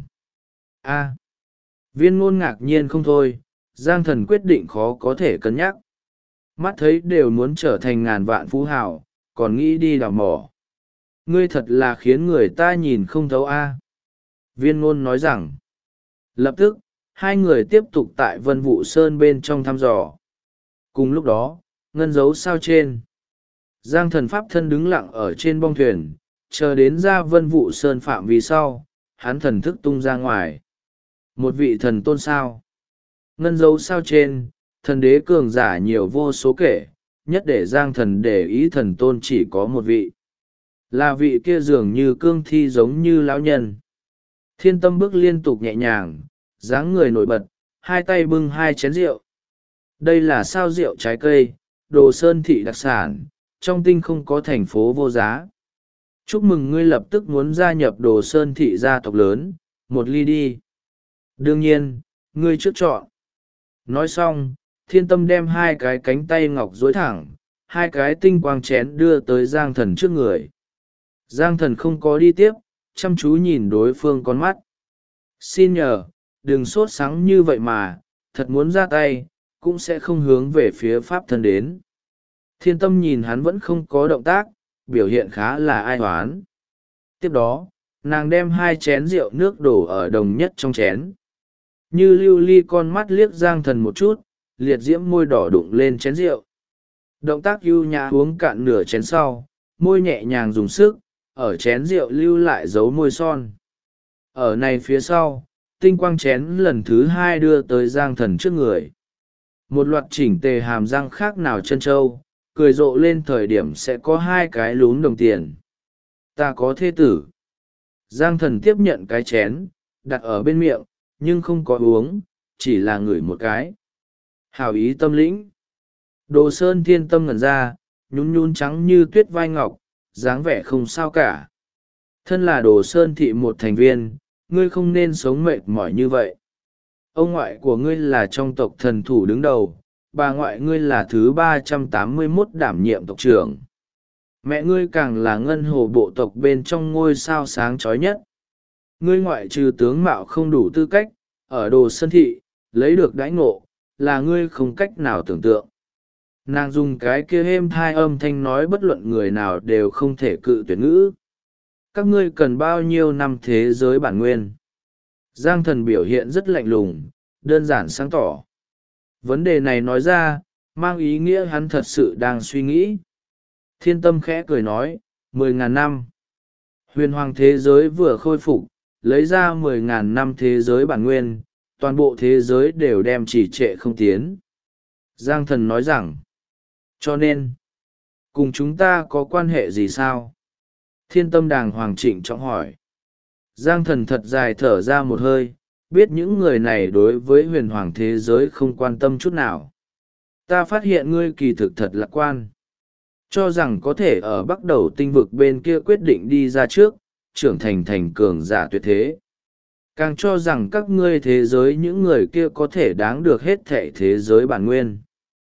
viên ngôn ngạc nhiên không thôi, Giang thần quyết định khó có thể cân nhắc. Mắt thấy đều muốn trở thành ngàn vạn phú hào, còn nghĩ đi đào mỏ. Ngươi thật là khiến người ta nhìn không thấu a. Viên ngôn nói rằng, lập tức, hai người tiếp tục tại Vân Vũ Sơn bên trong thăm dò. Cùng lúc đó, ngân dấu sao trên. Giang thần pháp thân đứng lặng ở trên bong thuyền, chờ đến ra Vân Vũ Sơn phạm vi sau, hắn thần thức tung ra ngoài. Một vị thần tôn sao. Ngân dấu sao trên, thần đế cường giả nhiều vô số kể, nhất để Giang thần để ý thần tôn chỉ có một vị. Là vị kia dường như cương thi giống như lão nhân. Thiên tâm bước liên tục nhẹ nhàng, dáng người nổi bật, hai tay bưng 2 chén rượu. Đây là sao rượu trái cây, Đồ Sơn Thị đặc sản, trong tinh không có thành phố vô giá. Chúc mừng ngươi lập tức muốn gia nhập Đồ Sơn Thị gia tộc lớn, một ly đi. Đương nhiên, ngươi trước chọn. Nói xong, thiên tâm đem 2 cái cánh tay ngọc dối thẳng, 2 cái tinh quang chén đưa tới Giang thần trước người. Giang thần không có đi tiếp, chăm chú nhìn đối phương con mắt. Xin nhờ, đừng sốt sắng như vậy mà, thật muốn ra tay, cũng sẽ không hướng về phía pháp thân đến. Thiên tâm nhìn hắn vẫn không có động tác, biểu hiện khá là ai oán. Tiếp đó nàng đem 2 chén rượu nước đổ ở đồng nhất trong chén. Như lưu ly con mắt liếc Giang Thần một chút, liệt diễm môi đỏ đụng lên chén rượu. Động tác ưu nhã uống cạn nửa chén sau, môi nhẹ nhàng dùng sức, ở chén rượu lưu lại dấu môi son. Ở này phía sau, tinh quang chén lần thứ 2 đưa tới Giang Thần trước người. Một loạt chỉnh tề hàm răng khác nào chân trâu, cười rộ lên thời điểm sẽ có 2 cái lún đồng tiền. Ta có thê tử. Giang Thần tiếp nhận cái chén, đặt ở bên miệng, nhưng không có uống, chỉ là ngửi một cái. Hảo ý tâm lĩnh. Đồ Sơn Thiên Tâm ngẩn ra, nhún nhún trắng như tuyết vai ngọc, dáng vẻ không sao cả. Thân là Đồ Sơn thị một thành viên, ngươi không nên sống mệt mỏi như vậy. Ông ngoại của ngươi là trong tộc thần thủ đứng đầu, bà ngoại ngươi là thứ 381 đảm nhiệm tộc trưởng. Mẹ ngươi càng là ngân hồ bộ tộc bên trong ngôi sao sáng chói nhất. Ngươi ngoại trừ tướng mạo không đủ tư cách, ở Đồ Sơn thị, lấy được đãi ngộ, là ngươi không cách nào tưởng tượng. Nàng dùng cái kia êm thai âm thanh nói bất luận người nào đều không thể cự tuyệt ngữ. Các ngươi cần bao nhiêu năm thế giới bản nguyên? Giang Thần biểu hiện rất lạnh lùng, đơn giản sáng tỏ. Vấn đề này nói ra, mang ý nghĩa hắn thật sự đang suy nghĩ. Thiên Tâm khẽ cười nói, 10.000 năm. Huyền hoàng thế giới vừa khôi phục, lấy ra 10.000 năm thế giới bản nguyên, toàn bộ thế giới đều đem chỉ trệ không tiến. Giang Thần nói rằng, cho nên, cùng chúng ta có quan hệ gì sao? Thiên Tâm đàng hoàng trịnh trọng hỏi. Giang Thần thật dài thở ra một hơi, biết những người này đối với huyền hoàng thế giới không quan tâm chút nào. Ta phát hiện ngươi kỳ thực thật lạc quan. Cho rằng có thể ở bắt đầu tinh vực bên kia quyết định đi ra trước, trưởng thành cường giả tuyệt thế. Càng cho rằng các ngươi thế giới những người kia có thể đáng được hết thảy thế giới bản nguyên.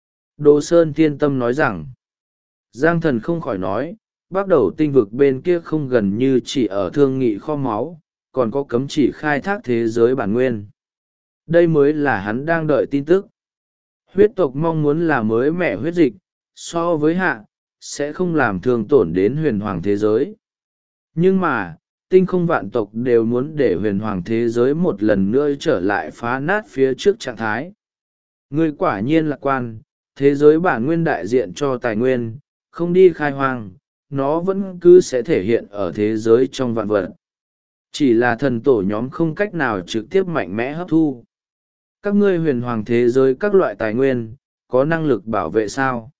Đồ Sơn Thiên Tâm nói rằng, Giang Thần không khỏi nói, bắt đầu tinh vực bên kia không gần như chỉ ở thương nghị kho máu, còn có cấm chỉ khai thác thế giới bản nguyên. Đây mới là hắn đang đợi tin tức. Huyết tộc mong muốn là mới mẻ huyết dịch, so với hạ, sẽ không làm thương tổn đến huyền hoàng thế giới. Nhưng mà, tinh không vạn tộc đều muốn để huyền hoàng thế giới một lần nữa trở lại phá nát phía trước trạng thái. Ngươi quả nhiên lạc quan, thế giới bản nguyên đại diện cho tài nguyên, không đi khai hoang, nó vẫn cứ sẽ thể hiện ở thế giới trong vạn vật. Chỉ là thần tổ nhóm không cách nào trực tiếp mạnh mẽ hấp thu. Các ngươi huyền hoàng thế giới các loại tài nguyên, có năng lực bảo vệ sao?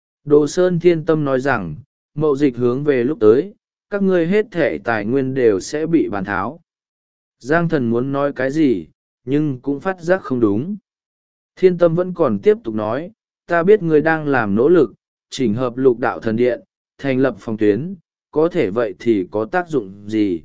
Đồ Sơn Thiên Tâm nói rằng, mậu dịch hướng về lúc tới, các ngươi hết thể tài nguyên đều sẽ bị bàn tháo. Giang Thần muốn nói cái gì, nhưng cũng phát giác không đúng. Thiên Tâm vẫn còn tiếp tục nói, ta biết ngươi đang làm nỗ lực, chỉnh hợp lục đạo thần điện, thành lập phòng tuyến, có thể vậy thì có tác dụng gì?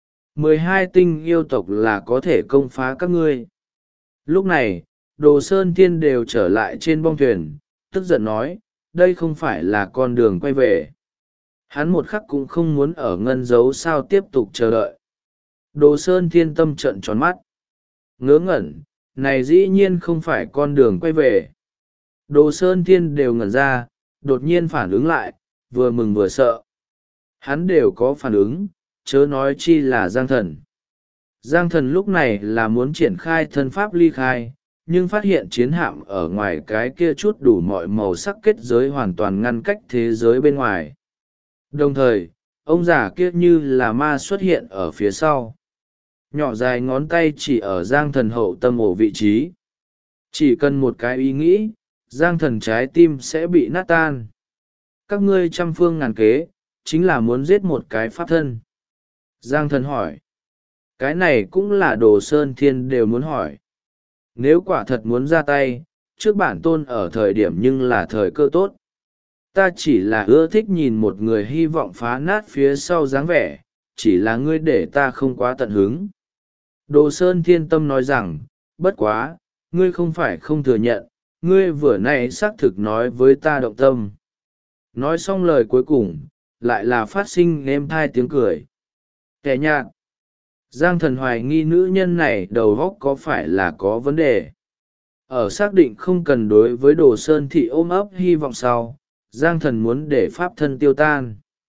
12 tinh yêu tộc là có thể công phá các ngươi. Lúc này, Đồ Sơn Thiên đều trở lại trên bong thuyền, tức giận nói, đây không phải là con đường quay về. Hắn một khắc cũng không muốn ở ngân dấu sao tiếp tục chờ đợi. Đồ Sơn Thiên Tâm trợn tròn mắt. Ngớ ngẩn, này dĩ nhiên không phải con đường quay về. Đồ Sơn Thiên đều ngẩn ra, đột nhiên phản ứng lại, vừa mừng vừa sợ. Hắn đều có phản ứng, chớ nói chi là Giang Thần. Giang Thần lúc này là muốn triển khai thân pháp ly khai, nhưng phát hiện chiến hạm ở ngoài cái kia chút đủ mọi màu sắc kết giới hoàn toàn ngăn cách thế giới bên ngoài. Đồng thời, ông già kia như là ma xuất hiện ở phía sau. Nhỏ dài ngón tay chỉ ở Giang Thần hậu tâm ổ vị trí. Chỉ cần một cái ý nghĩ, Giang Thần trái tim sẽ bị nát tan. Các ngươi trăm phương ngàn kế, chính là muốn giết một cái pháp thân. Giang Thần hỏi. Cái này cũng là Đồ Sơn Thiên đều muốn hỏi. Nếu quả thật muốn ra tay, trước bản tôn ở thời điểm nhưng là thời cơ tốt. Ta chỉ là ưa thích nhìn một người hy vọng phá nát phía sau dáng vẻ, chỉ là ngươi để ta không quá tận hứng. Đồ Sơn Thiên Tâm nói rằng, bất quá, ngươi không phải không thừa nhận, ngươi vừa nãy xác thực nói với ta động tâm. Nói xong lời cuối cùng, lại là phát sinh êm thai tiếng cười. Kẻ nhạt. Giang Thần hoài nghi nữ nhân này đầu óc có phải là có vấn đề. Ở xác định không cần đối với Đồ Sơn Thị ôm ấp hy vọng sau, Giang Thần muốn để pháp thân tiêu tan.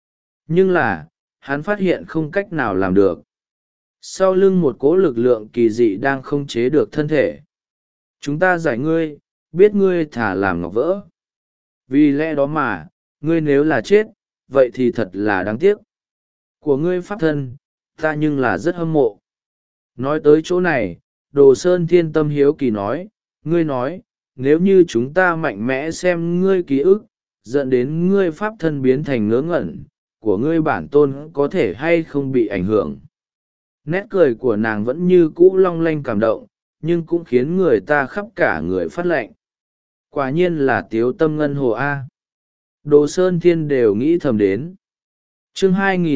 Nhưng là hắn phát hiện không cách nào làm được. Sau lưng một cỗ lực lượng kỳ dị đang không chế được thân thể. Chúng ta giải ngươi, biết ngươi thả làm ngọc vỡ. Vì lẽ đó mà, ngươi nếu là chết, vậy thì thật là đáng tiếc. Của ngươi pháp thân, ta nhưng là rất hâm mộ. Nói tới chỗ này, Đồ Sơn Thiên Tâm hiếu kỳ nói, ngươi nói, nếu như chúng ta mạnh mẽ xem ngươi ký ức, dẫn đến ngươi pháp thân biến thành ngớ ngẩn, của ngươi bản tôn có thể hay không bị ảnh hưởng. Nét cười của nàng vẫn như cũ long lanh cảm động, nhưng cũng khiến người ta khắp cả người phát lệnh. Quả nhiên là Tiếu Tâm Ngân Hồ A. Đồ Sơn Thiên đều nghĩ thầm đến. Chương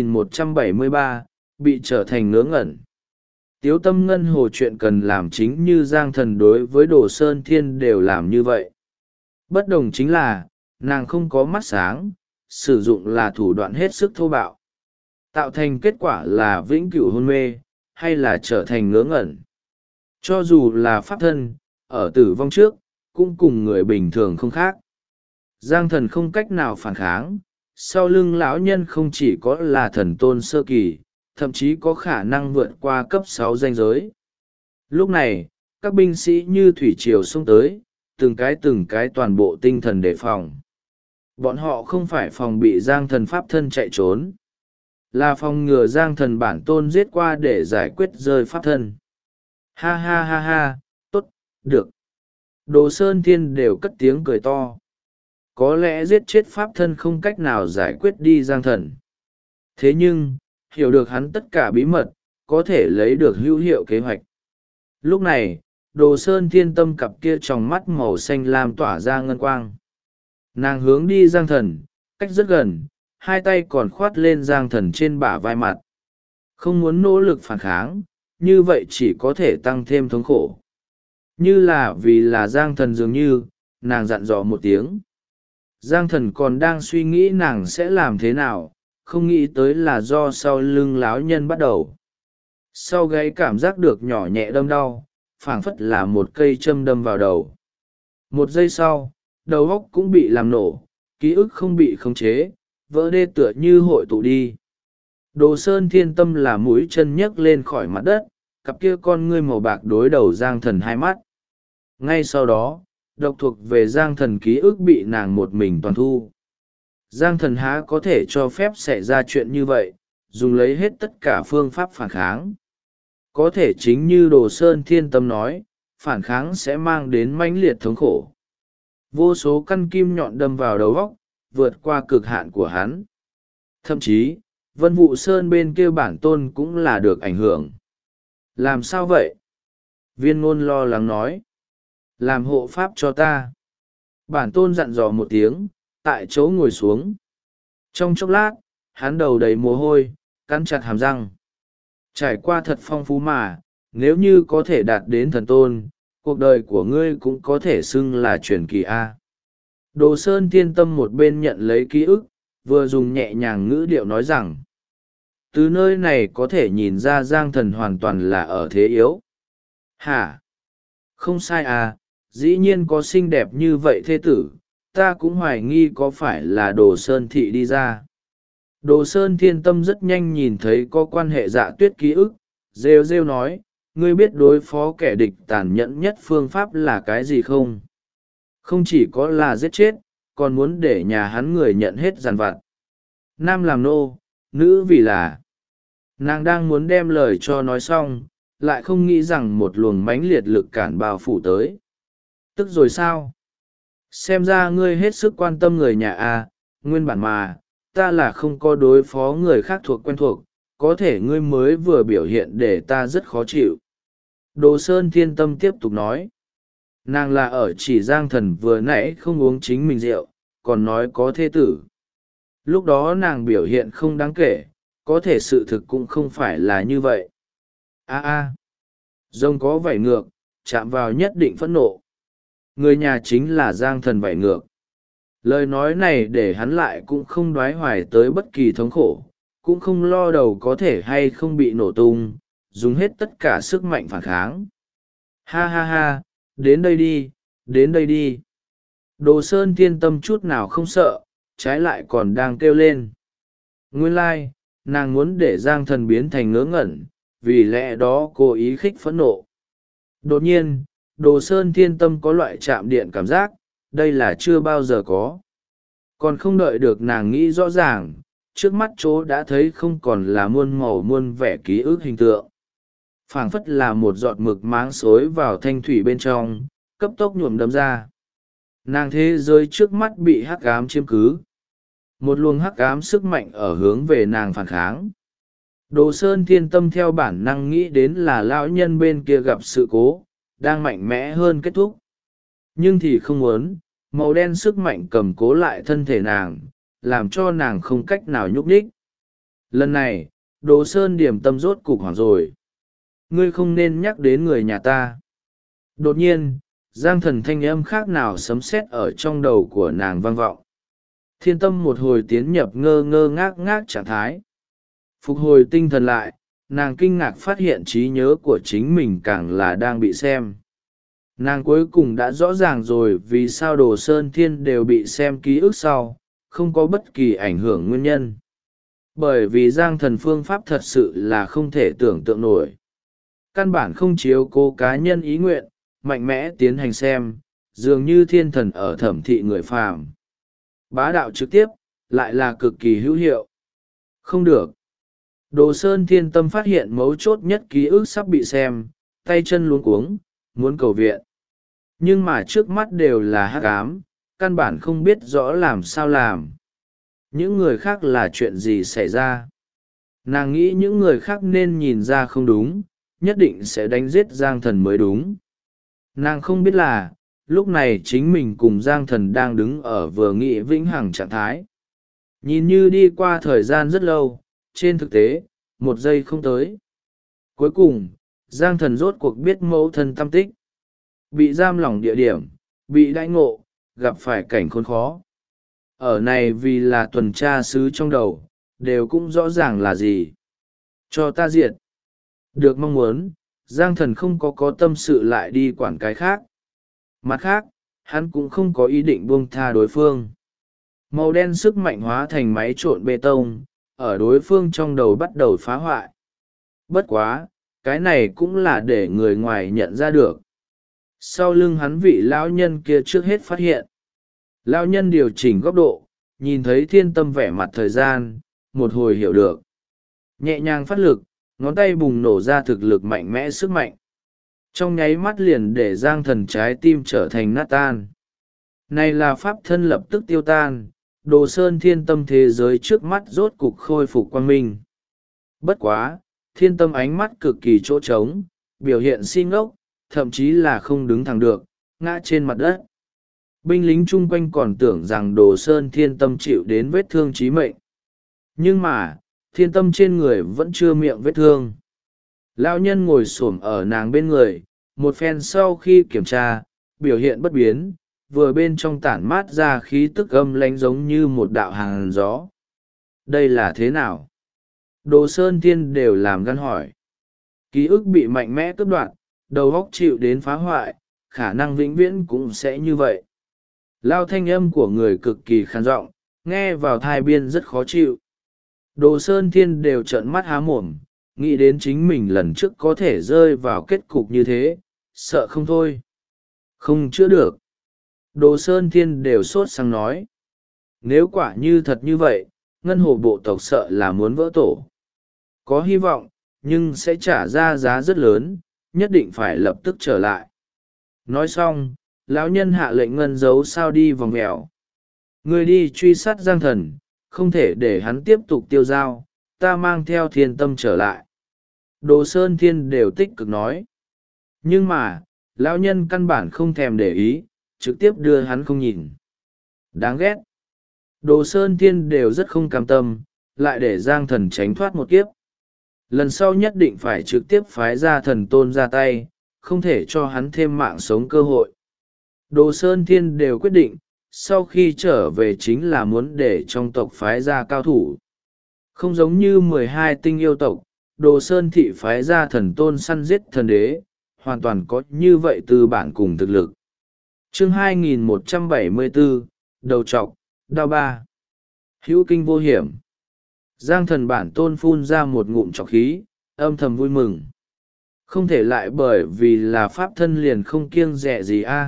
2173, bị trở thành ngớ ngẩn. Tiếu Tâm Ngân Hồ chuyện cần làm chính như Giang Thần đối với Đồ Sơn Thiên đều làm như vậy. Bất đồng chính là, nàng không có mắt sáng, sử dụng là thủ đoạn hết sức thô bạo. Tạo thành kết quả là vĩnh cửu hôn mê, hay là trở thành ngớ ngẩn. Cho dù là pháp thân, ở tử vong trước, cũng cùng người bình thường không khác. Giang Thần không cách nào phản kháng, sau lưng lão nhân không chỉ có là thần tôn sơ kỳ, thậm chí có khả năng vượt qua cấp 6 danh giới. Lúc này, các binh sĩ như thủy triều xông tới, từng cái toàn bộ tinh thần đề phòng. Bọn họ không phải phòng bị Giang Thần pháp thân chạy trốn, là phòng ngừa Giang Thần bản tôn giết qua để giải quyết rơi pháp thân. Ha ha ha ha, tốt, được. Đồ Sơn Thiên đều cất tiếng cười to. Có lẽ giết chết pháp thân không cách nào giải quyết đi Giang Thần. Thế nhưng, hiểu được hắn tất cả bí mật, có thể lấy được hữu hiệu kế hoạch. Lúc này, Đồ Sơn Thiên Tâm cặp kia trong mắt màu xanh lam tỏa ra ngân quang. Nàng hướng đi Giang Thần, cách rất gần, hai tay còn khoát lên Giang Thần trên bả vai mặt. Không muốn nỗ lực phản kháng, như vậy chỉ có thể tăng thêm thống khổ. Như là vì là Giang Thần dường như, nàng dặn dò một tiếng. Giang Thần còn đang suy nghĩ nàng sẽ làm thế nào, không nghĩ tới là do sau lưng láo nhân bắt đầu. Sau gáy cảm giác được nhỏ nhẹ đâm đau, phảng phất là một cây châm đâm vào đầu. Một giây sau, đầu óc cũng bị làm nổ, ký ức không bị khống chế, vỡ đê tựa như hội tụ đi. Đồ Sơn Thiên Tâm là mũi chân nhấc lên khỏi mặt đất, cặp kia con ngươi màu bạc đối đầu Giang Thần hai mắt. Ngay sau đó, độc thuộc về Giang Thần ký ức bị nàng một mình toàn thu. Giang Thần há có thể cho phép xảy ra chuyện như vậy, dùng lấy hết tất cả phương pháp phản kháng. Có thể chính như Đồ Sơn Thiên Tâm nói, phản kháng sẽ mang đến mãnh liệt thống khổ. Vô số căn kim nhọn đâm vào đầu óc, vượt qua cực hạn của hắn. Thậm chí, Vân Vụ Sơn bên kia bản tôn cũng là được ảnh hưởng. Làm sao vậy? Viên Ngôn lo lắng nói. Làm hộ pháp cho ta. Bản tôn dặn dò một tiếng, tại chỗ ngồi xuống. Trong chốc lát, hắn đầu đầy mồ hôi, cắn chặt hàm răng. Trải qua thật phong phú mà, nếu như có thể đạt đến thần tôn, cuộc đời của ngươi cũng có thể xưng là truyền kỳ A. Đồ Sơn Thiên Tâm một bên nhận lấy ký ức, vừa dùng nhẹ nhàng ngữ điệu nói rằng, từ nơi này có thể nhìn ra Giang Thần hoàn toàn là ở thế yếu. Hả? Không sai à, dĩ nhiên có xinh đẹp như vậy thê tử, ta cũng hoài nghi có phải là Đồ Sơn Thị đi ra. Đồ Sơn Thiên Tâm rất nhanh nhìn thấy có quan hệ Dạ Tuyết ký ức, rêu rêu nói, ngươi biết đối phó kẻ địch tàn nhẫn nhất phương pháp là cái gì không? Không chỉ có là giết chết, còn muốn để nhà hắn người nhận hết giàn vặt. Nam làm nô, nữ vì là. Nàng đang muốn đem lời cho nói xong, lại không nghĩ rằng một luồng mãnh liệt lực cản bao phủ tới. Tức rồi sao? Xem ra ngươi hết sức quan tâm người nhà a, nguyên bản mà, ta là không có đối phó người khác thuộc quen thuộc, có thể ngươi mới vừa biểu hiện để ta rất khó chịu. Đồ Sơn Thiên Tâm tiếp tục nói. Nàng là ở chỉ Giang Thần vừa nãy không uống chính mình rượu, còn nói có thê tử. Lúc đó nàng biểu hiện không đáng kể, có thể sự thực cũng không phải là như vậy. Rồng có vảy ngược, chạm vào nhất định phẫn nộ. Người nhà chính là Giang Thần vảy ngược. Lời nói này để hắn lại cũng không đoái hoài tới bất kỳ thống khổ, cũng không lo đầu có thể hay không bị nổ tung, dùng hết tất cả sức mạnh phản kháng. Ha ha ha, đến đây đi, đến đây đi. Đồ Sơn Thiên Tâm chút nào không sợ, trái lại còn đang kêu lên. Nguyên lai, nàng muốn để Giang Thần biến thành ngớ ngẩn, vì lẽ đó cố ý khích phẫn nộ. Đột nhiên, Đồ Sơn Thiên Tâm có loại chạm điện cảm giác, đây là chưa bao giờ có. Còn không đợi được nàng nghĩ rõ ràng, trước mắt chỗ đã thấy không còn là muôn màu muôn vẻ ký ức hình tượng. Phảng phất là một giọt mực máng xối vào thanh thủy bên trong, cấp tốc nhuộm đấm ra. Nàng thế giới trước mắt bị hắc ám chiếm cứ. Một luồng hắc ám sức mạnh ở hướng về nàng phản kháng. Đồ Sơn Thiên Tâm theo bản năng nghĩ đến là lão nhân bên kia gặp sự cố, đang mạnh mẽ hơn kết thúc. Nhưng thì không muốn, màu đen sức mạnh cầm cố lại thân thể nàng, làm cho nàng không cách nào nhúc nhích. Lần này, Đồ Sơn điểm tâm rốt cục hoảng rồi. Ngươi không nên nhắc đến người nhà ta. Đột nhiên, Giang Thần thanh âm khác nào sấm sét ở trong đầu của nàng vang vọng. Thiên Tâm một hồi tiến nhập ngơ ngơ ngác ngác trạng thái. Phục hồi tinh thần lại, nàng kinh ngạc phát hiện trí nhớ của chính mình càng là đang bị xem. Nàng cuối cùng đã rõ ràng rồi vì sao Đồ Sơn Thiên đều bị xem ký ức sau, không có bất kỳ ảnh hưởng nguyên nhân. Bởi vì Giang Thần phương pháp thật sự là không thể tưởng tượng nổi. Căn bản không chiếu cố cá nhân ý nguyện, mạnh mẽ tiến hành xem, dường như thiên thần ở thẩm thị người phàm. Bá đạo trực tiếp, lại là cực kỳ hữu hiệu. Không được. Đồ Sơn Thiên Tâm phát hiện mấu chốt nhất ký ức sắp bị xem, tay chân luống cuống, muốn cầu viện. Nhưng mà trước mắt đều là hắc ám, căn bản không biết rõ làm sao làm. Những người khác là chuyện gì xảy ra? Nàng nghĩ những người khác nên nhìn ra không đúng, nhất định sẽ đánh giết Giang Thần mới đúng. Nàng không biết là, lúc này chính mình cùng Giang Thần đang đứng ở vừa nghị vĩnh hằng trạng thái. Nhìn như đi qua thời gian rất lâu, trên thực tế, một giây không tới. Cuối cùng, Giang Thần rốt cuộc biết mẫu thân tâm tích. Bị giam lỏng địa điểm, bị đãi ngộ, gặp phải cảnh khốn khó. Ở này vì là tuần tra sứ trong đầu, đều cũng rõ ràng là gì. Cho ta diệt. Được mong muốn, Giang Thần không có tâm sự lại đi quản cái khác. Mặt khác, hắn cũng không có ý định buông tha đối phương. Màu đen sức mạnh hóa thành máy trộn bê tông, ở đối phương trong đầu bắt đầu phá hoại. Bất quá, cái này cũng là để người ngoài nhận ra được. Sau lưng hắn vị lão nhân kia trước hết phát hiện. Lão nhân điều chỉnh góc độ, nhìn thấy Thiên Tâm vẻ mặt thời gian, một hồi hiểu được. Nhẹ nhàng phát lực, ngón tay bùng nổ ra thực lực mạnh mẽ sức mạnh. Trong nháy mắt liền để Giang Thần trái tim trở thành nát tan. Này là pháp thân lập tức tiêu tan, Đồ Sơn Thiên Tâm thế giới trước mắt rốt cục khôi phục quang minh. Bất quá, Thiên Tâm ánh mắt cực kỳ chỗ trống, biểu hiện si ngốc, thậm chí là không đứng thẳng được, ngã trên mặt đất. Binh lính chung quanh còn tưởng rằng Đồ Sơn Thiên Tâm chịu đến vết thương chí mệnh. Nhưng mà, Thiên Tâm trên người vẫn chưa miệng vết thương. Lão nhân ngồi xổm ở nàng bên người, một phen sau khi kiểm tra, biểu hiện bất biến, vừa bên trong tản mát ra khí tức âm lánh giống như một đạo hàng gió. Đây là thế nào? Đồ Sơn Thiên đều làm gan hỏi. Ký ức bị mạnh mẽ cướp đoạt, đầu óc chịu đến phá hoại, khả năng vĩnh viễn cũng sẽ như vậy. Lao thanh âm của người cực kỳ khàn giọng, nghe vào thai biên rất khó chịu. Đồ Sơn Thiên đều trợn mắt há mồm, nghĩ đến chính mình lần trước có thể rơi vào kết cục như thế, sợ không thôi. Không chữa được. Đồ Sơn Thiên đều sốt sang nói. Nếu quả như thật như vậy, ngân hồ bộ tộc sợ là muốn vỡ tổ. Có hy vọng, nhưng sẽ trả ra giá rất lớn, nhất định phải lập tức trở lại. Nói xong, lão nhân hạ lệnh ngân giấu sao đi vòng mèo. Người đi truy sát Giang Thần, không thể để hắn tiếp tục tiêu dao, ta mang theo Thiên Tâm trở lại. Đồ Sơn Thiên đều tích cực nói. Nhưng mà, lão nhân căn bản không thèm để ý, trực tiếp đưa hắn không nhìn. Đáng ghét. Đồ Sơn Thiên đều rất không cam tâm, lại để Giang Thần tránh thoát một kiếp. Lần sau nhất định phải trực tiếp phái ra thần tôn ra tay, không thể cho hắn thêm mạng sống cơ hội. Đồ Sơn Thiên đều quyết định, sau khi trở về chính là muốn để trong tộc phái ra cao thủ. Không giống như 12 tinh yêu tộc, Đồ Sơn thị phái ra thần tôn săn giết thần đế, hoàn toàn có như vậy từ bản cùng thực lực. Chương 2174, đầu trọc, đao ba. Hữu kinh vô hiểm. Giang thần bản tôn phun ra một ngụm trọc khí, âm thầm vui mừng. Không thể lại bởi vì là pháp thân liền không kiêng dè gì a.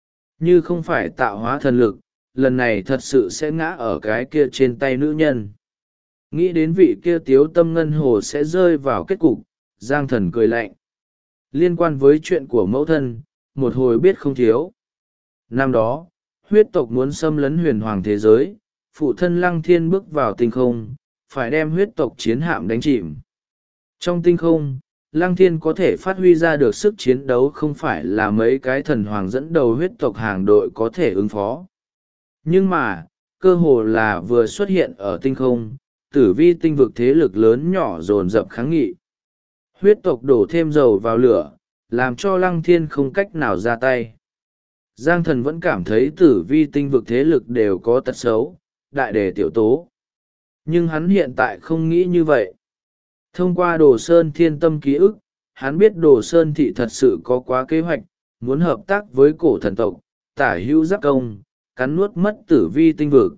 Như không phải tạo hóa thần lực, lần này thật sự sẽ ngã ở cái kia trên tay nữ nhân. Nghĩ đến vị kia tiếu tâm ngân hồ sẽ rơi vào kết cục, Giang thần cười lạnh. Liên quan với chuyện của mẫu thân, một hồi biết không thiếu. Năm đó, huyết tộc muốn xâm lấn huyền hoàng thế giới, phụ thân Lăng Thiên bước vào tinh không, phải đem huyết tộc chiến hạm đánh chìm. Trong tinh không, Lăng Thiên có thể phát huy ra được sức chiến đấu không phải là mấy cái thần hoàng dẫn đầu huyết tộc hàng đội có thể ứng phó. Nhưng mà, cơ hồ là vừa xuất hiện ở tinh không, tử vi tinh vực thế lực lớn nhỏ dồn dập kháng nghị. Huyết tộc đổ thêm dầu vào lửa, làm cho Lăng Thiên không cách nào ra tay. Giang thần vẫn cảm thấy tử vi tinh vực thế lực đều có tật xấu, đại đề tiểu tố. Nhưng hắn hiện tại không nghĩ như vậy. Thông qua Đồ Sơn Thiên Tâm ký ức, hắn biết Đồ Sơn Thị thật sự có quá kế hoạch, muốn hợp tác với cổ thần tộc, tả hữu giáp công, cắn nuốt mất tử vi tinh vực.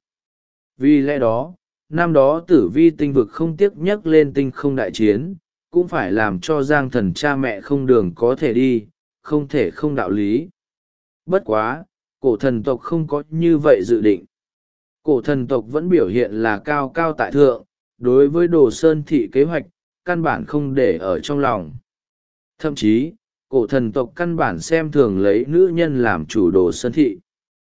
Vì lẽ đó, năm đó tử vi tinh vực không tiếc nhắc lên tinh không đại chiến, cũng phải làm cho Giang thần cha mẹ không đường có thể đi, không thể không đạo lý. Bất quá, cổ thần tộc không có như vậy dự định. Cổ thần tộc vẫn biểu hiện là cao cao tại thượng, đối với Đồ Sơn Thị kế hoạch, căn bản không để ở trong lòng. Thậm chí, cổ thần tộc căn bản xem thường lấy nữ nhân làm chủ Đồ Sơn Thị.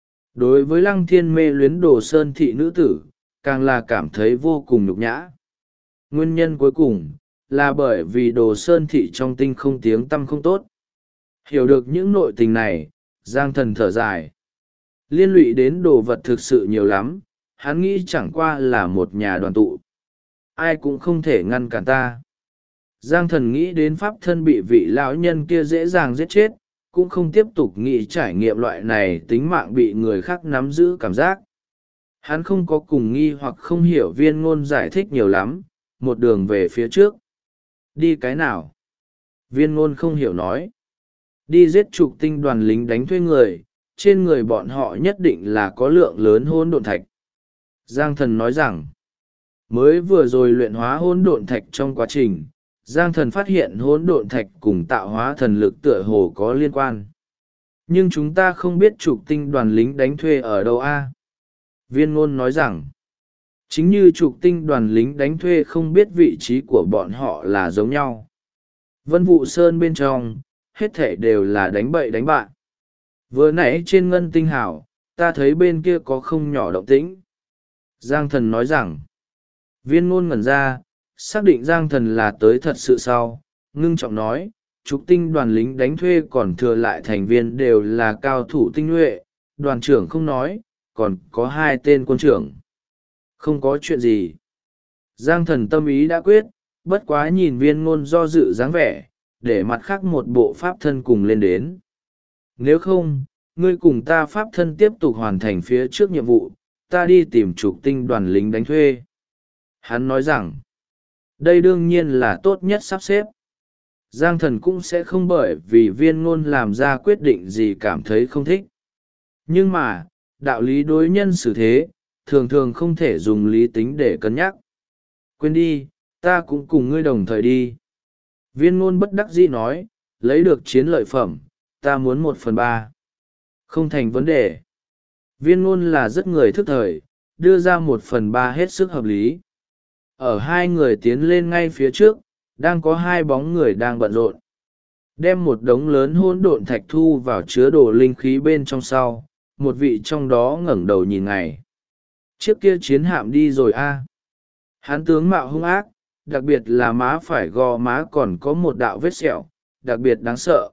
Đối với Lăng Thiên mê luyến Đồ Sơn Thị nữ tử, càng là cảm thấy vô cùng nhục nhã. Nguyên nhân cuối cùng, là bởi vì Đồ Sơn Thị trong tinh không tiếng tăm không tốt. Hiểu được những nội tình này, Giang thần thở dài. Liên lụy đến đồ vật thực sự nhiều lắm, hắn nghĩ chẳng qua là một nhà đoàn tụ. Ai cũng không thể ngăn cản ta. Giang thần nghĩ đến pháp thân bị vị lão nhân kia dễ dàng giết chết, cũng không tiếp tục nghĩ trải nghiệm loại này tính mạng bị người khác nắm giữ cảm giác. Hắn không có cùng nghi hoặc không hiểu Viên Ngôn giải thích nhiều lắm, một đường về phía trước. Đi cái nào? Viên Ngôn không hiểu nói. Đi giết trục tinh đoàn lính đánh thuê người, trên người bọn họ nhất định là có lượng lớn hỗn độn thạch. Giang thần nói rằng, mới vừa rồi luyện hóa hỗn độn thạch trong quá trình, Giang thần phát hiện hỗn độn thạch cùng tạo hóa thần lực tựa hồ có liên quan. Nhưng chúng ta không biết trục tinh đoàn lính đánh thuê ở đâu a? Viên Ngôn nói rằng, chính như trục tinh đoàn lính đánh thuê không biết vị trí của bọn họ là giống nhau. Vân Vụ Sơn bên trong, hết thể đều là đánh bậy đánh bạn. Vừa nãy trên ngân tinh hảo, ta thấy bên kia có không nhỏ động tĩnh. Giang thần nói rằng, Viên Ngôn ngẩn ra, xác định Giang thần là tới thật sự sau, ngưng trọng nói, trục tinh đoàn lính đánh thuê còn thừa lại thành viên đều là cao thủ tinh nhuệ, đoàn trưởng không nói, còn có 2 tên quân trưởng. Không có chuyện gì. Giang thần tâm ý đã quyết, bất quá nhìn Viên Ngôn do dự dáng vẻ, để mặt khác một bộ pháp thân cùng lên đến. Nếu không, ngươi cùng ta pháp thân tiếp tục hoàn thành phía trước nhiệm vụ, ta đi tìm trục tinh đoàn lính đánh thuê. Hắn nói rằng, đây đương nhiên là tốt nhất sắp xếp. Giang thần cũng sẽ không bởi vì Viên Ngôn làm ra quyết định gì cảm thấy không thích. Nhưng mà, đạo lý đối nhân xử thế, thường thường không thể dùng lý tính để cân nhắc. Quên đi, ta cũng cùng ngươi đồng thời đi. Viên Ngôn bất đắc dĩ nói, lấy được chiến lợi phẩm, ta muốn 1/3. Không thành vấn đề. Viên Ngôn là rất người thức thời, đưa ra 1/3 hết sức hợp lý. Ở 2 người tiến lên ngay phía trước, đang có 2 bóng người đang bận rộn. Đem một đống lớn hỗn độn thạch thu vào chứa đồ linh khí bên trong sau, một vị trong đó ngẩng đầu nhìn ngày. Chiếc kia chiến hạm đi rồi a. Hắn tướng mạo hung ác, đặc biệt là má phải gò má còn có một đạo vết sẹo, đặc biệt đáng sợ.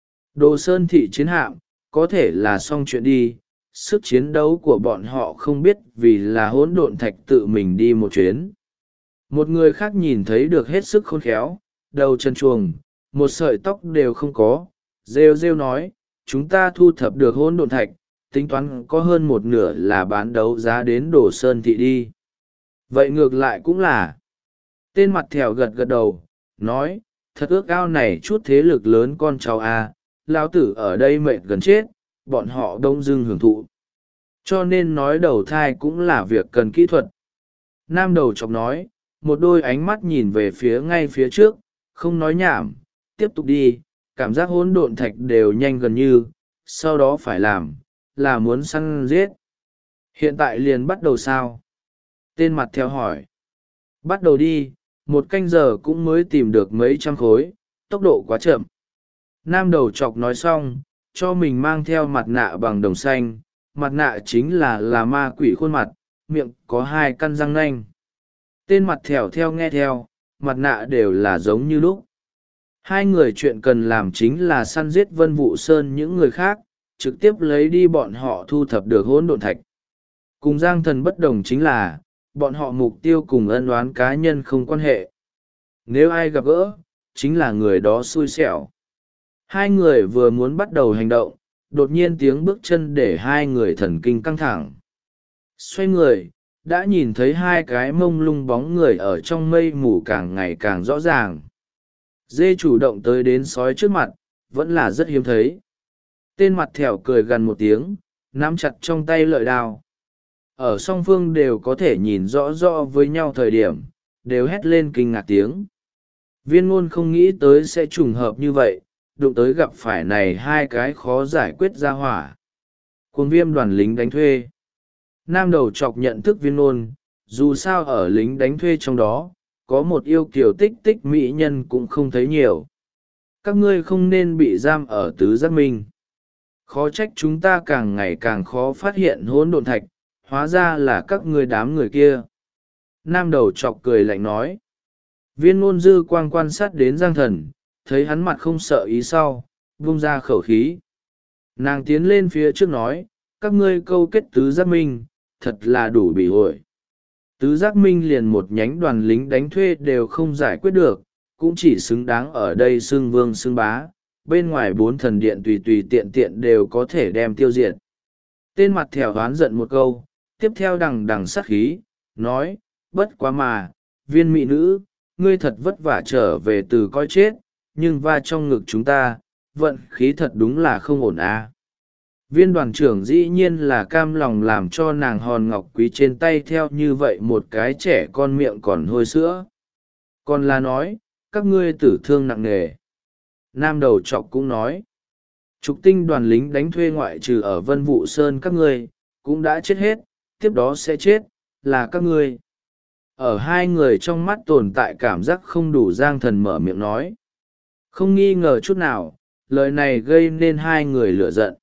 Đồ Sơn Thị chiến hạm, có thể là xong chuyện đi, sức chiến đấu của bọn họ không biết vì là hỗn độn thạch tự mình đi một chuyến. Một người khác nhìn thấy được hết sức khôn khéo, đầu chân chuồng, một sợi tóc đều không có, rêu rêu nói, chúng ta thu thập được hỗn độn thạch, tính toán có hơn một nửa là bán đấu giá đến Đồ Sơn Thị đi. Vậy ngược lại cũng là. Tên mặt thèo gật gật đầu, nói, thật ước ao này chút thế lực lớn con cháu a, lão tử ở đây mệt gần chết, bọn họ đông dưng hưởng thụ. Cho nên nói đầu thai cũng là việc cần kỹ thuật. Nam đầu chọc nói, một đôi ánh mắt nhìn về phía ngay phía trước, không nói nhảm, tiếp tục đi. Cảm giác hỗn độn thạch đều nhanh gần như, sau đó phải làm, là muốn săn giết. Hiện tại liền bắt đầu sao? Tên mặt theo hỏi. Bắt đầu đi, 1 canh giờ cũng mới tìm được mấy trăm khối, tốc độ quá chậm. Nam đầu chọc nói xong, cho mình mang theo mặt nạ bằng đồng xanh. Mặt nạ chính là ma quỷ khuôn mặt, miệng có 2 căn răng nanh. Tên mặt thẻo theo nghe theo, mặt nạ đều là giống như lúc. Hai người chuyện cần làm chính là săn giết Vân Vũ Sơn những người khác, trực tiếp lấy đi bọn họ thu thập được hỗn độn thạch. Cùng Giang Thần bất đồng chính là, bọn họ mục tiêu cùng ân oán cá nhân không quan hệ. Nếu ai gặp gỡ, chính là người đó xui xẻo. Hai người vừa muốn bắt đầu hành động, đột nhiên tiếng bước chân để hai người thần kinh căng thẳng. Xoay người, đã nhìn thấy 2 cái mông lung bóng người ở trong mây mù càng ngày càng rõ ràng. Dê chủ động tới đến sói trước mặt, vẫn là rất hiếm thấy. Tên mặt thẻo cười gần một tiếng, nắm chặt trong tay lợi đao. Ở song phương đều có thể nhìn rõ rõ với nhau thời điểm, đều hét lên kinh ngạc tiếng. Viên ngôn không nghĩ tới sẽ trùng hợp như vậy, đụng tới gặp phải này 2 cái khó giải quyết ra hỏa. Cuồng Viêm đoàn lính đánh thuê. Nam đầu chọc nhận thức viên ngôn, dù sao ở lính đánh thuê trong đó, có một yêu kiều tích tích mỹ nhân cũng không thấy nhiều. Các ngươi không nên bị giam ở tứ giác minh. Khó trách chúng ta càng ngày càng khó phát hiện hỗn độn thạch, hóa ra là các ngươi đám người kia. Nam đầu chọc cười lạnh nói. Viên ngôn dư quang quan sát đến Giang Thần, thấy hắn mặt không sợ ý sau, vung ra khẩu khí. Nàng tiến lên phía trước nói, các ngươi câu kết tứ giác minh, thật là đủ bỉ ổi. Tứ giác minh liền một nhánh đoàn lính đánh thuê đều không giải quyết được, cũng chỉ xứng đáng ở đây xưng vương xưng bá, bên ngoài 4 thần điện tùy tùy tiện tiện đều có thể đem tiêu diệt. Tên mặt thẻo oán giận một câu, tiếp theo đằng đằng sát khí, nói, bất quá mà, viên mỹ nữ, ngươi thật vất vả trở về từ coi chết, nhưng va trong ngực chúng ta, vận khí thật đúng là không ổn à. Viên đoàn trưởng dĩ nhiên là cam lòng làm cho nàng hòn ngọc quý trên tay theo như vậy một cái trẻ con miệng còn hôi sữa. Còn là nói, các ngươi tử thương nặng nề. Nam đầu trọc cũng nói, trục tinh đoàn lính đánh thuê ngoại trừ ở Vân Vũ Sơn các ngươi, cũng đã chết hết, tiếp đó sẽ chết, là các ngươi. Ở hai người trong mắt tồn tại cảm giác không đủ. Giang Thần mở miệng nói. Không nghi ngờ chút nào, lời này gây nên hai người lửa giận.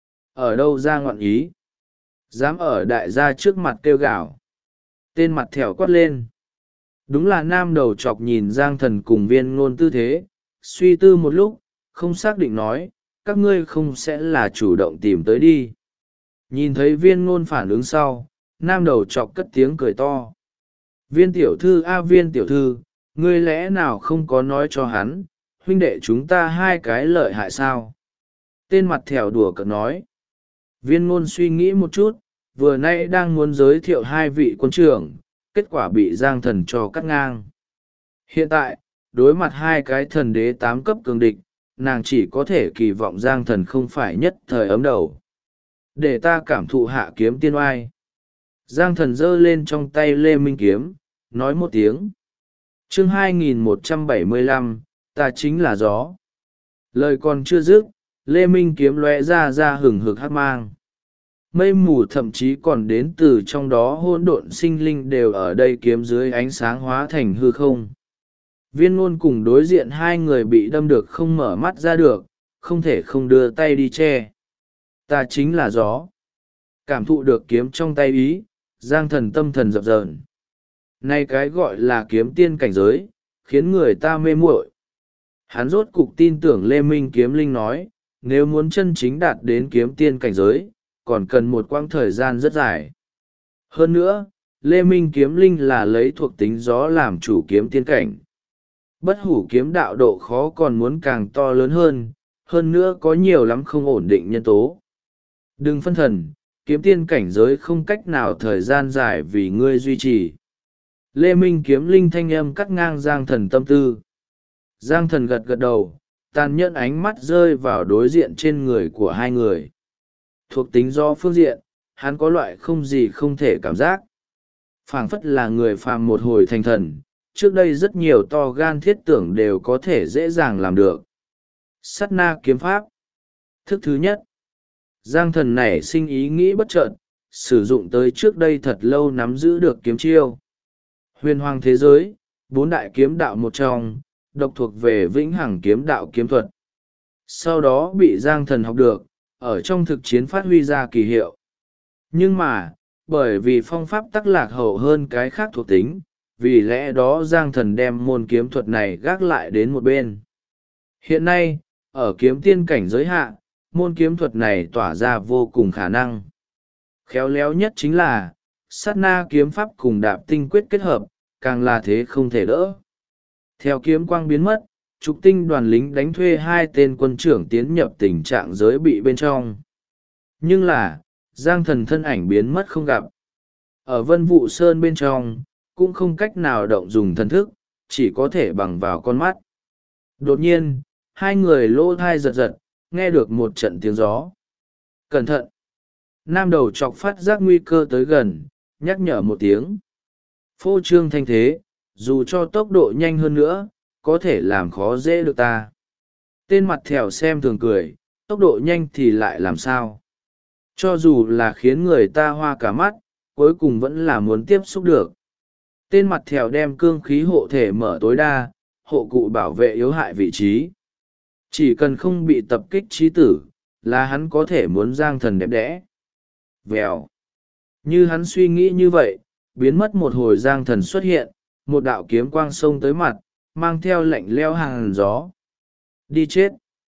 Ở đâu ra ngọn ý? Dám ở đại gia trước mặt kêu gào. Tên mặt thẻo quát lên. Đúng là nam đầu chọc nhìn Giang Thần cùng viên ngôn tư thế, suy tư một lúc, không xác định nói, các ngươi không sẽ là chủ động tìm tới đi. Nhìn thấy viên ngôn phản ứng sau, nam đầu chọc cất tiếng cười to. Viên tiểu thư a viên tiểu thư, ngươi lẽ nào không có nói cho hắn, huynh đệ chúng ta 2 cái lợi hại sao? Tên mặt thẻo đùa cợt nói. Viên ngôn suy nghĩ một chút, vừa nay đang muốn giới thiệu 2 vị quân trưởng, kết quả bị Giang Thần cho cắt ngang. Hiện tại, đối mặt 2 cái thần đế 8 cấp cường địch, nàng chỉ có thể kỳ vọng Giang Thần không phải nhất thời ấm đầu. Để ta cảm thụ hạ kiếm tiên oai. Giang Thần giơ lên trong tay Lê Minh kiếm, nói một tiếng. Chương 2175, ta chính là gió. Lời còn chưa dứt, Lê Minh kiếm lóe ra hừng hực hắc mang. Mây mù thậm chí còn đến từ trong đó hỗn độn sinh linh đều ở đây kiếm dưới ánh sáng hóa thành hư không. Viên ngôn cùng đối diện 2 người bị đâm được không mở mắt ra được, không thể không đưa tay đi che. Ta chính là gió. Cảm thụ được kiếm trong tay ý, Giang Thần tâm thần dập dờn. Này cái gọi là kiếm tiên cảnh giới, khiến người ta mê muội. Hắn rốt cục tin tưởng Lê Minh kiếm linh nói, nếu muốn chân chính đạt đến kiếm tiên cảnh giới, còn cần một quãng thời gian rất dài. Hơn nữa, Lê Minh kiếm linh là lấy thuộc tính gió làm chủ kiếm tiên cảnh. Bất hủ kiếm đạo độ khó còn muốn càng to lớn hơn nữa có nhiều lắm không ổn định nhân tố. Đừng phân thần, kiếm tiên cảnh giới không cách nào thời gian dài vì ngươi duy trì. Lê Minh kiếm linh thanh âm cắt ngang Giang Thần tâm tư. Giang Thần gật gật đầu, tàn nhẫn ánh mắt rơi vào đối diện trên người của 2 người. Thuộc tính do phương diện, hắn có loại không gì không thể cảm giác. Phảng phất là người phàm một hồi thành thần, trước đây rất nhiều to gan thiết tưởng đều có thể dễ dàng làm được. Sát na kiếm pháp. Thức thứ nhất, Giang Thần nảy sinh ý nghĩ bất chợt, sử dụng tới trước đây thật lâu nắm giữ được kiếm chiêu. Huyền hoàng thế giới, bốn đại kiếm đạo một trong, độc thuộc về vĩnh hằng kiếm đạo kiếm thuật. Sau đó bị Giang Thần học được, ở trong thực chiến phát huy ra kỳ hiệu. Nhưng mà, bởi vì phong pháp tắc lạc hậu hơn cái khác thuộc tính, vì lẽ đó Giang Thần đem môn kiếm thuật này gác lại đến một bên. Hiện nay, ở kiếm tiên cảnh giới hạ, môn kiếm thuật này tỏa ra vô cùng khả năng. Khéo léo nhất chính là, sát na kiếm pháp cùng đạp tinh quyết kết hợp, càng là thế không thể đỡ. Theo kiếm quang biến mất, trục tinh đoàn lính đánh thuê hai tên quân trưởng tiến nhập tình trạng giới bị bên trong. Nhưng là, Giang Thần thân ảnh biến mất không gặp. Ở Vân Vụ Sơn bên trong, cũng không cách nào động dùng thần thức, chỉ có thể bằng vào con mắt. Đột nhiên, hai người lỗ thai giật giật, nghe được một trận tiếng gió. Cẩn thận! Nam đầu chọc phát giác nguy cơ tới gần, nhắc nhở một tiếng. Phô trương thanh thế, dù cho tốc độ nhanh hơn nữa, có thể làm khó dễ được ta. Tên mặt thèo xem thường cười, tốc độ nhanh thì lại làm sao? Cho dù là khiến người ta hoa cả mắt, cuối cùng vẫn là muốn tiếp xúc được. Tên mặt thèo đem cương khí hộ thể mở tối đa, hộ cụ bảo vệ yếu hại vị trí. Chỉ cần không bị tập kích chí tử, là hắn có thể muốn Giang Thần đẹp đẽ. Vèo. Như hắn suy nghĩ như vậy, biến mất một hồi Giang Thần xuất hiện, một đạo kiếm quang xông tới mặt, mang theo lệnh leo hàng gió. Đi chết!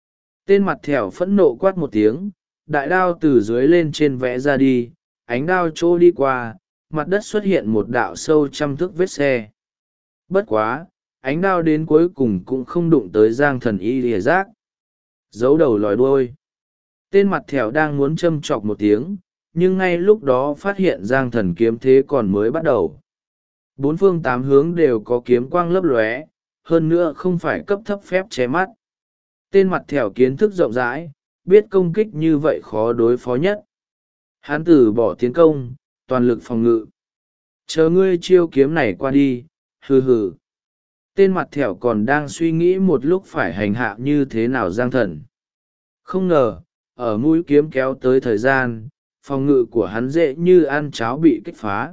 Tên mặt thèo phẫn nộ quát một tiếng, đại đao từ dưới lên trên vẽ ra đi, ánh đao trô đi qua, mặt đất xuất hiện một đạo sâu 100 thước vết xe. Bất quá, ánh đao đến cuối cùng cũng không đụng tới Giang Thần y lìa giác. Giấu đầu lòi đuôi. Tên mặt thèo đang muốn châm chọc một tiếng, nhưng ngay lúc đó phát hiện Giang Thần kiếm thế còn mới bắt đầu. Bốn phương tám hướng đều có kiếm quang lấp lóe, hơn nữa không phải cấp thấp phép che mắt. Tên mặt thèo kiến thức rộng rãi, biết công kích như vậy khó đối phó nhất. Hắn từ bỏ tiến công, toàn lực phòng ngự. Chờ ngươi chiêu kiếm này qua đi, hừ hừ. Tên mặt thèo còn đang suy nghĩ một lúc phải hành hạ như thế nào Giang Thần. Không ngờ, ở mũi kiếm kéo tới thời gian, phòng ngự của hắn dễ như ăn cháo bị kích phá.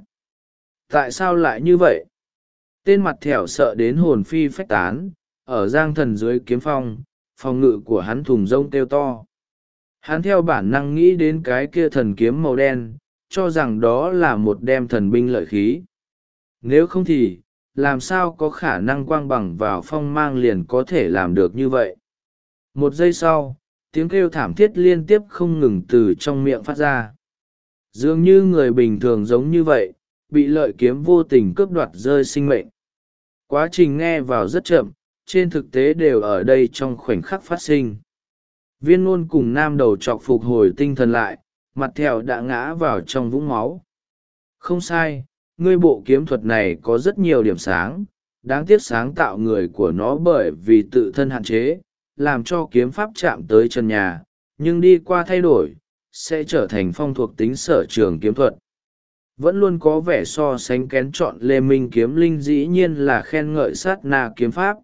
Tại sao lại như vậy? Tên mặt thẻo sợ đến hồn phi phách tán, ở Giang Thần dưới kiếm phong, phòng ngự của hắn thùng rông kêu to. Hắn theo bản năng nghĩ đến cái kia thần kiếm màu đen, cho rằng đó là một đem thần binh lợi khí. Nếu không thì, làm sao có khả năng quang bằng vào phong mang liền có thể làm được như vậy? Một giây sau, tiếng kêu thảm thiết liên tiếp không ngừng từ trong miệng phát ra. Dường như người bình thường giống như vậy, bị lợi kiếm vô tình cướp đoạt rơi sinh mệnh. Quá trình nghe vào rất chậm, trên thực tế đều ở đây trong khoảnh khắc phát sinh. Viên Ngôn cùng Nam đầu chọc phục hồi tinh thần lại, mặt thèo đã ngã vào trong vũng máu. Không sai, ngươi bộ kiếm thuật này có rất nhiều điểm sáng, đáng tiếc sáng tạo người của nó bởi vì tự thân hạn chế, làm cho kiếm pháp chạm tới chân nhà, nhưng đi qua thay đổi, sẽ trở thành phong thuộc tính sở trường kiếm thuật. Vẫn luôn có vẻ so sánh kén chọn Lê Minh kiếm linh dĩ nhiên là khen ngợi sát na kiếm pháp.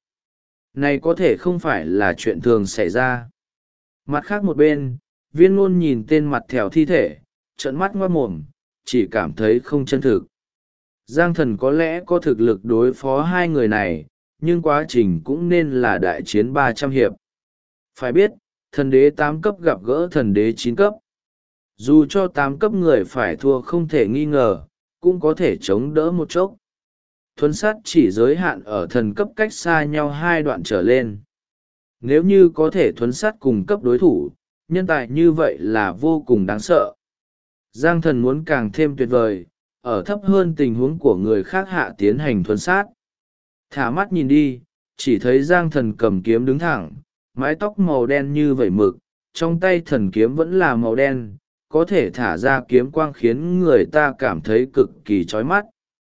Này có thể không phải là chuyện thường xảy ra. Mặt khác một bên, Viên Ngôn nhìn tên mặt thèo thi thể, trợn mắt ngoác mồm, chỉ cảm thấy không chân thực. Giang Thần có lẽ có thực lực đối phó hai người này, nhưng quá trình cũng nên là đại chiến 300 hiệp. Phải biết, thần đế 8 cấp gặp gỡ thần đế 9 cấp. Dù cho 8 cấp người phải thua không thể nghi ngờ, cũng có thể chống đỡ một chốc. Thuấn sát chỉ giới hạn ở thần cấp cách xa nhau 2 đoạn trở lên. Nếu như có thể thuấn sát cùng cấp đối thủ, nhân tài như vậy là vô cùng đáng sợ. Giang Thần muốn càng thêm tuyệt vời, ở thấp hơn tình huống của người khác hạ tiến hành thuấn sát. Thả mắt nhìn đi, chỉ thấy Giang Thần cầm kiếm đứng thẳng, mái tóc màu đen như vẩy mực, trong tay thần kiếm vẫn là màu đen, có thể thả ra kiếm quang khiến người ta cảm thấy cực kỳ chói mắt.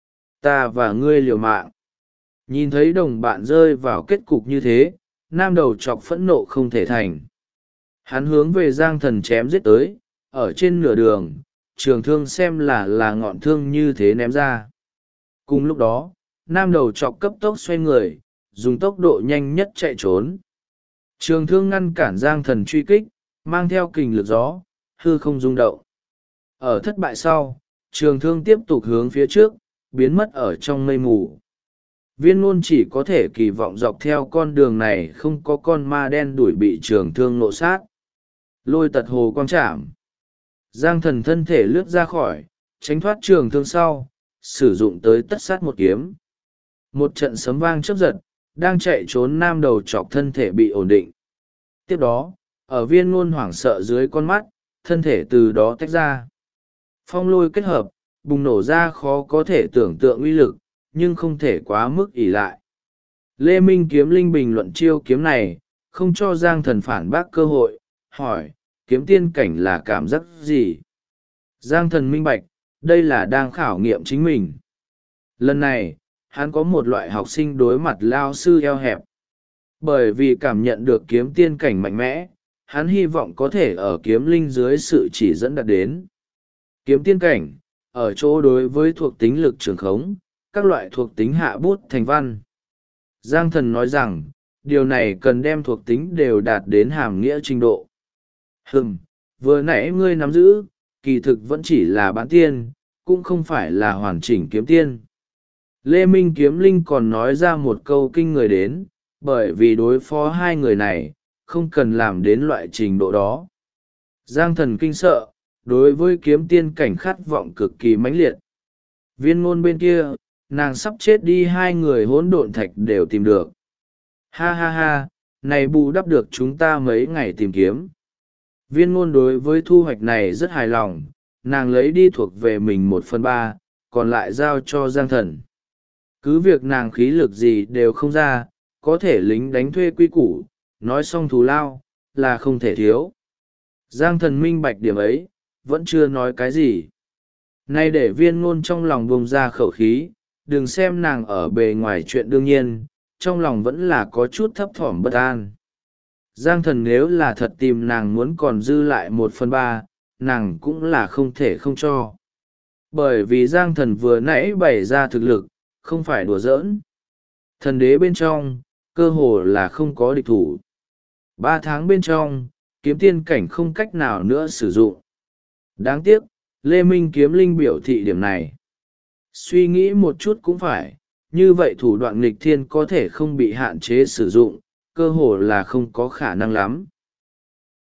Ta và ngươi liều mạng. Nhìn thấy đồng bạn rơi vào kết cục như thế, Nam đầu chọc phẫn nộ không thể thành. Hắn hướng về Giang Thần chém giết tới, ở trên nửa đường, trường thương xem là ngọn thương như thế ném ra. Cùng lúc đó, nam đầu chọc cấp tốc xoay người, dùng tốc độ nhanh nhất chạy trốn. Trường thương ngăn cản Giang Thần truy kích, mang theo kình lực gió, hư không rung động. Ở thất bại sau, trường thương tiếp tục hướng phía trước, biến mất ở trong mây mù. Viên Ngôn chỉ có thể kỳ vọng dọc theo con đường này không có con ma đen đuổi bị trường thương nộ sát. Lôi tật hồ quang trảm. Giang Thần thân thể lướt ra khỏi, tránh thoát trường thương sau, sử dụng tới tất sát một kiếm. Một trận sấm vang chớp giật, đang chạy trốn nam đầu chọc thân thể bị ổn định. Tiếp đó, ở Viên Ngôn hoảng sợ dưới con mắt, thân thể từ đó tách ra. Phong lôi kết hợp, bùng nổ ra khó có thể tưởng tượng uy lực, nhưng không thể quá mức ỷ lại. Lê Minh Kiếm Linh bình luận chiêu kiếm này, không cho Giang Thần phản bác cơ hội, hỏi, kiếm tiên cảnh là cảm giác gì? Giang Thần minh bạch, đây là đang khảo nghiệm chính mình. Lần này, hắn có một loại học sinh đối mặt lao sư eo hẹp. Bởi vì cảm nhận được kiếm tiên cảnh mạnh mẽ, hắn hy vọng có thể ở kiếm linh dưới sự chỉ dẫn đạt đến. Kiếm tiên cảnh, ở chỗ đối với thuộc tính lực trường khống, các loại thuộc tính hạ bút thành văn. Giang Thần nói rằng, điều này cần đem thuộc tính đều đạt đến hàm nghĩa trình độ. Vừa nãy ngươi nắm giữ, kỳ thực vẫn chỉ là bán tiên, cũng không phải là hoàn chỉnh kiếm tiên. Lê Minh Kiếm Linh còn nói ra một câu kinh người đến, bởi vì đối phó hai người này, không cần làm đến loại trình độ đó. Giang Thần kinh sợ, đối với kiếm tiên cảnh khát vọng cực kỳ mãnh liệt. Viên Ngôn bên kia, nàng sắp chết đi, hai người hỗn độn thạch đều tìm được. Ha ha ha, này bù đắp được chúng ta mấy ngày tìm kiếm. Viên Ngôn đối với thu hoạch này rất hài lòng, nàng lấy đi thuộc về mình 1/3, còn lại giao cho Giang Thần. Cứ việc nàng khí lực gì đều không ra, có thể lính đánh thuê quy củ, nói xong thù lao, là không thể thiếu. Giang Thần minh bạch điểm ấy, vẫn chưa nói cái gì. Nay để Viên Ngôn trong lòng buông ra khẩu khí, đừng xem nàng ở bề ngoài chuyện đương nhiên, trong lòng vẫn là có chút thấp thỏm bất an. Giang Thần nếu là thật tìm nàng muốn còn dư lại 1/3, nàng cũng là không thể không cho. Bởi vì Giang Thần vừa nãy bày ra thực lực, không phải đùa giỡn. Thần đế bên trong, cơ hồ là không có địch thủ. 3 tháng bên trong, kiếm tiên cảnh không cách nào nữa sử dụng. Đáng tiếc, Lê Minh Kiếm Linh biểu thị điểm này. Suy nghĩ một chút cũng phải, như vậy thủ đoạn nghịch thiên có thể không bị hạn chế sử dụng, cơ hồ là không có khả năng lắm.